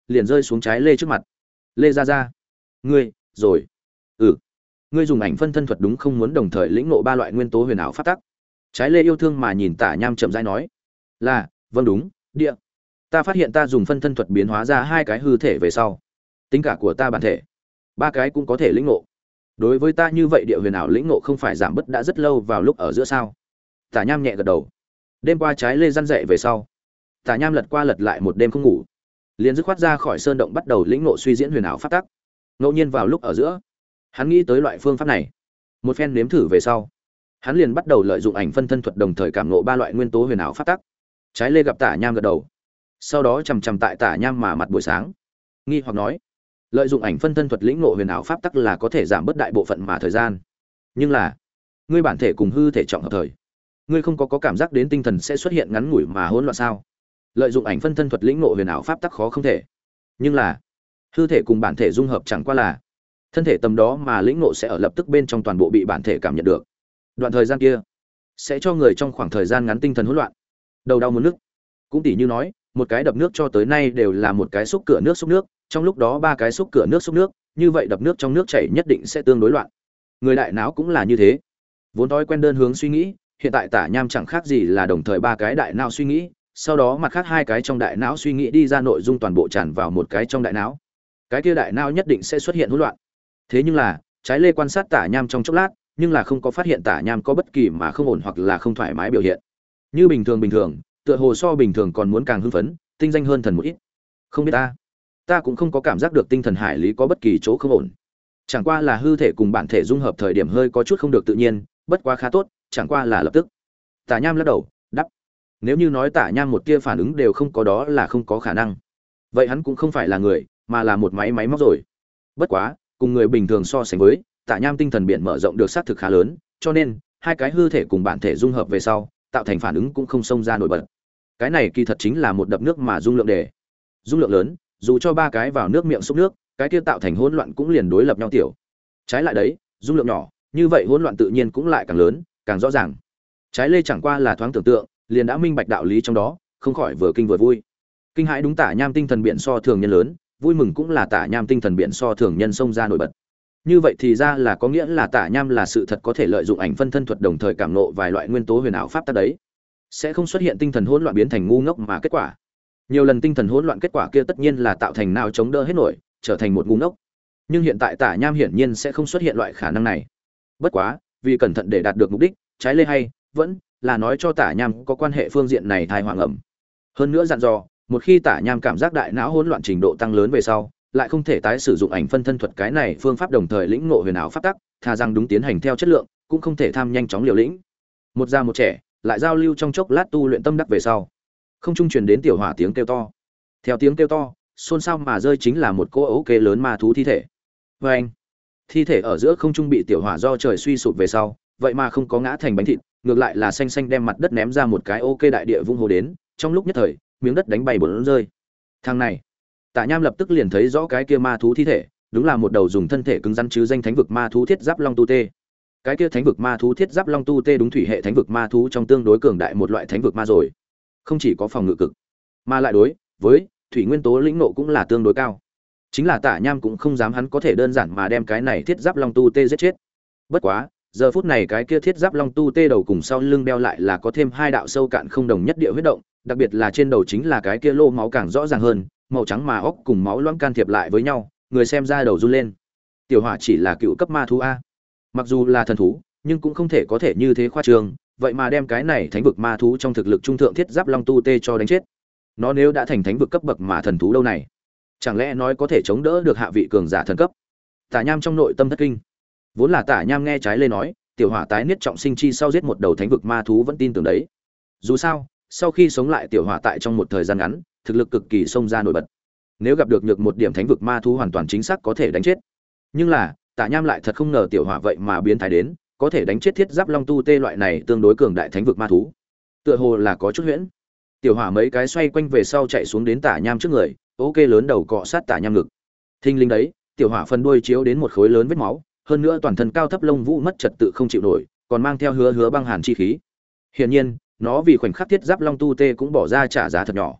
liền rơi xuống trái lê trước mặt. Lê Gia Gia, ngươi rồi. Ừ, ngươi dùng ảnh phân thân thuật đúng không, muốn đồng thời lĩnh ngộ ba loại nguyên tố huyền ảo pháp tắc. Trái lê yêu thương mà nhìn Tả Nham chậm rãi nói. Là, vâng đúng, địa. Ta phát hiện ta dùng phân thân thuật biến hóa ra hai cái hư thể về sau, tính cả của ta bản thể, ba cái cũng có thể lĩnh ngộ. Đối với ta như vậy địa huyền ảo lĩnh ngộ không phải giảm bớt đã rất lâu vào lúc ở giữa sao? Tả Nham nhẹ gật đầu. Đêm qua trái lê răn dậy về sau, Tả Nham lật qua lật lại một đêm không ngủ, liền dứt khoát ra khỏi sơn động bắt đầu lĩnh ngộ suy diễn huyền ảo pháp tắc. Ngẫu nhiên vào lúc ở giữa, hắn nghĩ tới loại phương pháp này. Một phen nếm thử về sau, hắn liền bắt đầu lợi dụng ảnh phân thân thuật đồng thời cảm ngộ ba loại nguyên tố huyền ảo pháp tắc. Trái lê gặp Tả Nham gật đầu, sau đó chằm chằm tại Tả Nham mà mặt buổi sáng, nghi hoặc nói: lợi dụng ảnh phân thân thuật lĩnh ngộ huyền ảo pháp tắc là có thể giảm bớt đại bộ phận mà thời gian, nhưng là ngươi bản thể cùng hư thể trọng hợp thời, ngươi không có, có cảm giác đến tinh thần sẽ xuất hiện ngắn ngủi mà hỗn loạn sao? Lợi dụng ảnh phân thân thuật lĩnh ngộ huyền ảo pháp tắc khó không thể, nhưng là hư thể cùng bản thể dung hợp chẳng qua là thân thể tầm đó mà lĩnh ngộ sẽ ở lập tức bên trong toàn bộ bị bản thể cảm nhận được. Đoạn thời gian kia sẽ cho người trong khoảng thời gian ngắn tinh thần hỗn loạn, đầu đau muốn nước. Cũng tỉ như nói, một cái đập nước cho tới nay đều là một cái xúc cửa nước xúc nước, trong lúc đó ba cái xúc cửa nước xúc nước, như vậy đập nước trong nước chảy nhất định sẽ tương đối loạn. Người đại não cũng là như thế, vốn thói quen đơn hướng suy nghĩ, hiện tại Tả Nham chẳng khác gì là đồng thời ba cái đại não suy nghĩ, sau đó mặt khác hai cái trong đại não suy nghĩ đi ra nội dung toàn bộ tràn vào một cái trong đại não, cái kia đại não nhất định sẽ xuất hiện hỗn loạn. Thế nhưng là trái lê quan sát Tả Nham trong chốc lát, nhưng là không có phát hiện Tả Nham có bất kỳ mà không ổn hoặc là không thoải mái biểu hiện, như bình thường bình thường, tựa hồ so bình thường còn muốn càng hưng phấn, tinh danh hơn thần một ít. Không biết ta, ta cũng không có cảm giác được tinh thần hải lý có bất kỳ chỗ không ổn, chẳng qua là hư thể cùng bản thể dung hợp thời điểm hơi có chút không được tự nhiên, bất quá khá tốt, chẳng qua là lập tức. Tả Nham lắc đầu đắp, nếu như nói Tả Nham một tia phản ứng đều không có đó là không có khả năng, vậy hắn cũng không phải là người mà là một máy máy móc rồi. Bất quá cùng người bình thường so sánh với, Tả Nham tinh thần biển mở rộng được xác thực khá lớn, cho nên hai cái hư thể cùng bản thể dung hợp về sau tạo thành phản ứng cũng không xông ra nổi bật. Cái này kỳ thật chính là một đập nước mà dung lượng đề, dung lượng lớn, dù cho ba cái vào nước miệng xúc nước, cái kia tạo thành hỗn loạn cũng liền đối lập nhau tiểu. Trái lại đấy, dung lượng nhỏ, như vậy hỗn loạn tự nhiên cũng lại càng lớn, càng rõ ràng. Trái lê chẳng qua là thoáng tưởng tượng, liền đã minh bạch đạo lý trong đó, không khỏi vừa kinh vừa vui. Kinh hãi đúng Tả Nham tinh thần biển so thường nhân lớn, vui mừng cũng là Tả Nham tinh thần biển so thường nhân xông ra nổi bật. Như vậy thì ra là có nghĩa là Tả Nham là sự thật có thể lợi dụng ảnh phân thân thuật đồng thời cảm ngộ vài loại nguyên tố huyền ảo pháp tắc đấy, sẽ không xuất hiện tinh thần hỗn loạn biến thành ngu ngốc mà kết quả. Nhiều lần tinh thần hỗn loạn kết quả kia tất nhiên là tạo thành não chống đỡ hết nổi, trở thành một ngu ngốc. Nhưng hiện tại Tả Nham hiển nhiên sẽ không xuất hiện loại khả năng này. Bất quá, vì cẩn thận để đạt được mục đích, trái lê hay vẫn là nói cho Tả Nham có quan hệ phương diện này thai hoàng ẩm. Hơn nữa dặn dò, một khi Tả Nham cảm giác đại não hỗn loạn trình độ tăng lớn về sau, lại không thể tái sử dụng ảnh phân thân thuật cái này phương pháp đồng thời lĩnh ngộ huyền ảo pháp tắc, thà rằng đúng tiến hành theo chất lượng, cũng không thể tham nhanh chóng liều lĩnh. Một già một trẻ, lại giao lưu trong chốc lát tu luyện tâm đắc về sau, không trung truyền đến tiểu hỏa tiếng kêu to. Theo tiếng kêu to, xôn xao mà rơi chính là một cô ấu kê lớn ma thú thi thể. Và anh, thi thể ở giữa không trung bị tiểu hỏa do trời suy sụp về sau, vậy mà không có ngã thành bánh thịt, ngược lại là xanh xanh đem mặt đất ném ra một cái ok đại địa vung hồ đến, trong lúc nhất thời, miếng đất đánh bay bốn rơi. Thằng này, Tả Nham lập tức liền thấy rõ cái kia ma thú thi thể, đúng là một đầu dùng thân thể cứng rắn chứ danh thánh vực ma thú thiết giáp long tu tê. Cái kia thánh vực ma thú thiết giáp long tu tê đúng thủy hệ thánh vực ma thú trong tương đối cường đại một loại thánh vực ma rồi. Không chỉ có phòng ngự cực, mà lại đối với thủy nguyên tố lĩnh nộ cũng là tương đối cao. Chính là Tả Nham cũng không dám hắn có thể đơn giản mà đem cái này thiết giáp long tu tê giết chết. Bất quá, giờ phút này cái kia thiết giáp long tu tê đầu cùng sau lưng đeo lại là có thêm hai đạo sâu cạn không đồng nhất địa huyết động, đặc biệt là trên đầu chính là cái kia lô máu càng rõ ràng hơn, màu trắng mà óc cùng máu loãng can thiệp lại với nhau, người xem ra đầu run lên. Tiểu hỏa chỉ là cựu cấp ma thú a, mặc dù là thần thú, nhưng cũng không thể có thể như thế khoa trương, vậy mà đem cái này thánh vực ma thú trong thực lực trung thượng thiết giáp long tu tê cho đánh chết. Nó nếu đã thành thánh vực cấp bậc mà thần thú đâu này, chẳng lẽ nói có thể chống đỡ được hạ vị cường giả thần cấp? Tả Nham trong nội tâm thất kinh. Vốn là Tả Nham nghe trái lê nói, tiểu hỏa tái niết trọng sinh chi sau giết một đầu thánh vực ma thú vẫn tin tưởng đấy. Dù sao, sau khi sống lại tiểu hỏa tại trong một thời gian ngắn, thực lực cực kỳ xông ra nổi bật. Nếu gặp được nhược một điểm thánh vực ma thú hoàn toàn chính xác có thể đánh chết. Nhưng là, Tả Nham lại thật không ngờ tiểu hỏa vậy mà biến thái đến, có thể đánh chết thiết giáp long tu tê loại này tương đối cường đại thánh vực ma thú. Tựa hồ là có chút huyễn. Tiểu hỏa mấy cái xoay quanh về sau chạy xuống đến Tả Nham trước người, ok lớn đầu cọ sát Tả Nham ngực. Thinh linh đấy, tiểu hỏa phần đuôi chiếu đến một khối lớn vết máu, hơn nữa toàn thân cao thấp lông vũ mất trật tự không chịu nổi, còn mang theo hứa hứa băng hàn chi khí. Hiển nhiên, nó vì khoảnh khắc thiết giáp long tu tê cũng bỏ ra trả giá thật nhỏ.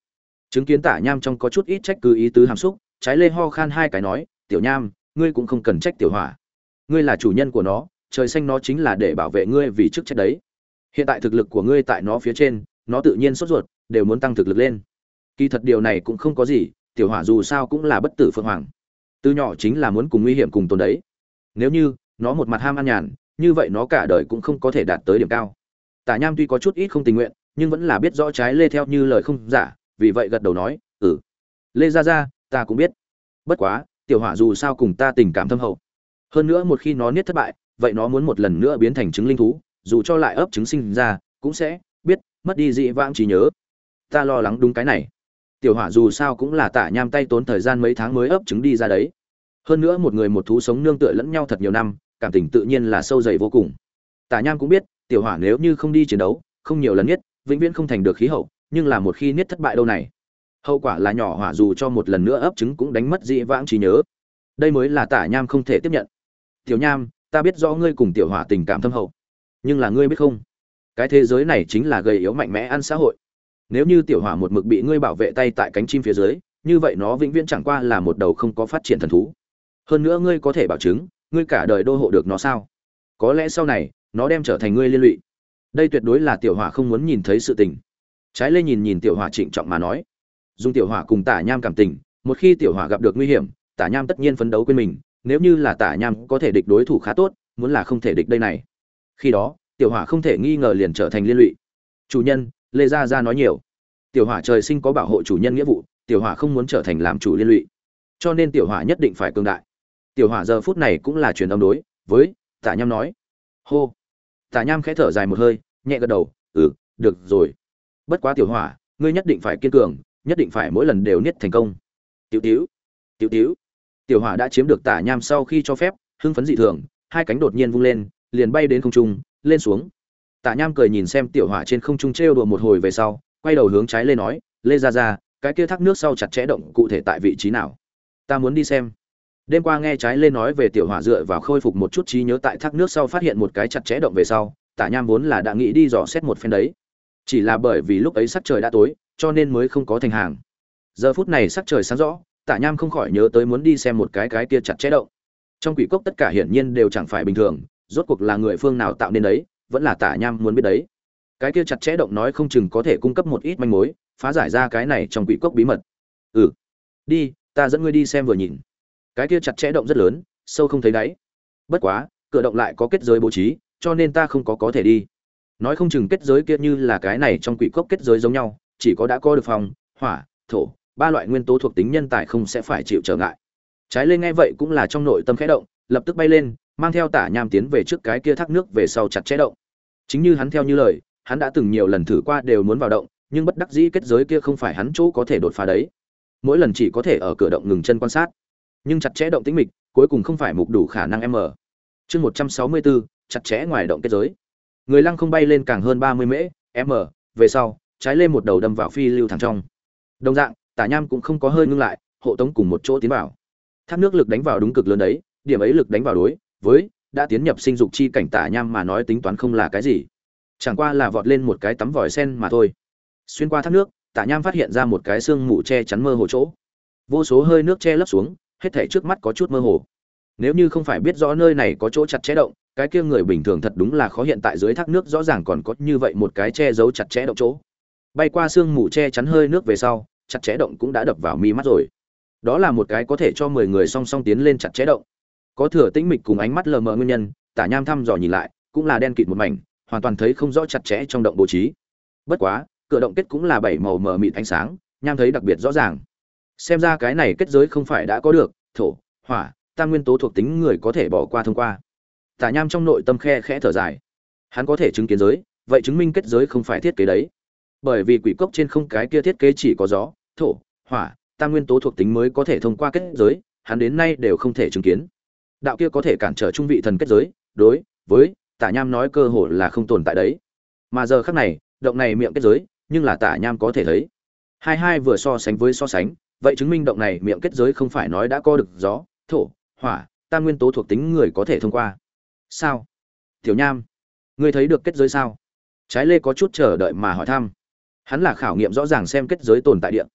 Chứng kiến Tả Nham trong có chút ít trách cứ ý tứ hàm xúc, Trái Lê ho khan hai cái nói, "Tiểu Nham, ngươi cũng không cần trách Tiểu Hỏa. Ngươi là chủ nhân của nó, trời xanh nó chính là để bảo vệ ngươi vì chức trách đấy. Hiện tại thực lực của ngươi tại nó phía trên, nó tự nhiên sốt ruột, đều muốn tăng thực lực lên. Kỳ thật điều này cũng không có gì, Tiểu Hỏa dù sao cũng là bất tử phượng hoàng. Từ nhỏ chính là muốn cùng nguy hiểm cùng tồn đấy. Nếu như nó một mặt ham ăn nhàn, như vậy nó cả đời cũng không có thể đạt tới điểm cao." Tả Nham tuy có chút ít không tình nguyện, nhưng vẫn là biết rõ Trái Lê theo như lời không giả, vì vậy gật đầu nói, "Ừ, Lê gia gia, ta cũng biết. Bất quá, Tiểu Hỏa dù sao cùng ta tình cảm thâm hậu. Hơn nữa một khi nó niết thất bại, vậy nó muốn một lần nữa biến thành trứng linh thú, dù cho lại ấp trứng sinh ra, cũng sẽ biết mất đi dị vãng trí nhớ. Ta lo lắng đúng cái này. Tiểu Hỏa dù sao cũng là Tả Nham tay tốn thời gian mấy tháng mới ấp trứng đi ra đấy. Hơn nữa một người một thú sống nương tựa lẫn nhau thật nhiều năm, cảm tình tự nhiên là sâu dày vô cùng. Tả Nham cũng biết, Tiểu Hỏa nếu như không đi chiến đấu, không nhiều lần niết, vĩnh viễn không thành được khí hậu, nhưng là một khi niết thất bại đâu này, hậu quả là nhỏ Hỏa dù cho một lần nữa ấp trứng cũng đánh mất dị vãng trí nhớ. Đây mới là Tả Nham không thể tiếp nhận. Tiểu Nham, ta biết rõ ngươi cùng Tiểu Hỏa tình cảm thâm hậu, nhưng là ngươi biết không, cái thế giới này chính là gầy yếu mạnh mẽ ăn xã hội. Nếu như Tiểu Hỏa một mực bị ngươi bảo vệ tay tại cánh chim phía dưới, như vậy nó vĩnh viễn chẳng qua là một đầu không có phát triển thần thú. Hơn nữa ngươi có thể bảo chứng, ngươi cả đời đô hộ được nó sao? Có lẽ sau này, nó đem trở thành ngươi liên lụy. Đây tuyệt đối là Tiểu Hỏa không muốn nhìn thấy sự tình. Trái Lê nhìn nhìn Tiểu Hỏa trịnh trọng mà nói, dùng Tiểu Hỏa cùng Tả Nham cảm tình, một khi Tiểu Hỏa gặp được nguy hiểm, Tả Nham tất nhiên phấn đấu quên mình, nếu như là Tả Nham có thể địch đối thủ khá tốt, muốn là không thể địch đây này. Khi đó, Tiểu Hỏa không thể nghi ngờ liền trở thành liên lụy. Chủ nhân, Lê gia gia nói nhiều. Tiểu Hỏa trời sinh có bảo hộ chủ nhân nghĩa vụ, Tiểu Hỏa không muốn trở thành làm chủ liên lụy. Cho nên Tiểu Hỏa nhất định phải cường đại. Tiểu Hỏa giờ phút này cũng là truyền âm đối với Tả Nham nói. Hô. Tả Nham khẽ thở dài một hơi, nhẹ gật đầu, "Ừ, được rồi. Bất quá Tiểu Hỏa, ngươi nhất định phải kiên cường, nhất định phải mỗi lần đều niết thành công." Tiểu Tiểu, Tiểu Tiểu. Tiểu Hỏa đã chiếm được Tả Nham sau khi cho phép, hưng phấn dị thường, hai cánh đột nhiên vung lên, liền bay đến không trung, lên xuống. Tả Nham cười nhìn xem Tiểu Hỏa trên không trung trêu đùa một hồi về sau, quay đầu hướng Trái Lê nói, "Lê gia gia, cái kia thác nước sau chặt chẽ động cụ thể tại vị trí nào? Ta muốn đi xem." Đêm qua nghe Trái Lê nói về Tiểu Hỏa dựa vào khôi phục một chút trí nhớ tại thác nước sau phát hiện một cái chặt chẽ động về sau, Tả Nham vốn là đã nghĩ đi dò xét một phen đấy. Chỉ là bởi vì lúc ấy sắc trời đã tối, cho nên mới không có thành hàng. Giờ phút này sắc trời sáng rõ, Tả Nham không khỏi nhớ tới muốn đi xem một cái cái kia chặt chẽ động. Trong quỷ cốc tất cả hiển nhiên đều chẳng phải bình thường, rốt cuộc là người phương nào tạo nên đấy, vẫn là Tả Nham muốn biết đấy. Cái kia chặt chẽ động nói không chừng có thể cung cấp một ít manh mối, phá giải ra cái này trong quỷ cốc bí mật. Ừ, đi, ta dẫn ngươi đi xem vừa nhìn. Cái kia chặt chẽ động rất lớn, sâu không thấy đáy. Bất quá, cửa động lại có kết giới bố trí, cho nên ta không có có thể đi. Nói không chừng kết giới kia như là cái này trong quỷ cốc kết giới giống nhau, chỉ có đã có được phòng, hỏa, thổ, ba loại nguyên tố thuộc tính nhân tài không sẽ phải chịu trở ngại. Trái Lê nghe vậy cũng là trong nội tâm khẽ động, lập tức bay lên, mang theo Tả Nham tiến về trước cái kia thác nước về sau chặt chẽ động. Chính như hắn theo như lời, hắn đã từng nhiều lần thử qua đều muốn vào động, nhưng bất đắc dĩ kết giới kia không phải hắn chỗ có thể đột phá đấy. Mỗi lần chỉ có thể ở cửa động ngừng chân quan sát. Nhưng chặt chẽ động tĩnh mịch, cuối cùng không phải mục đủ khả năng em mở. Chương một trăm sáu mươi bốn, chặt chẽ ngoài động kết giới. Người lăng không bay lên càng hơn ba mươi mễ, m, về sau, Trái Lê một đầu đâm vào phi lưu thẳng trong. Đồng dạng, Tả Nham cũng không có hơi ngưng lại, hộ tống cùng một chỗ tiến vào. Thác nước lực đánh vào đúng cực lớn đấy, điểm ấy lực đánh vào đối với đã tiến nhập sinh dục chi cảnh Tả Nham mà nói tính toán không là cái gì, chẳng qua là vọt lên một cái tắm vòi sen mà thôi. Xuyên qua thác nước, Tả Nham phát hiện ra một cái xương mù che chắn mơ hồ chỗ, vô số hơi nước che lấp xuống, hết thảy trước mắt có chút mơ hồ. Nếu như không phải biết rõ nơi này có chỗ chặt chẽ động, cái kia người bình thường thật đúng là khó hiện tại dưới thác nước rõ ràng còn có như vậy một cái che giấu chặt chẽ động chỗ. Bay qua xương mù che chắn hơi nước về sau, chặt chẽ động cũng đã đập vào mi mắt rồi. Đó là một cái có thể cho mười người song song tiến lên chặt chẽ động. Có thừa tĩnh mịch cùng ánh mắt lờ mờ nguyên nhân, Tả Nham thăm dò nhìn lại, cũng là đen kịt một mảnh, hoàn toàn thấy không rõ chặt chẽ trong động bố trí. Bất quá, cửa động kết cũng là bảy màu mờ mịt ánh sáng, Nham thấy đặc biệt rõ ràng. Xem ra cái này kết giới không phải đã có được thổ, hỏa, tam nguyên tố thuộc tính người có thể bỏ qua thông qua. Tả Nham trong nội tâm khe khẽ thở dài. Hắn có thể chứng kiến giới, vậy chứng minh kết giới không phải thiết kế đấy. Bởi vì quỷ cốc trên không cái kia thiết kế chỉ có gió, thổ, hỏa, tam nguyên tố thuộc tính mới có thể thông qua kết giới, hắn đến nay đều không thể chứng kiến. Đạo kia có thể cản trở trung vị thần kết giới, đối với Tả Nham nói cơ hội là không tồn tại đấy. Mà giờ khắc này, động này miệng kết giới, nhưng là Tả Nham có thể thấy. Hai hai vừa so sánh với so sánh, vậy chứng minh động này miệng kết giới không phải nói đã có được gió, thổ, hỏa, tam nguyên tố thuộc tính người có thể thông qua. Sao? Tiểu Nham, ngươi thấy được kết giới sao? Trái Lê có chút chờ đợi mà hỏi thăm. Hắn là khảo nghiệm rõ ràng xem kết giới tồn tại địa.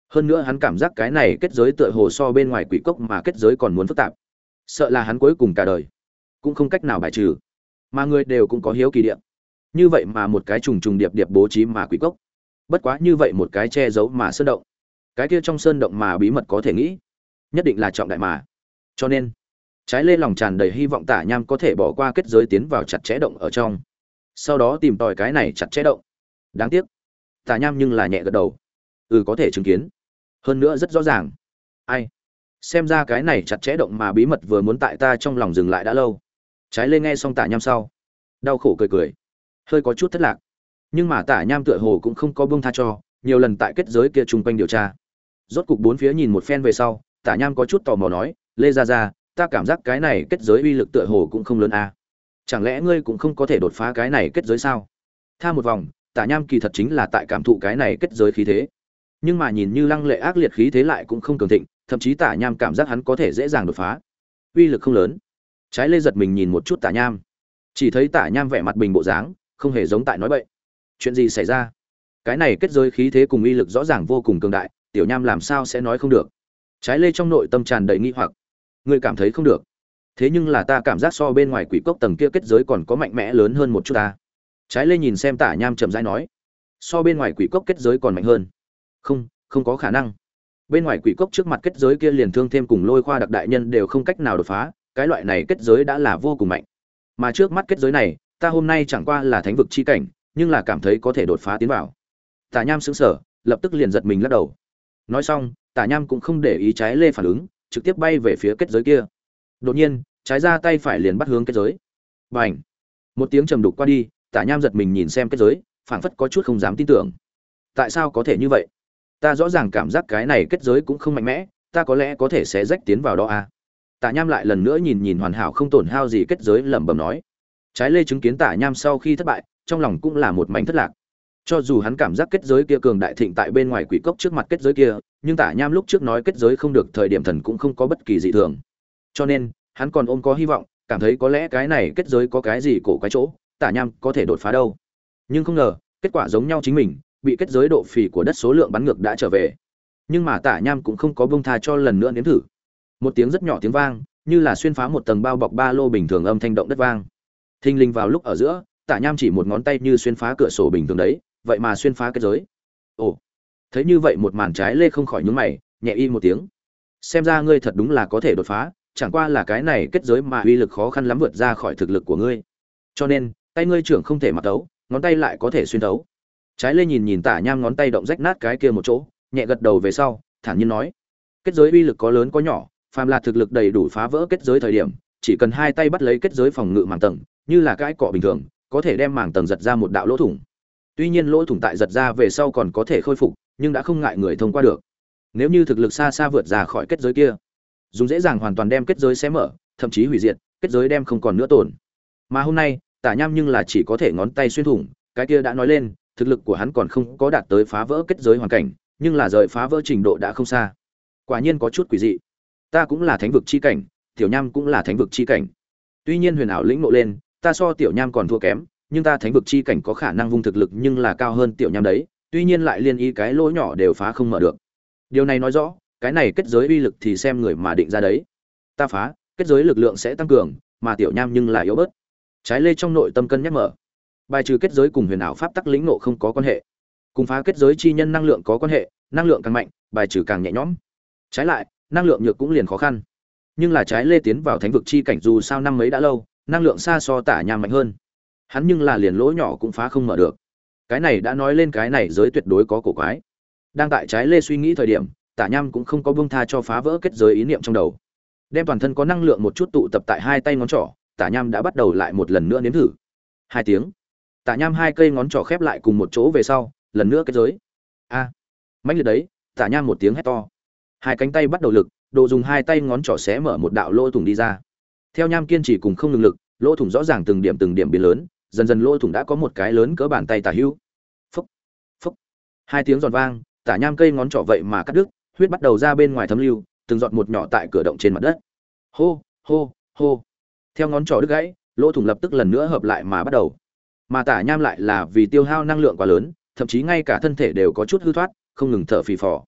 Hơn nữa hắn cảm giác cái này kết giới tựa hồ so bên ngoài quỷ cốc mà kết giới còn muốn phức tạp, sợ là hắn cuối cùng cả đời cũng không cách nào bài trừ. Mà người đều cũng có hiếu kỳ địa, như vậy mà một cái trùng trùng điệp điệp bố trí mà quỷ cốc, bất quá như vậy một cái che giấu mà sơn động, cái kia trong sơn động mà bí mật có thể nghĩ nhất định là trọng đại mà. Cho nên trái lê lòng tràn đầy hy vọng Tả Nham có thể bỏ qua kết giới tiến vào chặt chẽ động ở trong, sau đó tìm tòi cái này chặt chẽ động. Đáng tiếc Tả Nham nhưng là nhẹ gật đầu, ừ có thể chứng kiến, hơn nữa rất rõ ràng. Ai, xem ra cái này chặt chẽ động mà bí mật vừa muốn tại ta trong lòng dừng lại đã lâu. Trái lê nghe xong Tả Nham sau đau khổ cười cười, hơi có chút thất lạc, nhưng mà Tả Nham tựa hồ cũng không có buông tha cho, nhiều lần tại kết giới kia chung quanh điều tra. Rốt cục bốn phía nhìn một phen về sau, Tả Nham có chút tò mò nói, lê ra ra, ta cảm giác cái này kết giới uy lực tựa hồ cũng không lớn a, chẳng lẽ ngươi cũng không có thể đột phá cái này kết giới sao? Tha một vòng, Tả Nham kỳ thật chính là tại cảm thụ cái này kết giới khí thế, nhưng mà nhìn như lăng lệ ác liệt khí thế lại cũng không cường thịnh, thậm chí Tả Nham cảm giác hắn có thể dễ dàng đột phá, uy lực không lớn. Trái lê giật mình nhìn một chút Tả Nham, chỉ thấy Tả Nham vẻ mặt bình bộ dáng, không hề giống tại nói bậy. Chuyện gì xảy ra? Cái này kết giới khí thế cùng uy lực rõ ràng vô cùng cường đại, tiểu Nham làm sao sẽ nói không được? Trái lê trong nội tâm tràn đầy nghi hoặc. Ngươi cảm thấy không được? Thế nhưng là ta cảm giác so bên ngoài quỷ cốc tầng kia kết giới còn có mạnh mẽ lớn hơn một chút ta. Trái lê nhìn xem Tả Nham chậm rãi nói, so bên ngoài quỷ cốc kết giới còn mạnh hơn? Không, không có khả năng. Bên ngoài quỷ cốc trước mặt kết giới kia liền thương thêm cùng lôi khoa đặc đại nhân đều không cách nào đột phá, cái loại này kết giới đã là vô cùng mạnh. Mà trước mắt kết giới này, ta hôm nay chẳng qua là thánh vực chi cảnh, nhưng là cảm thấy có thể đột phá tiến vào. Tả Nham sững sờ, lập tức liền giật mình lắc đầu. Nói xong, Tả Nham cũng không để ý trái lê phản ứng, trực tiếp bay về phía kết giới kia. Đột nhiên, trái ra tay phải liền bắt hướng kết giới. Bành! Một tiếng trầm đục qua đi, Tả Nham giật mình nhìn xem kết giới, phảng phất có chút không dám tin tưởng. Tại sao có thể như vậy? Ta rõ ràng cảm giác cái này kết giới cũng không mạnh mẽ, ta có lẽ có thể sẽ rách tiến vào đó à? Tả Nham lại lần nữa nhìn nhìn hoàn hảo không tổn hao gì kết giới, lẩm bẩm nói. Trái lê chứng kiến Tả Nham sau khi thất bại, trong lòng cũng là một mảnh thất lạc. Cho dù hắn cảm giác kết giới kia cường đại thịnh tại bên ngoài quỷ cốc trước mặt kết giới kia, nhưng Tả Nham lúc trước nói kết giới không được thời điểm thần cũng không có bất kỳ dị thường. Cho nên, hắn còn ôm có hy vọng, cảm thấy có lẽ cái này kết giới có cái gì cổ quái chỗ, Tả Nham có thể đột phá đâu. Nhưng không ngờ, kết quả giống nhau chính mình, bị kết giới độ phì của đất số lượng bắn ngược đã trở về. Nhưng mà Tả Nham cũng không có buông tha cho lần nữa nếm thử. Một tiếng rất nhỏ tiếng vang, như là xuyên phá một tầng bao bọc ba lô bình thường âm thanh động đất vang. Thình lình vào lúc ở giữa, Tả Nham chỉ một ngón tay như xuyên phá cửa sổ bình thường đấy, vậy mà xuyên phá kết giới. Ồ, thấy như vậy một màn trái lê không khỏi nhướng mày, nhẹ y một tiếng. Xem ra ngươi thật đúng là có thể đột phá, chẳng qua là cái này kết giới mà uy lực khó khăn lắm vượt ra khỏi thực lực của ngươi. Cho nên, tay ngươi trưởng không thể mặc tấu, ngón tay lại có thể xuyên tấu. Trái lê nhìn nhìn Tả Nham ngón tay động rách nát cái kia một chỗ, nhẹ gật đầu về sau, thản nhiên nói: kết giới uy lực có lớn có nhỏ, phàm là thực lực đầy đủ phá vỡ kết giới thời điểm, chỉ cần hai tay bắt lấy kết giới phòng ngự màng tầng, như là cái cọ bình thường, có thể đem màng tầng giật ra một đạo lỗ thủng. Tuy nhiên lỗ thủng tại giật ra về sau còn có thể khôi phục, nhưng đã không ngại người thông qua được. Nếu như thực lực xa xa vượt ra khỏi kết giới kia, dùng dễ dàng hoàn toàn đem kết giới xé mở, thậm chí hủy diệt, kết giới đem không còn nữa tổn. Mà hôm nay, Tả Nham nhưng là chỉ có thể ngón tay xuyên thủng, cái kia đã nói lên, thực lực của hắn còn không có đạt tới phá vỡ kết giới hoàn cảnh, nhưng là rời phá vỡ trình độ đã không xa. Quả nhiên có chút quỷ dị. Ta cũng là thánh vực chi cảnh, Tiểu Nham cũng là thánh vực chi cảnh. Tuy nhiên huyền ảo lĩnh ngộ lên, ta so Tiểu Nham còn thua kém, nhưng ta thánh vực chi cảnh có khả năng vung thực lực nhưng là cao hơn Tiểu Nham đấy, tuy nhiên lại liên ý cái lỗ nhỏ đều phá không mở được. Điều này nói rõ, cái này kết giới uy lực thì xem người mà định ra đấy. Ta phá, kết giới lực lượng sẽ tăng cường, mà Tiểu Nham nhưng là yếu bớt. Trái lê trong nội tâm cân nhắc mở. Bài trừ kết giới cùng huyền ảo pháp tắc lĩnh ngộ không có quan hệ, cùng phá kết giới chi nhân năng lượng có quan hệ, năng lượng càng mạnh, bài trừ càng nhẹ nhõm. Trái lại, năng lượng nhược cũng liền khó khăn. Nhưng là trái lê tiến vào thánh vực chi cảnh dù sao năm mấy đã lâu, năng lượng xa so Tả Nham mạnh hơn. Hắn nhưng là liền lỗ nhỏ cũng phá không mở được. Cái này đã nói lên cái này giới tuyệt đối có cổ quái. Đang tại trái lê suy nghĩ thời điểm, Tả Nham cũng không có buông tha cho phá vỡ kết giới ý niệm trong đầu. Đem toàn thân có năng lượng một chút tụ tập tại hai tay ngón trỏ, Tả Nham đã bắt đầu lại một lần nữa nếm thử. Hai tiếng. Tả Nham hai cây ngón trỏ khép lại cùng một chỗ về sau, lần nữa kết giới. A, à, mãnh liệt đấy, Tả Nham một tiếng hét to. Hai cánh tay bắt đầu lực, đồ dùng hai tay ngón trỏ xé mở một đạo lỗ thủng đi ra. Theo Nham kiên trì cùng không ngừng lực, lỗ thủng rõ ràng từng điểm từng điểm biến lớn, dần dần lỗ thủng đã có một cái lớn cỡ bàn tay tả hữu. Phốc, phốc. Hai tiếng giòn vang, Tả Nham cây ngón trỏ vậy mà cắt đứt, huyết bắt đầu ra bên ngoài thấm lưu, từng giọt một nhỏ tại cửa động trên mặt đất. Hô, hô, hô. Theo ngón trỏ đứt gãy, lỗ thủng lập tức lần nữa hợp lại mà bắt đầu. Mà Tả Nham lại là vì tiêu hao năng lượng quá lớn, thậm chí ngay cả thân thể đều có chút hư thoát, không ngừng thở phì phò.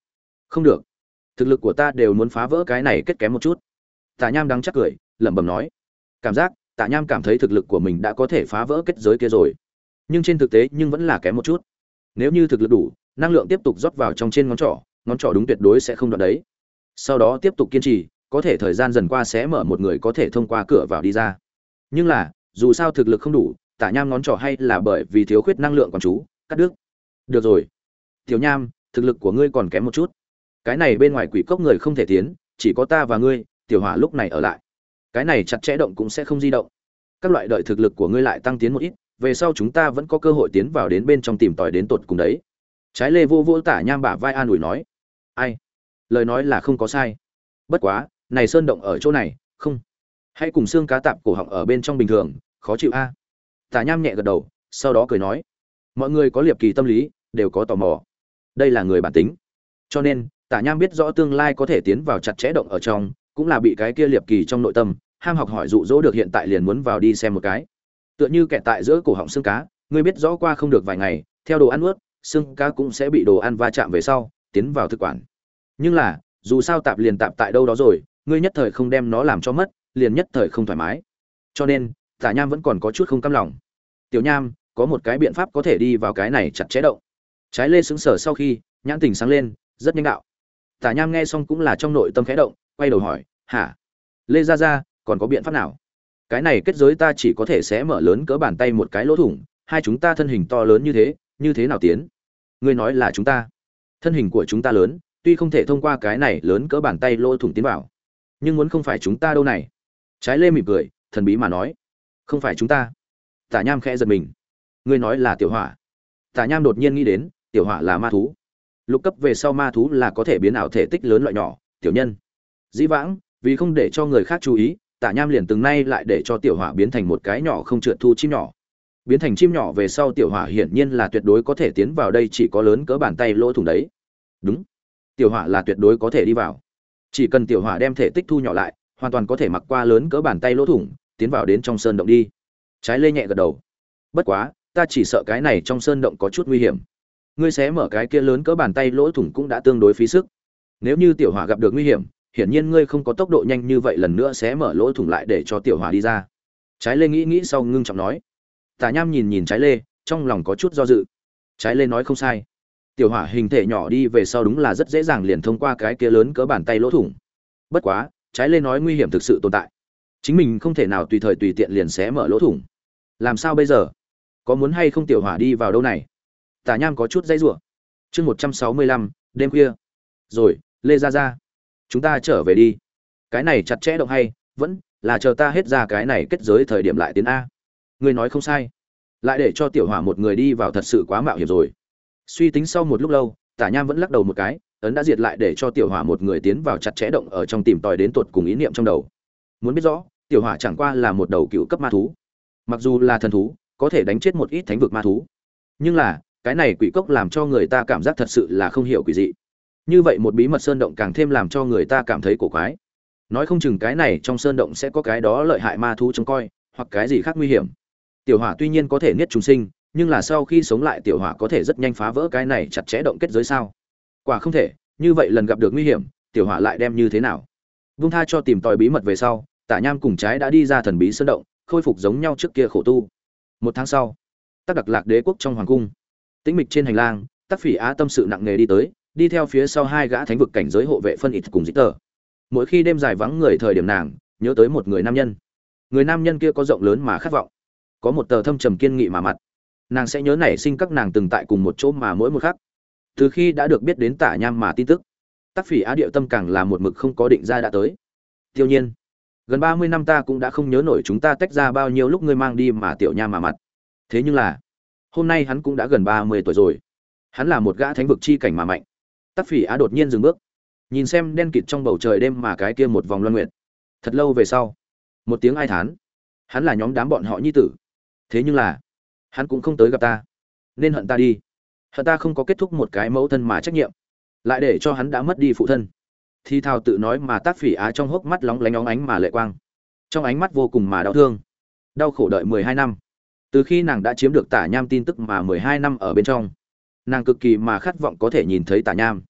Không được, thực lực của ta đều muốn phá vỡ cái này kết kém một chút. Tạ Nham đắng chắc cười, lẩm bẩm nói. Cảm giác, Tạ Nham cảm thấy thực lực của mình đã có thể phá vỡ kết giới kia rồi, nhưng trên thực tế nhưng vẫn là kém một chút. Nếu như thực lực đủ, năng lượng tiếp tục rót vào trong trên ngón trỏ, ngón trỏ đúng tuyệt đối sẽ không đoạn đấy. Sau đó tiếp tục kiên trì, có thể thời gian dần qua sẽ mở một người có thể thông qua cửa vào đi ra. Nhưng là, dù sao thực lực không đủ, Tạ Nham ngón trỏ hay là bởi vì thiếu khuyết năng lượng còn chú, cắt đứt. Được rồi, Tiểu Nham, thực lực của ngươi còn kém một chút. Cái này bên ngoài quỷ cốc người không thể tiến, chỉ có ta và ngươi, Tiểu Hỏa lúc này ở lại. Cái này chặt chẽ động cũng sẽ không di động. Các loại đợi thực lực của ngươi lại tăng tiến một ít, về sau chúng ta vẫn có cơ hội tiến vào đến bên trong tìm tòi đến tột cùng đấy. Trái Lê vô vô Tả Nham bả vai an ủi nói. Ai? Lời nói là không có sai. Bất quá, này sơn động ở chỗ này, không. Hãy cùng xương cá tạp cổ họng ở bên trong bình thường, khó chịu a. Tả Nham nhẹ gật đầu, sau đó cười nói. Mọi người có liệp kỳ tâm lý, đều có tò mò. Đây là người bản tính. Cho nên, Tả Nham biết rõ tương lai có thể tiến vào chặt chẽ động ở trong, cũng là bị cái kia liệp kỳ trong nội tâm, ham học hỏi dụ dỗ được hiện tại liền muốn vào đi xem một cái. Tựa như kẹt tại giữa cổ họng xương cá, ngươi biết rõ qua không được vài ngày, theo đồ ăn nuốt, xương cá cũng sẽ bị đồ ăn va chạm về sau, tiến vào thực quản. Nhưng là, dù sao tạp liền tạp tại đâu đó rồi, ngươi nhất thời không đem nó làm cho mất, liền nhất thời không thoải mái. Cho nên, Tả Nham vẫn còn có chút không cam lòng. Tiểu Nham, có một cái biện pháp có thể đi vào cái này chặt chẽ động. Trái Lê sững sờ sau khi, nhãn tình sáng lên, rất nhanh đạo. Tả Nham nghe xong cũng là trong nội tâm khẽ động, quay đầu hỏi, "Hả? Lê gia gia, còn có biện pháp nào? Cái này kết giới ta chỉ có thể sẽ mở lớn cỡ bàn tay một cái lỗ thủng, hai chúng ta thân hình to lớn như thế, như thế nào tiến?" Ngươi nói là chúng ta? Thân hình của chúng ta lớn, tuy không thể thông qua cái này lớn cỡ bàn tay lỗ thủng tiến vào, nhưng muốn không phải chúng ta đâu này. Trái Lê mỉm cười, thần bí mà nói, "Không phải chúng ta." Tả Nham khẽ giật mình. Ngươi nói là Tiểu Hỏa? Tả Nham đột nhiên nghĩ đến, Tiểu Hỏa là ma thú. Lục cấp về sau ma thú là có thể biến ảo thể tích lớn loại nhỏ, tiểu nhân. Dĩ vãng, vì không để cho người khác chú ý, Tả Nham liền từng nay lại để cho Tiểu Hỏa biến thành một cái nhỏ không trượt thu chim nhỏ. Biến thành chim nhỏ về sau Tiểu Hỏa hiển nhiên là tuyệt đối có thể tiến vào đây, chỉ có lớn cỡ bàn tay lỗ thủng đấy. Đúng, Tiểu Hỏa là tuyệt đối có thể đi vào. Chỉ cần Tiểu Hỏa đem thể tích thu nhỏ lại, hoàn toàn có thể mặc qua lớn cỡ bàn tay lỗ thủng, tiến vào đến trong sơn động đi. Trái Lê nhẹ gật đầu. Bất quá, ta chỉ sợ cái này trong sơn động có chút nguy hiểm. Ngươi xé mở cái kia lớn cỡ bàn tay lỗ thủng cũng đã tương đối phí sức. Nếu như Tiểu Hỏa gặp được nguy hiểm, hiển nhiên ngươi không có tốc độ nhanh như vậy lần nữa xé mở lỗ thủng lại để cho Tiểu Hỏa đi ra. Trái Lê nghĩ nghĩ sau ngưng trọng nói. Tả Nham nhìn nhìn Trái Lê, trong lòng có chút do dự. Trái Lê nói không sai. Tiểu Hỏa hình thể nhỏ đi về sau đúng là rất dễ dàng liền thông qua cái kia lớn cỡ bàn tay lỗ thủng. Bất quá, Trái Lê nói nguy hiểm thực sự tồn tại. Chính mình không thể nào tùy thời tùy tiện liền xé mở lỗ thủng. Làm sao bây giờ? Có muốn hay không Tiểu Hỏa đi vào đâu này? Tả Nham có chút dây rủa. Chương một trăm sáu mươi lăm, đêm khuya. Rồi, Lê gia gia, chúng ta trở về đi. Cái này chặt chẽ động hay, vẫn là chờ ta hết ra cái này kết giới thời điểm lại tiến a. Ngươi nói không sai. Lại để cho Tiểu Hỏa một người đi vào thật sự quá mạo hiểm rồi. Suy tính sau một lúc lâu, Tả Nham vẫn lắc đầu một cái, ấn đã diệt lại để cho Tiểu Hỏa một người tiến vào chặt chẽ động ở trong tìm tòi đến tột cùng ý niệm trong đầu. Muốn biết rõ, Tiểu Hỏa chẳng qua là một đầu cựu cấp ma thú. Mặc dù là thần thú, có thể đánh chết một ít thánh vực ma thú. Nhưng là, cái này quỷ cốc làm cho người ta cảm giác thật sự là không hiểu quỷ dị. Như vậy một bí mật sơn động càng thêm làm cho người ta cảm thấy cổ quái. Nói không chừng cái này trong sơn động sẽ có cái đó lợi hại ma thú trông coi, hoặc cái gì khác nguy hiểm. Tiểu Hỏa tuy nhiên có thể niết trùng sinh, nhưng là sau khi sống lại Tiểu Hỏa có thể rất nhanh phá vỡ cái này chặt chẽ động kết giới sao? Quả không thể, như vậy lần gặp được nguy hiểm, Tiểu Hỏa lại đem như thế nào? Vung tha cho tìm tòi bí mật về sau, Tả Nham cùng Trái đã đi ra thần bí sơn động, khôi phục giống nhau trước kia khổ tu. Một tháng sau, Tắc Đặc Lạc Đế quốc trong hoàng cung, tĩnh mịch trên hành lang, Tắc Phỉ Á tâm sự nặng nề đi tới, đi theo phía sau hai gã thánh vực cảnh giới hộ vệ phân ít cùng dĩ tờ. Mỗi khi đêm dài vắng người thời điểm nàng nhớ tới một người nam nhân. Người nam nhân kia có rộng lớn mà khát vọng, có một tờ thâm trầm kiên nghị mà mặt. Nàng sẽ nhớ nảy sinh các nàng từng tại cùng một chỗ mà mỗi một khắc. Từ khi đã được biết đến Tả Nham mà tin tức, Tắc Phỉ Á điệu tâm càng là một mực không có định ra đã tới. Tiêu nhiên, gần ba mươi năm ta cũng đã không nhớ nổi chúng ta tách ra bao nhiêu lúc ngươi mang đi mà Tiểu Nham mà mặt. Thế nhưng là, hôm nay hắn cũng đã gần ba mươi tuổi rồi. Hắn là một gã thánh vực chi cảnh mà mạnh. Tắc Phỉ Á đột nhiên dừng bước, nhìn xem đen kịt trong bầu trời đêm mà cái kia một vòng loan nguyệt. Thật lâu về sau, một tiếng ai thán. Hắn là nhóm đám bọn họ nhi tử. Thế nhưng là, hắn cũng không tới gặp ta. Nên hận ta đi. Hận ta không có kết thúc một cái mẫu thân mà trách nhiệm, lại để cho hắn đã mất đi phụ thân. Thi thao tự nói mà Tắc Phỉ Á trong hốc mắt lóng lánh óng ánh mà lệ quang. Trong ánh mắt vô cùng mà đau thương. Đau khổ đợi mười hai năm. Từ khi nàng đã chiếm được Tả Nham tin tức mà mười hai năm ở bên trong, nàng cực kỳ mà khát vọng có thể nhìn thấy Tả Nham.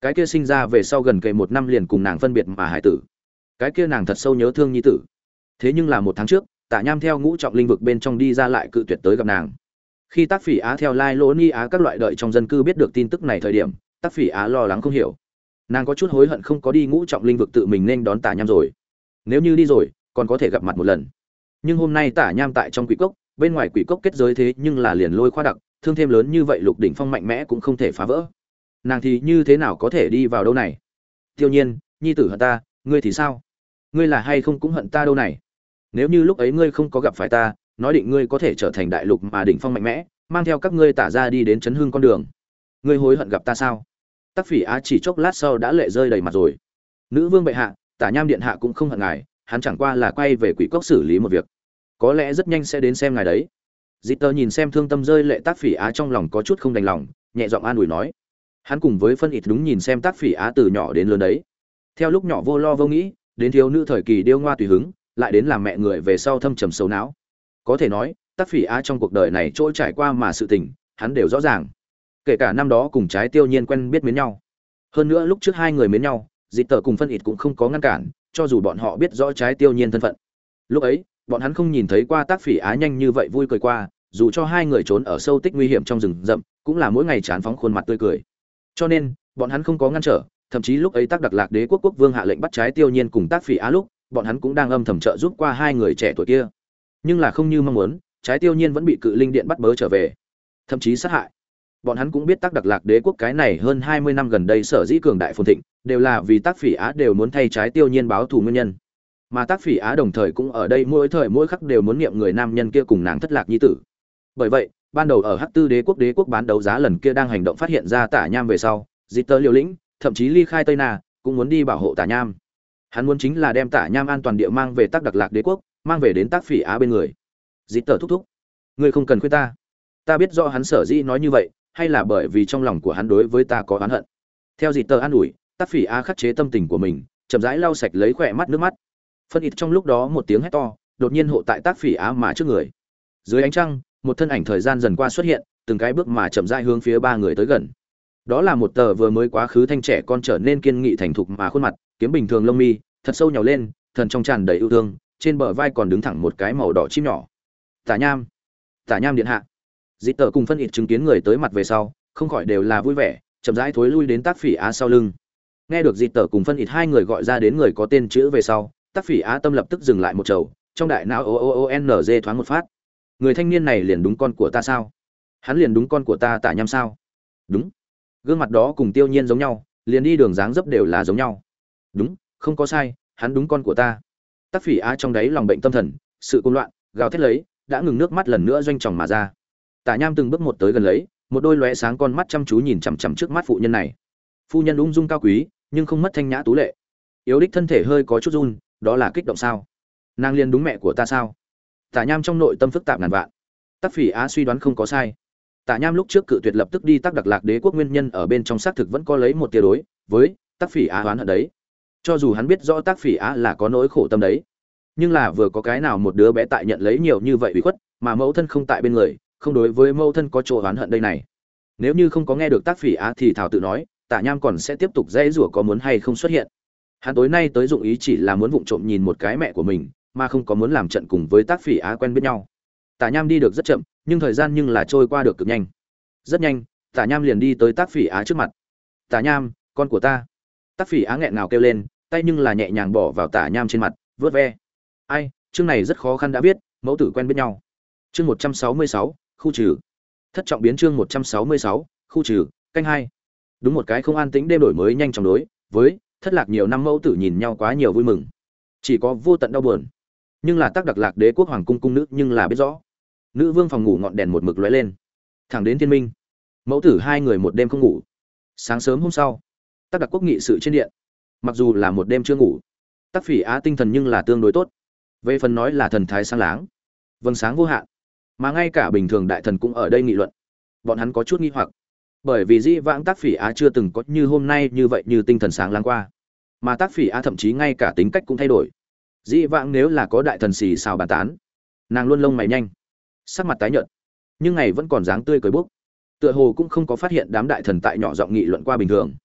cái kia sinh ra về sau gần kề một năm liền cùng nàng phân biệt mà hải tử, cái kia nàng thật sâu nhớ thương nhi tử. Thế nhưng là một tháng trước, Tả Nham theo ngũ trọng linh vực bên trong đi ra lại cự tuyệt tới gặp nàng. Khi Tác Phỉ Á theo Lai Lỗ Ni Á các loại đợi trong dân cư biết được tin tức này thời điểm, Tác Phỉ Á lo lắng không hiểu. Nàng có chút hối hận không có đi ngũ trọng linh vực tự mình nên đón Tả Nham rồi. Nếu như đi rồi, còn có thể gặp mặt một lần. Nhưng hôm nay Tả Nham tại trong quỷ cốc, bên ngoài quỷ cốc kết giới thế nhưng là liền lôi khoa đặc, thương thêm lớn như vậy Lục đỉnh phong mạnh mẽ cũng không thể phá vỡ. Nàng thì như thế nào có thể đi vào đâu này? Tiêu Nhiên, nhi tử hận ta, ngươi thì sao? Ngươi là hay không cũng hận ta đâu này? Nếu như lúc ấy ngươi không có gặp phải ta, nói định ngươi có thể trở thành đại lục mà đỉnh phong mạnh mẽ, mang theo các ngươi Tả ra đi đến chấn hưng con đường. Ngươi hối hận gặp ta sao? Tác Phỉ Á chỉ chốc lát sau đã lệ rơi đầy mặt rồi. Nữ vương bệ hạ, Tả Nham điện hạ cũng không hận ngài, hắn chẳng qua là quay về quỷ cốc xử lý một việc, có lẽ rất nhanh sẽ đến xem ngài đấy. Dĩ Tơ nhìn xem thương tâm rơi lệ Tác Phỉ Á trong lòng có chút không đành lòng, nhẹ giọng an ủi nói. Hắn cùng với Phân Ít đúng nhìn xem Tác Phỉ Á từ nhỏ đến lớn đấy. Theo lúc nhỏ vô lo vô nghĩ, đến thiếu nữ thời kỳ điêu ngoa tùy hứng, lại đến làm mẹ người về sau thâm trầm xấu não. Có thể nói, Tác Phỉ Á trong cuộc đời này trôi trải qua mà sự tình, hắn đều rõ ràng. Kể cả năm đó cùng Trái Tiêu Nhiên quen biết mến nhau. Hơn nữa lúc trước hai người mến nhau, Dĩ Tơ cùng Phân Ít cũng không có ngăn cản, cho dù bọn họ biết rõ Trái Tiêu Nhiên thân phận. Lúc ấy, bọn hắn không nhìn thấy qua Tác Phỉ Á nhanh như vậy vui cười qua, dù cho hai người trốn ở sâu tích nguy hiểm trong rừng rậm, cũng là mỗi ngày chán phóng khuôn mặt tươi cười. Cho nên, bọn hắn không có ngăn trở, thậm chí lúc ấy Tác Đặc Lạc Đế quốc quốc vương hạ lệnh bắt Trái Tiêu Nhiên cùng Tác Phỉ Á lúc, bọn hắn cũng đang âm thầm trợ giúp qua hai người trẻ tuổi kia. Nhưng là không như mong muốn, Trái Tiêu Nhiên vẫn bị Cự Linh Điện bắt bớ trở về, thậm chí sát hại. Bọn hắn cũng biết Tác Đặc Lạc Đế quốc cái này hơn hai mươi năm gần đây sở dĩ cường đại phồn thịnh, đều là vì Tác Phỉ Á đều muốn thay Trái Tiêu Nhiên báo thù nguyên nhân. Mà Tác Phỉ Á đồng thời cũng ở đây mỗi thời mỗi khắc đều muốn niệm người nam nhân kia cùng nàng thất lạc nhi tử. Bởi vậy, ban đầu ở Hắc Tư Đế quốc đế quốc bán đấu giá lần kia đang hành động phát hiện ra Tả Nham về sau, Dĩ Tơ liều lĩnh, thậm chí ly khai Tây Na, cũng muốn đi bảo hộ Tả Nham. Hắn muốn chính là đem Tả Nham an toàn địa mang về Tác Đặc Lạc Đế quốc, mang về đến Tác Phỉ Á bên người. Dĩ Tơ thúc thúc, ngươi không cần khuyên ta. Ta biết rõ hắn sở dĩ nói như vậy, hay là bởi vì trong lòng của hắn đối với ta có oán hận. Theo Dĩ Tơ an ủi, Tác Phỉ Á khắc chế tâm tình của mình, chậm rãi lau sạch lấy khỏe mắt nước mắt. Phân Ít trong lúc đó một tiếng hét to, đột nhiên hộ tại Tác Phỉ Á mà trước người. Dưới ánh trăng, một thân ảnh thời gian dần qua xuất hiện, từng cái bước mà chậm rãi hướng phía ba người tới gần. Đó là một tờ vừa mới quá khứ thanh trẻ con trở nên kiên nghị thành thục mà khuôn mặt, kiếm bình thường lông mi, thật sâu nhào lên, thần trong tràn đầy yêu thương, trên bờ vai còn đứng thẳng một cái màu đỏ chim nhỏ. Tả Nham, Tả Nham điện hạ. Dĩ Tơ cùng Phân Ít chứng kiến người tới mặt về sau, không khỏi đều là vui vẻ, chậm rãi thối lui đến Tác Phỉ Á sau lưng. Nghe được Dĩ Tơ cùng Phân Ít hai người gọi ra đến người có tên chữ về sau, Tác Phỉ Á tâm lập tức dừng lại một trầu, trong đại não o o o n g thoáng một phát. Người thanh niên này liền đúng con của ta sao? Hắn liền đúng con của ta Tả Nham sao? Đúng. Gương mặt đó cùng Tiêu Nhiên giống nhau, liền đi đường dáng dấp đều là giống nhau. Đúng, không có sai, hắn đúng con của ta. Tác Phỉ Á trong đáy lòng bệnh tâm thần, sự cuồng loạn, gào thét lấy, đã ngừng nước mắt lần nữa doanh tròng mà ra. Tả Nham từng bước một tới gần lấy, một đôi lóe sáng con mắt chăm chú nhìn chằm chằm trước mắt phụ nhân này. Phu nhân ung dung cao quý, nhưng không mất thanh nhã tú lệ. Yếu đích thân thể hơi có chút run, đó là kích động sao? Nàng liền đúng mẹ của ta sao? Tả Nham trong nội tâm phức tạp ngàn vạn. Tác Phỉ Á suy đoán không có sai. Tả Nham lúc trước cự tuyệt lập tức đi Tác Đặc Lạc Đế quốc nguyên nhân ở bên trong xác thực vẫn có lấy một tia đối với Tác Phỉ Á oán hận đấy. Cho dù hắn biết rõ Tác Phỉ Á là có nỗi khổ tâm đấy, nhưng là vừa có cái nào một đứa bé tại nhận lấy nhiều như vậy ủy khuất, mà mẫu thân không tại bên người, không đối với mẫu thân có chỗ oán hận đây này. Nếu như không có nghe được Tác Phỉ Á thì thảo tự nói, Tả Nham còn sẽ tiếp tục dễ rủa có muốn hay không xuất hiện. Hắn tối nay tới dụng ý chỉ là muốn vụng trộm nhìn một cái mẹ của mình, mà không có muốn làm trận cùng với Tác Phỉ Á quen biết nhau. Tả Nham đi được rất chậm, nhưng thời gian nhưng là trôi qua được cực nhanh. Rất nhanh, Tả Nham liền đi tới Tác Phỉ Á trước mặt. Tả Nham, con của ta. Tác Phỉ Á nghẹn ngào kêu lên, tay nhưng là nhẹ nhàng bỏ vào Tả Nham trên mặt, vớt ve. Ai, chương này rất khó khăn đã biết, mẫu tử quen biết nhau. Chương một trăm sáu mươi sáu, khu trừ. Thất trọng biến chương một trăm sáu mươi sáu, khu trừ, canh hai. Đúng một cái không an tĩnh đêm đổi mới nhanh chóng đối với thất lạc nhiều năm mẫu tử nhìn nhau quá nhiều vui mừng, chỉ có vô tận đau buồn. Nhưng là Tác Đặc Lạc Đế quốc hoàng cung cung nữ nhưng là biết rõ. Nữ vương phòng ngủ ngọn đèn một mực lóe lên, thẳng đến thiên minh. Mẫu tử hai người một đêm không ngủ. Sáng sớm hôm sau, Tác Đặc quốc nghị sự trên điện. Mặc dù là một đêm chưa ngủ, Tác Phỉ Á tinh thần nhưng là tương đối tốt. Về phần nói là thần thái sáng láng, vầng sáng vô hạn, mà ngay cả bình thường đại thần cũng ở đây nghị luận. Bọn hắn có chút nghi hoặc, bởi vì dĩ vãng Tác Phỉ Á chưa từng có như hôm nay như vậy như tinh thần sáng láng qua, mà Tác Phỉ Á thậm chí ngay cả tính cách cũng thay đổi. Dĩ vãng nếu là có đại thần xì xào bàn tán, nàng luôn lông mày nhanh, sắc mặt tái nhợt, nhưng ngày vẫn còn dáng tươi cười bốc, tựa hồ cũng không có phát hiện đám đại thần tại nhỏ giọng nghị luận qua bình thường.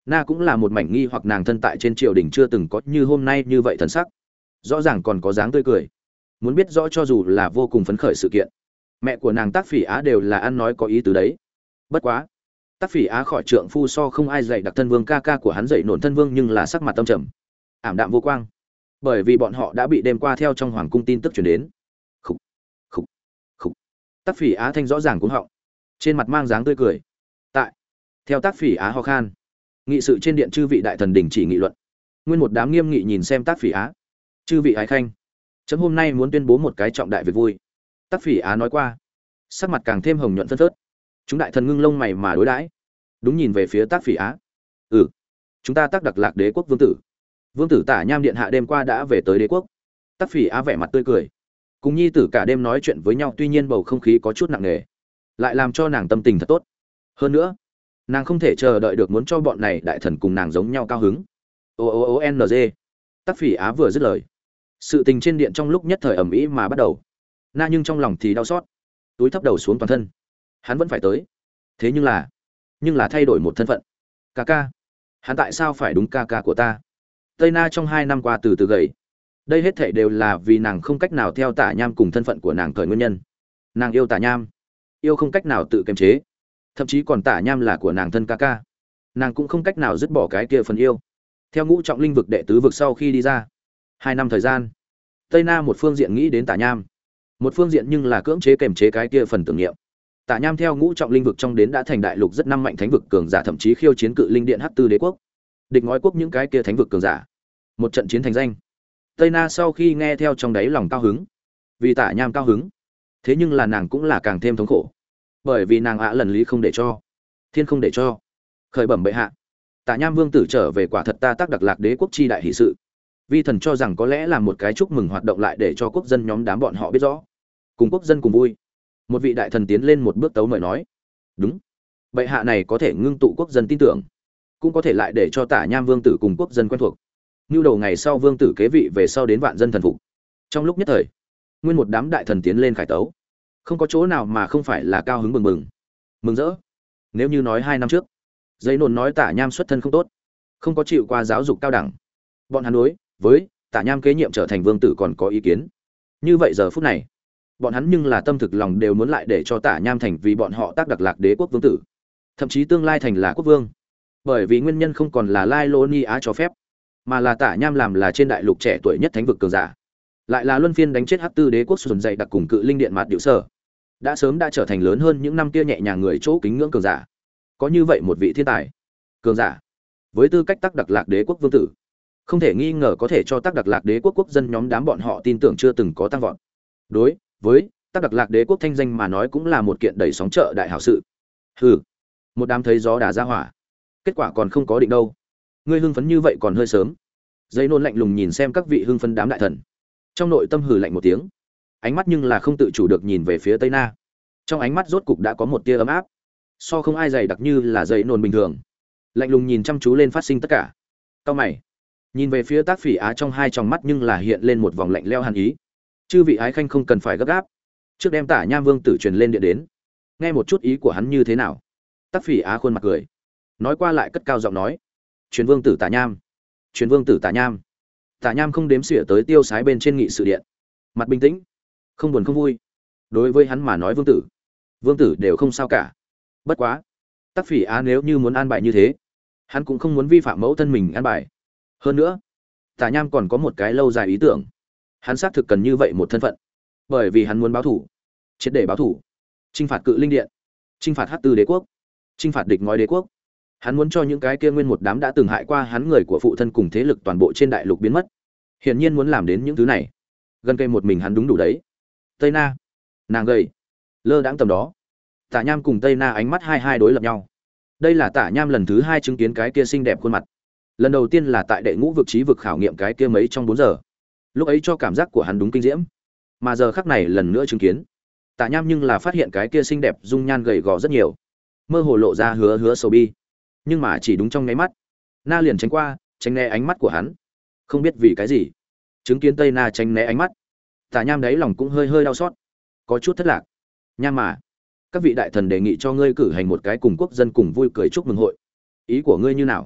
Na cũng là một mảnh nghi hoặc, nàng thân tại trên triều đình chưa từng có như hôm nay như vậy thần sắc, rõ ràng còn có dáng tươi cười. Muốn biết rõ cho dù là vô cùng phấn khởi sự kiện, mẹ của nàng Tác Phỉ Á đều là ăn nói có ý tứ đấy. Bất quá, Tác Phỉ Á khỏi trượng phu so không ai dạy đặc thân vương ca ca của hắn dậy nổn thân vương, nhưng là sắc mặt tâm trầm, ảm đạm vô quang, bởi vì bọn họ đã bị đêm qua theo trong hoàng cung tin tức truyền đến. Khục, khục, khục. Tác Phỉ Á thanh rõ ràng cuống họng, trên mặt mang dáng tươi cười. Tại, theo Tác Phỉ Á ho khan, nghị sự trên điện chư vị đại thần đình chỉ nghị luận. Nguyên một đám nghiêm nghị nhìn xem Tác Phỉ Á. Chư vị ái khanh, chấm hôm nay muốn tuyên bố một cái trọng đại việc vui. Tác Phỉ Á nói qua, sắc mặt càng thêm hồng nhuận phân phớt. Chúng đại thần ngưng lông mày mà đối đãi, đúng nhìn về phía Tác Phỉ Á. Ừ, chúng ta Tác Đặc Lạc đế quốc vương tử, vương tử Tả Nham điện hạ đêm qua đã về tới đế quốc. Tác Phỉ Á vẻ mặt tươi cười, cùng nhi tử cả đêm nói chuyện với nhau, tuy nhiên bầu không khí có chút nặng nề, lại làm cho nàng tâm tình thật tốt. Hơn nữa, nàng không thể chờ đợi được muốn cho bọn này đại thần cùng nàng giống nhau cao hứng. O O O N G. Tác Phỉ Á vừa dứt lời, sự tình trên điện trong lúc nhất thời ầm ĩ mà bắt đầu. Na nhưng trong lòng thì đau xót, túi thấp đầu xuống toàn thân. Hắn vẫn phải tới, thế nhưng là, nhưng là thay đổi một thân phận. Ca ca, hắn tại sao phải đúng ca ca của ta? Tây Na trong hai năm qua từ từ gầy. Đây hết thảy đều là vì nàng không cách nào theo Tả Nham cùng thân phận của nàng cởi nguyên nhân. Nàng yêu Tả Nham, yêu không cách nào tự kiềm chế, thậm chí còn Tả Nham là của nàng thân ca ca, nàng cũng không cách nào dứt bỏ cái kia phần yêu. Theo ngũ trọng linh vực đệ tứ vực sau khi đi ra, hai năm thời gian, Tây Na một phương diện nghĩ đến Tả Nham, một phương diện nhưng là cưỡng chế kiềm chế cái kia phần tưởng niệm. Tả Nham theo ngũ trọng linh vực trong đến đã thành đại lục rất năm mạnh thánh vực cường giả, thậm chí khiêu chiến cự linh điện Hắc Tư đế quốc, địch ngói quốc những cái kia thánh vực cường giả, một trận chiến thành danh. Tây Na sau khi nghe theo trong đáy lòng cao hứng, vì Tả Nham cao hứng, thế nhưng là nàng cũng là càng thêm thống khổ, bởi vì nàng ạ lần lý không để cho, thiên không để cho. Khởi bẩm bệ hạ, Tả Nham vương tử trở về quả thật ta Tác Đặc Lạc đế quốc chi đại hỷ sự. Vi thần cho rằng có lẽ là một cái chúc mừng hoạt động lại để cho quốc dân nhóm đám bọn họ biết rõ, cùng quốc dân cùng vui. Một vị đại thần tiến lên một bước tấu mời nói, đúng, bệ hạ này có thể ngưng tụ quốc dân tin tưởng, cũng có thể lại để cho Tả Nham vương tử cùng quốc dân quen thuộc. Nưu đầu ngày sau vương tử kế vị về sau đến vạn dân thần phục. Trong lúc nhất thời, nguyên một đám đại thần tiến lên khải tấu, không có chỗ nào mà không phải là cao hứng mừng mừng, mừng rỡ. Nếu như nói hai năm trước, giấy nôn nói Tả Nham xuất thân không tốt, không có chịu qua giáo dục cao đẳng, bọn hắn đối với Tả Nham kế nhiệm trở thành vương tử còn có ý kiến. Như vậy giờ phút này, bọn hắn nhưng là tâm thực lòng đều muốn lại để cho Tả Nham thành vì bọn họ Tác Đặc Lạc đế quốc vương tử, thậm chí tương lai thành là quốc vương. Bởi vì nguyên nhân không còn là Lai Lô Ni Á cho phép, mà là Tả Nham làm là trên đại lục trẻ tuổi nhất thánh vực cường giả, lại là luân phiên đánh chết Hắc Tư đế quốc sùn dày đặc cùng cự linh điện Mạt Điệu Sở, đã sớm đã trở thành lớn hơn những năm kia nhẹ nhàng người chỗ kính ngưỡng cường giả. Có như vậy một vị thiên tài cường giả, với tư cách Tác Đặc Lạc đế quốc vương tử, không thể nghi ngờ có thể cho Tác Đặc Lạc đế quốc quốc dân nhóm đám bọn họ tin tưởng chưa từng có tăng vọt. Đối với Tác Đặc Lạc đế quốc thanh danh mà nói cũng là một kiện đẩy sóng trợ đại hảo sự. Hừ, một đám thấy gió đà ra hỏa, kết quả còn không có định đâu. Ngươi hưng phấn như vậy còn hơi sớm. Giấy nôn lạnh lùng nhìn xem các vị hưng phấn đám đại thần, trong nội tâm hừ lạnh một tiếng, ánh mắt nhưng là không tự chủ được nhìn về phía Tây Na. Trong ánh mắt rốt cục đã có một tia ấm áp, so không ai dày đặc như là giấy nôn bình thường, lạnh lùng nhìn chăm chú lên phát sinh tất cả. Cao mày nhìn về phía Tác Phỉ Á, trong hai tròng mắt nhưng là hiện lên một vòng lạnh lẽo hàn ý. Chư vị ái khanh không cần phải gấp gáp, trước đem Tả Nham vương tử truyền lên điện đến, nghe một chút ý của hắn như thế nào. Tác Phỉ Á khuôn mặt cười, nói qua lại cất cao giọng nói, truyền vương tử Tả Nham, truyền vương tử Tả Nham. Tả Nham không đếm xỉa tới tiêu sái bên trên nghị sự điện, mặt bình tĩnh, không buồn không vui. Đối với hắn mà nói vương tử, vương tử đều không sao cả. Bất quá, Tác Phỉ Á nếu như muốn an bài như thế, hắn cũng không muốn vi phạm mẫu thân mình an bài. Hơn nữa, Tả Nham còn có một cái lâu dài ý tưởng, hắn xác thực cần như vậy một thân phận, bởi vì hắn muốn báo thủ, triệt để báo thủ, chinh phạt cự linh điện, chinh phạt Hắc Tư đế quốc, chinh phạt địch ngói đế quốc. Hắn muốn cho những cái kia nguyên một đám đã từng hại qua hắn người của phụ thân cùng thế lực toàn bộ trên đại lục biến mất. Hiển nhiên muốn làm đến những thứ này, gần cây một mình hắn đúng đủ đấy. Tây Na, nàng gầy, lơ đãng tầm đó. Tả Nham cùng Tây Na ánh mắt hai hai đối lập nhau. Đây là Tả Nham lần thứ hai chứng kiến cái kia xinh đẹp khuôn mặt. Lần đầu tiên là tại đệ ngũ vực trí vực khảo nghiệm cái kia mấy trong bốn giờ. Lúc ấy cho cảm giác của hắn đúng kinh diễm. Mà giờ khắc này lần nữa chứng kiến, Tả Nham nhưng là phát hiện cái kia xinh đẹp dung nhan gầy gò rất nhiều, mơ hồ lộ ra hứa hứa sầu bi. Nhưng mà chỉ đúng trong nháy mắt, Na liền tránh qua, tránh né ánh mắt của hắn. Không biết vì cái gì, chứng kiến Tây Na tránh né ánh mắt, Tả Nham đáy lòng cũng hơi hơi đau xót, có chút thất lạc. Nham mà, các vị đại thần đề nghị cho ngươi cử hành một cái cùng quốc dân cùng vui cười chúc mừng hội, ý của ngươi như nào?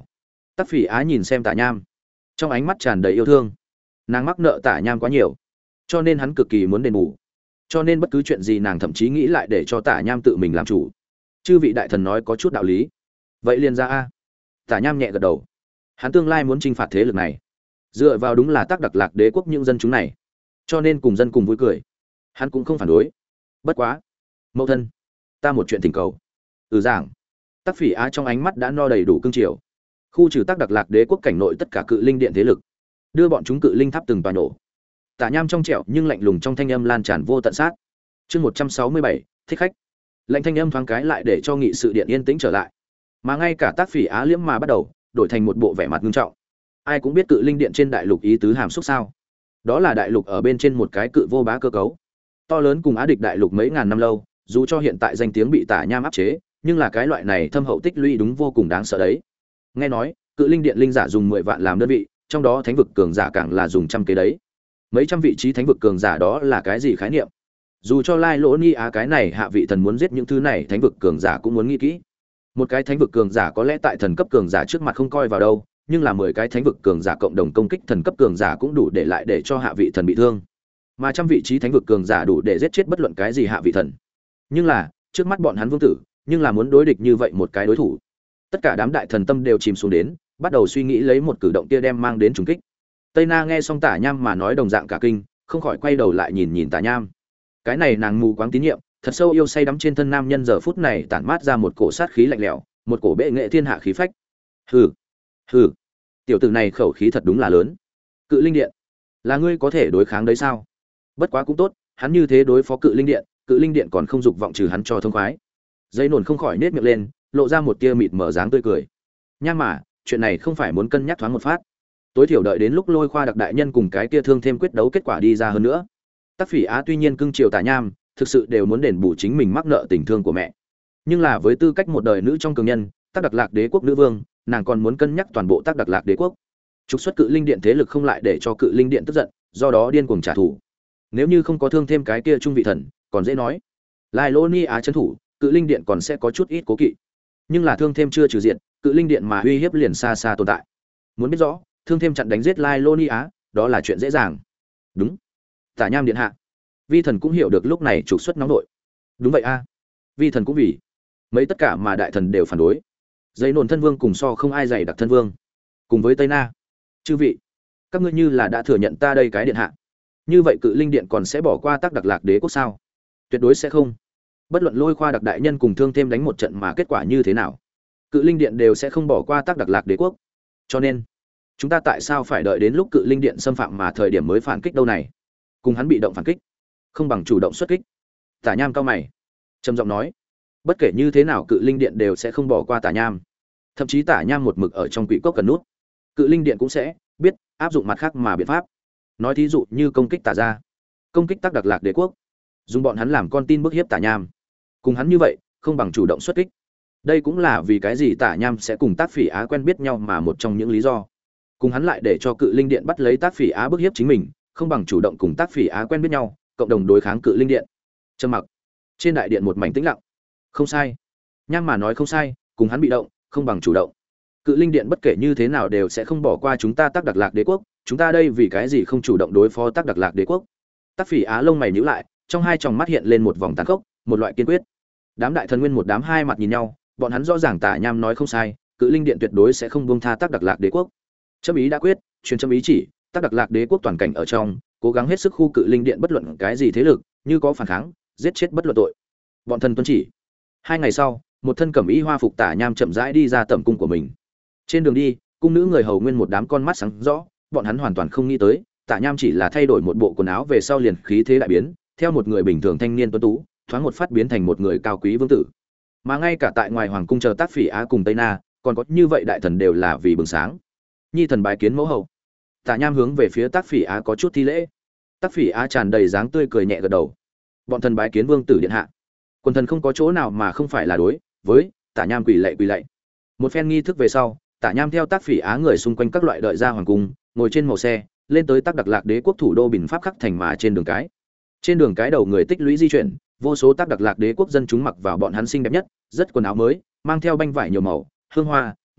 Tắc Phỉ Á nhìn xem Tả Nham, trong ánh mắt tràn đầy yêu thương. Nàng mắc nợ Tả Nham quá nhiều, cho nên hắn cực kỳ muốn đền bù. Cho nên bất cứ chuyện gì nàng thậm chí nghĩ lại để cho Tả Nham tự mình làm chủ. Chư vị đại thần nói có chút đạo lý. Vậy liền ra a. Tả Nham nhẹ gật đầu. Hắn tương lai muốn chinh phạt thế lực này, dựa vào đúng là tác đặc lạc đế quốc những dân chúng này, cho nên cùng dân cùng vui cười. Hắn cũng không phản đối. Bất quá, mẫu thân, ta một chuyện thỉnh cầu. Ừ giảng. Tắc Phỉ Á trong ánh mắt đã no đầy đủ cương triều. Khu trừ tác đặc lạc đế quốc cảnh nội tất cả cự linh điện thế lực, đưa bọn chúng cự linh tháp từng tòa nổ. Tả Nham trong trẻo nhưng lạnh lùng trong thanh âm lan tràn vô tận sát. Chương một trăm sáu mươi bảy, thích khách. Lạnh thanh âm thoáng cái lại để cho nghị sự điện yên tĩnh trở lại. Mà ngay cả Tác Phỉ Á liễm mà bắt đầu, đổi thành một bộ vẻ mặt nghiêm trọng. Ai cũng biết cự linh điện trên đại lục ý tứ hàm xúc sao? Đó là đại lục ở bên trên một cái cự vô bá cơ cấu. To lớn cùng Á địch đại lục mấy ngàn năm lâu, dù cho hiện tại danh tiếng bị Tả Nham áp chế, nhưng là cái loại này thâm hậu tích lũy đúng vô cùng đáng sợ đấy. Nghe nói, cự linh điện linh giả dùng mười vạn làm đơn vị, trong đó thánh vực cường giả càng là dùng trăm kế đấy. Mấy trăm vị trí thánh vực cường giả đó là cái gì khái niệm? Dù cho Lai Lỗ Ni Á cái này hạ vị thần muốn giết những thứ này thánh vực cường giả cũng muốn nghĩ kỹ. Một cái thánh vực cường giả có lẽ tại thần cấp cường giả trước mặt không coi vào đâu, nhưng là mười cái thánh vực cường giả cộng đồng công kích thần cấp cường giả cũng đủ để lại để cho hạ vị thần bị thương. Mà trăm vị trí thánh vực cường giả đủ để giết chết bất luận cái gì hạ vị thần. Nhưng là, trước mắt bọn hắn vương tử, nhưng là muốn đối địch như vậy một cái đối thủ. Tất cả đám đại thần tâm đều chìm xuống đến, bắt đầu suy nghĩ lấy một cử động kia đem mang đến trùng kích. Tây Na nghe xong Tả Nham mà nói đồng dạng cả kinh, không khỏi quay đầu lại nhìn nhìn Tả Nham. Cái này nàng mù quáng tín nhiệm, thật sâu yêu say đắm trên thân nam nhân giờ phút này tản mát ra một cổ sát khí lạnh lẽo, một cổ bệ nghệ thiên hạ khí phách. Hừ, hừ, tiểu tử này khẩu khí thật đúng là lớn. Cự linh điện, là ngươi có thể đối kháng đấy sao? Bất quá cũng tốt, hắn như thế đối phó cự linh điện, cự linh điện còn không dục vọng trừ hắn cho thông khoái. Dây nổn không khỏi nết miệng lên, lộ ra một tia mịt mở dáng tươi cười. Nham mà, chuyện này không phải muốn cân nhắc thoáng một phát. Tối thiểu đợi đến lúc Lôi Khoa đặc đại nhân cùng cái kia thương thêm quyết đấu kết quả đi ra hơn nữa. Tắc Phỉ Á tuy nhiên cưng chiều Tả Nham, thực sự đều muốn đền bù chính mình mắc nợ tình thương của mẹ. Nhưng là với tư cách một đời nữ trong cường nhân, Tác Đặc Lạc Đế quốc nữ vương, nàng còn muốn cân nhắc toàn bộ Tác Đặc Lạc Đế quốc. Trục xuất cự linh điện thế lực không lại để cho cự linh điện tức giận, do đó điên cuồng trả thù. Nếu như không có thương thêm cái kia trung vị thần, còn dễ nói. Lai Lô Ni Á trấn thủ, cự linh điện còn sẽ có chút ít cố kỵ. Nhưng là thương thêm chưa trừ diện, cự linh điện mà uy hiếp liền xa xa tồn tại. Muốn biết rõ, thương thêm chặn đánh giết Lai Lô Ni Á, đó là chuyện dễ dàng. Đúng. Tả Nham điện hạ. Vi thần cũng hiểu được lúc này trục xuất nóng nội. Đúng vậy a. Vi thần cũng vì mấy tất cả mà đại thần đều phản đối. Giấy nổn thân vương cùng so không ai dày đặc thân vương, cùng với Tây Na. Chư vị, các ngươi như là đã thừa nhận ta đây cái điện hạ. Như vậy cự linh điện còn sẽ bỏ qua Tác Đặc Lạc Đế quốc sao? Tuyệt đối sẽ không. Bất luận Lôi Khoa đặc đại nhân cùng thương thêm đánh một trận mà kết quả như thế nào, cự linh điện đều sẽ không bỏ qua Tác Đặc Lạc Đế quốc. Cho nên, chúng ta tại sao phải đợi đến lúc cự linh điện xâm phạm mà thời điểm mới phản kích đâu này? Cùng hắn bị động phản kích, không bằng chủ động xuất kích. Tả Nham cao mày, trầm giọng nói, bất kể như thế nào cự linh điện đều sẽ không bỏ qua Tả Nham. Thậm chí Tả Nham một mực ở trong quỷ cốc cần nút, cự linh điện cũng sẽ biết áp dụng mặt khác mà biện pháp. Nói thí dụ như công kích Tả gia, công kích Tác Đặc Lạc Đế quốc, dùng bọn hắn làm con tin bức hiếp Tả Nham. Cùng hắn như vậy, không bằng chủ động xuất kích. Đây cũng là vì cái gì Tả Nham sẽ cùng Tác Phỉ Á quen biết nhau mà một trong những lý do. Cùng hắn lại để cho cự linh điện bắt lấy Tác Phỉ Á bức hiếp chính mình, không bằng chủ động cùng Tác Phỉ Á quen biết nhau, cộng đồng đối kháng cự linh điện. Trầm mặc. Trên đại điện một mảnh tĩnh lặng. Không sai. Nham mà nói không sai, cùng hắn bị động, không bằng chủ động. Cự linh điện bất kể như thế nào đều sẽ không bỏ qua chúng ta Tác Đặc Lạc Đế quốc, chúng ta đây vì cái gì không chủ động đối phó Tác Đặc Lạc Đế quốc? Tác Phỉ Á lông mày nhíu lại, trong hai tròng mắt hiện lên một vòng tàn khốc, một loại kiên quyết. Đám đại thần nguyên một đám hai mặt nhìn nhau, bọn hắn rõ ràng Tả Nham nói không sai, cự linh điện tuyệt đối sẽ không buông tha Tác Đặc Lạc Đế quốc. Châm ý đã quyết, truyền châm ý chỉ, Tác Đặc Lạc Đế quốc toàn cảnh ở trong, cố gắng hết sức khu cự linh điện bất luận cái gì thế lực, như có phản kháng, giết chết bất luận tội. Bọn thần tuân chỉ. Hai ngày sau, một thân cẩm y hoa phục Tả Nham chậm rãi đi ra tẩm cung của mình. Trên đường đi, cung nữ người hầu nguyên một đám con mắt sáng rõ, bọn hắn hoàn toàn không nghĩ tới, Tả Nham chỉ là thay đổi một bộ quần áo về sau liền khí thế đại biến, theo một người bình thường thanh niên tuấn tú, thoáng một phát biến thành một người cao quý vương tử. Mà ngay cả tại ngoài hoàng cung chờ Tác Phỉ Á cùng Tây Na, còn có như vậy đại thần đều là vì bừng sáng. Nhi thần bái kiến mẫu hậu. Tả Nham hướng về phía Tác Phỉ Á có chút thi lễ. Tác Phỉ Á tràn đầy dáng tươi cười nhẹ gật đầu. Bọn thần bái kiến vương tử điện hạ. Quần thần không có chỗ nào mà không phải là đối với Tả Nham quỳ lạy quỳ lạy. Một phen nghi thức về sau, Tả Nham theo Tác Phỉ Á người xung quanh các loại đợi ra hoàng cung, ngồi trên màu xe, lên tới Tác Đặc Lạc Đế quốc thủ đô Bình Pháp khắc thành mà trên đường cái. Trên đường cái đầu người tích lũy di chuyển, vô số Tác Đặc Lạc Đế quốc dân chúng mặc vào bọn hắn xinh đẹp nhất, rất quần áo mới, mang theo banh vải nhiều màu, hương hoa,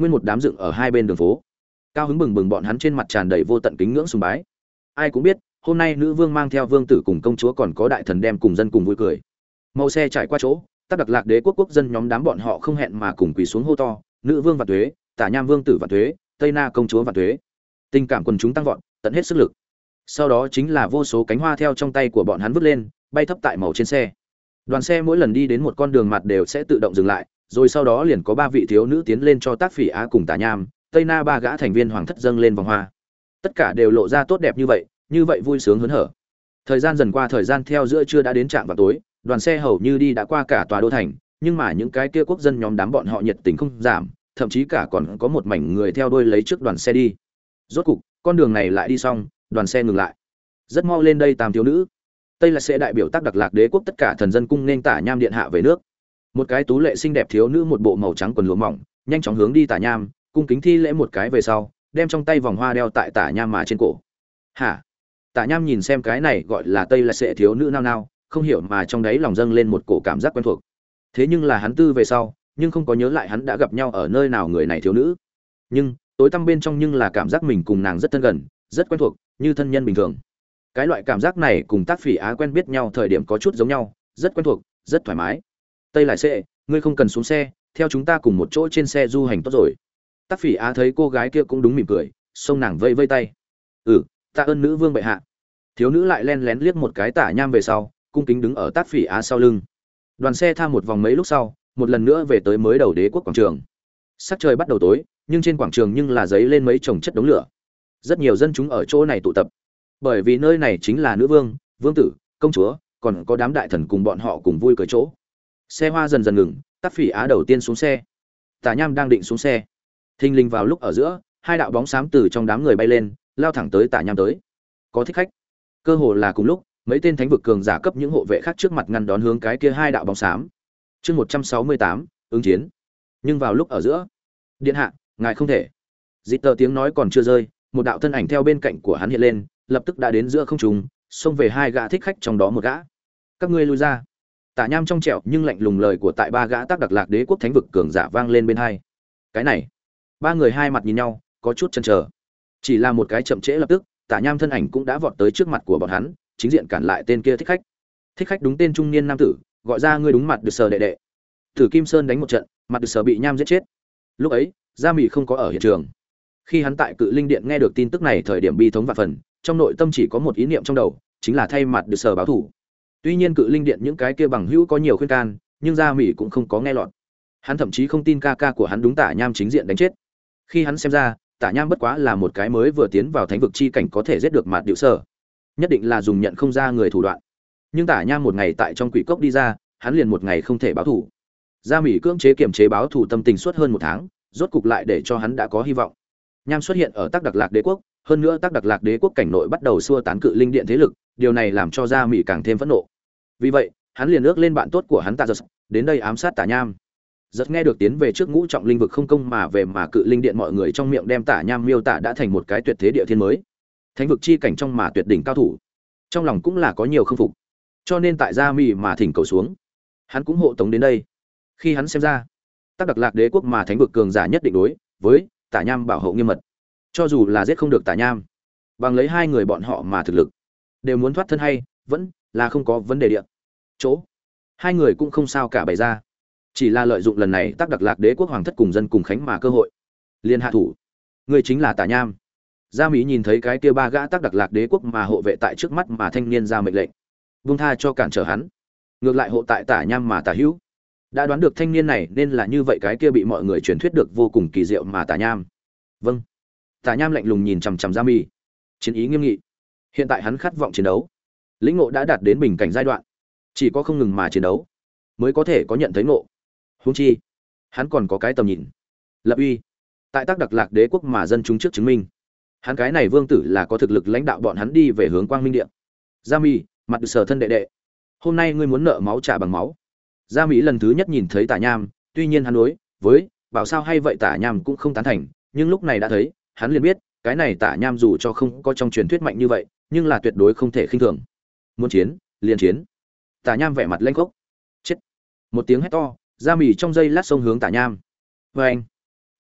nguyên một đám dựng ở hai bên đường phố. Cao hứng bừng bừng bọn hắn trên mặt tràn đầy vô tận kính ngưỡng sùng bái. Ai cũng biết, hôm nay nữ vương mang theo vương tử cùng công chúa còn có đại thần đem cùng dân cùng vui cười. Màu xe trải qua chỗ, Tắc Đặc Lạc Đế quốc quốc dân nhóm đám bọn họ không hẹn mà cùng quỳ xuống hô to, nữ vương vạn tuế, Tả Nham vương tử vạn tuế, Tây Na công chúa vạn tuế. Tình cảm quần chúng tăng vọt, tận hết sức lực. Sau đó chính là vô số cánh hoa theo trong tay của bọn hắn vứt lên, bay thấp tại màu trên xe. Đoàn xe mỗi lần đi đến một con đường mặt đều sẽ tự động dừng lại, rồi sau đó liền có ba vị thiếu nữ tiến lên cho Tác Phỉ Á cùng Tả Nham, Tây Na ba gã thành viên hoàng thất dâng lên vòng hoa. Tất cả đều lộ ra tốt đẹp như vậy, như vậy vui sướng hớn hở. Thời gian dần qua, thời gian theo giữa trưa đã đến trạm vào tối, đoàn xe hầu như đi đã qua cả tòa đô thành, nhưng mà những cái kia quốc dân nhóm đám bọn họ nhiệt tình không giảm, thậm chí cả còn có một mảnh người theo đuôi lấy trước đoàn xe đi. Rốt cục, con đường này lại đi xong, đoàn xe ngừng lại. Rất mau lên đây tam thiếu nữ. Tây là sẽ đại biểu Tắc Đặc Lạc Đế quốc tất cả thần dân cung nên Tả Nham điện hạ về nước. Một cái tú lệ xinh đẹp thiếu nữ một bộ màu trắng quần lụa mỏng, nhanh chóng hướng đi Tả Nham, cung kính thi lễ một cái về sau, đem trong tay vòng hoa đeo tại Tả Nham mà trên cổ. Hả? Tả Nham nhìn xem cái này gọi là Tây là sẽ thiếu nữ nao nao, không hiểu mà trong đấy lòng dâng lên một cổ cảm giác quen thuộc. Thế nhưng là hắn tư về sau, nhưng không có nhớ lại hắn đã gặp nhau ở nơi nào người này thiếu nữ. Nhưng, tối tăm bên trong nhưng là cảm giác mình cùng nàng rất thân gần, rất quen thuộc, như thân nhân bình thường. Cái loại cảm giác này cùng Tác Phỉ Á quen biết nhau thời điểm có chút giống nhau, rất quen thuộc, rất thoải mái. Tây lại sẽ, ngươi không cần xuống xe, theo chúng ta cùng một chỗ trên xe du hành tốt rồi. Tác Phỉ Á thấy cô gái kia cũng đúng mỉm cười, xông nàng vây vây tay. Ừ, tạ ơn nữ vương bệ hạ. Thiếu nữ lại len lén liếc một cái Tả Nham về sau, cung kính đứng ở Tác Phỉ Á sau lưng. Đoàn xe tham một vòng mấy lúc sau, một lần nữa về tới mới đầu đế quốc quảng trường. Sắc trời bắt đầu tối, nhưng trên quảng trường nhưng là giấy lên mấy chồng chất đống lửa. Rất nhiều dân chúng ở chỗ này tụ tập, bởi vì nơi này chính là nữ vương, vương tử, công chúa, còn có đám đại thần cùng bọn họ cùng vui cười chỗ. Xe hoa dần dần ngừng, Tác Phỉ Á đầu tiên xuống xe. Tả Nham đang định xuống xe. Thình lình vào lúc ở giữa, hai đạo bóng xám từ trong đám người bay lên, lao thẳng tới Tả Nham tới. Có thích khách. Cơ hồ là cùng lúc, mấy tên thánh vực cường giả cấp những hộ vệ khác trước mặt ngăn đón hướng cái kia hai đạo bóng xám. Chương một trăm sáu mươi tám, ứng chiến. Nhưng vào lúc ở giữa, điện hạ, ngài không thể. Dịch tờ tiếng nói còn chưa rơi, một đạo thân ảnh theo bên cạnh của hắn hiện lên, lập tức đã đến giữa không trung, xông về hai gã thích khách trong đó một gã. Các ngươi lui ra. Tả Nham trong trẻo nhưng lạnh lùng lời của tại ba gã Tắc Đặc Lạc Đế quốc thánh vực cường giả vang lên bên hai. Cái này, ba người hai mặt nhìn nhau, có chút chần chờ. Chỉ là một cái chậm trễ lập tức, Tả Nham thân ảnh cũng đã vọt tới trước mặt của bọn hắn, chính diện cản lại tên kia thích khách. Thích khách đúng tên trung niên nam tử, gọi ra ngươi đúng mặt được sờ đệ đệ. Tử Kim Sơn đánh một trận, mặt được sờ bị Nham giết chết. Lúc ấy, Gia Mị không có ở hiện trường. Khi hắn tại Cự Linh Điện nghe được tin tức này thời điểm bi thống vạn phần, trong nội tâm chỉ có một ý niệm trong đầu, chính là thay mặt được sờ báo thủ. Tuy nhiên Cự Linh Điện những cái kia bằng hữu có nhiều khuyên can, nhưng Gia Mị cũng không có nghe lọt. Hắn thậm chí không tin ca ca của hắn đúng Tả Nham chính diện đánh chết. Khi hắn xem ra, Tả Nham bất quá là một cái mới vừa tiến vào thánh vực chi cảnh có thể giết được Mạt Điệu Sở, nhất định là dùng nhận không ra người thủ đoạn. Nhưng Tả Nham một ngày tại trong quỷ cốc đi ra, hắn liền một ngày không thể báo thủ. Gia Mị cưỡng chế kiềm chế báo thủ tâm tình suốt hơn một tháng, rốt cục lại để cho hắn đã có hy vọng. Nham xuất hiện ở Tắc Đặc Lạc Đế quốc, hơn nữa Tắc Đặc Lạc Đế quốc cảnh nội bắt đầu xua tán Cự Linh Điện thế lực, điều này làm cho Gia Mị càng thêm phẫn nộ. Vì vậy, hắn liền ước lên bạn tốt của hắn Tạ Giật, đến đây ám sát Tả Nham. Giật nghe được tiến về trước ngũ trọng linh vực không công mà về mà Cự Linh Điện mọi người trong miệng đem Tả Nham miêu tả đã thành một cái tuyệt thế địa thiên mới, thánh vực chi cảnh trong mà tuyệt đỉnh cao thủ, trong lòng cũng là có nhiều không phục, cho nên tại Gia Mị mà thỉnh cầu xuống, hắn cũng hộ tống đến đây. Khi hắn xem ra, Tắc Đặc Lạc Đế quốc mà thánh vực cường giả nhất định đối với Tả Nham bảo hộ nghiêm mật, cho dù là giết không được Tả Nham, bằng lấy hai người bọn họ mà thực lực đều muốn thoát thân hay vẫn là không có vấn đề địa chỗ, hai người cũng không sao cả bày ra, chỉ là lợi dụng lần này Tắc Đặc Lạc Đế quốc hoàng thất cùng dân cùng khánh mà cơ hội liên hạ thủ. Người chính là Tả Nham. Gia Mỹ nhìn thấy cái kia ba gã Tắc Đặc Lạc Đế quốc mà hộ vệ tại trước mắt mà thanh niên ra mệnh lệnh, vung tha cho cản trở hắn, ngược lại hộ tại Tả Nham mà Tả Hữu. Đã đoán được thanh niên này nên là như vậy cái kia bị mọi người truyền thuyết được vô cùng kỳ diệu mà Tả Nham. Vâng. Tả Nham lạnh lùng nhìn chằm chằm Gia Mỹ, chiến ý nghiêm nghị. Hiện tại hắn khát vọng chiến đấu, lĩnh ngộ đã đạt đến bình cảnh giai đoạn, chỉ có không ngừng mà chiến đấu mới có thể có nhận thấy ngộ. Huống chi, hắn còn có cái tầm nhìn, lập uy tại Tắc Đặc Lạc Đế quốc mà dân chúng trước chứng minh, hắn cái này vương tử là có thực lực lãnh đạo bọn hắn đi về hướng quang minh điện. Gia Mỹ, mặt được sở thân đệ đệ, hôm nay ngươi muốn nợ máu trả bằng máu. Gia Mỹ lần thứ nhất nhìn thấy Tả Nham, tuy nhiên hắn đối với bảo sao hay vậy Tả Nham cũng không tán thành, nhưng lúc này đã thấy, hắn liền biết, cái này Tả Nham dù cho không có trong truyền thuyết mạnh như vậy, nhưng là tuyệt đối không thể khinh thường. Muốn chiến, liền chiến. Tả Nham vẻ mặt lênh khốc. Chết. Một tiếng hét to, Gia Mỹ trong giây lát xông hướng Tả Nham. Và anh,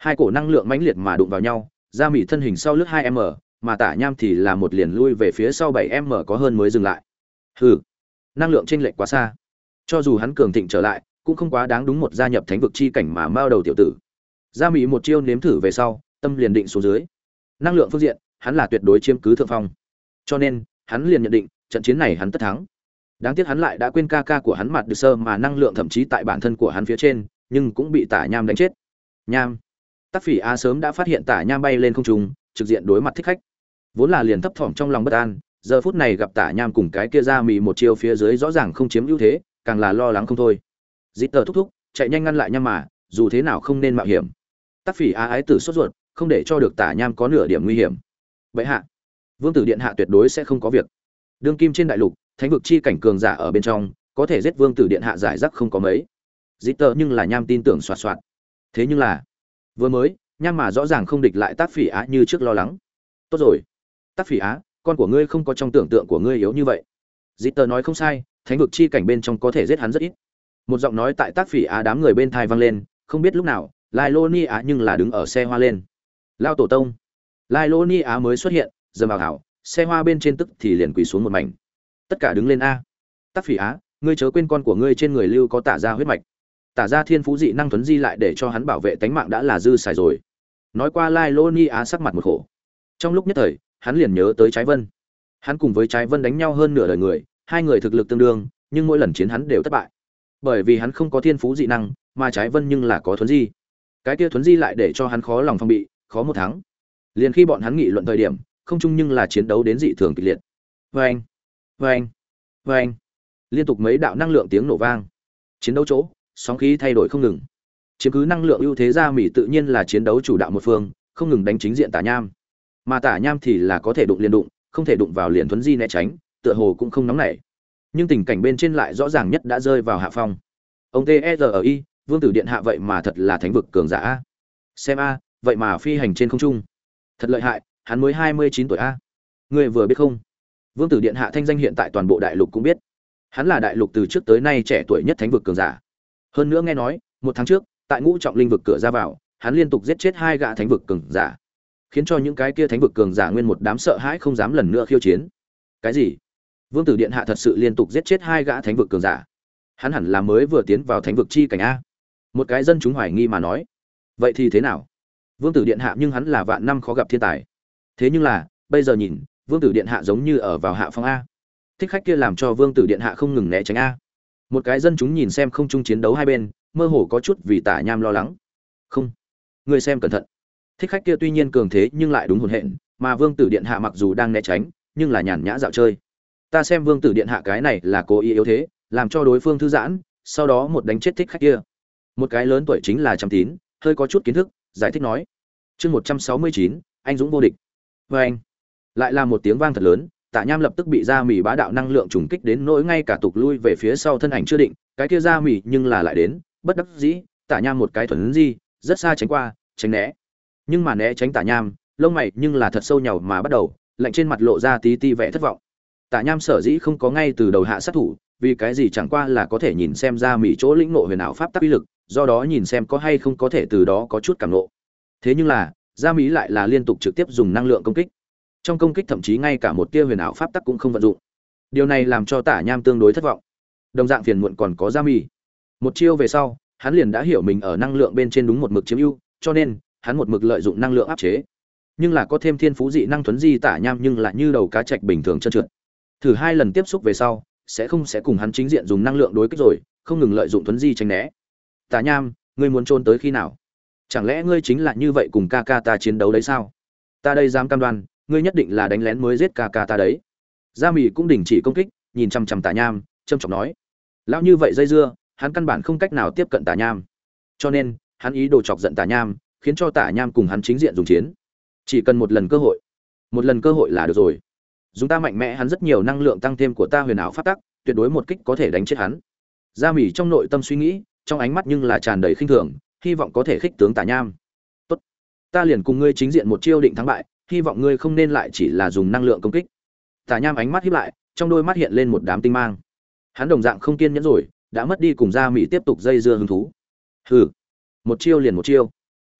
Hai cổ năng lượng mãnh liệt mà đụng vào nhau, Gia Mị thân hình sau lướt hai m, mà Tả Nham thì là một liền lui về phía sau bảy m có hơn mới dừng lại. Hừ, năng lượng chênh lệch quá xa. Cho dù hắn cường thịnh trở lại, cũng không quá đáng đúng một gia nhập thánh vực chi cảnh mà mao đầu tiểu tử. Gia Mị một chiêu nếm thử về sau, tâm liền định xuống dưới. Năng lượng phương diện, hắn là tuyệt đối chiếm cứ thượng phong. Cho nên, hắn liền nhận định, trận chiến này hắn tất thắng. Đáng tiếc hắn lại đã quên ca ca của hắn Mặt Được Sơ mà năng lượng thậm chí tại bản thân của hắn phía trên, nhưng cũng bị Tả Nham đánh chết. Nham. Tắc Phỉ Á sớm đã phát hiện Tả Nham bay lên không trung, trực diện đối mặt thích khách. Vốn là liền thấp thỏm trong lòng bất an, giờ phút này gặp Tả Nham cùng cái kia Gia Mị một chiêu phía dưới rõ ràng không chiếm ưu thế, càng là lo lắng không thôi. Dít tờ thúc thúc, chạy nhanh ngăn lại Nham mà, dù thế nào không nên mạo hiểm. Tắc Phỉ Á ái tử sốt ruột, không để cho được Tả Nham có nửa điểm nguy hiểm. Bệ hạ, Vương tử điện hạ tuyệt đối sẽ không có việc. Đương kim trên đại lục, thánh vực chi cảnh cường giả ở bên trong, có thể giết Vương tử điện hạ giải rác không có mấy. Dít tờ nhưng là Nham tin tưởng soạt soạt. Thế nhưng là, vừa mới, Nham mà rõ ràng không địch lại Tác Phỉ Á như trước lo lắng. Tốt rồi, Tác Phỉ Á, con của ngươi không có trong tưởng tượng của ngươi yếu như vậy. Dít tờ nói không sai, thánh vực chi cảnh bên trong có thể giết hắn rất ít. Một giọng nói tại Tác Phỉ Á đám người bên thai vang lên, không biết lúc nào, Lai Lô Ni Á nhưng là đứng ở xe hoa lên. Lao tổ tông. Lai Lô Ni Á mới xuất hiện, giờ vào hảo, xe hoa bên trên tức thì liền quỳ xuống một mảnh. Tất cả đứng lên a. Tác Phỉ Á, ngươi chớ quên con của ngươi trên người lưu có Tả gia huyết mạch. Tả gia thiên phú dị năng tuấn di lại để cho hắn bảo vệ tánh mạng đã là dư xài rồi. Nói qua Lai Lô Ni Á sắc mặt một khổ. Trong lúc nhất thời, hắn liền nhớ tới Trái Vân. Hắn cùng với Trái Vân đánh nhau hơn nửa đời người, hai người thực lực tương đương, nhưng mỗi lần chiến hắn đều thất bại. Bởi vì hắn không có thiên phú dị năng, mà Trái Vân nhưng là có thuấn di. Cái kia thuấn di lại để cho hắn khó lòng phòng bị, khó một thắng. Liền khi bọn hắn nghị luận thời điểm, không chung nhưng là chiến đấu đến dị thường kịch liệt. Oeng, oeng, oeng. Liên tục mấy đạo năng lượng tiếng nổ vang. Chiến đấu chỗ, sóng khí thay đổi không ngừng. Chiếm cứ năng lượng ưu thế Gia Mị tự nhiên là chiến đấu chủ đạo một phương, không ngừng đánh chính diện Tả Nham. Mà Tả Nham thì là có thể đụng liền đụng, không thể đụng vào liền thuấn di né tránh, tựa hồ cũng không nóng nảy. Nhưng tình cảnh bên trên lại rõ ràng nhất đã rơi vào hạ phong. Ông tê e rờ i, Vương tử điện hạ vậy mà thật là thánh vực cường giả a. Xem a, vậy mà phi hành trên không trung. Thật lợi hại, hắn mới hai mươi chín tuổi a. Ngươi vừa biết không? Vương tử điện hạ thanh danh hiện tại toàn bộ đại lục cũng biết. Hắn là đại lục từ trước tới nay trẻ tuổi nhất thánh vực cường giả. Hơn nữa nghe nói, một tháng trước, tại Ngũ Trọng Linh vực cửa ra vào, hắn liên tục giết chết hai gã thánh vực cường giả, khiến cho những cái kia thánh vực cường giả nguyên một đám sợ hãi không dám lần nữa khiêu chiến. Cái gì? Vương tử điện hạ thật sự liên tục giết chết hai gã thánh vực cường giả? Hắn hẳn là mới vừa tiến vào thánh vực chi cảnh a. Một cái dân chúng hoài nghi mà nói. Vậy thì thế nào? Vương tử điện hạ nhưng hắn là vạn năm khó gặp thiên tài. Thế nhưng là, bây giờ nhìn, Vương tử điện hạ giống như ở vào hạ phong a. Thích khách kia làm cho Vương tử điện hạ không ngừng né tránh a. Một cái dân chúng nhìn xem không chung chiến đấu hai bên, mơ hồ có chút vì Tả Nham lo lắng. Không, người xem cẩn thận. Thích khách kia tuy nhiên cường thế nhưng lại đúng hồn hện, mà Vương tử điện hạ mặc dù đang né tránh, nhưng là nhàn nhã dạo chơi. Ta xem Vương tử điện hạ cái này là cố ý yếu thế, làm cho đối phương thư giãn, sau đó một đánh chết thích khách kia. Một cái lớn tuổi chính là Trăm Tín, hơi có chút kiến thức, giải thích nói. Chương một trăm sáu mươi chín, anh dũng vô địch. Và anh, lại là một tiếng vang thật lớn, Tả Nham lập tức bị Gia Mị bá đạo năng lượng trùng kích đến nỗi ngay cả tục lui về phía sau thân ảnh chưa định, cái kia Gia Mị nhưng là lại đến, bất đắc dĩ, Tả Nham một cái thuần di, rất xa tránh qua, tránh né. Nhưng mà né tránh Tả Nham, lông mày nhưng là thật sâu nhàu mà bắt đầu, lạnh trên mặt lộ ra tí ti vẻ thất vọng. Tả Nham sở dĩ không có ngay từ đầu hạ sát thủ, vì cái gì chẳng qua là có thể nhìn xem Gia Mị chỗ lĩnh ngộ huyền ảo pháp tắc uy lực, do đó nhìn xem có hay không có thể từ đó có chút cảm ngộ. Thế nhưng là, Gia Mị lại là liên tục trực tiếp dùng năng lượng công kích. Trong công kích thậm chí ngay cả một tia huyền ảo pháp tắc cũng không vận dụng. Điều này làm cho Tả Nham tương đối thất vọng. Đồng dạng phiền muộn còn có Gia Mị. Một chiêu về sau, hắn liền đã hiểu mình ở năng lượng bên trên đúng một mực chiếm ưu, cho nên hắn một mực lợi dụng năng lượng áp chế. Nhưng là có thêm thiên phú dị năng thuấn di Tả Nham nhưng lại như đầu cá trạch bình thường trơn trượt. Thử hai lần tiếp xúc về sau, sẽ không sẽ cùng hắn chính diện dùng năng lượng đối kích rồi, không ngừng lợi dụng thuấn di tránh né. Tả Nham, ngươi muốn trốn tới khi nào? Chẳng lẽ ngươi chính là như vậy cùng ca ca ta chiến đấu đấy sao? Ta đây dám cam đoan, ngươi nhất định là đánh lén mới giết ca ca ta đấy. Gia Mị cũng đình chỉ công kích, nhìn chằm chằm Tả Nham, trầm trọng nói: lão như vậy dây dưa, hắn căn bản không cách nào tiếp cận Tả Nham. Cho nên, hắn ý đồ chọc giận Tả Nham, khiến cho Tả Nham cùng hắn chính diện dùng chiến. Chỉ cần một lần cơ hội, một lần cơ hội là được rồi. Dùng ta mạnh mẽ hắn rất nhiều năng lượng tăng thêm của ta huyền ảo pháp tắc, tuyệt đối một kích có thể đánh chết hắn. Gia Mị trong nội tâm suy nghĩ, trong ánh mắt nhưng là tràn đầy khinh thường, hy vọng có thể khích tướng Tả Nham. Tốt, ta liền cùng ngươi chính diện một chiêu định thắng bại, hy vọng ngươi không nên lại chỉ là dùng năng lượng công kích. Tả Nham ánh mắt híp lại, trong đôi mắt hiện lên một đám tinh mang. Hắn đồng dạng không kiên nhẫn rồi, đã mất đi cùng Gia Mị tiếp tục dây dưa hứng thú. Hừ, một chiêu liền một chiêu.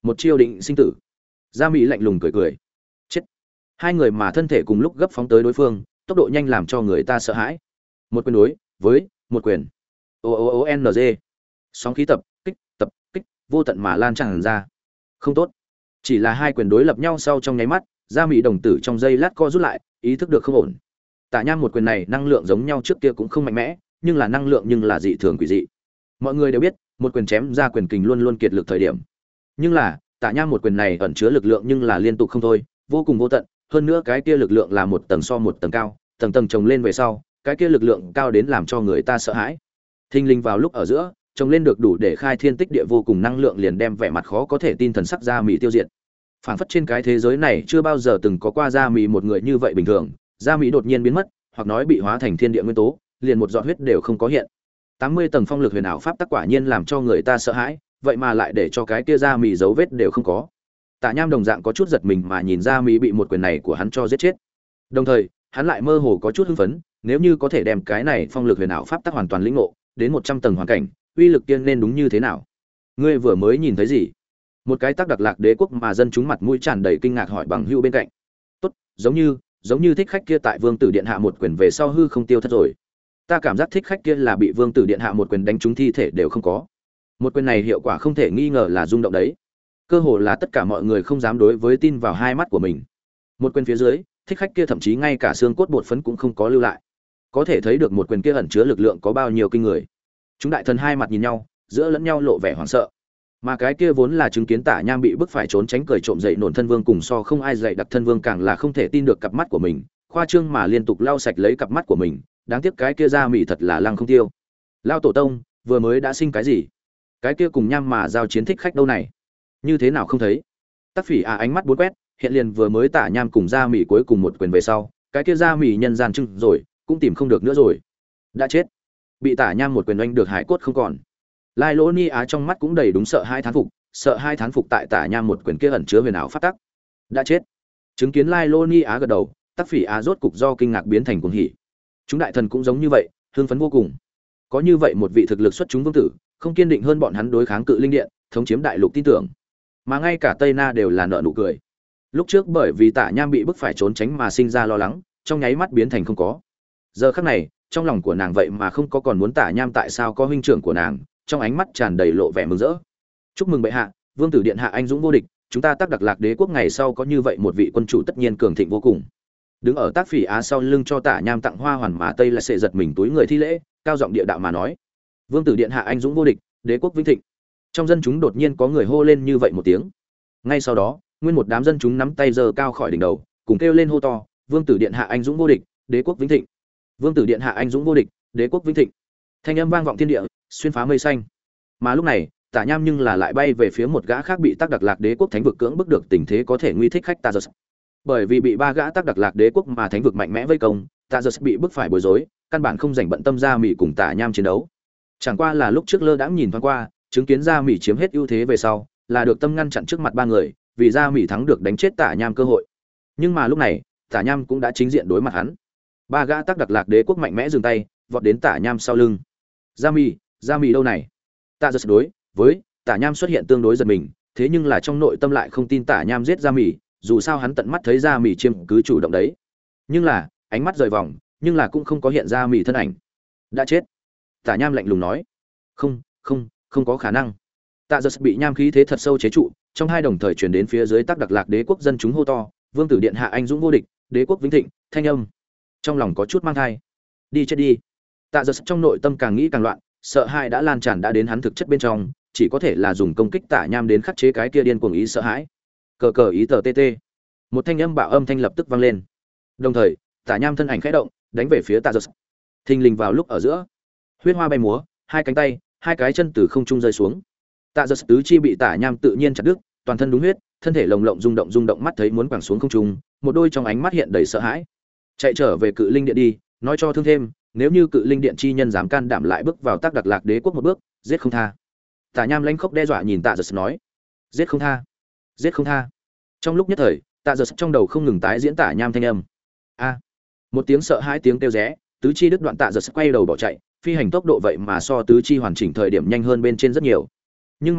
Một chiêu định sinh tử. Gia Mỹ lạnh lùng cười cười. Chết. Hai người mà thân thể cùng lúc gấp phóng tới đối phương, tốc độ nhanh làm cho người ta sợ hãi. Một quyền đối với một quyền. O O O N G. Sóng khí tập, kích, tập, kích, vô tận mà lan tràn ra. Không tốt. Chỉ là hai quyền đối lập nhau sau trong nháy mắt, Gia Mỹ đồng tử trong giây lát co rút lại, ý thức được không ổn. Tả Nham một quyền này năng lượng giống nhau trước kia cũng không mạnh mẽ, nhưng là năng lượng nhưng là dị thường quỷ dị. Mọi người đều biết, một quyền chém ra quyền kình luôn luôn kiệt lực thời điểm. Nhưng là, Tả Nham một quyền này ẩn chứa lực lượng nhưng là liên tục không thôi, vô cùng vô tận, hơn nữa cái kia lực lượng là một tầng so một tầng cao, tầng tầng chồng lên về sau, cái kia lực lượng cao đến làm cho người ta sợ hãi. Thinh linh vào lúc ở giữa, chồng lên được đủ để khai thiên tích địa vô cùng năng lượng liền đem vẻ mặt khó có thể tin thần sắc Gia Mỹ tiêu diệt. Phản phất trên cái thế giới này chưa bao giờ từng có qua Gia Mỹ một người như vậy bình thường, Gia Mỹ đột nhiên biến mất, hoặc nói bị hóa thành thiên địa nguyên tố, liền một giọt huyết đều không có hiện. tám mươi tầng phong lực huyền ảo pháp tắc quả nhiên làm cho người ta sợ hãi, vậy mà lại để cho cái kia Gia Mỹ dấu vết đều không có. Tạ Nham đồng dạng có chút giật mình mà nhìn Gia Mỹ bị một quyền này của hắn cho giết chết. Đồng thời, hắn lại mơ hồ có chút hưng phấn, nếu như có thể đem cái này phong lực huyền ảo pháp tắc hoàn toàn lĩnh ngộ, đến một trăm tầng hoàn cảnh, uy lực tiên nên đúng như thế nào? Ngươi vừa mới nhìn thấy gì? Một cái tác đặc lạc đế quốc mà dân chúng mặt mũi tràn đầy kinh ngạc hỏi bằng hữu bên cạnh. Tốt, giống như, giống như thích khách kia tại Vương tử điện hạ một quyền về sau hư không tiêu thất rồi. Ta cảm giác thích khách kia là bị Vương tử điện hạ một quyền đánh trúng thi thể đều không có. Một quyền này hiệu quả không thể nghi ngờ là rung động đấy. Cơ hồ là tất cả mọi người không dám đối với tin vào hai mắt của mình. Một quyền phía dưới, thích khách kia thậm chí ngay cả xương cốt bột phấn cũng không có lưu lại. Có thể thấy được một quyền kia ẩn chứa lực lượng có bao nhiêu kinh người. Chúng đại thần hai mặt nhìn nhau, giữa lẫn nhau lộ vẻ hoảng sợ. Mà cái kia vốn là chứng kiến Tả Nham bị bức phải trốn tránh cười trộm dậy nổn thân vương cùng so không ai dậy đặc thân vương càng là không thể tin được cặp mắt của mình, khoa trương mà liên tục lau sạch lấy cặp mắt của mình, đáng tiếc cái kia Gia Mỹ thật là lăng không tiêu. Lao tổ tông, vừa mới đã sinh cái gì? Cái kia cùng Nham mà giao chiến thích khách đâu này? Như thế nào không thấy? Tắc Phỉ à ánh mắt bốn quét, hiện liền vừa mới Tả Nham cùng Gia Mỹ cuối cùng một quyền về sau, cái kia Gia Mỹ nhân gian trưng rồi, cũng tìm không được nữa rồi. Đã chết. Bị Tả Nham một quyền oanh được hải cốt không còn. Lai Lỗ Ni Á trong mắt cũng đầy đúng sợ hai thán phục, sợ hai thán phục tại Tả Nham một quyền kia ẩn chứa huyền ảo pháp tắc. Đã chết. Chứng kiến Lai Lỗ Ni Á gật đầu, Tắc Phỉ Á rốt cục do kinh ngạc biến thành cuồng hỉ. Chúng đại thần cũng giống như vậy, hưng phấn vô cùng. Có như vậy một vị thực lực xuất chúng vương tử, không kiên định hơn bọn hắn đối kháng cự linh điện, thống chiếm đại lục tin tưởng. Mà ngay cả Tây Na đều là nợ nụ cười. Lúc trước bởi vì Tả Nham bị bức phải trốn tránh mà sinh ra lo lắng, trong nháy mắt biến thành không có. Giờ khắc này, trong lòng của nàng vậy mà không có còn muốn Tả Nham tại sao có huynh trưởng của nàng, trong ánh mắt tràn đầy lộ vẻ mừng rỡ. Chúc mừng bệ hạ, vương tử điện hạ anh dũng vô địch, chúng ta tác đặc lạc đế quốc ngày sau có như vậy một vị quân chủ tất nhiên cường thịnh vô cùng. Đứng ở Tác Phỉ Á sau lưng cho Tả Nham tặng hoa hoàn mà Tây là sẽ giật mình túi người thi lễ, cao giọng địa đạo mà nói: vương tử điện hạ anh dũng vô địch, đế quốc vinh thịnh. Trong dân chúng đột nhiên có người hô lên như vậy một tiếng. Ngay sau đó, nguyên một đám dân chúng nắm tay giơ cao khỏi đỉnh đầu, cùng kêu lên hô to: vương tử điện hạ anh dũng vô địch, đế quốc vinh thịnh. Vương tử điện hạ anh dũng vô địch, đế quốc vinh thịnh. Thanh âm vang vọng thiên địa, xuyên phá mây xanh. Mà lúc này, Tả Nham nhưng là lại bay về phía một gã khác bị tác đặc lạc đế quốc thánh vực cưỡng bức được tình thế có thể nguy thích khách Tazos. Bởi vì bị ba gã tác đặc lạc đế quốc mà thánh vực mạnh mẽ vây công, Tazos bị bức phải bối rối, căn bản không dành bận tâm Gia Mỹ cùng Tả Nham chiến đấu. Chẳng qua là lúc trước lơ đãng nhìn thoáng qua, chứng kiến Gia Mỹ chiếm hết ưu thế về sau, là được tâm ngăn chặn trước mặt ba người, vì Gia Mỹ thắng được đánh chết Tả Nham cơ hội. Nhưng mà lúc này, Tả Nham cũng đã chính diện đối mặt hắn. Ba gã tác đặc lạc đế quốc mạnh mẽ dừng tay, vọt đến Tả Nham sau lưng. Gia Mỹ, Gia Mỹ đâu này? Tazos đối với Tả Nham xuất hiện tương đối giật mình, thế nhưng là trong nội tâm lại không tin Tả Nham giết Gia Mỹ, dù sao hắn tận mắt thấy Gia Mỹ chiếm cứ chủ động đấy. Nhưng là, ánh mắt rời vòng, nhưng là cũng không có hiện Gia Mỹ thân ảnh. Đã chết. Tả Nham lạnh lùng nói. Không, không, không có khả năng. Tazos bị nham khí thế thật sâu chế trụ, trong hai đồng thời truyền đến phía dưới tác đặc lạc đế quốc dân chúng hô to: vương tử điện hạ anh dũng vô địch, đế quốc vinh thịnh. Thanh âm trong lòng có chút mang thai. Đi chết đi. Tazos trong nội tâm càng nghĩ càng loạn, sợ hãi đã lan tràn đã đến hắn thực chất bên trong, chỉ có thể là dùng công kích Tả Nham đến khắc chế cái kia điên cuồng ý sợ hãi. Cờ cờ ý tờ tt. Một thanh âm bạo âm thanh lập tức vang lên. Đồng thời, Tả Nham thân ảnh khẽ động, đánh về phía Tazos. Thình lình vào lúc ở giữa, huyết hoa bay múa, hai cánh tay, hai cái chân từ không trung rơi xuống. Tazos tứ chi bị Tả Nham tự nhiên chặt đứt, toàn thân đúng huyết, thân thể lồng lộng rung động rung động mắt thấy muốn quẳng xuống không trung, một đôi trong ánh mắt hiện đầy sợ hãi. Chạy trở về Cự Linh Điện đi, nói cho thương thêm, nếu như Cự Linh Điện chi nhân dám can đảm lại bước vào tác đặc lạc đế quốc một bước, giết không tha. Tả Nham lãnh khốc đe dọa nhìn Tazos nói: giết không tha, giết không tha. Trong lúc nhất thời, Tazos trong đầu không ngừng tái diễn Tả Nham thanh âm. A! Một tiếng sợ hãi tiếng kêu rẽ, tứ chi đứt đoạn Tazos quay đầu bỏ chạy, phi hành tốc độ vậy mà so tứ chi hoàn chỉnh thời điểm nhanh hơn bên trên rất nhiều. Nhưng mà,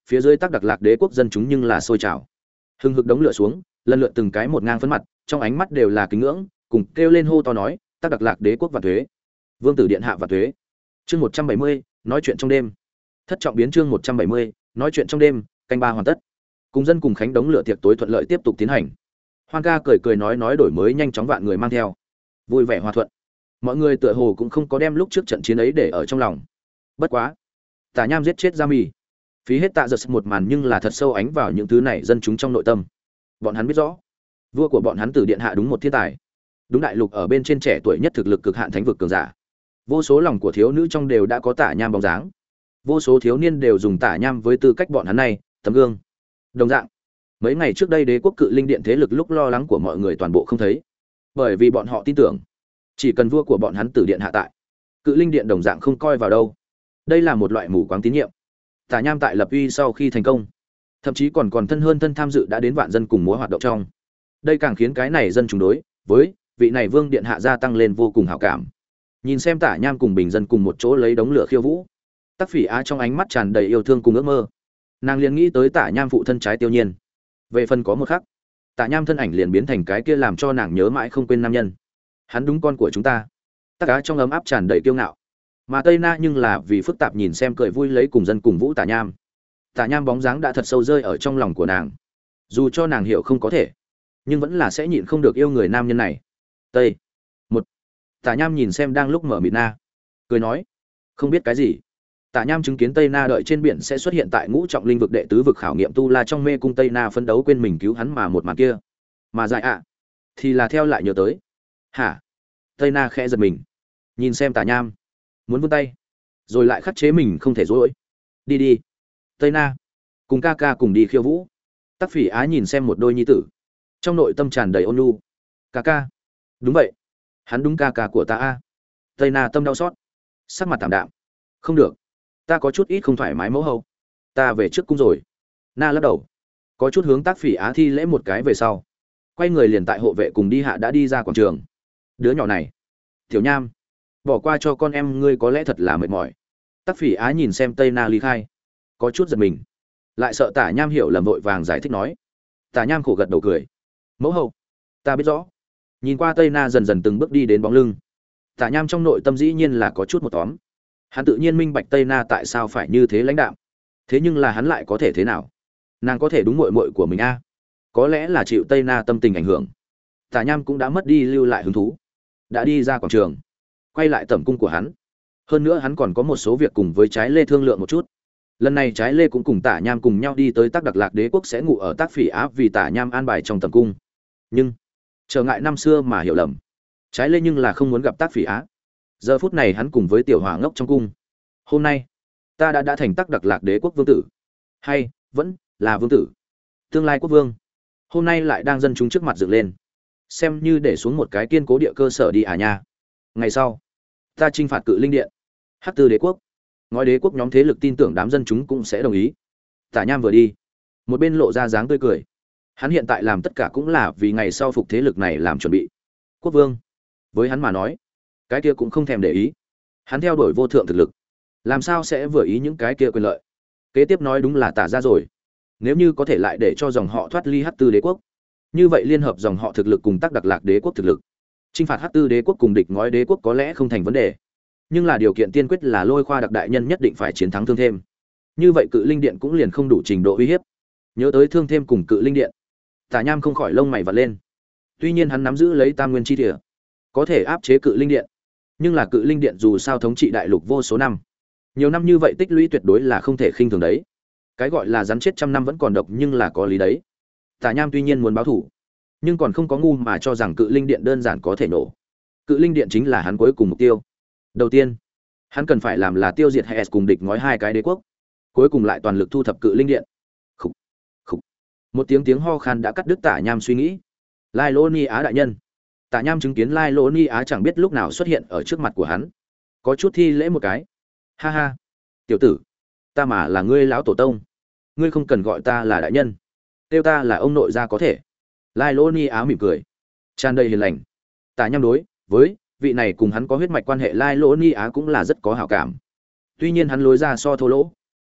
phía dưới Tắc Đặc Lạc Đế quốc dân chúng nhưng là sôi trào. Hừng hực đống lửa xuống, lần lượt từng cái một ngang phấn mặt, trong ánh mắt đều là kính ngưỡng, cùng kêu lên hô to nói, Tắc Đặc Lạc Đế quốc vạn thuế. Vương tử điện hạ vạn thuế. Chương một trăm bảy mươi, nói chuyện trong đêm. Thất trọng biến chương một trăm bảy mươi, nói chuyện trong đêm, canh ba hoàn tất. Cùng dân cùng khánh đống lửa tiệc tối thuận lợi tiếp tục tiến hành. Hoan ca cười cười nói nói đổi mới nhanh chóng vạn người mang theo. Vui vẻ hòa thuận. Mọi người tựa hồ cũng không có đem lúc trước trận chiến ấy để ở trong lòng. Bất quá, Tả Nham giết chết Gia Mì, phí hết tạ giật một màn nhưng là thật sâu ánh vào những thứ này dân chúng trong nội tâm. Bọn hắn biết rõ, vua của bọn hắn Tử điện hạ đúng một thiên tài, đúng đại lục ở bên trên trẻ tuổi nhất thực lực cực hạn thánh vực cường giả. Vô số lòng của thiếu nữ trong đều đã có Tả Nham bóng dáng. Vô số thiếu niên đều dùng Tả Nham với tư cách bọn hắn này tấm gương. Đồng dạng, mấy ngày trước đây đế quốc cự linh điện thế lực lúc lo lắng của mọi người toàn bộ không thấy, bởi vì bọn họ tin tưởng, chỉ cần vua của bọn hắn Tử điện hạ tại, cự linh điện đồng dạng không coi vào đâu. Đây là một loại mù quáng tín nhiệm. Tả Nham tại lập uy sau khi thành công, thậm chí còn còn thân hơn thân tham dự đã đến vạn dân cùng múa hoạt động trong. Đây càng khiến cái này dân chúng đối với vị này vương điện hạ gia tăng lên vô cùng hảo cảm. Nhìn xem Tả Nham cùng bình dân cùng một chỗ lấy đống lửa khiêu vũ, Tắc Phỉ Á trong ánh mắt tràn đầy yêu thương cùng ước mơ. Nàng liền nghĩ tới Tả Nham phụ thân Trái Tiêu Nhiên. Về phần có một khắc, Tả Nham thân ảnh liền biến thành cái kia làm cho nàng nhớ mãi không quên nam nhân. Hắn đúng con của chúng ta. Tắc Á trong ấm áp tràn đầy kiêu ngạo. Mà Tây Na nhưng là vì phức tạp nhìn xem cười vui lấy cùng dân cùng vũ Tả Nham. Tả Nham bóng dáng đã thật sâu rơi ở trong lòng của nàng. Dù cho nàng hiểu không có thể, nhưng vẫn là sẽ nhịn không được yêu người nam nhân này. Tây một Tả Nham nhìn xem đang lúc mở mịt Na, cười nói, không biết cái gì. Tả Nham chứng kiến Tây Na đợi trên biển sẽ xuất hiện tại ngũ trọng linh vực đệ tứ vực khảo nghiệm tu la trong mê cung Tây Na phấn đấu quên mình cứu hắn mà một màn kia. Mà dại ạ, à, thì là theo lại nhớ tới. Hả? Tây Na khẽ giật mình, nhìn xem Tả Nham, muốn vươn tay, rồi lại khắc chế mình không thể dối. Đi đi. Tây Na, cùng ca ca cùng đi khiêu vũ. Tắc Phỉ Á nhìn xem một đôi nhi tử, trong nội tâm tràn đầy ôn nhu. Ca ca. Đúng vậy, hắn đúng ca ca của ta a. Tây Na tâm đau xót, sắc mặt tạm đạm. Không được, ta có chút ít không thoải mái mẫu hậu, ta về trước cung rồi. Na lắc đầu, có chút hướng Tắc Phỉ Á thi lễ một cái về sau, quay người liền tại hộ vệ cùng đi hạ đã đi ra quảng trường. Đứa nhỏ này, Tiểu Nham, bỏ qua cho con em ngươi có lẽ thật là mệt mỏi. Tắc Phỉ Á nhìn xem Tây Na ly khai, có chút giật mình, lại sợ Tả Nham hiểu lầm vội vàng giải thích nói. Tả Nham khổ gật đầu cười, mẫu hậu, ta biết rõ. Nhìn qua Tây Na dần dần từng bước đi đến bóng lưng, Tả Nham trong nội tâm dĩ nhiên là có chút một tóm. Hắn tự nhiên minh bạch Tây Na tại sao phải như thế lãnh đạm, thế nhưng là hắn lại có thể thế nào? Nàng có thể đúng muội muội của mình a? Có lẽ là chịu Tây Na tâm tình ảnh hưởng, Tả Nham cũng đã mất đi lưu lại hứng thú, đã đi ra quảng trường, quay lại tẩm cung của hắn. Hơn nữa hắn còn có một số việc cùng với Trái Lê thương lượng một chút. Lần này Trái Lê cũng cùng Tả Nham cùng nhau đi tới Tắc Đặc Lạc Đế quốc sẽ ngủ ở Tắc Phỉ Á vì Tả Nham an bài trong tẩm cung. Nhưng trở ngại năm xưa mà hiểu lầm, Trái Lê nhưng là không muốn gặp Tắc Phỉ Á. Giờ phút này hắn cùng với Tiểu Hỏa ngốc trong cung. Hôm nay, ta đã đã thành Tắc Đặc Lạc Đế quốc vương tử, hay vẫn là vương tử, tương lai quốc vương. Hôm nay lại đang dân chúng trước mặt dựng lên, xem như để xuống một cái kiên cố địa cơ sở đi à nha. Ngày sau, ta chinh phạt cự linh điện, Hắc Tư Đế quốc. Ngói Đế quốc nhóm thế lực tin tưởng đám dân chúng cũng sẽ đồng ý. Tả Nham vừa đi, một bên lộ ra dáng tươi cười. Hắn hiện tại làm tất cả cũng là vì ngày sau phục thế lực này làm chuẩn bị. Quốc vương, với hắn mà nói, cái kia cũng không thèm để ý. Hắn theo đuổi vô thượng thực lực, làm sao sẽ vừa ý những cái kia quyền lợi. Kế tiếp nói đúng là Tả ra rồi. Nếu như có thể lại để cho dòng họ thoát ly Hắc Tư Đế quốc, như vậy liên hợp dòng họ thực lực cùng Tắc Đặc Lạc Đế quốc thực lực, chinh phạt Hắc Tư Đế quốc cùng địch Ngói Đế quốc có lẽ không thành vấn đề. Nhưng là điều kiện tiên quyết là Lôi Khoa đặc đại nhân nhất định phải chiến thắng Thương Thêm. Như vậy Cự Linh điện cũng liền không đủ trình độ uy hiếp. Nhớ tới Thương Thêm cùng Cự Linh điện, Tả Nham không khỏi lông mày vặn lên. Tuy nhiên hắn nắm giữ lấy Tam Nguyên chi địa, có thể áp chế Cự Linh điện, nhưng là Cự Linh điện dù sao thống trị đại lục vô số năm, nhiều năm như vậy tích lũy tuyệt đối là không thể khinh thường đấy. Cái gọi là rắn chết trăm năm vẫn còn độc nhưng là có lý đấy. Tả Nham tuy nhiên muốn báo thủ, nhưng còn không có ngu mà cho rằng Cự Linh điện đơn giản có thể nổ. Cự Linh điện chính là hắn cuối cùng mục tiêu. Đầu tiên, hắn cần phải làm là tiêu diệt Hades cùng địch Ngói hai cái đế quốc, cuối cùng lại toàn lực thu thập Cự Linh điện. Khủ, khủ. Một tiếng tiếng ho khan đã cắt đứt Tả Nham suy nghĩ. Lai Lô Ni Á đại nhân. Tả Nham chứng kiến Lai Lô Ni Á chẳng biết lúc nào xuất hiện ở trước mặt của hắn, có chút thi lễ một cái. Ha ha, tiểu tử, ta mà là ngươi lão tổ tông, ngươi không cần gọi ta là đại nhân, kêu ta là ông nội gia có thể. Lai Lô Ni Á mỉm cười, tràn đầy hiền lành. Tả Nham đối với vị này cùng hắn có huyết mạch quan hệ Lai Lô Ni Á cũng là rất có hảo cảm. Tuy nhiên hắn lối ra so thô lỗ,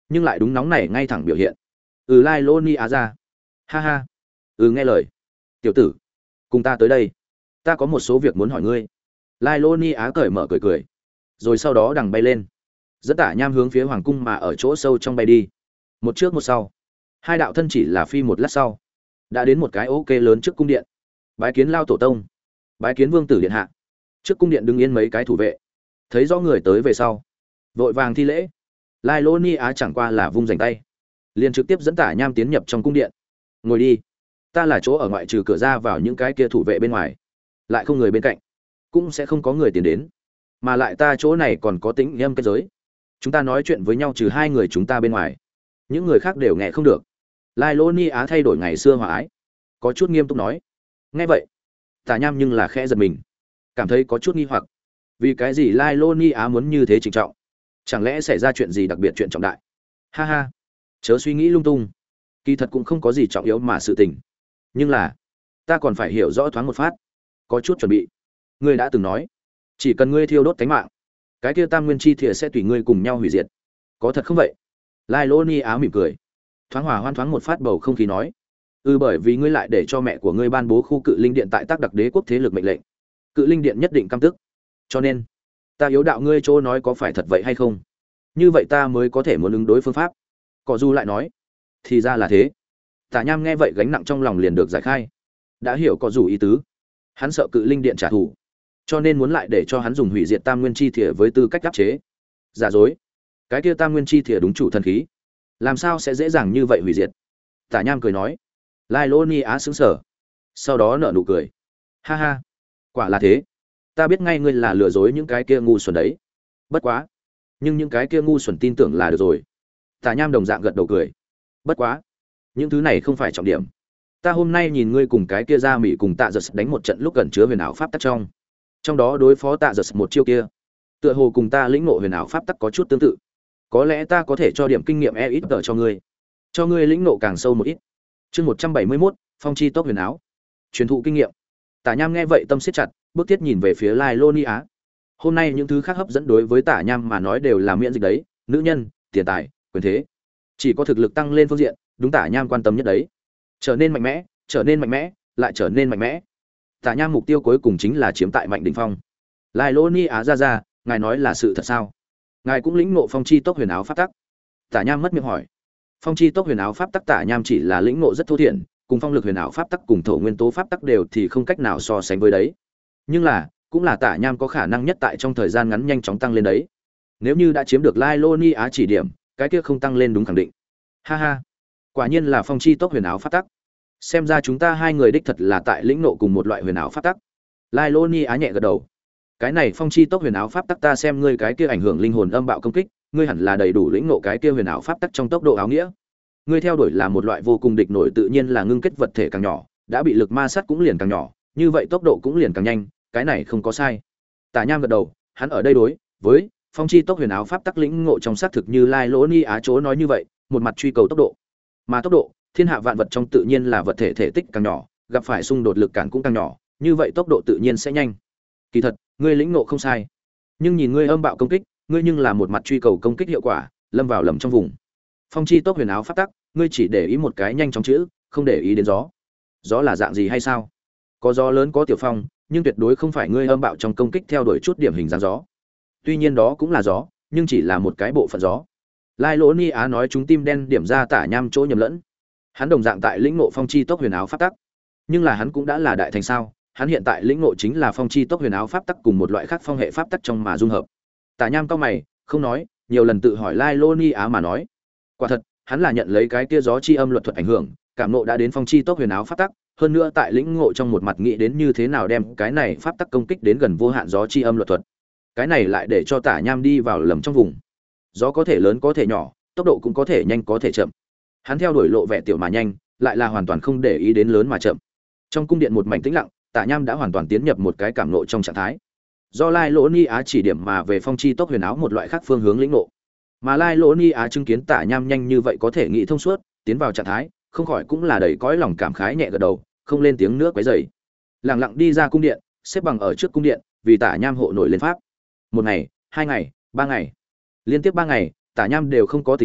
nhưng lại đúng nóng này ngay thẳng biểu hiện. Ừ, lai lô ni á ra. Ha ha. Ừ, nghe lời. Tiểu tử, cùng ta tới đây, ta có một số việc muốn hỏi ngươi. Lai lô ni á cởi mở cười cười, rồi sau đó đằng bay lên, dẫn Tả Nham hướng phía hoàng cung mà ở chỗ sâu trong bay đi. Một trước một sau, hai đạo thân chỉ là phi một lát sau, đã đến một cái ok lớn trước cung điện. Bái kiến Lao tổ tông, bái kiến vương tử điện hạ. Trước cung điện đứng yên mấy cái thủ vệ, thấy rõ người tới về sau, vội vàng thi lễ. Lai lô ni á chẳng qua là vung rảnh tay, liền trực tiếp dẫn Tả Nham tiến nhập trong cung điện. Ngồi đi, ta là chỗ ở ngoại trừ cửa ra vào những cái kia thủ vệ bên ngoài, lại không người bên cạnh, cũng sẽ không có người tiến đến, mà lại ta chỗ này còn có tính âm kết giới, chúng ta nói chuyện với nhau trừ hai người chúng ta bên ngoài, những người khác đều nghe không được. Lai lô ni á thay đổi ngày xưa hòa ái, có chút nghiêm túc nói. Nghe vậy, Tả Nham nhưng là khẽ giật mình, cảm thấy có chút nghi hoặc, vì cái gì Lai lô ni á muốn như thế trịnh trọng, chẳng lẽ xảy ra chuyện gì đặc biệt, chuyện trọng đại? Ha ha, chớ suy nghĩ lung tung, kỳ thật cũng không có gì trọng yếu mà sự tình, nhưng là ta còn phải hiểu rõ thoáng một phát. Có chút chuẩn bị. Ngươi đã từng nói, chỉ cần ngươi thiêu đốt tánh mạng, cái kia tam nguyên chi thìa sẽ tùy ngươi cùng nhau hủy diệt, có thật không vậy? Lai lô ni á mỉm cười, thoáng hòa hoan thoáng một phát bầu không khí nói. Ừ, bởi vì ngươi lại để cho mẹ của ngươi ban bố khu cự linh điện tại tác đặc đế quốc thế lực mệnh lệnh, cự linh điện nhất định căm tức, cho nên ta yếu đạo ngươi chỗ nói có phải thật vậy hay không, như vậy ta mới có thể muốn ứng đối phương pháp. Cỏ du lại nói, thì ra là thế. Tả Nham nghe vậy gánh nặng trong lòng liền được giải khai, đã hiểu có dù ý tứ. Hắn sợ cự linh điện trả thù, cho nên muốn lại để cho hắn dùng hủy diệt tam nguyên chi thìa với tư cách áp chế. Giả dối, cái kia tam nguyên chi thìa đúng chủ thần khí, làm sao sẽ dễ dàng như vậy hủy diệt? Tả Nham cười nói. Lai lô ni á sững sờ, sau đó nở nụ cười. Ha ha, quả là thế, ta biết ngay ngươi là lừa dối những cái kia ngu xuẩn đấy. Bất quá, nhưng những cái kia ngu xuẩn tin tưởng là được rồi. Tả Nham đồng dạng gật đầu cười. Bất quá, những thứ này không phải trọng điểm. Ta hôm nay nhìn ngươi cùng cái kia ra mỹ cùng Tạ Giật đánh một trận lúc gần chứa huyền ảo pháp tắc trong, trong đó đối phó Tạ Giật một chiêu kia, tựa hồ cùng ta lĩnh ngộ huyền ảo pháp tắc có chút tương tự. Có lẽ ta có thể cho điểm kinh nghiệm e ít tờ cho ngươi, cho ngươi lĩnh ngộ càng sâu một ít. Chương một trăm bảy mươi mốt, phong chi tốc huyền áo, truyền thụ kinh nghiệm. Tả Nham nghe vậy tâm siết chặt, bước tiếp nhìn về phía Lai Lô Ni Á. Hôm nay những thứ khác hấp dẫn đối với Tả Nham mà nói đều là miễn dịch đấy, nữ nhân, tiền tài, quyền thế, chỉ có thực lực tăng lên phương diện, đúng Tả Nham quan tâm nhất đấy. Trở nên mạnh mẽ, trở nên mạnh mẽ, lại trở nên mạnh mẽ. Tả Nham mục tiêu cuối cùng chính là chiếm tại mạnh đỉnh phong. Lai Lô Ni Á ra ra, ngài nói là sự thật sao? Ngài cũng lĩnh ngộ phong chi tốc huyền áo pháp tắc? Tả Nham mất miệng hỏi. Phong chi tốc huyền áo pháp tắc Tả Nham chỉ là lĩnh ngộ rất thô thiển, cùng phong lực huyền áo pháp tắc cùng thổ nguyên tố pháp tắc đều thì không cách nào so sánh với đấy. Nhưng là, cũng là Tả Nham có khả năng nhất tại trong thời gian ngắn nhanh chóng tăng lên đấy. Nếu như đã chiếm được Lai Lô Ni Á chỉ điểm, cái kia không tăng lên đúng khẳng định. Ha ha, quả nhiên là phong chi tốc huyền áo pháp tắc. Xem ra chúng ta hai người đích thật là tại lĩnh ngộ cùng một loại huyền áo pháp tắc. Lai Lô Ni Á nhẹ gật đầu. Cái này phong chi tốc huyền áo pháp tắc ta xem ngươi cái kia ảnh hưởng linh hồn âm bạo công kích, ngươi hẳn là đầy đủ lĩnh ngộ cái kia huyền áo pháp tắc trong tốc độ áo nghĩa. Ngươi theo đuổi là một loại vô cùng địch nổi tự nhiên là ngưng kết vật thể càng nhỏ, đã bị lực ma sát cũng liền càng nhỏ, như vậy tốc độ cũng liền càng nhanh, cái này không có sai. Tả Nham gật đầu, hắn ở đây đối với phong chi tốc huyền áo pháp tắc lĩnh ngộ trong xác thực như Lai Lô Ni Á chỗ nói như vậy, một mặt truy cầu tốc độ. Mà tốc độ, thiên hạ vạn vật trong tự nhiên là vật thể thể tích càng nhỏ, gặp phải xung đột lực cản cũng càng nhỏ, như vậy tốc độ tự nhiên sẽ nhanh. Kỳ thật, ngươi lĩnh ngộ không sai, nhưng nhìn ngươi âm bạo công kích, ngươi nhưng là một mặt truy cầu công kích hiệu quả, lâm vào lầm trong vùng. Phong chi tốc huyền áo pháp tắc, ngươi chỉ để ý một cái nhanh chóng chữ, không để ý đến gió. Gió là dạng gì hay sao? Có gió lớn có tiểu phong, nhưng tuyệt đối không phải ngươi âm bạo trong công kích theo đuổi chút điểm hình dáng gió. Tuy nhiên đó cũng là gió, nhưng chỉ là một cái bộ phận gió. Lai Lỗ Ni Á nói chúng tim đen điểm ra Tả Nham chỗ nhầm lẫn. Hắn đồng dạng tại lĩnh ngộ phong chi tốc huyền áo pháp tắc, nhưng là hắn cũng đã là đại thành sao? Hắn hiện tại lĩnh ngộ chính là phong chi tốc huyền áo pháp tắc cùng một loại khác phong hệ pháp tắc trong mà dung hợp. Tả Nham cao mày, không nói, nhiều lần tự hỏi Lai Lô Ni Á mà nói. Quả thật, hắn là nhận lấy cái kia gió chi âm luật thuật ảnh hưởng, cảm ngộ đã đến phong chi tốc huyền áo pháp tắc, hơn nữa tại lĩnh ngộ trong một mặt nghĩ đến như thế nào đem cái này pháp tắc công kích đến gần vô hạn gió chi âm luật thuật. Cái này lại để cho Tả Nham đi vào lầm trong vùng. Gió có thể lớn có thể nhỏ, tốc độ cũng có thể nhanh có thể chậm. Hắn theo đuổi lộ vẻ tiểu mà nhanh, lại là hoàn toàn không để ý đến lớn mà chậm. Trong cung điện một mảnh tĩnh lặng, Tả Nham đã hoàn toàn tiến nhập một cái cảm ngộ trong trạng thái. Do Lai Lỗ Ni Á chỉ điểm mà về phong chi tốc huyền áo một loại khác phương hướng lĩnh ngộ. Mà Lai Lỗ Ni Á chứng kiến Tả Nham nhanh như vậy có thể nghĩ thông suốt, tiến vào trạng thái, không khỏi cũng là đầy cõi lòng cảm khái nhẹ gật đầu, không lên tiếng nữa quấy rầy. Lặng lặng đi ra cung điện, xếp bằng ở trước cung điện, vì Tả Nham hộ nổi lên pháp. Một ngày, hai ngày, ba ngày, liên tiếp ba ngày, Tả Nham đều không có tỉnh lại,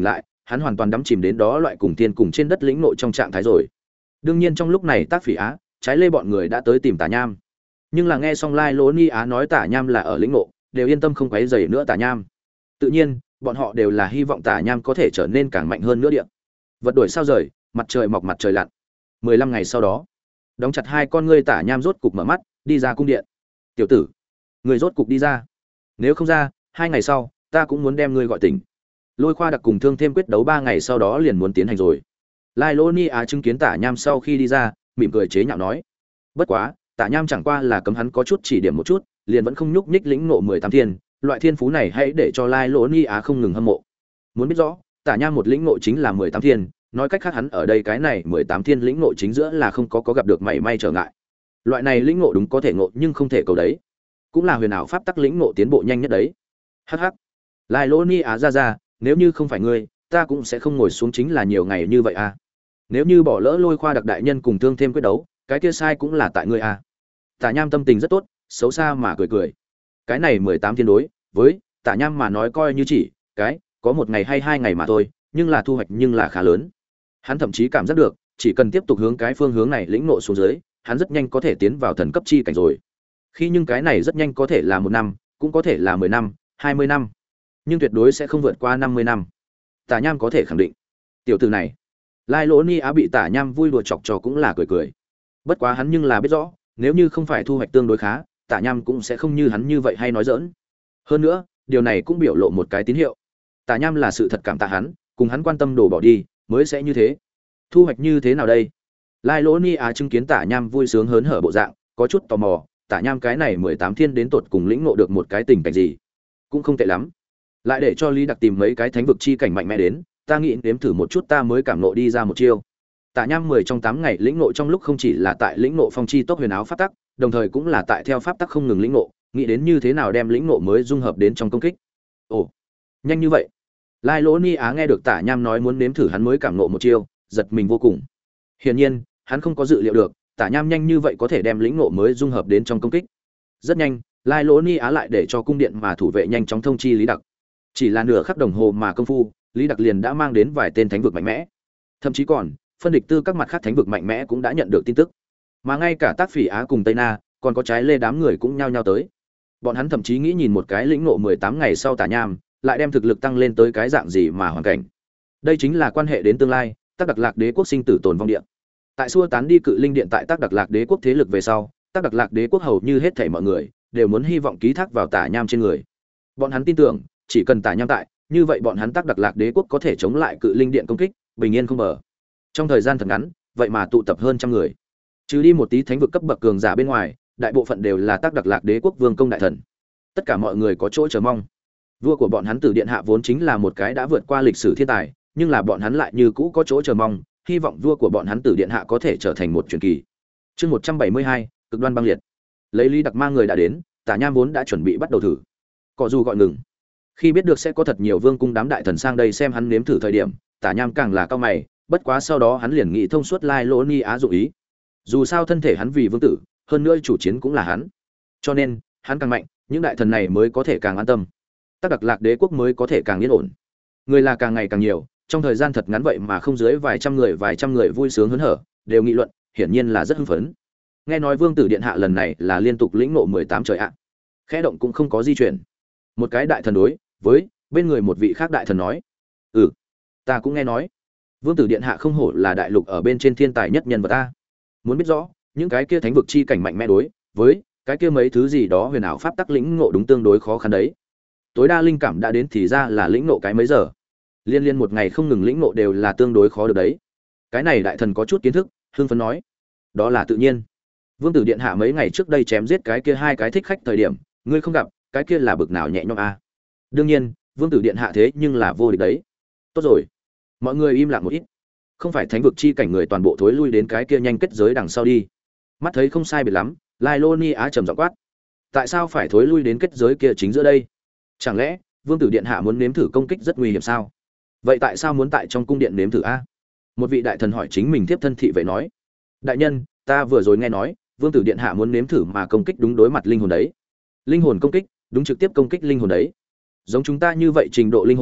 hắn hoàn toàn đắm chìm đến đó loại cùng tiên cùng trên đất lĩnh ngộ trong trạng thái rồi. Đương nhiên trong lúc này Tác Phỉ Á, Trái Lê bọn người đã tới tìm Tả Nham. Nhưng là nghe xong Lai Lỗ Ni Á nói Tả Nham là ở lĩnh ngộ, đều yên tâm không quấy rầy nữa Tả Nham. Tự nhiên, bọn họ đều là hy vọng Tả Nham có thể trở nên càng mạnh hơn nữa địa. Vật đổi sao rời, mặt trời mọc mặt trời lặn. mười lăm ngày sau đó, đóng chặt hai con ngươi Tả Nham rốt cục mở mắt, đi ra cung điện. "Tiểu tử, người rốt cục đi ra. Nếu không ra, hai ngày sau, ta cũng muốn đem ngươi gọi tỉnh." Lôi Khoa đặc cùng Thương Thêm quyết đấu ba ngày sau đó liền muốn tiến hành rồi. Lai Lỗ Ni Á chứng kiến Tả Nham sau khi đi ra, mỉm cười chế nhạo nói: "Bất quá, Tả Nham chẳng qua là cấm hắn có chút chỉ điểm một chút, liền vẫn không nhúc nhích lĩnh ngộ mười tám thiên, loại thiên phú này hãy để cho Lai Lỗ Ni Á không ngừng hâm mộ. Muốn biết rõ, Tả Nham một lĩnh ngộ chính là mười tám thiên, nói cách khác hắn ở đây cái này mười tám thiên lĩnh ngộ chính giữa là không có có gặp được mảy may trở ngại. Loại này lĩnh ngộ đúng có thể ngộ nhưng không thể cầu đấy, cũng là huyền ảo pháp tắc lĩnh ngộ tiến bộ nhanh nhất đấy." Hắc hắc. Lai Lỗ Ni Á ra ra, nếu như không phải ngươi, ta cũng sẽ không ngồi xuống chính là nhiều ngày như vậy à. Nếu như bỏ lỡ Lôi Khoa đặc đại nhân cùng Thương Thêm quyết đấu, cái kia sai cũng là tại ngươi à. Tả Nham tâm tình rất tốt, xấu xa mà cười cười. Cái này mười tám thiên đối với Tả Nham mà nói coi như chỉ cái có một ngày hay hai ngày mà thôi, nhưng là thu hoạch nhưng là khá lớn. Hắn thậm chí cảm giác được, chỉ cần tiếp tục hướng cái phương hướng này lĩnh ngộ xuống dưới, hắn rất nhanh có thể tiến vào thần cấp chi cảnh rồi. Khi nhưng cái này rất nhanh có thể là một năm, cũng có thể là mười năm, hai mươi năm, nhưng tuyệt đối sẽ không vượt qua năm mươi năm. Tả Nham có thể khẳng định. Tiểu tử này, Lai Lỗ Ni Á bị Tả Nham vui đùa chọc trò cũng là cười cười. Bất quá hắn nhưng là biết rõ, nếu như không phải thu hoạch tương đối khá, Tả Nham cũng sẽ không như hắn như vậy hay nói giỡn. Hơn nữa, điều này cũng biểu lộ một cái tín hiệu. Tả Nham là sự thật cảm tạ hắn, cùng hắn quan tâm đổ bỏ đi, mới sẽ như thế. Thu hoạch như thế nào đây? Lai Lỗ Ni Á chứng kiến Tả Nham vui sướng hớn hở bộ dạng, có chút tò mò, Tả Nham cái này mười tám thiên đến tột cùng lĩnh ngộ được một cái tình cảnh gì? Cũng không tệ lắm. Lại để cho Lý Đặc tìm mấy cái thánh vực chi cảnh mạnh mẽ đến, ta nghĩ nếm thử một chút ta mới cảm ngộ đi ra một chiêu. Tả Nham mười trong tám ngày lĩnh ngộ trong lúc không chỉ là tại lĩnh ngộ phong chi tốc huyền áo pháp tắc, đồng thời cũng là tại theo pháp tắc không ngừng lĩnh ngộ, nghĩ đến như thế nào đem lĩnh ngộ mới dung hợp đến trong công kích. Ồ, nhanh như vậy. Lai Lỗ Ni Á nghe được Tả Nham nói muốn nếm thử hắn mới cảm ngộ một chiêu, giật mình vô cùng. Hiển nhiên, hắn không có dự liệu được, Tả Nham nhanh như vậy có thể đem lĩnh ngộ mới dung hợp đến trong công kích. Rất nhanh, Lai Lỗ Ni Á lại để cho cung điện mà thủ vệ nhanh chóng thông chi Lý Đặc. Chỉ là nửa khắc đồng hồ mà công phu, Lý Đặc liền đã mang đến vài tên thánh vực mạnh mẽ. Thậm chí còn, phân địch tư các mặt khác thánh vực mạnh mẽ cũng đã nhận được tin tức. Mà ngay cả Tác Phỉ Á cùng Tây Na, còn có Trái Lê đám người cũng nhao nhao tới. Bọn hắn thậm chí nghĩ nhìn một cái lĩnh ngộ mười tám ngày sau Tả Nham, lại đem thực lực tăng lên tới cái dạng gì mà hoàn cảnh. Đây chính là quan hệ đến tương lai, Tác Đặc Lạc Đế quốc sinh tử tồn vong điện. Tại xua tán đi cự linh điện tại Tác Đặc Lạc Đế quốc thế lực về sau, Tác Đặc Lạc Đế quốc hầu như hết thảy mọi người đều muốn hy vọng ký thác vào Tả Nham trên người. Bọn hắn tin tưởng, chỉ cần Tả Nham tại, như vậy bọn hắn Tác Đặc Lạc Đế quốc có thể chống lại cự linh điện công kích, bình yên không bờ. Trong thời gian thật ngắn, vậy mà tụ tập hơn trăm người. Trừ đi một tí thánh vực cấp bậc cường giả bên ngoài, đại bộ phận đều là Tác Đặc Lạc Đế quốc vương công đại thần. Tất cả mọi người có chỗ chờ mong. Vua của bọn hắn Tử Điện Hạ vốn chính là một cái đã vượt qua lịch sử thiên tài, nhưng là bọn hắn lại như cũ có chỗ chờ mong, hy vọng vua của bọn hắn Tử Điện Hạ có thể trở thành một truyền kỳ. Chương một trăm bảy mươi hai, cực đoan băng liệt. Lấy Lý Đặc mang người đã đến, Tả Nham vốn đã chuẩn bị bắt đầu thử. Cọ dù gọi ngừng. Khi biết được sẽ có thật nhiều vương cung đám đại thần sang đây xem hắn nếm thử thời điểm, Tả Nham càng là cao mày, bất quá sau đó hắn liền nghĩ thông suốt Lai Lỗ Ni Á dụ ý. Dù sao thân thể hắn vì vương tử, hơn nữa chủ chiến cũng là hắn. Cho nên, hắn càng mạnh, những đại thần này mới có thể càng an tâm. Tác Đặc Lạc Đế quốc mới có thể càng yên ổn. Người là càng ngày càng nhiều, trong thời gian thật ngắn vậy mà không dưới vài trăm người, vài trăm người vui sướng hớn hở, đều nghị luận, hiển nhiên là rất hưng phấn. Nghe nói Vương tử điện hạ lần này là liên tục lĩnh ngộ mười tám trời ạ. Khẽ động cũng không có di chuyển. Một cái đại thần đối với bên người một vị khác đại thần nói: "Ừ, ta cũng nghe nói. Vương tử điện hạ không hổ là đại lục ở bên trên thiên tài nhất nhân vật ta. Muốn biết rõ, những cái kia thánh vực chi cảnh mạnh mẽ đối với cái kia mấy thứ gì đó huyền ảo pháp tắc lĩnh ngộ đúng tương đối khó khăn đấy. Tối đa linh cảm đã đến thì ra là lĩnh ngộ cái mấy giờ. Liên liên một ngày không ngừng lĩnh ngộ đều là tương đối khó được đấy." Cái này đại thần có chút kiến thức, hưng phấn nói: "Đó là tự nhiên. Vương tử điện hạ mấy ngày trước đây chém giết cái kia hai cái thích khách thời điểm, ngươi không gặp, cái kia là bực nào nhẹ nhõm a. À? Đương nhiên, Vương tử điện hạ thế nhưng là vô địch đấy." Tốt rồi, mọi người im lặng một ít. Không phải thánh vực chi cảnh người toàn bộ thối lui đến cái kia nhanh kết giới đằng sau đi. Mắt thấy không sai biệt lắm, Lai Lô Ni Á trầm giọng quát: "Tại sao phải thối lui đến kết giới kia chính giữa đây? Chẳng lẽ Vương tử điện hạ muốn nếm thử công kích rất nguy hiểm sao? Vậy tại sao muốn tại trong cung điện nếm thử a?" Một vị đại thần hỏi chính mình tiếp thân thị vệ nói: "Đại nhân, ta vừa rồi nghe nói, Vương tử điện hạ muốn nếm thử mà công kích đúng đối mặt linh hồn đấy. Linh hồn công kích, đúng trực tiếp công kích linh hồn đấy. Giống chúng ta như vậy trình độ linh hồn,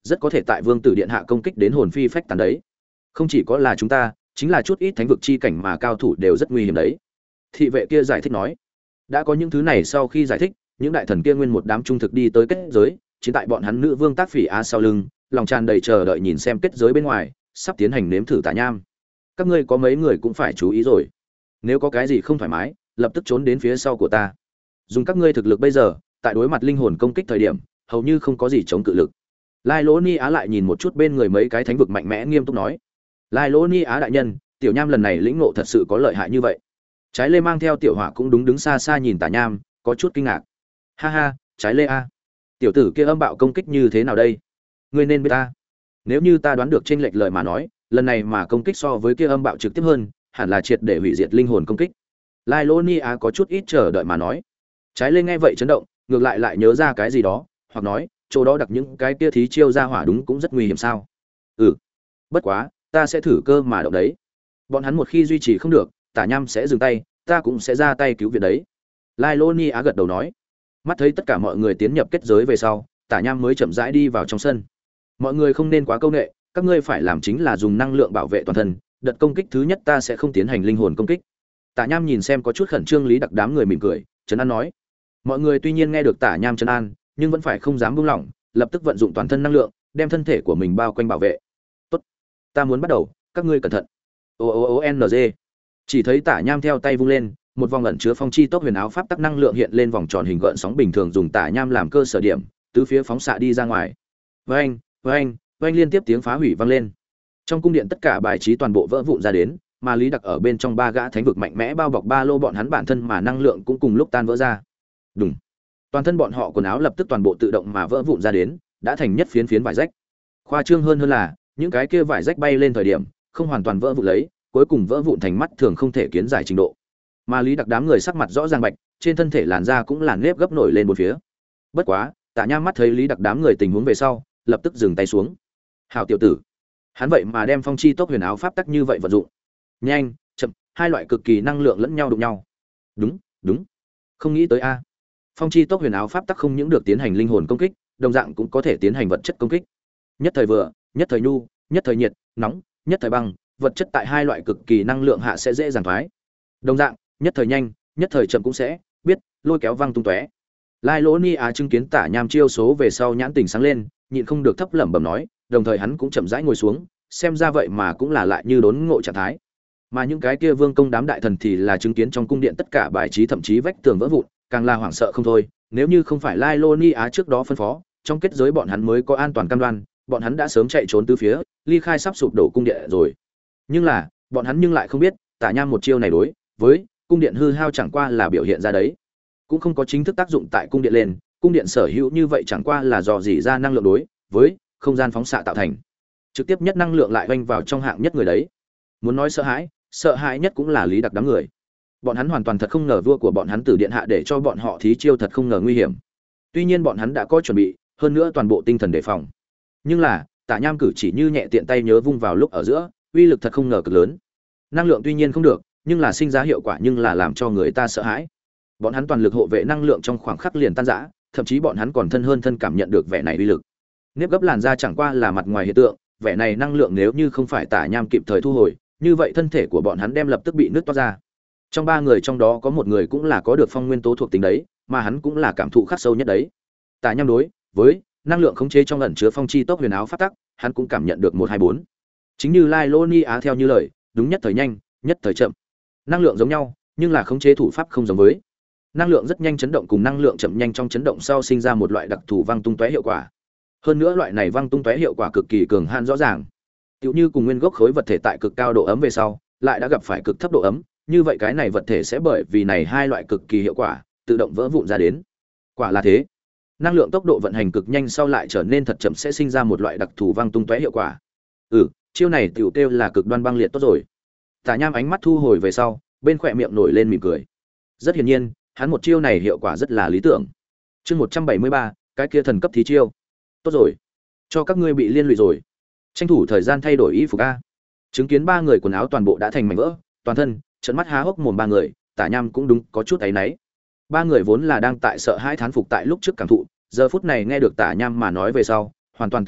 rất có thể tại vương tử điện hạ công kích đến hồn phi phách tán đấy. Không chỉ có là chúng ta, chính là chút ít thánh vực chi cảnh mà cao thủ đều rất nguy hiểm đấy. Thị vệ kia giải thích nói. Đã có những thứ này, sau khi giải thích, những đại thần kia nguyên một đám trung thực đi tới kết giới, chiến tại bọn hắn nữ vương tác phỉ a sau lưng, lòng tràn đầy chờ đợi nhìn xem kết giới bên ngoài, sắp tiến hành nếm thử tà nham. Các ngươi có mấy người cũng phải chú ý rồi. Nếu có cái gì không thoải mái, lập tức trốn đến phía sau của ta. Dùng các ngươi thực lực bây giờ, tại đối mặt linh hồn công kích thời điểm, hầu như không có gì chống cự lực. Lai Lỗ Ni Á lại nhìn một chút bên người mấy cái thánh vực mạnh mẽ, nghiêm túc nói: Lai Lỗ Ni Á đại nhân, tiểu nham lần này lĩnh ngộ thật sự có lợi hại như vậy? Trái Lê mang theo tiểu hỏa cũng đúng đứng xa xa nhìn tà nham, có chút kinh ngạc. Ha ha, Trái Lê a, tiểu tử kia âm bạo công kích như thế nào đây? Ngươi nên biết ta. Nếu như ta đoán được trên lệch lời mà nói, lần này mà công kích so với kia âm bạo trực tiếp hơn, hẳn là triệt để hủy diệt linh hồn công kích. Lai Lô Ni Á có chút ít chờ đợi mà nói. Trái Lê nghe vậy chấn động, ngược lại lại nhớ ra cái gì đó, hoặc nói, chỗ đó đặt những cái kia thí chiêu ra hỏa đúng cũng rất nguy hiểm sao? Ừ. Bất quá, ta sẽ thử cơ mà động đấy. Bọn hắn một khi duy trì không được, Tả Nham sẽ dừng tay, ta cũng sẽ ra tay cứu viện đấy. Lai Lô Ni Á gật đầu nói. Mắt thấy tất cả mọi người tiến nhập kết giới về sau, Tả Nham mới chậm rãi đi vào trong sân. Mọi người không nên quá câu nệ, các ngươi phải làm chính là dùng năng lượng bảo vệ toàn thân, đợt công kích thứ nhất ta sẽ không tiến hành linh hồn công kích. Tả Nham nhìn xem có chút khẩn trương Lý Đặc đám người mỉm cười, trấn an nói. Mọi người tuy nhiên nghe được Tả Nham trấn an, nhưng vẫn phải không dám buông lỏng, lập tức vận dụng toàn thân năng lượng, đem thân thể của mình bao quanh bảo vệ. Tốt, ta muốn bắt đầu, các ngươi cẩn thận. O O O N G. Chỉ thấy Tả Nham theo tay vung lên, một vòng ẩn chứa phong chi tốc huyền áo pháp tắc năng lượng hiện lên vòng tròn hình gợn sóng bình thường, dùng Tả Nham làm cơ sở điểm, tứ phía phóng xạ đi ra ngoài. Oeng, oeng, oeng liên tiếp tiếng phá hủy vang lên. Trong cung điện tất cả bài trí toàn bộ vỡ vụn ra đến, mà Lý Đặc ở bên trong ba gã thánh vực mạnh mẽ bao bọc ba lô bọn hắn bản thân mà năng lượng cũng cùng lúc tan vỡ ra. Đùng. Toàn thân bọn họ quần áo lập tức toàn bộ tự động mà vỡ vụn ra đến, đã thành nhất phiến phiến vải rách. Khoa trương hơn hơn là, những cái kia vải rách bay lên thời điểm, không hoàn toàn vỡ vụn lấy, cuối cùng vỡ vụn thành mắt thường không thể kiến giải trình độ. Mà Lý Đặc đám người sắc mặt rõ ràng bạch, trên thân thể làn da cũng làn nếp gấp nổi lên một phía. Bất quá, Tả Nham mắt thấy Lý Đặc đám người tình huống về sau, lập tức dừng tay xuống. Hảo tiểu tử, hắn vậy mà đem phong chi tốc huyền áo pháp tắc như vậy vận dụng. Nhanh, chậm, hai loại cực kỳ năng lượng lẫn nhau đụng nhau. Đúng, đúng. Không nghĩ tới a. Phong chi tốc huyền áo pháp tắc không những được tiến hành linh hồn công kích, đồng dạng cũng có thể tiến hành vật chất công kích. Nhất thời vừa, nhất thời nhu, nhất thời nhiệt, nóng, nhất thời băng, vật chất tại hai loại cực kỳ năng lượng hạ sẽ dễ dàng thoái. Đồng dạng, nhất thời nhanh, nhất thời chậm cũng sẽ biết lôi kéo văng tung tóe. Lai Lỗ Ni Á chứng kiến Tả Nham chiêu số về sau nhãn tình sáng lên, nhịn không được thấp lẩm bẩm nói, đồng thời hắn cũng chậm rãi ngồi xuống, xem ra vậy mà cũng là lại như đốn ngộ trạng thái. Mà những cái kia vương công đám đại thần thì là chứng kiến trong cung điện tất cả bài trí thậm chí vách tường vỡ vụn, càng là hoảng sợ không thôi, nếu như không phải Lai Lô Ni Á trước đó phân phó, trong kết giới bọn hắn mới có an toàn cam đoan, bọn hắn đã sớm chạy trốn tứ phía, ly khai sắp sụp đổ cung điện rồi. Nhưng là, bọn hắn nhưng lại không biết, Tả Nham một chiêu này đối với cung điện hư hao chẳng qua là biểu hiện ra đấy, cũng không có chính thức tác dụng tại cung điện lên, cung điện sở hữu như vậy chẳng qua là dò dỉ ra năng lượng đối với không gian phóng xạ tạo thành, trực tiếp nhất năng lượng lại oanh vào trong hạng nhất người đấy. Muốn nói sợ hãi, sợ hãi nhất cũng là Lý Đặc đám người. Bọn hắn hoàn toàn thật không ngờ vua của bọn hắn Tử điện hạ để cho bọn họ thí chiêu thật không ngờ nguy hiểm. Tuy nhiên bọn hắn đã có chuẩn bị, hơn nữa toàn bộ tinh thần đề phòng. Nhưng là, Tả Nham cử chỉ như nhẹ tiện tay nhớ vung vào lúc ở giữa, uy lực thật không ngờ cực lớn. Năng lượng tuy nhiên không được, nhưng là sinh ra hiệu quả nhưng là làm cho người ta sợ hãi. Bọn hắn toàn lực hộ vệ năng lượng trong khoảng khắc liền tan rã, thậm chí bọn hắn còn thân hơn thân cảm nhận được vẻ này uy lực. Nếp gấp làn da chẳng qua là mặt ngoài hiện tượng, vẻ này năng lượng nếu như không phải Tả Nham kịp thời thu hồi, như vậy thân thể của bọn hắn đem lập tức bị nứt toát ra. Trong ba người trong đó có một người cũng là có được phong nguyên tố thuộc tính đấy, mà hắn cũng là cảm thụ khắc sâu nhất đấy. Tả Nham đối với năng lượng khống chế trong ẩn chứa phong chi tốc huyền áo phát tắc, hắn cũng cảm nhận được một hai bốn. Chính như Lai Lô Ni Á theo như lời, đúng nhất thời nhanh, nhất thời chậm. Năng lượng giống nhau, nhưng là khống chế thủ pháp không giống với. Năng lượng rất nhanh chấn động cùng năng lượng chậm nhanh trong chấn động sau sinh ra một loại đặc thù văng tung tóe hiệu quả. Hơn nữa loại này văng tung tóe hiệu quả cực kỳ cường hãn rõ ràng. Tựu như cùng nguyên gốc khối vật thể tại cực cao độ ấm về sau, lại đã gặp phải cực thấp độ ấm, như vậy cái này vật thể sẽ bởi vì này hai loại cực kỳ hiệu quả, tự động vỡ vụn ra đến. Quả là thế. Năng lượng tốc độ vận hành cực nhanh sau lại trở nên thật chậm sẽ sinh ra một loại đặc thù văng tung tóe hiệu quả. Ừ, chiêu này tiểu kêu là cực đoan băng liệt tốt rồi. Tả Nham ánh mắt thu hồi về sau, bên khóe miệng nổi lên mỉm cười. Rất hiển nhiên, hắn một chiêu này hiệu quả rất là lý tưởng. Chương một trăm bảy mươi ba, cái kia thần cấp thí chiêu. Tốt rồi, cho các ngươi bị liên lụy rồi. Tranh thủ thời gian thay đổi y phục a. Chứng kiến ba người quần áo toàn bộ đã thành mảnh vỡ, toàn thân trợn mắt há hốc mồm ba người, Tả Nham cũng đúng có chút áy náy. Ba người vốn là đang tại sợ hãi thán phục tại lúc trước cảm thụ, giờ phút này nghe được Tả Nham mà nói về sau, hoàn toàn tỉnh ngộ,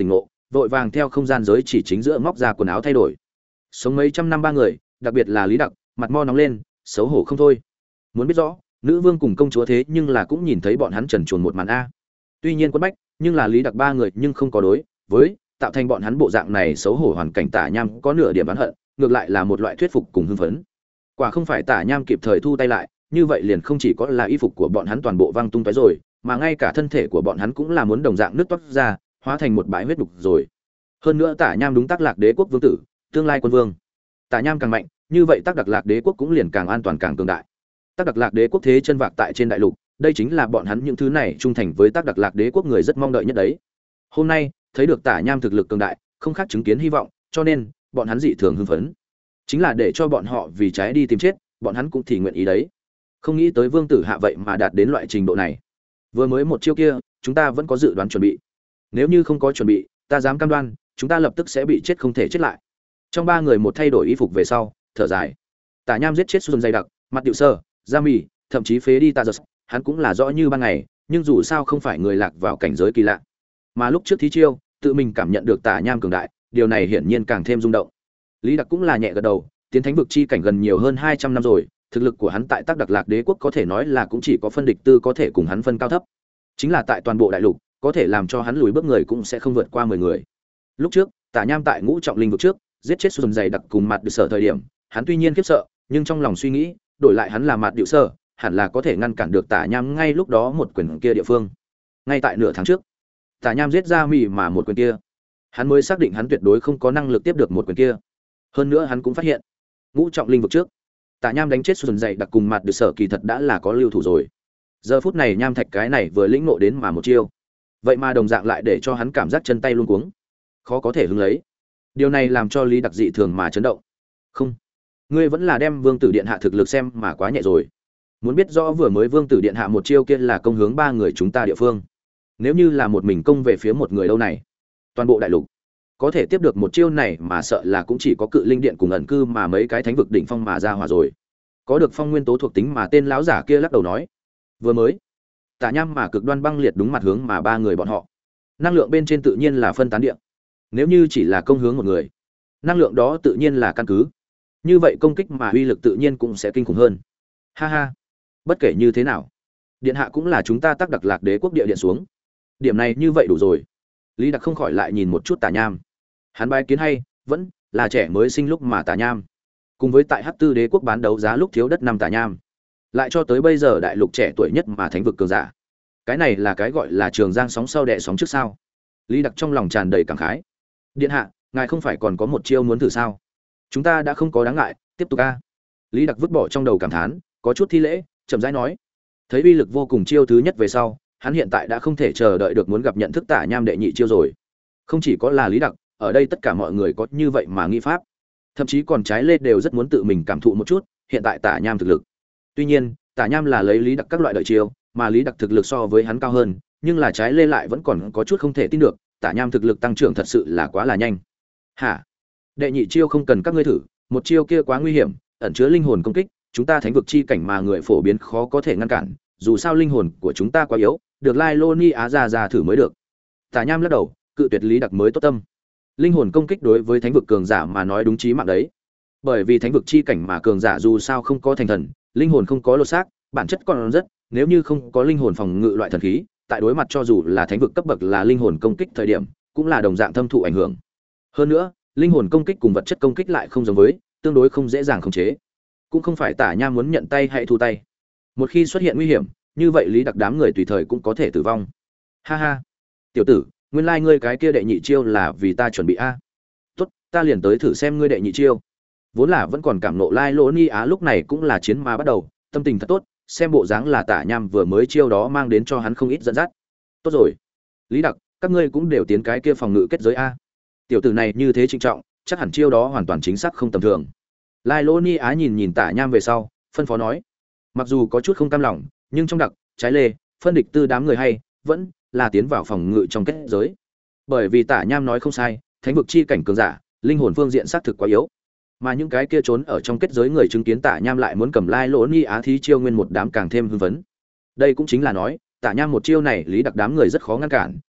vội vàng theo không gian giới chỉ chính giữa móc ra quần áo thay đổi. Sống mấy trăm năm ba người, đặc biệt là Lý Đặc, mặt mo nóng lên, xấu hổ không thôi. Muốn biết rõ, nữ vương cùng công chúa thế nhưng là cũng nhìn thấy bọn hắn trần truồng một màn a. Tuy nhiên quấn bách, nhưng là Lý Đặc ba người nhưng không có đối với tạo thành bọn hắn bộ dạng này xấu hổ hoàn cảnh Tả Nham có nửa điểm oán hận, ngược lại là một loại thuyết phục cùng hưng phấn. Quả không phải Tả Nham kịp thời thu tay lại, như vậy liền không chỉ có là y phục của bọn hắn toàn bộ văng tung tóe rồi, mà ngay cả thân thể của bọn hắn cũng là muốn đồng dạng nước toát ra, hóa thành một bãi huyết đục rồi. Hơn nữa Tả Nham đúng Tắc Lạc Đế quốc vương tử, tương lai quân vương. Tả Nham càng mạnh, như vậy Tắc Đặc Lạc Đế quốc cũng liền càng an toàn càng cường đại. Tắc Đặc Lạc Đế quốc thế chân vạc tại trên đại lục, đây chính là bọn hắn những thứ này trung thành với Tắc Đặc Lạc Đế quốc người rất mong đợi nhất đấy. Hôm nay, thấy được Tả Nham thực lực cường đại, không khác chứng kiến hy vọng, cho nên bọn hắn dị thường hưng phấn. Chính là để cho bọn họ vì trái đi tìm chết, bọn hắn cũng thì nguyện ý đấy. Không nghĩ tới vương tử hạ vậy mà đạt đến loại trình độ này. Vừa mới một chiêu kia, chúng ta vẫn có dự đoán chuẩn bị. Nếu như không có chuẩn bị, ta dám cam đoan, chúng ta lập tức sẽ bị chết không thể chết lại. Trong ba người một thay đổi y phục về sau, thở dài. Tả Nham giết chết Xuân dày đặc, mặt điệu sơ, da mì, thậm chí phế đi ta giật, hắn cũng là rõ như ban ngày, nhưng dù sao không phải người lạc vào cảnh giới kỳ lạ. Mà lúc trước thí chiêu, tự mình cảm nhận được Tả Nham cường đại, điều này hiển nhiên càng thêm rung động. Lý Đặc cũng là nhẹ gật đầu, tiến thánh vực chi cảnh gần nhiều hơn hai trăm năm rồi, thực lực của hắn tại Tắc Đặc Lạc Đế quốc có thể nói là cũng chỉ có phân địch tư có thể cùng hắn phân cao thấp. Chính là tại toàn bộ đại lục, có thể làm cho hắn lùi bước người cũng sẽ không vượt qua mười người. Lúc trước, Tả Nham tại Ngũ Trọng Linh vực trước, giết chết Xuân dày đặc cùng mặt được sở thời điểm, hắn tuy nhiên khiếp sợ, nhưng trong lòng suy nghĩ, đổi lại hắn là mặt điệu sơ, hẳn là có thể ngăn cản được Tả Nham ngay lúc đó một quyền kia địa phương. Ngay tại nửa tháng trước, Tả Nham giết ra mỉ mà một quyền kia, hắn mới xác định hắn tuyệt đối không có năng lực tiếp được một quyền kia. Hơn nữa hắn cũng phát hiện, Ngũ Trọng Linh vực trước, Tả Nham đánh chết Xuân dày đặc cùng mặt được sở kỳ thật đã là có lưu thủ rồi. Giờ phút này Nham Thạch cái này vừa lĩnh ngộ đến mà một chiêu, vậy mà đồng dạng lại để cho hắn cảm giác chân tay luống cuống, khó có thể hứng lấy. Điều này làm cho Lý Đặc dị thường mà chấn động. Không, ngươi vẫn là đem Vương tử điện hạ thực lực xem mà quá nhẹ rồi. Muốn biết rõ vừa mới Vương tử điện hạ một chiêu kia là công hướng ba người chúng ta địa phương. Nếu như là một mình công về phía một người đâu này, toàn bộ đại lục có thể tiếp được một chiêu này mà sợ là cũng chỉ có Cự Linh điện cùng ẩn cư mà mấy cái thánh vực đỉnh phong mà ra hỏa rồi. Có được phong nguyên tố thuộc tính mà tên lão giả kia lắc đầu nói. Vừa mới, Tả Nham mà cực đoan băng liệt đúng mặt hướng mà ba người bọn họ. Năng lượng bên trên tự nhiên là phân tán địa. Nếu như chỉ là công hướng một người, năng lượng đó tự nhiên là căn cứ. Như vậy công kích mà uy lực tự nhiên cũng sẽ kinh khủng hơn. Ha ha, bất kể như thế nào, điện hạ cũng là chúng ta Tắc Đặc Lạc Đế quốc địa điện xuống. Điểm này như vậy đủ rồi. Lý Đặc không khỏi lại nhìn một chút Tả Nham. Hắn bái kiến hay vẫn là trẻ mới sinh lúc mà Tả Nham, cùng với tại Hắc Tư Đế quốc bán đấu giá lúc thiếu đất năm Tả Nham, lại cho tới bây giờ đại lục trẻ tuổi nhất mà thánh vực cường giả. Cái này là cái gọi là trường giang sóng sau đẻ sóng trước sao? Lý Đặc trong lòng tràn đầy cảm khái. Điện hạ, ngài không phải còn có một chiêu muốn thử sao? Chúng ta đã không có đáng ngại, tiếp tục a. Lý Đặc vứt bỏ trong đầu cảm thán, có chút thi lễ, chậm rãi nói. Thấy uy lực vô cùng chiêu thứ nhất về sau, hắn hiện tại đã không thể chờ đợi được muốn gặp nhận thức Tả Nham đệ nhị chiêu rồi. Không chỉ có là Lý Đặc, ở đây tất cả mọi người có như vậy mà nghi pháp, thậm chí còn trái lê đều rất muốn tự mình cảm thụ một chút hiện tại Tả Nham thực lực. Tuy nhiên, Tả Nham là lấy Lý Đặc các loại đợi chiêu, mà Lý Đặc thực lực so với hắn cao hơn, nhưng là trái lê lại vẫn còn có chút không thể tin được, Tả Nham thực lực tăng trưởng thật sự là quá là nhanh. Hả? Đệ nhị chiêu không cần các ngươi thử, một chiêu kia quá nguy hiểm, ẩn chứa linh hồn công kích, chúng ta thánh vực chi cảnh mà người phổ biến khó có thể ngăn cản, dù sao linh hồn của chúng ta quá yếu, được Lai Lô Ni Á ra ra thử mới được. Tả Nham lắc đầu, cự tuyệt Lý Đặc mới tốt tâm. Linh hồn công kích đối với thánh vực cường giả mà nói đúng chí mạng đấy. Bởi vì thánh vực chi cảnh mà cường giả dù sao không có thành thần, linh hồn không có lột xác, bản chất còn rất, nếu như không có linh hồn phòng ngự loại thần khí, tại đối mặt cho dù là thánh vực cấp bậc là linh hồn công kích thời điểm, cũng là đồng dạng thâm thụ ảnh hưởng. Hơn nữa, linh hồn công kích cùng vật chất công kích lại không giống với, tương đối không dễ dàng khống chế. Cũng không phải Tả Nham muốn nhận tay hay thu tay. Một khi xuất hiện nguy hiểm, như vậy Lý Đặc đám người tùy thời cũng có thể tử vong. Ha ha, tiểu tử, nguyên lai like ngươi cái kia đệ nhị chiêu là vì ta chuẩn bị a. Tốt, ta liền tới thử xem ngươi đệ nhị chiêu. Vốn là vẫn còn cảm nộ Lai Lỗ Ni Á lúc này cũng là chiến ma bắt đầu, tâm tình thật tốt, xem bộ dáng là Tả Nham vừa mới chiêu đó mang đến cho hắn không ít dẫn dắt. Tốt rồi, Lý Đặc, các ngươi cũng đều tiến cái kia phòng ngự kết giới a. Tiểu tử này như thế trịnh trọng, chắc hẳn chiêu đó hoàn toàn chính xác không tầm thường. Lai Lỗ Ni Á nhìn nhìn Tả Nham về sau, phân phó nói, mặc dù có chút không cam lòng, nhưng trong đặc trái lê phân địch tư đám người hay vẫn là tiến vào phòng ngự trong kết giới. Bởi vì Tả Nham nói không sai, thánh vực chi cảnh cường giả, linh hồn phương diện xác thực quá yếu. Mà những cái kia trốn ở trong kết giới người chứng kiến Tả Nham lại muốn cầm Lai Lỗ Ni Á thí chiêu nguyên một đám càng thêm hưng phấn. Đây cũng chính là nói, Tả Nham một chiêu này Lý Đặc đám người rất khó ngăn cản,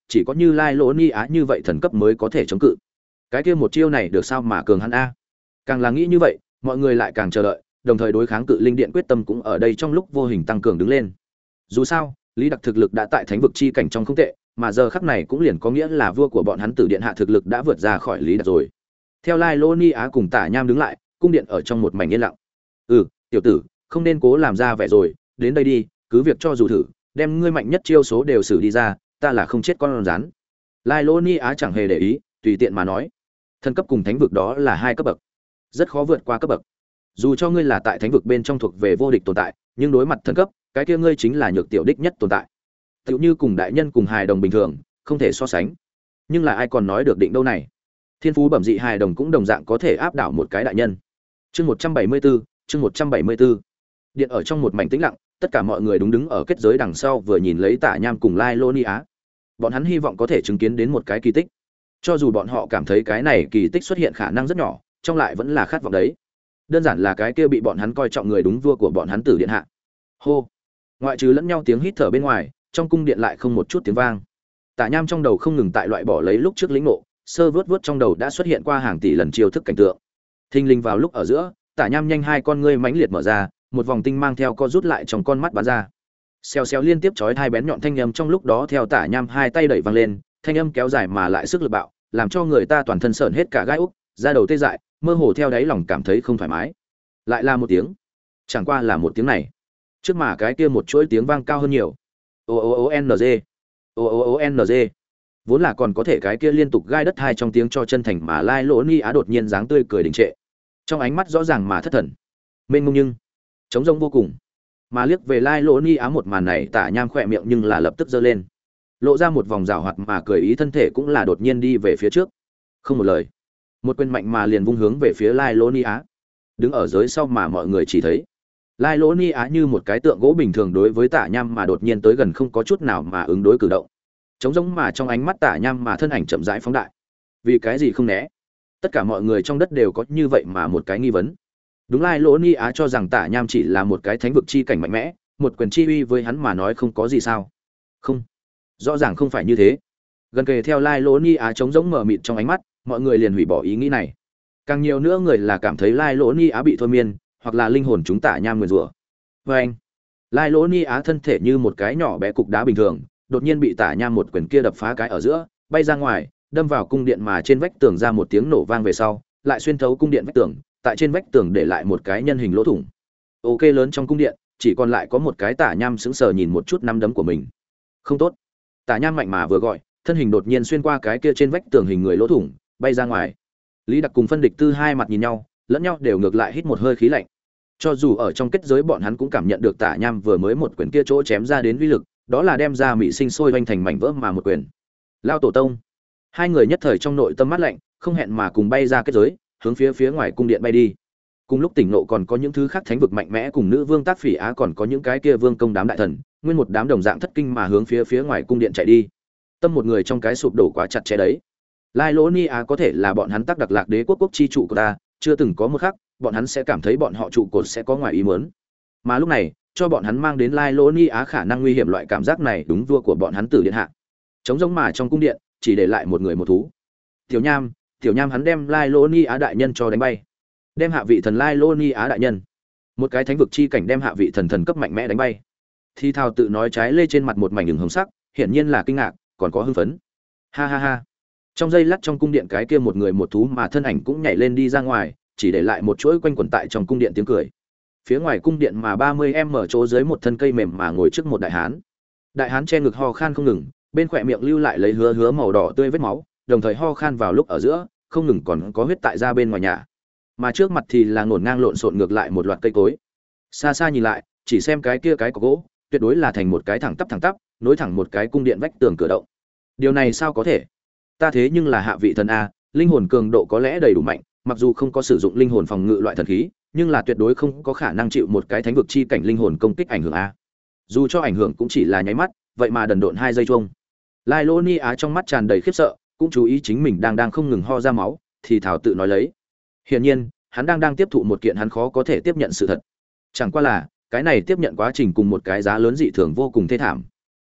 chỉ có như Lai Lỗ Ni Á như vậy thần cấp mới có thể chống cự. Cái kia một chiêu này được sao mà cường hắn a. Càng là nghĩ như vậy, mọi người lại càng chờ đợi, đồng thời đối kháng cự linh điện quyết tâm cũng ở đây trong lúc vô hình tăng cường đứng lên. Dù sao, Lý Đặc thực lực đã tại thánh vực chi cảnh trong không tệ, mà giờ khắc này cũng liền có nghĩa là vua của bọn hắn Tử Điện hạ thực lực đã vượt ra khỏi Lý Đặc rồi. Theo Lai Lô Ni Á cùng Tả Nham đứng lại, cung điện ở trong một mảnh yên lặng. "Ừ, tiểu tử, không nên cố làm ra vẻ rồi, đến đây đi, cứ việc cho dù thử, đem ngươi mạnh nhất chiêu số đều xử đi ra, ta là không chết con rắn." Lai Lô Ni Á chẳng hề để ý, tùy tiện mà nói. Thần cấp cùng thánh vực đó là hai cấp bậc, rất khó vượt qua cấp bậc. Dù cho ngươi là tại thánh vực bên trong thuộc về vô địch tồn tại, nhưng đối mặt thần cấp, cái kia ngươi chính là nhược tiểu đích nhất tồn tại. Tựu như cùng đại nhân cùng hài đồng bình thường, không thể so sánh. Nhưng là ai còn nói được định đâu này? Thiên phú bẩm dị hài đồng cũng đồng dạng có thể áp đảo một cái đại nhân. Chương một trăm bảy mươi tư, chương một trăm bảy mươi tư. Điện ở trong một mảnh tĩnh lặng, tất cả mọi người đúng đứng ở kết giới đằng sau vừa nhìn lấy Tả Nham cùng Lai Lô Ni Á. Bọn hắn hy vọng có thể chứng kiến đến một cái kỳ tích. Cho dù bọn họ cảm thấy cái này kỳ tích xuất hiện khả năng rất nhỏ, trong lại vẫn là khát vọng đấy. Đơn giản là cái kia bị bọn hắn coi trọng người đúng vua của bọn hắn Tử Điện hạ. Hô. Ngoại trừ lẫn nhau tiếng hít thở bên ngoài, trong cung điện lại không một chút tiếng vang. Tả Nham trong đầu không ngừng tại loại bỏ lấy lúc trước lĩnh ngộ, sơ vớt vớt trong đầu đã xuất hiện qua hàng tỷ lần chiêu thức cảnh tượng. Thình lình vào lúc ở giữa, Tả Nham nhanh hai con ngươi mãnh liệt mở ra, một vòng tinh mang theo co rút lại trong con mắt bắn ra. Xèo xèo liên tiếp chói hai bén nhọn thanh âm trong lúc đó theo Tả Nham hai tay đẩy văng lên, thanh âm kéo dài mà lại sức lực bạo, làm cho người ta toàn thân sởn hết cả gai ốc, da đầu tê dại, mơ hồ theo đáy lòng cảm thấy không thoải mái. Lại là một tiếng. Chẳng qua là một tiếng này, trước mà cái kia một chuỗi tiếng vang cao hơn nhiều. O o o n g, o o o n g. Vốn là còn có thể cái kia liên tục gai đất hai trong tiếng cho chân thành mà Lai Lỗ Ni Á đột nhiên dáng tươi cười đình trệ. Trong ánh mắt rõ ràng mà thất thần. Mênh mông nhưng trống rỗng vô cùng. Mà liếc về Lai Lỗ Ni Á một màn này, Tả Nham khỏe miệng nhưng là lập tức giơ lên, lộ ra một vòng rào hoạt mà cười ý, thân thể cũng là đột nhiên đi về phía trước. Không một lời, một quyền mạnh mà liền vung hướng về phía Lai Lỗ Ni Á. Đứng ở dưới sau mà mọi người chỉ thấy Lai Lỗ Ni Á như một cái tượng gỗ bình thường đối với Tả Nham mà đột nhiên tới gần, không có chút nào mà ứng đối cử động. Trống rỗng mà trong ánh mắt Tả Nham mà thân ảnh chậm rãi phóng đại. Vì cái gì không né? Tất cả mọi người trong đất đều có như vậy mà một cái nghi vấn. Đúng, Lai Lỗ Ni Á cho rằng Tả Nham chỉ là một cái thánh vực chi cảnh mạnh mẽ, một quyền chi uy với hắn mà nói không có gì sao? Không, rõ ràng không phải như thế. Gần kề theo Lai Lỗ Ni Á trống rỗng mờ mịt trong ánh mắt, mọi người liền hủy bỏ ý nghĩ này. Càng nhiều nữa người là cảm thấy Lai Lỗ Ni Á bị thôi miên, hoặc là linh hồn chúng Tả Nham nguyền rủa. Và anh, Lai Lỗ Ni Á thân thể như một cái nhỏ bé cục đá bình thường, đột nhiên bị Tả Nham một quyền kia đập phá cái ở giữa, bay ra ngoài, đâm vào cung điện mà trên vách tường ra một tiếng nổ vang về sau, lại xuyên thấu cung điện vách tường, tại trên vách tường để lại một cái nhân hình lỗ thủng. Ok, lớn trong cung điện, chỉ còn lại có một cái Tả Nham sững sờ nhìn một chút nắm đấm của mình. Không tốt. Tả Nham mạnh mà vừa gọi, thân hình đột nhiên xuyên qua cái kia trên vách tường hình người lỗ thủng, bay ra ngoài. Lý Đặc cùng Phân Địch Tư hai mặt nhìn nhau, lẫn nhau đều ngược lại hít một hơi khí lạnh. Cho dù ở trong kết giới bọn hắn cũng cảm nhận được Tả Nham vừa mới một quyền kia chỗ chém ra đến uy lực, đó là đem ra mỹ sinh sôi vành thành mảnh vỡ mà một quyền. Lao tổ tông. Hai người nhất thời trong nội tâm mát lạnh, không hẹn mà cùng bay ra kết giới, hướng phía phía ngoài cung điện bay đi. Cùng lúc tỉnh nộ còn có những thứ khác thánh vực mạnh mẽ cùng nữ vương Tác Phỉ Á, còn có những cái kia vương công đám đại thần, nguyên một đám đồng dạng thất kinh mà hướng phía phía ngoài cung điện chạy đi. Tâm một người trong cái sụp đổ quá chặt chẽ đấy. Lai Lỗ Ni Á có thể là bọn hắn Tác Đặc Lạc Đế quốc quốc chi trụ của ta, chưa từng có một khắc bọn hắn sẽ cảm thấy bọn họ trụ cột sẽ có ngoài ý muốn. Mà lúc này, cho bọn hắn mang đến Lai Lỗ Ni Á khả năng nguy hiểm loại cảm giác này đúng vua của bọn hắn Tử Điện hạ. Trống rỗng mà trong cung điện, chỉ để lại một người một thú. Tiểu Nham, Tiểu Nham hắn đem Lai Lỗ Ni Á đại nhân cho đánh bay. Đem hạ vị thần Lai Lỗ Ni Á đại nhân. Một cái thánh vực chi cảnh đem hạ vị thần thần cấp mạnh mẽ đánh bay. Thi Thao tự nói trái lê trên mặt một mảnh ửng hồng sắc, hiển nhiên là kinh ngạc, còn có hưng phấn. Ha ha ha. Trong giây lát trong cung điện cái kia một người một thú mà thân ảnh cũng nhảy lên đi ra ngoài, chỉ để lại một chuỗi quanh quẩn tại trong cung điện tiếng cười. Phía ngoài cung điện mà ba mươi em mở chỗ dưới một thân cây mềm mà ngồi trước một đại hán. Đại hán che ngực ho khan không ngừng, bên khỏe miệng lưu lại lấy hứa hứa màu đỏ tươi vết máu, đồng thời ho khan vào lúc ở giữa, không ngừng còn có huyết tại ra bên ngoài nhà. Mà trước mặt thì là ngổn ngang lộn xộn ngược lại một loạt cây cối. Xa xa nhìn lại, chỉ xem cái kia cái có gỗ, tuyệt đối là thành một cái thẳng tắp thẳng tắp, nối thẳng một cái cung điện vách tường cửa động. Điều này sao có thể? Ta thế nhưng là hạ vị thần a, linh hồn cường độ có lẽ đầy đủ mạnh, mặc dù không có sử dụng linh hồn phòng ngự loại thần khí, nhưng là tuyệt đối không có khả năng chịu một cái thánh vực chi cảnh linh hồn công kích ảnh hưởng a. Dù cho ảnh hưởng cũng chỉ là nháy mắt, vậy mà đần độn hai giây chuông. Lai Lỗ Ni Á trong mắt tràn đầy khiếp sợ, cũng chú ý chính mình đang đang không ngừng ho ra máu, thì thảo tự nói lấy. Hiển nhiên, hắn đang đang tiếp thụ một kiện hắn khó có thể tiếp nhận sự thật. Chẳng qua là, cái này tiếp nhận quá trình cùng một cái giá lớn dị thường vô cùng thê thảm. Không,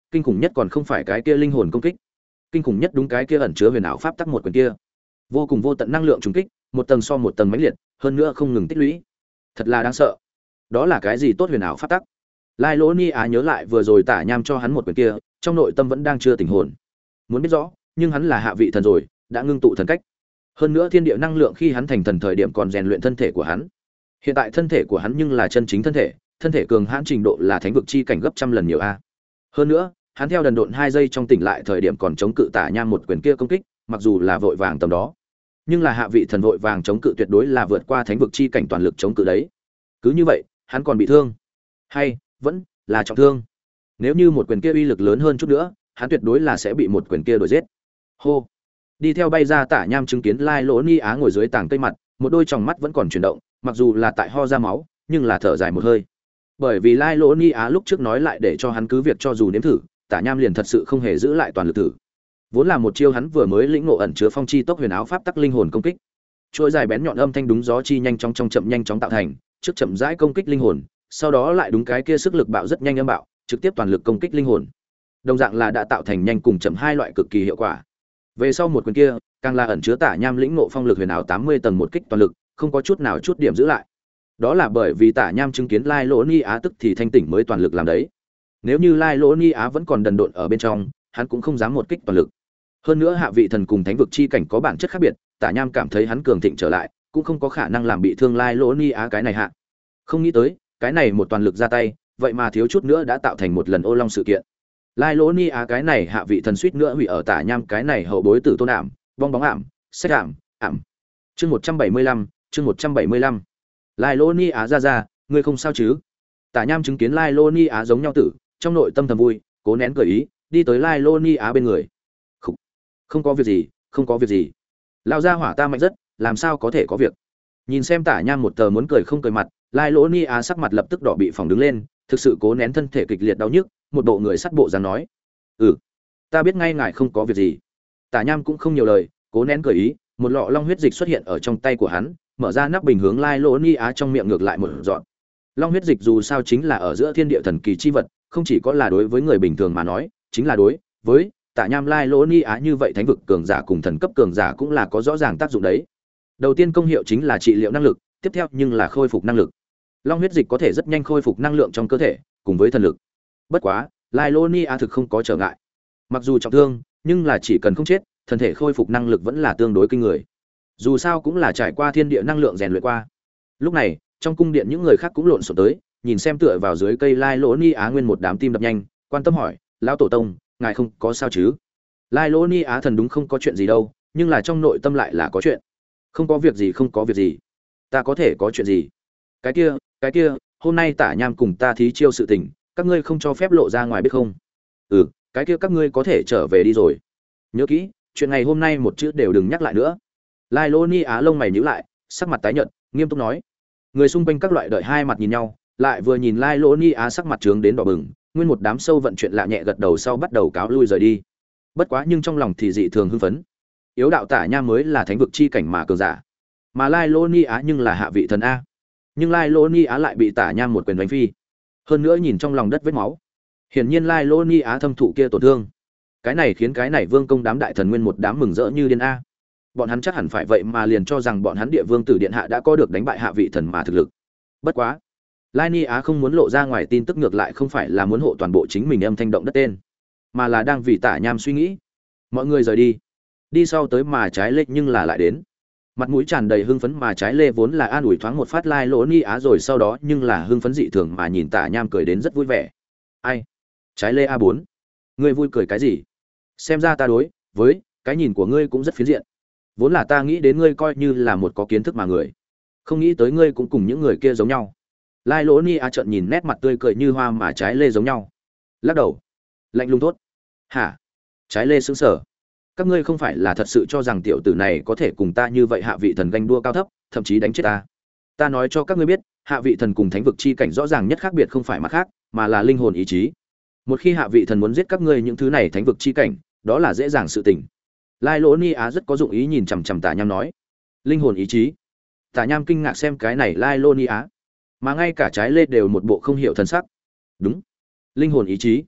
kinh khủng nhất còn không phải cái kia linh hồn công kích, kinh khủng nhất đúng cái kia ẩn chứa huyền ảo pháp tắc một quyền kia, vô cùng vô tận năng lượng trùng kích, một tầng so một tầng mãnh liệt, hơn nữa không ngừng tích lũy, thật là đáng sợ. Đó là cái gì tốt huyền ảo pháp tắc? Lai Lỗ Ni Á nhớ lại vừa rồi Tả Nham cho hắn một quyền kia, trong nội tâm vẫn đang chưa tỉnh hồn. Muốn biết rõ, nhưng hắn là hạ vị thần rồi, đã ngưng tụ thần cách. Hơn nữa thiên địa năng lượng khi hắn thành thần thời điểm còn rèn luyện thân thể của hắn. Hiện tại thân thể của hắn nhưng là chân chính thân thể, thân thể cường hãn trình độ là thánh vực chi cảnh gấp trăm lần nhiều a. Hơn nữa, hắn theo đần độn hai giây trong tỉnh lại thời điểm còn chống cự Tả Nham một quyền kia công kích, mặc dù là vội vàng tầm đó, nhưng là hạ vị thần vội vàng chống cự tuyệt đối là vượt qua thánh vực chi cảnh toàn lực chống cự đấy. Cứ như vậy, hắn còn bị thương, hay vẫn là trọng thương. Nếu như một quyền kia uy lực lớn hơn chút nữa, hắn tuyệt đối là sẽ bị một quyền kia đuổi giết. Hô. Đi theo bay ra Tả Nham chứng kiến Lai Lỗ Ni Á ngồi dưới tảng cây mặt, một đôi tròng mắt vẫn còn chuyển động, mặc dù là tại ho ra máu, nhưng là thở dài một hơi. Bởi vì Lai Lỗ Ni Á lúc trước nói lại để cho hắn cứ việc cho dù nếm thử, Tả Nham liền thật sự không hề giữ lại toàn lực thử. Vốn là một chiêu hắn vừa mới lĩnh ngộ ẩn chứa phong chi tốc huyền áo pháp tắc linh hồn công kích. Chuỗi dài bén nhọn âm thanh đúng gió chi nhanh chóng trong chậm nhanh chóng tạo thành, trước chậm rãi công kích linh hồn, sau đó lại đúng cái kia sức lực bạo rất nhanh âm bạo, trực tiếp toàn lực công kích linh hồn. Đồng dạng là đã tạo thành nhanh cùng chậm hai loại cực kỳ hiệu quả. Về sau một quyền kia, càng là ẩn chứa Tả Nham lĩnh ngộ phong lực huyền ảo tám mươi tầng một kích toàn lực, không có chút nào chút điểm giữ lại. Đó là bởi vì Tả Nham chứng kiến Lai Lỗ Ni Á tức thì thanh tỉnh mới toàn lực làm đấy. Nếu như Lai Lỗ Ni Á vẫn còn đần độn ở bên trong, hắn cũng không dám một kích toàn lực. Hơn nữa hạ vị thần cùng thánh vực chi cảnh có bản chất khác biệt, Tả Nham cảm thấy hắn cường thịnh trở lại, cũng không có khả năng làm bị thương Lai Lỗ Ni Á cái này hạ. Không nghĩ tới, cái này một toàn lực ra tay, vậy mà thiếu chút nữa đã tạo thành một lần ô long sự kiện. Lai Lỗ Ni Á cái này hạ vị thần suýt nữa hủy ở Tả Nham cái này hậu bối tử tôn ảm, bong bóng ảm, sách ảm, ảm. Chương một trăm bảy mươi lăm, chương một trăm bảy mươi lăm. Lai Lỗ Ni Á ra ra, ngươi không sao chứ? Tả Nham chứng kiến Lai Lỗ Ni Á giống nhau tử, trong nội tâm thầm vui, cố nén cười ý, đi tới Lai Lỗ Ni Á bên người. Không, không có việc gì, không có việc gì. Lão gia hỏa ta mạnh rất, làm sao có thể có việc? Nhìn xem Tả Nham một tờ muốn cười không cười mặt, Lai Lỗ Ni Á sắc mặt lập tức đỏ bị phỏng đứng lên, thực sự cố nén thân thể kịch liệt đau nhức, một bộ người sắt bộ dáng nói: "Ừ, ta biết ngay ngài không có việc gì." Tả Nham cũng không nhiều lời, cố nén cười ý, một lọ long huyết dịch xuất hiện ở trong tay của hắn, mở ra nắp bình hướng Lai Lỗ Ni Á trong miệng ngược lại một dọn. Long huyết dịch dù sao chính là ở giữa thiên địa thần kỳ chi vật, không chỉ có là đối với người bình thường mà nói, chính là đối với Tả Nham Lai Lỗ Ni Á như vậy thánh vực cường giả cùng thần cấp cường giả cũng là có rõ ràng tác dụng đấy. Đầu tiên công hiệu chính là trị liệu năng lực, tiếp theo nhưng là khôi phục năng lực. Long huyết dịch có thể rất nhanh khôi phục năng lượng trong cơ thể, cùng với thần lực. Bất quá, Lai Lỗ Ni Á thực không có trở ngại. Mặc dù trọng thương, nhưng là chỉ cần không chết, thân thể khôi phục năng lực vẫn là tương đối kinh người. Dù sao cũng là trải qua thiên địa năng lượng rèn luyện qua. Lúc này, trong cung điện những người khác cũng lộn xộn tới, nhìn xem tựa vào dưới cây Lai Lỗ Ni Á nguyên một đám tim đập nhanh, quan tâm hỏi: "Lão tổ tông, ngài không có sao chứ?" Lai Lỗ Ni Á thần đúng không có chuyện gì đâu, nhưng là trong nội tâm lại là có chuyện. "Không có việc gì, không có việc gì. Ta có thể có chuyện gì?" "Cái kia, cái kia, hôm nay Tả Nham cùng ta thí chiêu sự tình, các ngươi không cho phép lộ ra ngoài biết không?" "Ừ, cái kia các ngươi có thể trở về đi rồi. Nhớ kỹ, chuyện ngày hôm nay một chữ đều đừng nhắc lại nữa." Lai Lỗ Ni Á lông mày nhíu lại, sắc mặt tái nhợt, nghiêm túc nói. Người xung quanh các loại đợi hai mặt nhìn nhau, lại vừa nhìn Lai Lỗ Ni Á sắc mặt trướng đến đỏ bừng, nguyên một đám sâu vận chuyện lạ nhẹ gật đầu sau bắt đầu cáo lui rời đi. Bất quá nhưng trong lòng thì dị thường hưng phấn. Yếu đạo Tả Nham mới là thánh vực chi cảnh mà cường giả, mà Lai Lỗ Ni Á nhưng là hạ vị thần a. Nhưng Lai Lỗ Ni Á lại bị Tả Nham một quyền đánh phi. Hơn nữa nhìn trong lòng đất vết máu, hiển nhiên Lai Lỗ Ni Á thâm thụ kia tổn thương. Cái này khiến cái này vương công đám đại thần nguyên một đám mừng rỡ như điên a. Bọn hắn chắc hẳn phải vậy mà liền cho rằng bọn hắn địa vương tử điện hạ đã có được đánh bại hạ vị thần mà thực lực. Bất quá, Lai Ni Á không muốn lộ ra ngoài tin tức ngược lại không phải là muốn hộ toàn bộ chính mình âm thanh động đất tên, mà là đang vì Tả Nham suy nghĩ. Mọi người rời đi. Đi sau tới mà trái lê nhưng là lại đến. Mặt mũi tràn đầy hưng phấn mà trái lê vốn là an ủi thoáng một phát Lai Lỗ Ni Á rồi sau đó nhưng là hưng phấn dị thường mà nhìn Tả Nham cười đến rất vui vẻ. Ai? Trái lê a bốn. Ngươi vui cười cái gì? Xem ra ta đối với cái nhìn của ngươi cũng rất phiến diện. Vốn là ta nghĩ đến ngươi coi như là một có kiến thức mà người, không nghĩ tới ngươi cũng cùng những người kia giống nhau. Lai Lỗ Ni Á trợn nhìn nét mặt tươi cười như hoa mà trái lê giống nhau, lắc đầu lạnh lùng thốt: "Hả?" Trái lê sững sờ. "Các ngươi không phải là thật sự cho rằng tiểu tử này có thể cùng ta như vậy hạ vị thần ganh đua cao thấp, thậm chí đánh chết ta? Ta nói cho các ngươi biết, hạ vị thần cùng thánh vực chi cảnh rõ ràng nhất khác biệt không phải mặt khác, mà là linh hồn ý chí. Một khi hạ vị thần muốn giết các ngươi những thứ này thánh vực chi cảnh, đó là dễ dàng sự tình." Lai Lỗ Ni Á rất có dụng ý nhìn chằm chằm Tả Nham nói: "Linh hồn ý chí?" Tả Nham kinh ngạc xem cái này Lai Lỗ Ni Á, mà ngay cả trái lê đều một bộ không hiểu thần sắc. "Đúng, linh hồn ý chí."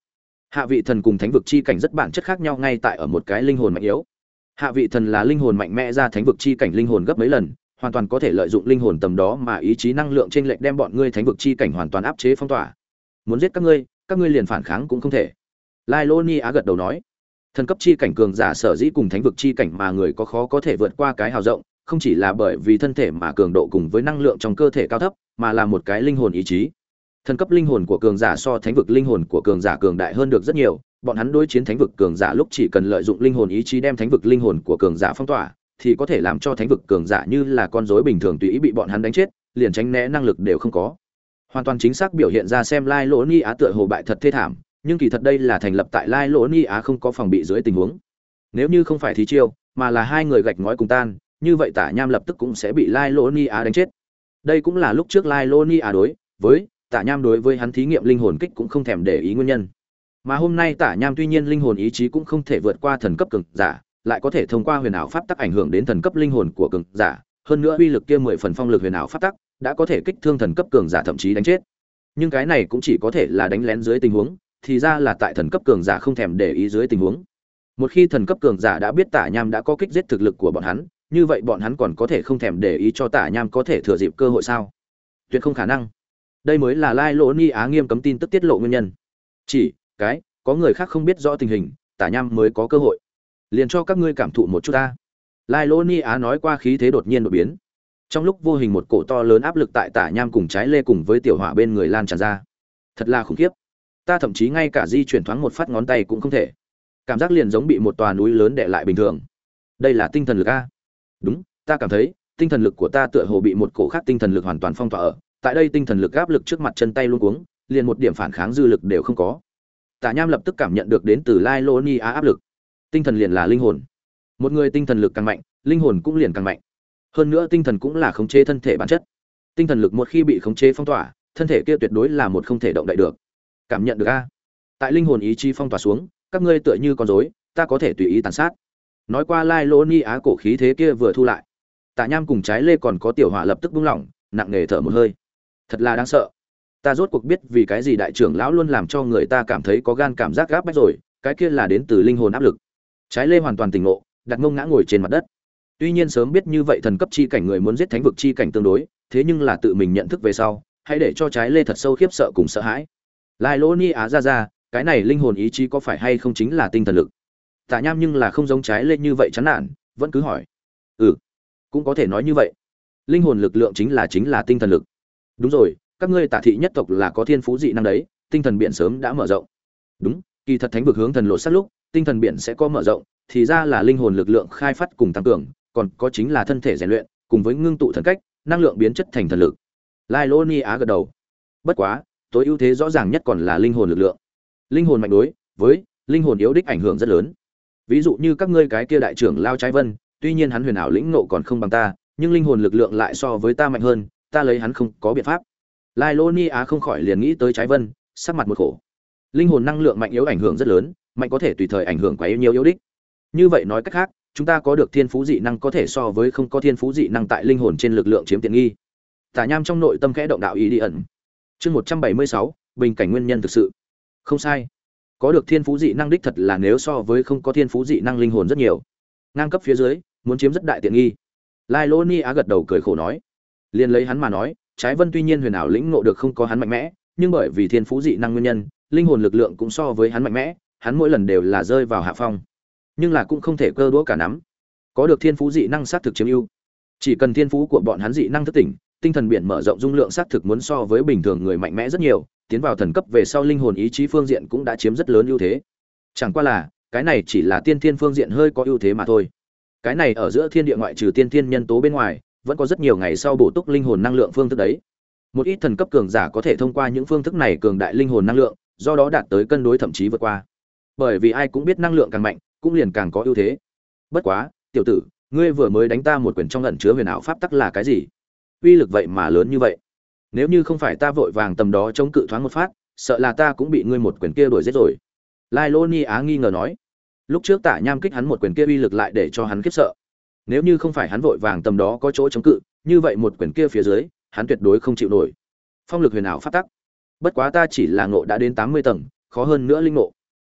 Hạ vị thần cùng thánh vực chi cảnh rất bản chất khác nhau ngay tại ở một cái linh hồn mạnh yếu. Hạ vị thần là linh hồn mạnh mẽ ra thánh vực chi cảnh linh hồn gấp mấy lần, hoàn toàn có thể lợi dụng linh hồn tầm đó mà ý chí năng lượng trên lệch đem bọn ngươi thánh vực chi cảnh hoàn toàn áp chế phong tỏa. Muốn giết các ngươi, các ngươi liền phản kháng cũng không thể. Lai Lô Ni Á gật đầu nói, thần cấp chi cảnh cường giả sở dĩ cùng thánh vực chi cảnh mà người có khó có thể vượt qua cái hào rộng, không chỉ là bởi vì thân thể mà cường độ cùng với năng lượng trong cơ thể cao thấp, mà là một cái linh hồn ý chí. Thần cấp linh hồn của cường giả so thánh vực linh hồn của cường giả cường đại hơn được rất nhiều, bọn hắn đối chiến thánh vực cường giả lúc chỉ cần lợi dụng linh hồn ý chí đem thánh vực linh hồn của cường giả phong tỏa, thì có thể làm cho thánh vực cường giả như là con rối bình thường tùy ý bị bọn hắn đánh chết, liền tránh né năng lực đều không có. Hoàn toàn chính xác biểu hiện ra xem Lai Lỗ Ni Á tựa hồ bại thật thê thảm, nhưng kỳ thật đây là thành lập tại Lai Lỗ Ni Á không có phòng bị dưới tình huống. Nếu như không phải thí chiêu, mà là hai người gạch ngói cùng tan, như vậy Tả Nham lập tức cũng sẽ bị Lai Lỗ Ni Á đánh chết. Đây cũng là lúc trước Lai Lỗ Ni Á đối với Tả Nham đối với hắn thí nghiệm linh hồn kích cũng không thèm để ý nguyên nhân. Mà hôm nay Tả Nham tuy nhiên linh hồn ý chí cũng không thể vượt qua thần cấp cường giả, lại có thể thông qua huyền ảo pháp tắc ảnh hưởng đến thần cấp linh hồn của cường giả, hơn nữa uy lực kia mười phần phong lực huyền ảo pháp tắc, đã có thể kích thương thần cấp cường giả thậm chí đánh chết. Nhưng cái này cũng chỉ có thể là đánh lén dưới tình huống, thì ra là tại thần cấp cường giả không thèm để ý dưới tình huống. Một khi thần cấp cường giả đã biết Tả Nham đã có kích giết thực lực của bọn hắn, như vậy bọn hắn còn có thể không thèm để ý cho Tả Nham có thể thừa dịp cơ hội sao? Tuyệt không khả năng. Đây mới là Lai Lỗ Ni Á nghiêm cấm tin tức tiết lộ nguyên nhân. Chỉ cái có người khác không biết rõ tình hình, Tả Nham mới có cơ hội. Liền cho các ngươi cảm thụ một chút ta. Lai Lỗ Ni Á nói qua khí thế đột nhiên đột biến. Trong lúc vô hình một cổ to lớn áp lực tại Tả Nham cùng trái lê cùng với tiểu hỏa bên người lan tràn ra. Thật là khủng khiếp. Ta thậm chí ngay cả di chuyển thoáng một phát ngón tay cũng không thể. Cảm giác liền giống bị một tòa núi lớn đè lại bình thường. Đây là tinh thần lực a. Đúng, ta cảm thấy, tinh thần lực của ta tựa hồ bị một cổ khác tinh thần lực hoàn toàn phong tỏa ở. Tại đây tinh thần lực áp lực trước mặt chân tay luống cuống, liền một điểm phản kháng dư lực đều không có. Tả Nham lập tức cảm nhận được đến từ Lai Lô Ni Á áp lực. Tinh thần liền là linh hồn. Một người tinh thần lực càng mạnh, linh hồn cũng liền càng mạnh. Hơn nữa tinh thần cũng là khống chế thân thể bản chất. Tinh thần lực một khi bị khống chế phong tỏa, thân thể kia tuyệt đối là một không thể động đậy được. Cảm nhận được a? Tại linh hồn ý chí phong tỏa xuống, các ngươi tựa như con rối, ta có thể tùy ý tàn sát. Nói qua Lai Lô Ni Á cổ khí thế kia vừa thu lại. Tả Nham cùng trái lê còn có tiểu hỏa lập tức buông lỏng, nặng nề thở một hơi. Thật là đáng sợ. Ta rốt cuộc biết vì cái gì đại trưởng lão luôn làm cho người ta cảm thấy có gan cảm giác gáp bách rồi, cái kia là đến từ linh hồn áp lực. Trái lê hoàn toàn tỉnh ngộ, đặt mông ngã ngồi trên mặt đất. Tuy nhiên sớm biết như vậy thần cấp chi cảnh người muốn giết thánh vực chi cảnh tương đối, thế nhưng là tự mình nhận thức về sau, hãy để cho trái lê thật sâu khiếp sợ cùng sợ hãi. Lai Lô Ni Á ra ra, cái này linh hồn ý chí có phải hay không chính là tinh thần lực? Tả Nham nhưng là không giống trái lê như vậy chán nản, vẫn cứ hỏi. Ừ, cũng có thể nói như vậy. Linh hồn lực lượng chính là chính là tinh thần lực. Đúng rồi, các ngươi Tả thị nhất tộc là có thiên phú dị năng đấy, tinh thần biển sớm đã mở rộng. Đúng, kỳ thật thánh vực hướng thần lộ sát lúc, tinh thần biển sẽ có mở rộng, thì ra là linh hồn lực lượng khai phát cùng tăng cường, còn có chính là thân thể rèn luyện, cùng với ngưng tụ thần cách, năng lượng biến chất thành thần lực. Lai Lô Ni Á gật đầu. Bất quá, tối ưu thế rõ ràng nhất còn là linh hồn lực lượng. Linh hồn mạnh đối với linh hồn yếu đích ảnh hưởng rất lớn. Ví dụ như các ngươi cái kia đại trưởng Lao Trái Vân, tuy nhiên hắn huyền ảo lĩnh ngộ còn không bằng ta, nhưng linh hồn lực lượng lại so với ta mạnh hơn, ta lấy hắn không có biện pháp. Lai Lô Ni Á không khỏi liền nghĩ tới Trái Vân, sắc mặt một khổ. Linh hồn năng lượng mạnh yếu ảnh hưởng rất lớn, mạnh có thể tùy thời ảnh hưởng quá nhiều yếu đích. Như vậy nói cách khác, chúng ta có được thiên phú dị năng có thể so với không có thiên phú dị năng tại linh hồn trên lực lượng chiếm tiện nghi. Tả Nham trong nội tâm khẽ động đạo ý đi ẩn. Chương một trăm bảy mươi sáu, bình cảnh nguyên nhân thực sự. Không sai. Có được thiên phú dị năng đích thật là nếu so với không có thiên phú dị năng linh hồn rất nhiều. Ngang cấp phía dưới, muốn chiếm rất đại tiện nghi. Lai Lô Ni Á gật đầu cười khổ nói. Liên lấy hắn mà nói, Trái Vân tuy nhiên huyền ảo lĩnh ngộ được không có hắn mạnh mẽ, nhưng bởi vì thiên phú dị năng nguyên nhân, linh hồn lực lượng cũng so với hắn mạnh mẽ, hắn mỗi lần đều là rơi vào hạ phong. Nhưng là cũng không thể cơ đũa cả nắm. Có được thiên phú dị năng sát thực chiếm ưu. Chỉ cần thiên phú của bọn hắn dị năng thức tỉnh, tinh thần biển mở rộng dung lượng sát thực muốn so với bình thường người mạnh mẽ rất nhiều, tiến vào thần cấp về sau linh hồn ý chí phương diện cũng đã chiếm rất lớn ưu thế. Chẳng qua là, cái này chỉ là tiên thiên phương diện hơi có ưu thế mà thôi. Cái này ở giữa thiên địa ngoại trừ tiên thiên nhân tố bên ngoài, vẫn có rất nhiều ngày sau bổ túc linh hồn năng lượng phương thức đấy. Một ít thần cấp cường giả có thể thông qua những phương thức này cường đại linh hồn năng lượng, do đó đạt tới cân đối thậm chí vượt qua. Bởi vì ai cũng biết năng lượng càng mạnh, cũng liền càng có ưu thế. Bất quá, tiểu tử, ngươi vừa mới đánh ta một quyền trong ẩn chứa huyền ảo pháp tắc là cái gì? Uy lực vậy mà lớn như vậy. Nếu như không phải ta vội vàng tầm đó chống cự thoáng một phát, sợ là ta cũng bị ngươi một quyền kia đuổi giết rồi. Lai Lô Ni Á nghi ngờ nói. Lúc trước Tả Nham kích hắn một quyền kia uy lực lại để cho hắn khiếp sợ. Nếu như không phải hắn vội vàng tầm đó có chỗ chống cự, như vậy một quyền kia phía dưới, hắn tuyệt đối không chịu nổi. Phong lực huyền ảo pháp tắc. Bất quá ta chỉ là ngộ đã đến tám mươi tầng, khó hơn nữa linh ngộ.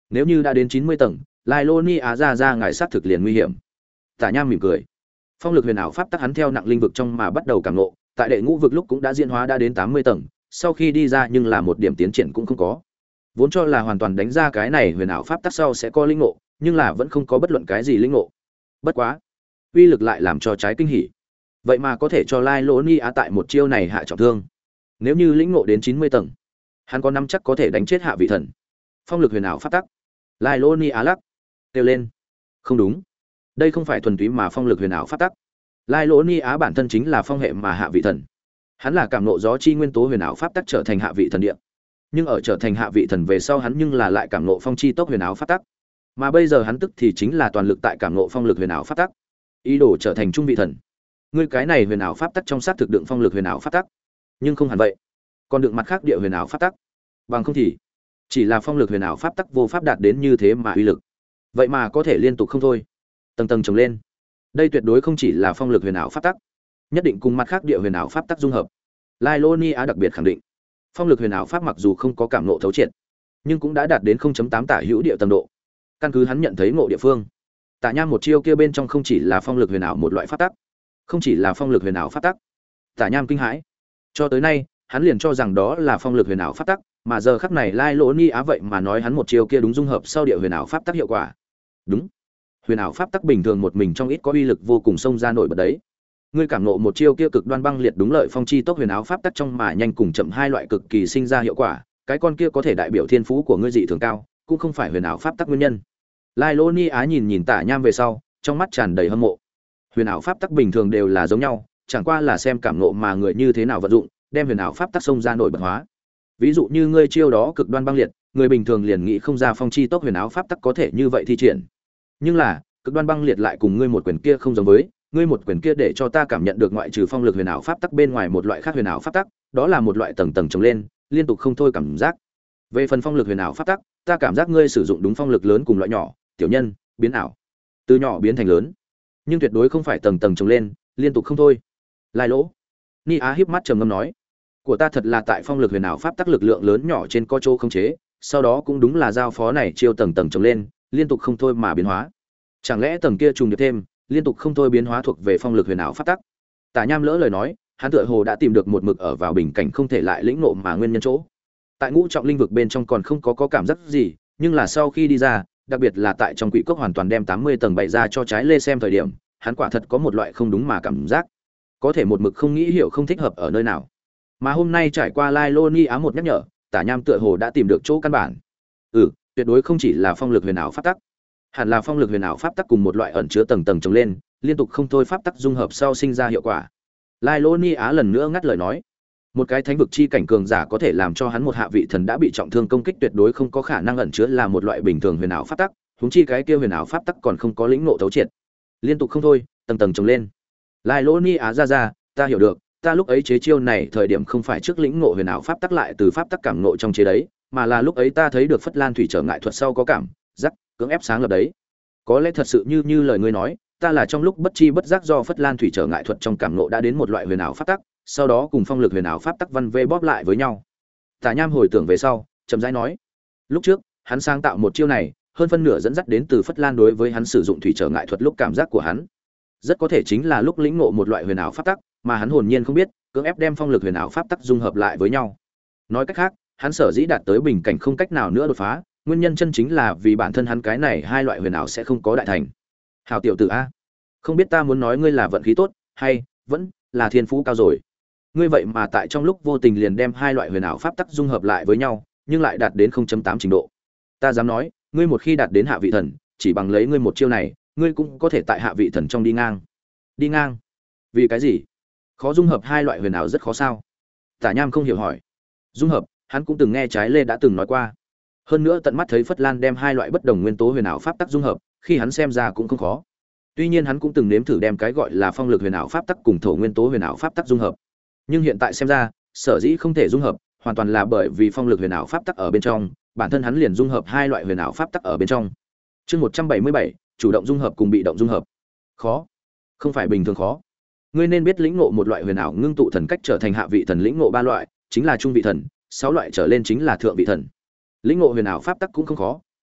Nếu như đã đến chín mươi tầng, Lai Lô Ni Á ra ra ngài sát thực liền nguy hiểm. Tả Nham mỉm cười. Phong lực huyền ảo pháp tắc hắn theo nặng linh vực trong mà bắt đầu cảm ngộ, tại đệ ngũ vực lúc cũng đã diễn hóa đã đến tám mươi tầng, sau khi đi ra nhưng là một điểm tiến triển cũng không có. Vốn cho là hoàn toàn đánh ra cái này huyền ảo pháp tắc sau sẽ có linh ngộ, nhưng là vẫn không có bất luận cái gì linh ngộ. Bất quá, uy lực lại làm cho trái kinh hỉ. Vậy mà có thể cho Lai Lỗ Ni Á tại một chiêu này hạ trọng thương. Nếu như lĩnh ngộ đến chín mươi tầng, hắn có nắm chắc có thể đánh chết hạ vị thần. Phong lực huyền ảo pháp tắc. Lai Lỗ Ni Á lắc, kêu lên. Không đúng, đây không phải thuần túy mà phong lực huyền ảo pháp tắc. Lai Lỗ Ni Á bản thân chính là phong hệ mà hạ vị thần. Hắn là cảm nộ gió chi nguyên tố huyền ảo pháp tắc trở thành hạ vị thần địa. Nhưng ở trở thành hạ vị thần về sau hắn nhưng là lại cảm nộ phong chi tốc huyền ảo pháp tắc. Mà bây giờ hắn tức thì chính là toàn lực tại cảm nộ phong lực huyền ảo pháp tắc, ý đồ trở thành trung vị thần. Ngươi cái này huyền ảo pháp tắc trong sát thực đựng phong lực huyền ảo pháp tắc, nhưng không hẳn vậy, còn đựng mặt khác địa huyền ảo pháp tắc. Bằng không thì chỉ là phong lực huyền ảo pháp tắc vô pháp đạt đến như thế mà uy lực. Vậy mà có thể liên tục không thôi, tầng tầng chồng lên. Đây tuyệt đối không chỉ là phong lực huyền ảo pháp tắc, nhất định cùng mặt khác địa huyền ảo pháp tắc dung hợp. Lai Lô Ni Á đặc biệt khẳng định, phong lực huyền ảo pháp mặc dù không có cảm ngộ thấu triệt, nhưng cũng đã đạt đến không chấm tám tả hữu địa tầng độ. Căn cứ hắn nhận thấy ngộ địa phương, Tả Nham một chiêu kia bên trong không chỉ là phong lực huyền ảo một loại pháp tắc, không chỉ là phong lực huyền ảo pháp tắc. Tả Nham kinh hãi. Cho tới nay, hắn liền cho rằng đó là phong lực huyền ảo pháp tắc, mà giờ khắc này Lai Lỗ Ni Á vậy mà nói hắn một chiêu kia đúng dung hợp sau địa huyền ảo pháp tắc hiệu quả. Đúng. Huyền ảo pháp tắc bình thường một mình trong ít có uy lực vô cùng xông ra nổi bật đấy. Ngươi cảm ngộ một chiêu kia cực đoan băng liệt đúng lợi phong chi tốc huyền ảo pháp tắc trong mà nhanh cùng chậm hai loại cực kỳ sinh ra hiệu quả, cái con kia có thể đại biểu thiên phú của ngươi dị thường cao, cũng không phải huyền ảo pháp tắc nguyên nhân. Lai Lô Ni Á nhìn nhìn Tả Nham về sau, trong mắt tràn đầy hâm mộ. Huyền ảo pháp tắc bình thường đều là giống nhau, chẳng qua là xem cảm ngộ mà người như thế nào vận dụng, đem huyền ảo pháp tắc xông ra nổi bật hóa. Ví dụ như ngươi chiêu đó cực đoan băng liệt, người bình thường liền nghĩ không ra phong chi tốc huyền ảo pháp tắc có thể như vậy thi triển. Nhưng là, cực đoan băng liệt lại cùng ngươi một quyền kia không giống với, ngươi một quyền kia để cho ta cảm nhận được ngoại trừ phong lực huyền ảo pháp tắc bên ngoài một loại khác huyền ảo pháp tắc, đó là một loại tầng tầng chồng lên, liên tục không thôi cảm giác. Về phần phong lực huyền ảo pháp tắc, ta cảm giác ngươi sử dụng đúng phong lực lớn cùng loại nhỏ, tiểu nhân, biến ảo, từ nhỏ biến thành lớn, nhưng tuyệt đối không phải tầng tầng chồng lên, liên tục không thôi. Lai Lỗ Ni Á híp mắt trầm ngâm nói, của ta thật là tại phong lực huyền ảo pháp tắc lực lượng lớn nhỏ trên có chỗ không chế, sau đó cũng đúng là giao phó này chiêu tầng tầng chồng lên, liên tục không thôi mà biến hóa. Chẳng lẽ tầng kia trùng điệp thêm, liên tục không thôi biến hóa thuộc về phong lực huyền ảo pháp tắc? Tả Nham lỡ lời nói, hắn tựa hồ đã tìm được một mực ở vào bình cảnh không thể lại lĩnh ngộ mà nguyên nhân chỗ. Tại ngũ trọng linh vực bên trong còn không có có cảm giác gì, nhưng là sau khi đi ra, đặc biệt là tại trong quỷ cốc hoàn toàn đem tám mươi tầng bày ra cho trái lê xem thời điểm, hắn quả thật có một loại không đúng mà cảm giác, có thể một mực không nghĩ hiểu không thích hợp ở nơi nào. Mà hôm nay trải qua Lai Lô Ni Á một nhắc nhở, Tả Nham tựa hồ đã tìm được chỗ căn bản. Ừ, tuyệt đối không chỉ là phong lực huyền ảo pháp tắc, hẳn là phong lực huyền ảo pháp tắc cùng một loại ẩn chứa tầng tầng chồng lên, liên tục không thôi pháp tắc dung hợp sau sinh ra hiệu quả. Lai Lô Ni Á lần nữa ngắt lời nói, một cái thánh vực chi cảnh cường giả có thể làm cho hắn một hạ vị thần đã bị trọng thương công kích tuyệt đối không có khả năng ẩn chứa là một loại bình thường huyền ảo pháp tắc, huống chi cái kia huyền ảo pháp tắc còn không có lĩnh ngộ thấu triệt, liên tục không thôi, tầng tầng chồng lên. Lai Lô Ni Á ra ra, ta hiểu được, ta lúc ấy chế chiêu này thời điểm không phải trước lĩnh ngộ huyền ảo pháp tắc lại từ pháp tắc cảm ngộ trong chế đấy, mà là lúc ấy ta thấy được Phất Lan thủy trở ngại thuật sau có cảm giác cưỡng ép sáng lập đấy. Có lẽ thật sự như như lời ngươi nói, ta là trong lúc bất chi bất giác do Phất Lan thủy trở ngại thuật trong cảm ngộ đã đến một loại huyền ảo pháp tắc, sau đó cùng phong lực huyền ảo pháp tắc văn vê bóp lại với nhau. Tả Nham hồi tưởng về sau, chậm rãi nói, lúc trước, hắn sáng tạo một chiêu này, hơn phân nửa dẫn dắt đến từ Phất Lan đối với hắn sử dụng thủy trở ngại thuật lúc cảm giác của hắn. Rất có thể chính là lúc lĩnh ngộ một loại huyền ảo pháp tắc, mà hắn hồn nhiên không biết, cưỡng ép đem phong lực huyền ảo pháp tắc dung hợp lại với nhau. Nói cách khác, hắn sở dĩ đạt tới bình cảnh không cách nào nữa đột phá, nguyên nhân chân chính là vì bản thân hắn cái này hai loại huyền ảo sẽ không có đại thành. Hảo tiểu tử a, không biết ta muốn nói ngươi là vận khí tốt, hay vẫn là thiên phú cao rồi. Ngươi vậy mà tại trong lúc vô tình liền đem hai loại huyền ảo pháp tắc dung hợp lại với nhau, nhưng lại đạt đến không chấm tám trình độ. Ta dám nói, ngươi một khi đạt đến hạ vị thần, chỉ bằng lấy ngươi một chiêu này, ngươi cũng có thể tại hạ vị thần trong đi ngang. Đi ngang? Vì cái gì? Khó dung hợp hai loại huyền ảo rất khó sao? Tả Nham không hiểu hỏi. Dung hợp, hắn cũng từng nghe trái lê đã từng nói qua. Hơn nữa tận mắt thấy Phất Lan đem hai loại bất đồng nguyên tố huyền ảo pháp tắc dung hợp, khi hắn xem ra cũng không khó. Tuy nhiên hắn cũng từng nếm thử đem cái gọi là phong lực huyền ảo pháp tắc cùng thổ nguyên tố huyền ảo pháp tắc dung hợp. Nhưng hiện tại xem ra, sở dĩ không thể dung hợp, hoàn toàn là bởi vì phong lực huyền ảo pháp tắc ở bên trong, bản thân hắn liền dung hợp hai loại huyền ảo pháp tắc ở bên trong. Chương một trăm bảy mươi bảy, chủ động dung hợp cùng bị động dung hợp. Khó? Không phải bình thường khó. Ngươi nên biết lĩnh ngộ một loại huyền ảo ngưng tụ thần cách trở thành hạ vị thần lĩnh ngộ ba loại, chính là trung vị thần, sáu loại trở lên chính là thượng vị thần. Lĩnh ngộ huyền ảo pháp tắc cũng không khó,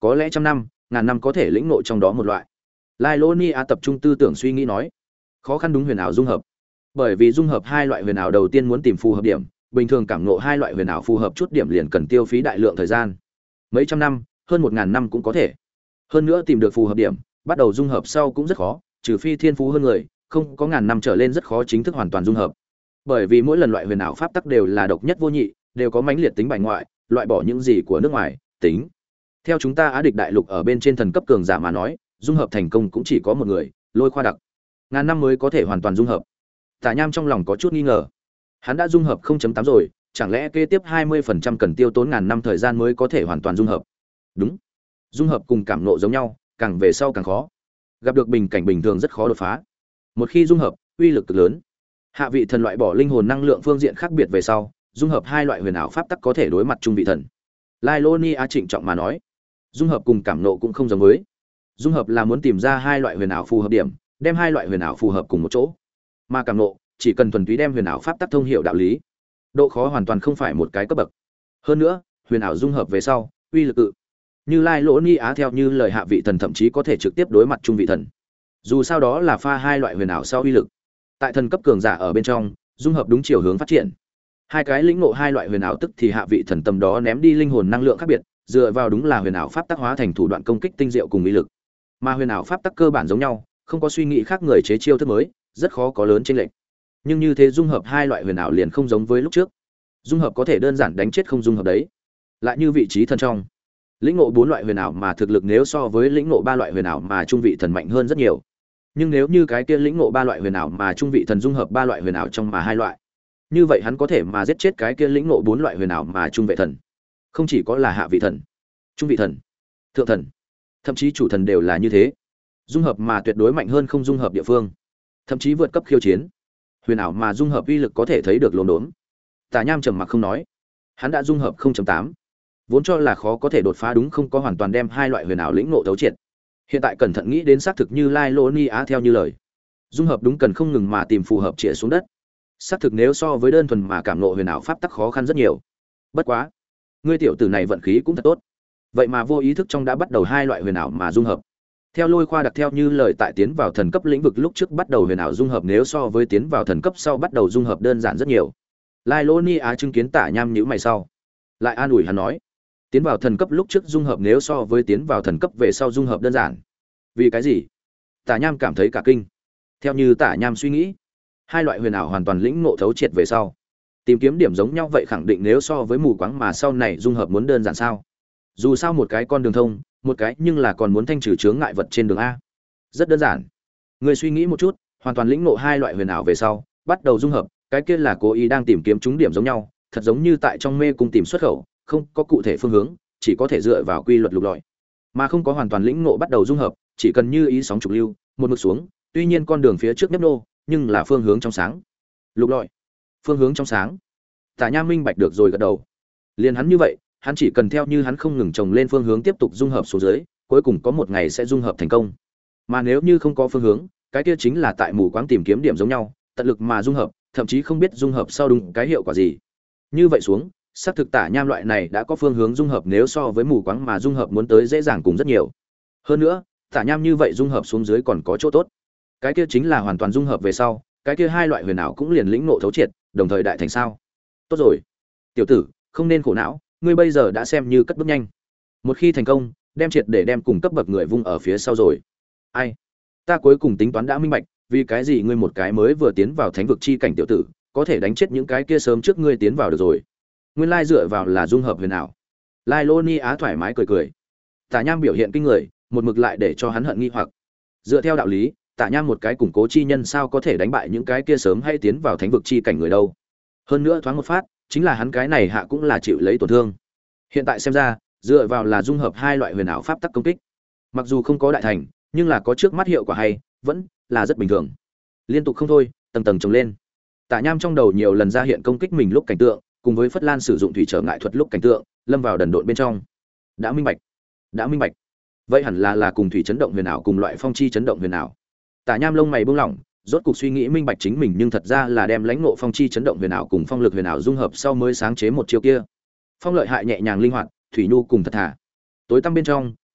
có lẽ trăm năm ngàn năm có thể lĩnh ngộ trong đó một loại. Lai Lô Ni Á tập trung tư tưởng suy nghĩ nói, khó khăn đúng huyền ảo dung hợp. Bởi vì dung hợp hai loại huyền ảo đầu tiên muốn tìm phù hợp điểm, bình thường cảm ngộ hai loại huyền ảo phù hợp chút điểm liền cần tiêu phí đại lượng thời gian, mấy trăm năm, hơn một ngàn năm cũng có thể. Hơn nữa tìm được phù hợp điểm, bắt đầu dung hợp sau cũng rất khó, trừ phi thiên phú hơn người, không có ngàn năm trở lên rất khó chính thức hoàn toàn dung hợp. Bởi vì mỗi lần loại huyền ảo pháp tắc đều là độc nhất vô nhị, đều có mãnh liệt tính bài ngoại, loại bỏ những gì của nước ngoài, tính. Theo chúng ta Á Địch đại lục ở bên trên thần cấp cường giả mà nói, dung hợp thành công cũng chỉ có một người, Lôi Khoa Đặc. Ngàn năm mới có thể hoàn toàn dung hợp. Tả Nham trong lòng có chút nghi ngờ. Hắn đã dung hợp không chấm tám rồi, chẳng lẽ kế tiếp hai mươi phần trăm cần tiêu tốn ngàn năm thời gian mới có thể hoàn toàn dung hợp? Đúng. Dung hợp cùng cảm ngộ giống nhau, càng về sau càng khó. Gặp được bình cảnh bình thường rất khó đột phá. Một khi dung hợp, uy lực cực lớn. Hạ vị thần loại bỏ linh hồn năng lượng phương diện khác biệt về sau, dung hợp hai loại huyền ảo pháp tắc có thể đối mặt trung vị thần. Lai Lô Ni Á trịnh trọng mà nói, dung hợp cùng cảm ngộ cũng không giống với. Dung hợp là muốn tìm ra hai loại huyền ảo phù hợp điểm, đem hai loại huyền ảo phù hợp cùng một chỗ. Mà cảm ngộ, chỉ cần thuần túy đem huyền ảo pháp tắc thông hiểu đạo lý. Độ khó hoàn toàn không phải một cái cấp bậc. Hơn nữa, huyền ảo dung hợp về sau, uy lực cự. Như Lai Lỗ Ni Á theo như lời hạ vị thần thậm chí có thể trực tiếp đối mặt trung vị thần. Dù sao đó là pha hai loại huyền ảo sau uy lực. Tại thần cấp cường giả ở bên trong, dung hợp đúng chiều hướng phát triển. Hai cái lĩnh ngộ hai loại huyền ảo tức thì hạ vị thần tầm đó ném đi linh hồn năng lượng khác biệt, dựa vào đúng là huyền ảo pháp tắc hóa thành thủ đoạn công kích tinh diệu cùng uy lực. Mà huyền ảo pháp tắc cơ bản giống nhau, không có suy nghĩ khác người chế chiêu thức mới, rất khó có lớn chênh lệch. Nhưng như thế dung hợp hai loại huyền ảo liền không giống với lúc trước. Dung hợp có thể đơn giản đánh chết không dung hợp đấy. Lại như vị trí thần trong, lĩnh ngộ bốn loại huyền ảo mà thực lực nếu so với lĩnh ngộ ba loại huyền ảo mà trung vị thần mạnh hơn rất nhiều. Nhưng nếu như cái kia lĩnh ngộ ba loại huyền ảo mà trung vị thần dung hợp ba loại huyền ảo trong mà hai loại, như vậy hắn có thể mà giết chết cái kia lĩnh ngộ bốn loại huyền ảo mà trung vị thần. Không chỉ có là hạ vị thần, trung vị thần, thượng thần, thậm chí chủ thần đều là như thế. Dung hợp mà tuyệt đối mạnh hơn không dung hợp địa phương, thậm chí vượt cấp khiêu chiến. Huyền ảo mà dung hợp uy lực có thể thấy được lồn đốn. Tả Nham trầm mặc không nói. Hắn đã dung hợp không chấm tám, vốn cho là khó có thể đột phá đúng không có hoàn toàn đem hai loại huyền ảo lĩnh ngộ thấu triệt. Hiện tại cẩn thận nghĩ đến xác thực như Lai Lô Ni Á theo như lời, dung hợp đúng cần không ngừng mà tìm phù hợp chĩa xuống đất. Xác thực nếu so với đơn thuần mà cảm ngộ huyền ảo pháp tắc khó khăn rất nhiều. Bất quá, ngươi tiểu tử này vận khí cũng thật tốt. Vậy mà vô ý thức trong đã bắt đầu hai loại huyền ảo mà dung hợp. Theo Lôi Khoa Đặc theo như lời tại tiến vào thần cấp lĩnh vực lúc trước bắt đầu huyền ảo dung hợp nếu so với tiến vào thần cấp sau bắt đầu dung hợp đơn giản rất nhiều. Lai Lô Ni Á chứng kiến Tả Nham nhíu mày sau, lại an ủi hắn nói, tiến vào thần cấp lúc trước dung hợp nếu so với tiến vào thần cấp về sau dung hợp đơn giản. Vì cái gì? Tả Nham cảm thấy cả kinh. Theo như Tả Nham suy nghĩ, hai loại huyền ảo hoàn toàn lĩnh ngộ thấu triệt về sau, tìm kiếm điểm giống nhau vậy khẳng định nếu so với mù quáng mà sau này dung hợp muốn đơn giản sao? Dù sao một cái con đường thông, một cái nhưng là còn muốn thanh trừ chướng ngại vật trên đường a. Rất đơn giản. Người suy nghĩ một chút, hoàn toàn lĩnh ngộ hai loại huyền ảo về sau, bắt đầu dung hợp, cái kia là cố ý đang tìm kiếm chúng điểm giống nhau, thật giống như tại trong mê cung tìm xuất khẩu, không có cụ thể phương hướng, chỉ có thể dựa vào quy luật lục lọi. Mà không có hoàn toàn lĩnh ngộ bắt đầu dung hợp, chỉ cần như ý sóng trục lưu, một mực xuống, tuy nhiên con đường phía trước nhấp nô, nhưng là phương hướng trong sáng. Lục lọi, phương hướng trong sáng. Tả Nham minh bạch được rồi gật đầu. Liên hắn như vậy, hắn chỉ cần theo như hắn không ngừng trồng lên phương hướng tiếp tục dung hợp xuống dưới, cuối cùng có một ngày sẽ dung hợp thành công. Mà nếu như không có phương hướng, cái kia chính là tại mù quáng tìm kiếm điểm giống nhau, tận lực mà dung hợp, thậm chí không biết dung hợp sau đúng cái hiệu quả gì. Như vậy xuống, xác thực Tả Nham loại này đã có phương hướng dung hợp nếu so với mù quáng mà dung hợp muốn tới dễ dàng cùng rất nhiều. Hơn nữa, Tả Nham như vậy dung hợp xuống dưới còn có chỗ tốt. Cái kia chính là hoàn toàn dung hợp về sau, cái kia hai loại huyền ảo cũng liền lĩnh ngộ thấu triệt, đồng thời đại thành sao. Tốt rồi, tiểu tử, không nên khổ não, ngươi bây giờ đã xem như cất bước nhanh. Một khi thành công, đem triệt để đem cùng cấp bậc người vung ở phía sau rồi. Ai? Ta cuối cùng tính toán đã minh bạch, vì cái gì ngươi một cái mới vừa tiến vào thánh vực chi cảnh tiểu tử, có thể đánh chết những cái kia sớm trước ngươi tiến vào được rồi. Nguyên lai dựa vào là dung hợp huyền ảo. Lai Lô Ni Á thoải mái cười cười. Tả Nham biểu hiện kinh người, một mực lại để cho hắn hận nghi hoặc. Dựa theo đạo lý, Tả Nham một cái củng cố chi nhân sao có thể đánh bại những cái kia sớm hay tiến vào thánh vực chi cảnh người đâu? Hơn nữa thoáng một phát, chính là hắn cái này hạ cũng là chịu lấy tổn thương. Hiện tại xem ra, dựa vào là dung hợp hai loại huyền ảo pháp tắc công kích. Mặc dù không có đại thành, nhưng là có trước mắt hiệu quả hay, vẫn là rất bình thường. Liên tục không thôi, tầng tầng chồng lên. Tả Nham trong đầu nhiều lần ra hiện công kích mình lúc cảnh tượng, cùng với Phất Lan sử dụng thủy trở ngại thuật lúc cảnh tượng, lâm vào đần độn bên trong. Đã minh bạch, đã minh bạch. Vậy hẳn là là cùng thủy chấn động huyền ảo cùng loại phong chi chấn động huyền ảo. Tả Nham lông mày buông lỏng, rốt cục suy nghĩ minh bạch chính mình nhưng thật ra là đem lãnh ngộ phong chi chấn động huyền ảo cùng phong lực huyền ảo dung hợp sau mới sáng chế một chiêu kia. Phong lợi hại nhẹ nhàng linh hoạt, thủy nhu cùng thật thà. Tối tăm bên trong,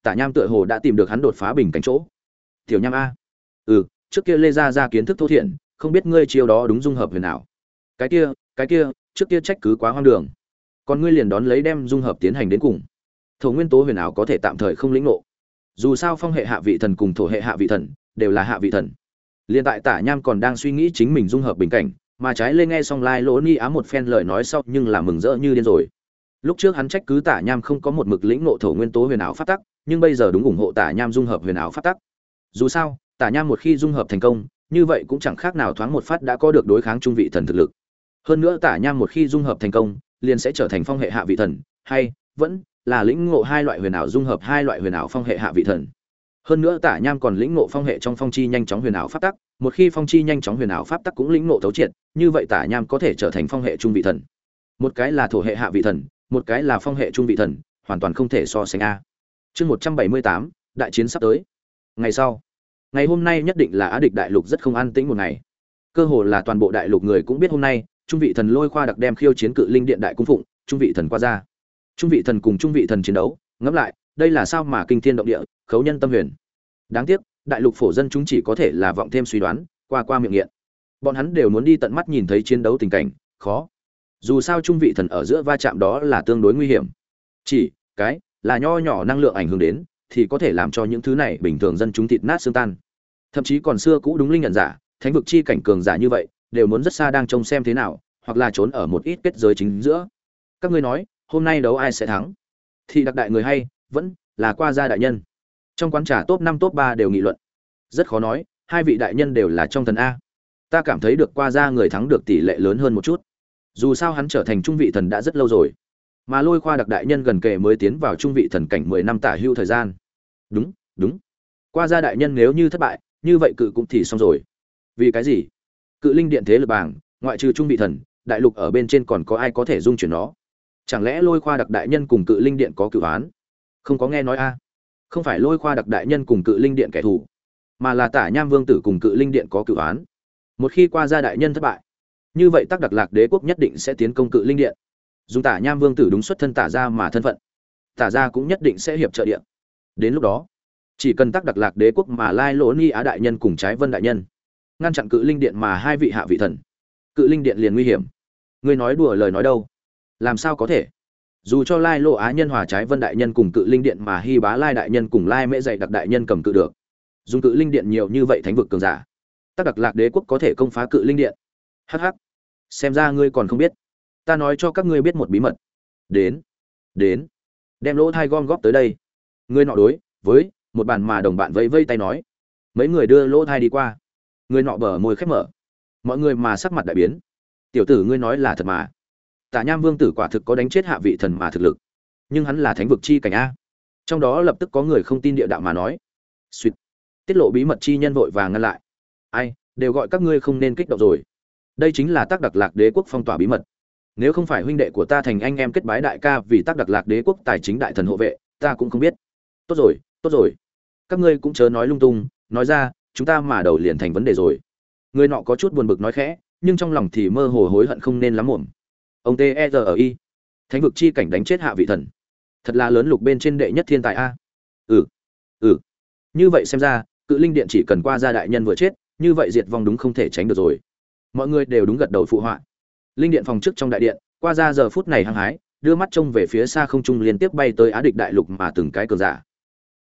Tả Nham tựa hồ đã tìm được hắn đột phá bình cảnh chỗ. Tiểu Nham a. Ừ, trước kia Lê gia gia kiến thức thô thiển, không biết ngươi chiêu đó đúng dung hợp huyền ảo. Cái kia, cái kia, trước kia trách cứ quá hoang đường. Còn ngươi liền đón lấy đem dung hợp tiến hành đến cùng. Thổ nguyên tố huyền ảo có thể tạm thời không lĩnh ngộ. Dù sao phong hệ hạ vị thần cùng thổ hệ hạ vị thần đều là hạ vị thần. Liên tại Tả Nham còn đang suy nghĩ chính mình dung hợp bình cảnh, mà trái lên nghe xong Lai Lỗ Ni Á một phen lời nói sau nhưng là mừng rỡ như điên rồi. Lúc trước hắn trách cứ Tả Nham không có một mực lĩnh ngộ thổ nguyên tố huyền ảo pháp tắc, nhưng bây giờ đúng ủng hộ Tả Nham dung hợp huyền ảo pháp tắc. Dù sao, Tả Nham một khi dung hợp thành công, như vậy cũng chẳng khác nào thoáng một phát đã có được đối kháng trung vị thần thực lực. Hơn nữa Tả Nham một khi dung hợp thành công, liền sẽ trở thành phong hệ hạ vị thần, hay vẫn là lĩnh ngộ hai loại huyền ảo dung hợp hai loại huyền ảo phong hệ hạ vị thần. Hơn nữa Tả Nham còn lĩnh ngộ phong hệ trong phong chi nhanh chóng huyền ảo pháp tắc, một khi phong chi nhanh chóng huyền ảo pháp tắc cũng lĩnh ngộ thấu triệt, như vậy Tả Nham có thể trở thành phong hệ trung vị thần. Một cái là thổ hệ hạ vị thần, một cái là phong hệ trung vị thần, hoàn toàn không thể so sánh a. Chương một trăm bảy mươi tám, đại chiến sắp tới. Ngày sau, ngày hôm nay nhất định là Á Địch đại lục rất không an tĩnh một ngày. Cơ hồ là toàn bộ đại lục người cũng biết hôm nay, trung vị thần Lôi Khoa đặc đem khiêu chiến Cự Linh Điện đại cung phụng, trung vị thần qua ra. Trung vị thần cùng trung vị thần chiến đấu, ngẫm lại, đây là sao mà kinh thiên động địa, khấu nhân tâm huyền. Đáng tiếc, đại lục phổ dân chúng chỉ có thể là vọng thêm suy đoán, qua qua miệng nghiện. Bọn hắn đều muốn đi tận mắt nhìn thấy chiến đấu tình cảnh, khó. Dù sao trung vị thần ở giữa va chạm đó là tương đối nguy hiểm. Chỉ cái là nho nhỏ năng lượng ảnh hưởng đến, thì có thể làm cho những thứ này bình thường dân chúng thịt nát xương tan. Thậm chí còn xưa cũ đúng linh nhận giả, thánh vực chi cảnh cường giả như vậy, đều muốn rất xa đang trông xem thế nào, hoặc là trốn ở một ít kết giới chính giữa. Các ngươi nói, hôm nay đấu ai sẽ thắng? Thì đặc đại người hay, vẫn là qua gia đại nhân. Trong quán trà top năm top ba đều nghị luận. Rất khó nói, hai vị đại nhân đều là trong thần a. Ta cảm thấy được qua gia người thắng được tỷ lệ lớn hơn một chút. Dù sao hắn trở thành trung vị thần đã rất lâu rồi. Mà Lôi Khoa đặc đại nhân gần kề mới tiến vào trung vị thần cảnh mười năm tả hưu thời gian. Đúng, đúng. Qua gia đại nhân nếu như thất bại, như vậy cự cũng thì xong rồi. Vì cái gì? Cự linh điện thế lực bảng, ngoại trừ trung vị thần, đại lục ở bên trên còn có ai có thể dung chuyển nó? Chẳng lẽ Lôi Khoa đặc đại nhân cùng Cự Linh Điện có cửu án? Không có nghe nói a. Không phải Lôi Khoa đặc đại nhân cùng Cự Linh Điện kẻ thù, mà là Tả Nham Vương tử cùng Cự Linh Điện có cửu án. Một khi qua gia đại nhân thất bại, như vậy Tắc Đặc Lạc Đế quốc nhất định sẽ tiến công Cự Linh Điện. Dùng Tả Nham Vương tử đúng xuất thân Tả gia mà thân phận, Tả gia cũng nhất định sẽ hiệp trợ điện. Đến lúc đó, chỉ cần Tắc Đặc Lạc Đế quốc mà Lai Lỗ Ni Á đại nhân cùng Trái Vân đại nhân ngăn chặn Cự Linh Điện mà hai vị hạ vị thần, Cự Linh Điện liền nguy hiểm. Ngươi nói đùa lời nói đâu? Làm sao có thể? Dù cho Lai Lỗ Á nhân hòa Trái Vân đại nhân cùng Cự Linh Điện mà Hy Bá Lai đại nhân cùng Lai Mễ Dạy đặc đại nhân cầm cự được. Dùng Cự Linh Điện nhiều như vậy thánh vực cường giả, Tắc Đặc Lạc Đế quốc có thể công phá Cự Linh Điện. Hắc hắc. Xem ra ngươi còn không biết. Ta nói cho các ngươi biết một bí mật. Đến, đến. Đem lỗ thai gom góp tới đây. Ngươi nọ đối với một bàn mà đồng bạn vẫy vây tay nói. Mấy người đưa lỗ thai đi qua. Người nọ bờ môi khép mở. Mọi người mà sắc mặt đại biến. Tiểu tử ngươi nói là thật mà? Tả Nham Vương tử quả thực có đánh chết hạ vị thần mà thực lực, nhưng hắn là thánh vực chi cảnh a. Trong đó lập tức có người không tin địa đạo mà nói. Xuyệt. Tiết lộ bí mật chi nhân vội vàng ngăn lại. Ai, đều gọi các ngươi không nên kích động rồi. Đây chính là Tắc Đặc Lạc Đế quốc phong tỏa bí mật. Nếu không phải huynh đệ của ta thành anh em kết bái đại ca vì Tắc Đặc Lạc Đế quốc tài chính đại thần hộ vệ, ta cũng không biết. Tốt rồi, tốt rồi. Các ngươi cũng chớ nói lung tung, nói ra, chúng ta mà đầu liền thành vấn đề rồi. Người nọ có chút buồn bực nói khẽ, nhưng trong lòng thì mơ hồ hối hận không nên lắm mồm. Ông T E R I, thánh vực chi cảnh đánh chết hạ vị thần, thật là lớn lục bên trên đệ nhất thiên tài a. Ừ, ừ. Như vậy xem ra, Cự Linh Điện chỉ cần qua gia đại nhân vừa chết, như vậy diệt vong đúng không thể tránh được rồi. Mọi người đều đúng gật đầu phụ họa. Linh điện phòng trước trong đại điện, qua ra giờ phút này hăng hái, đưa mắt trông về phía xa không trung liên tiếp bay tới Á Địch đại lục mà từng cái cường giả.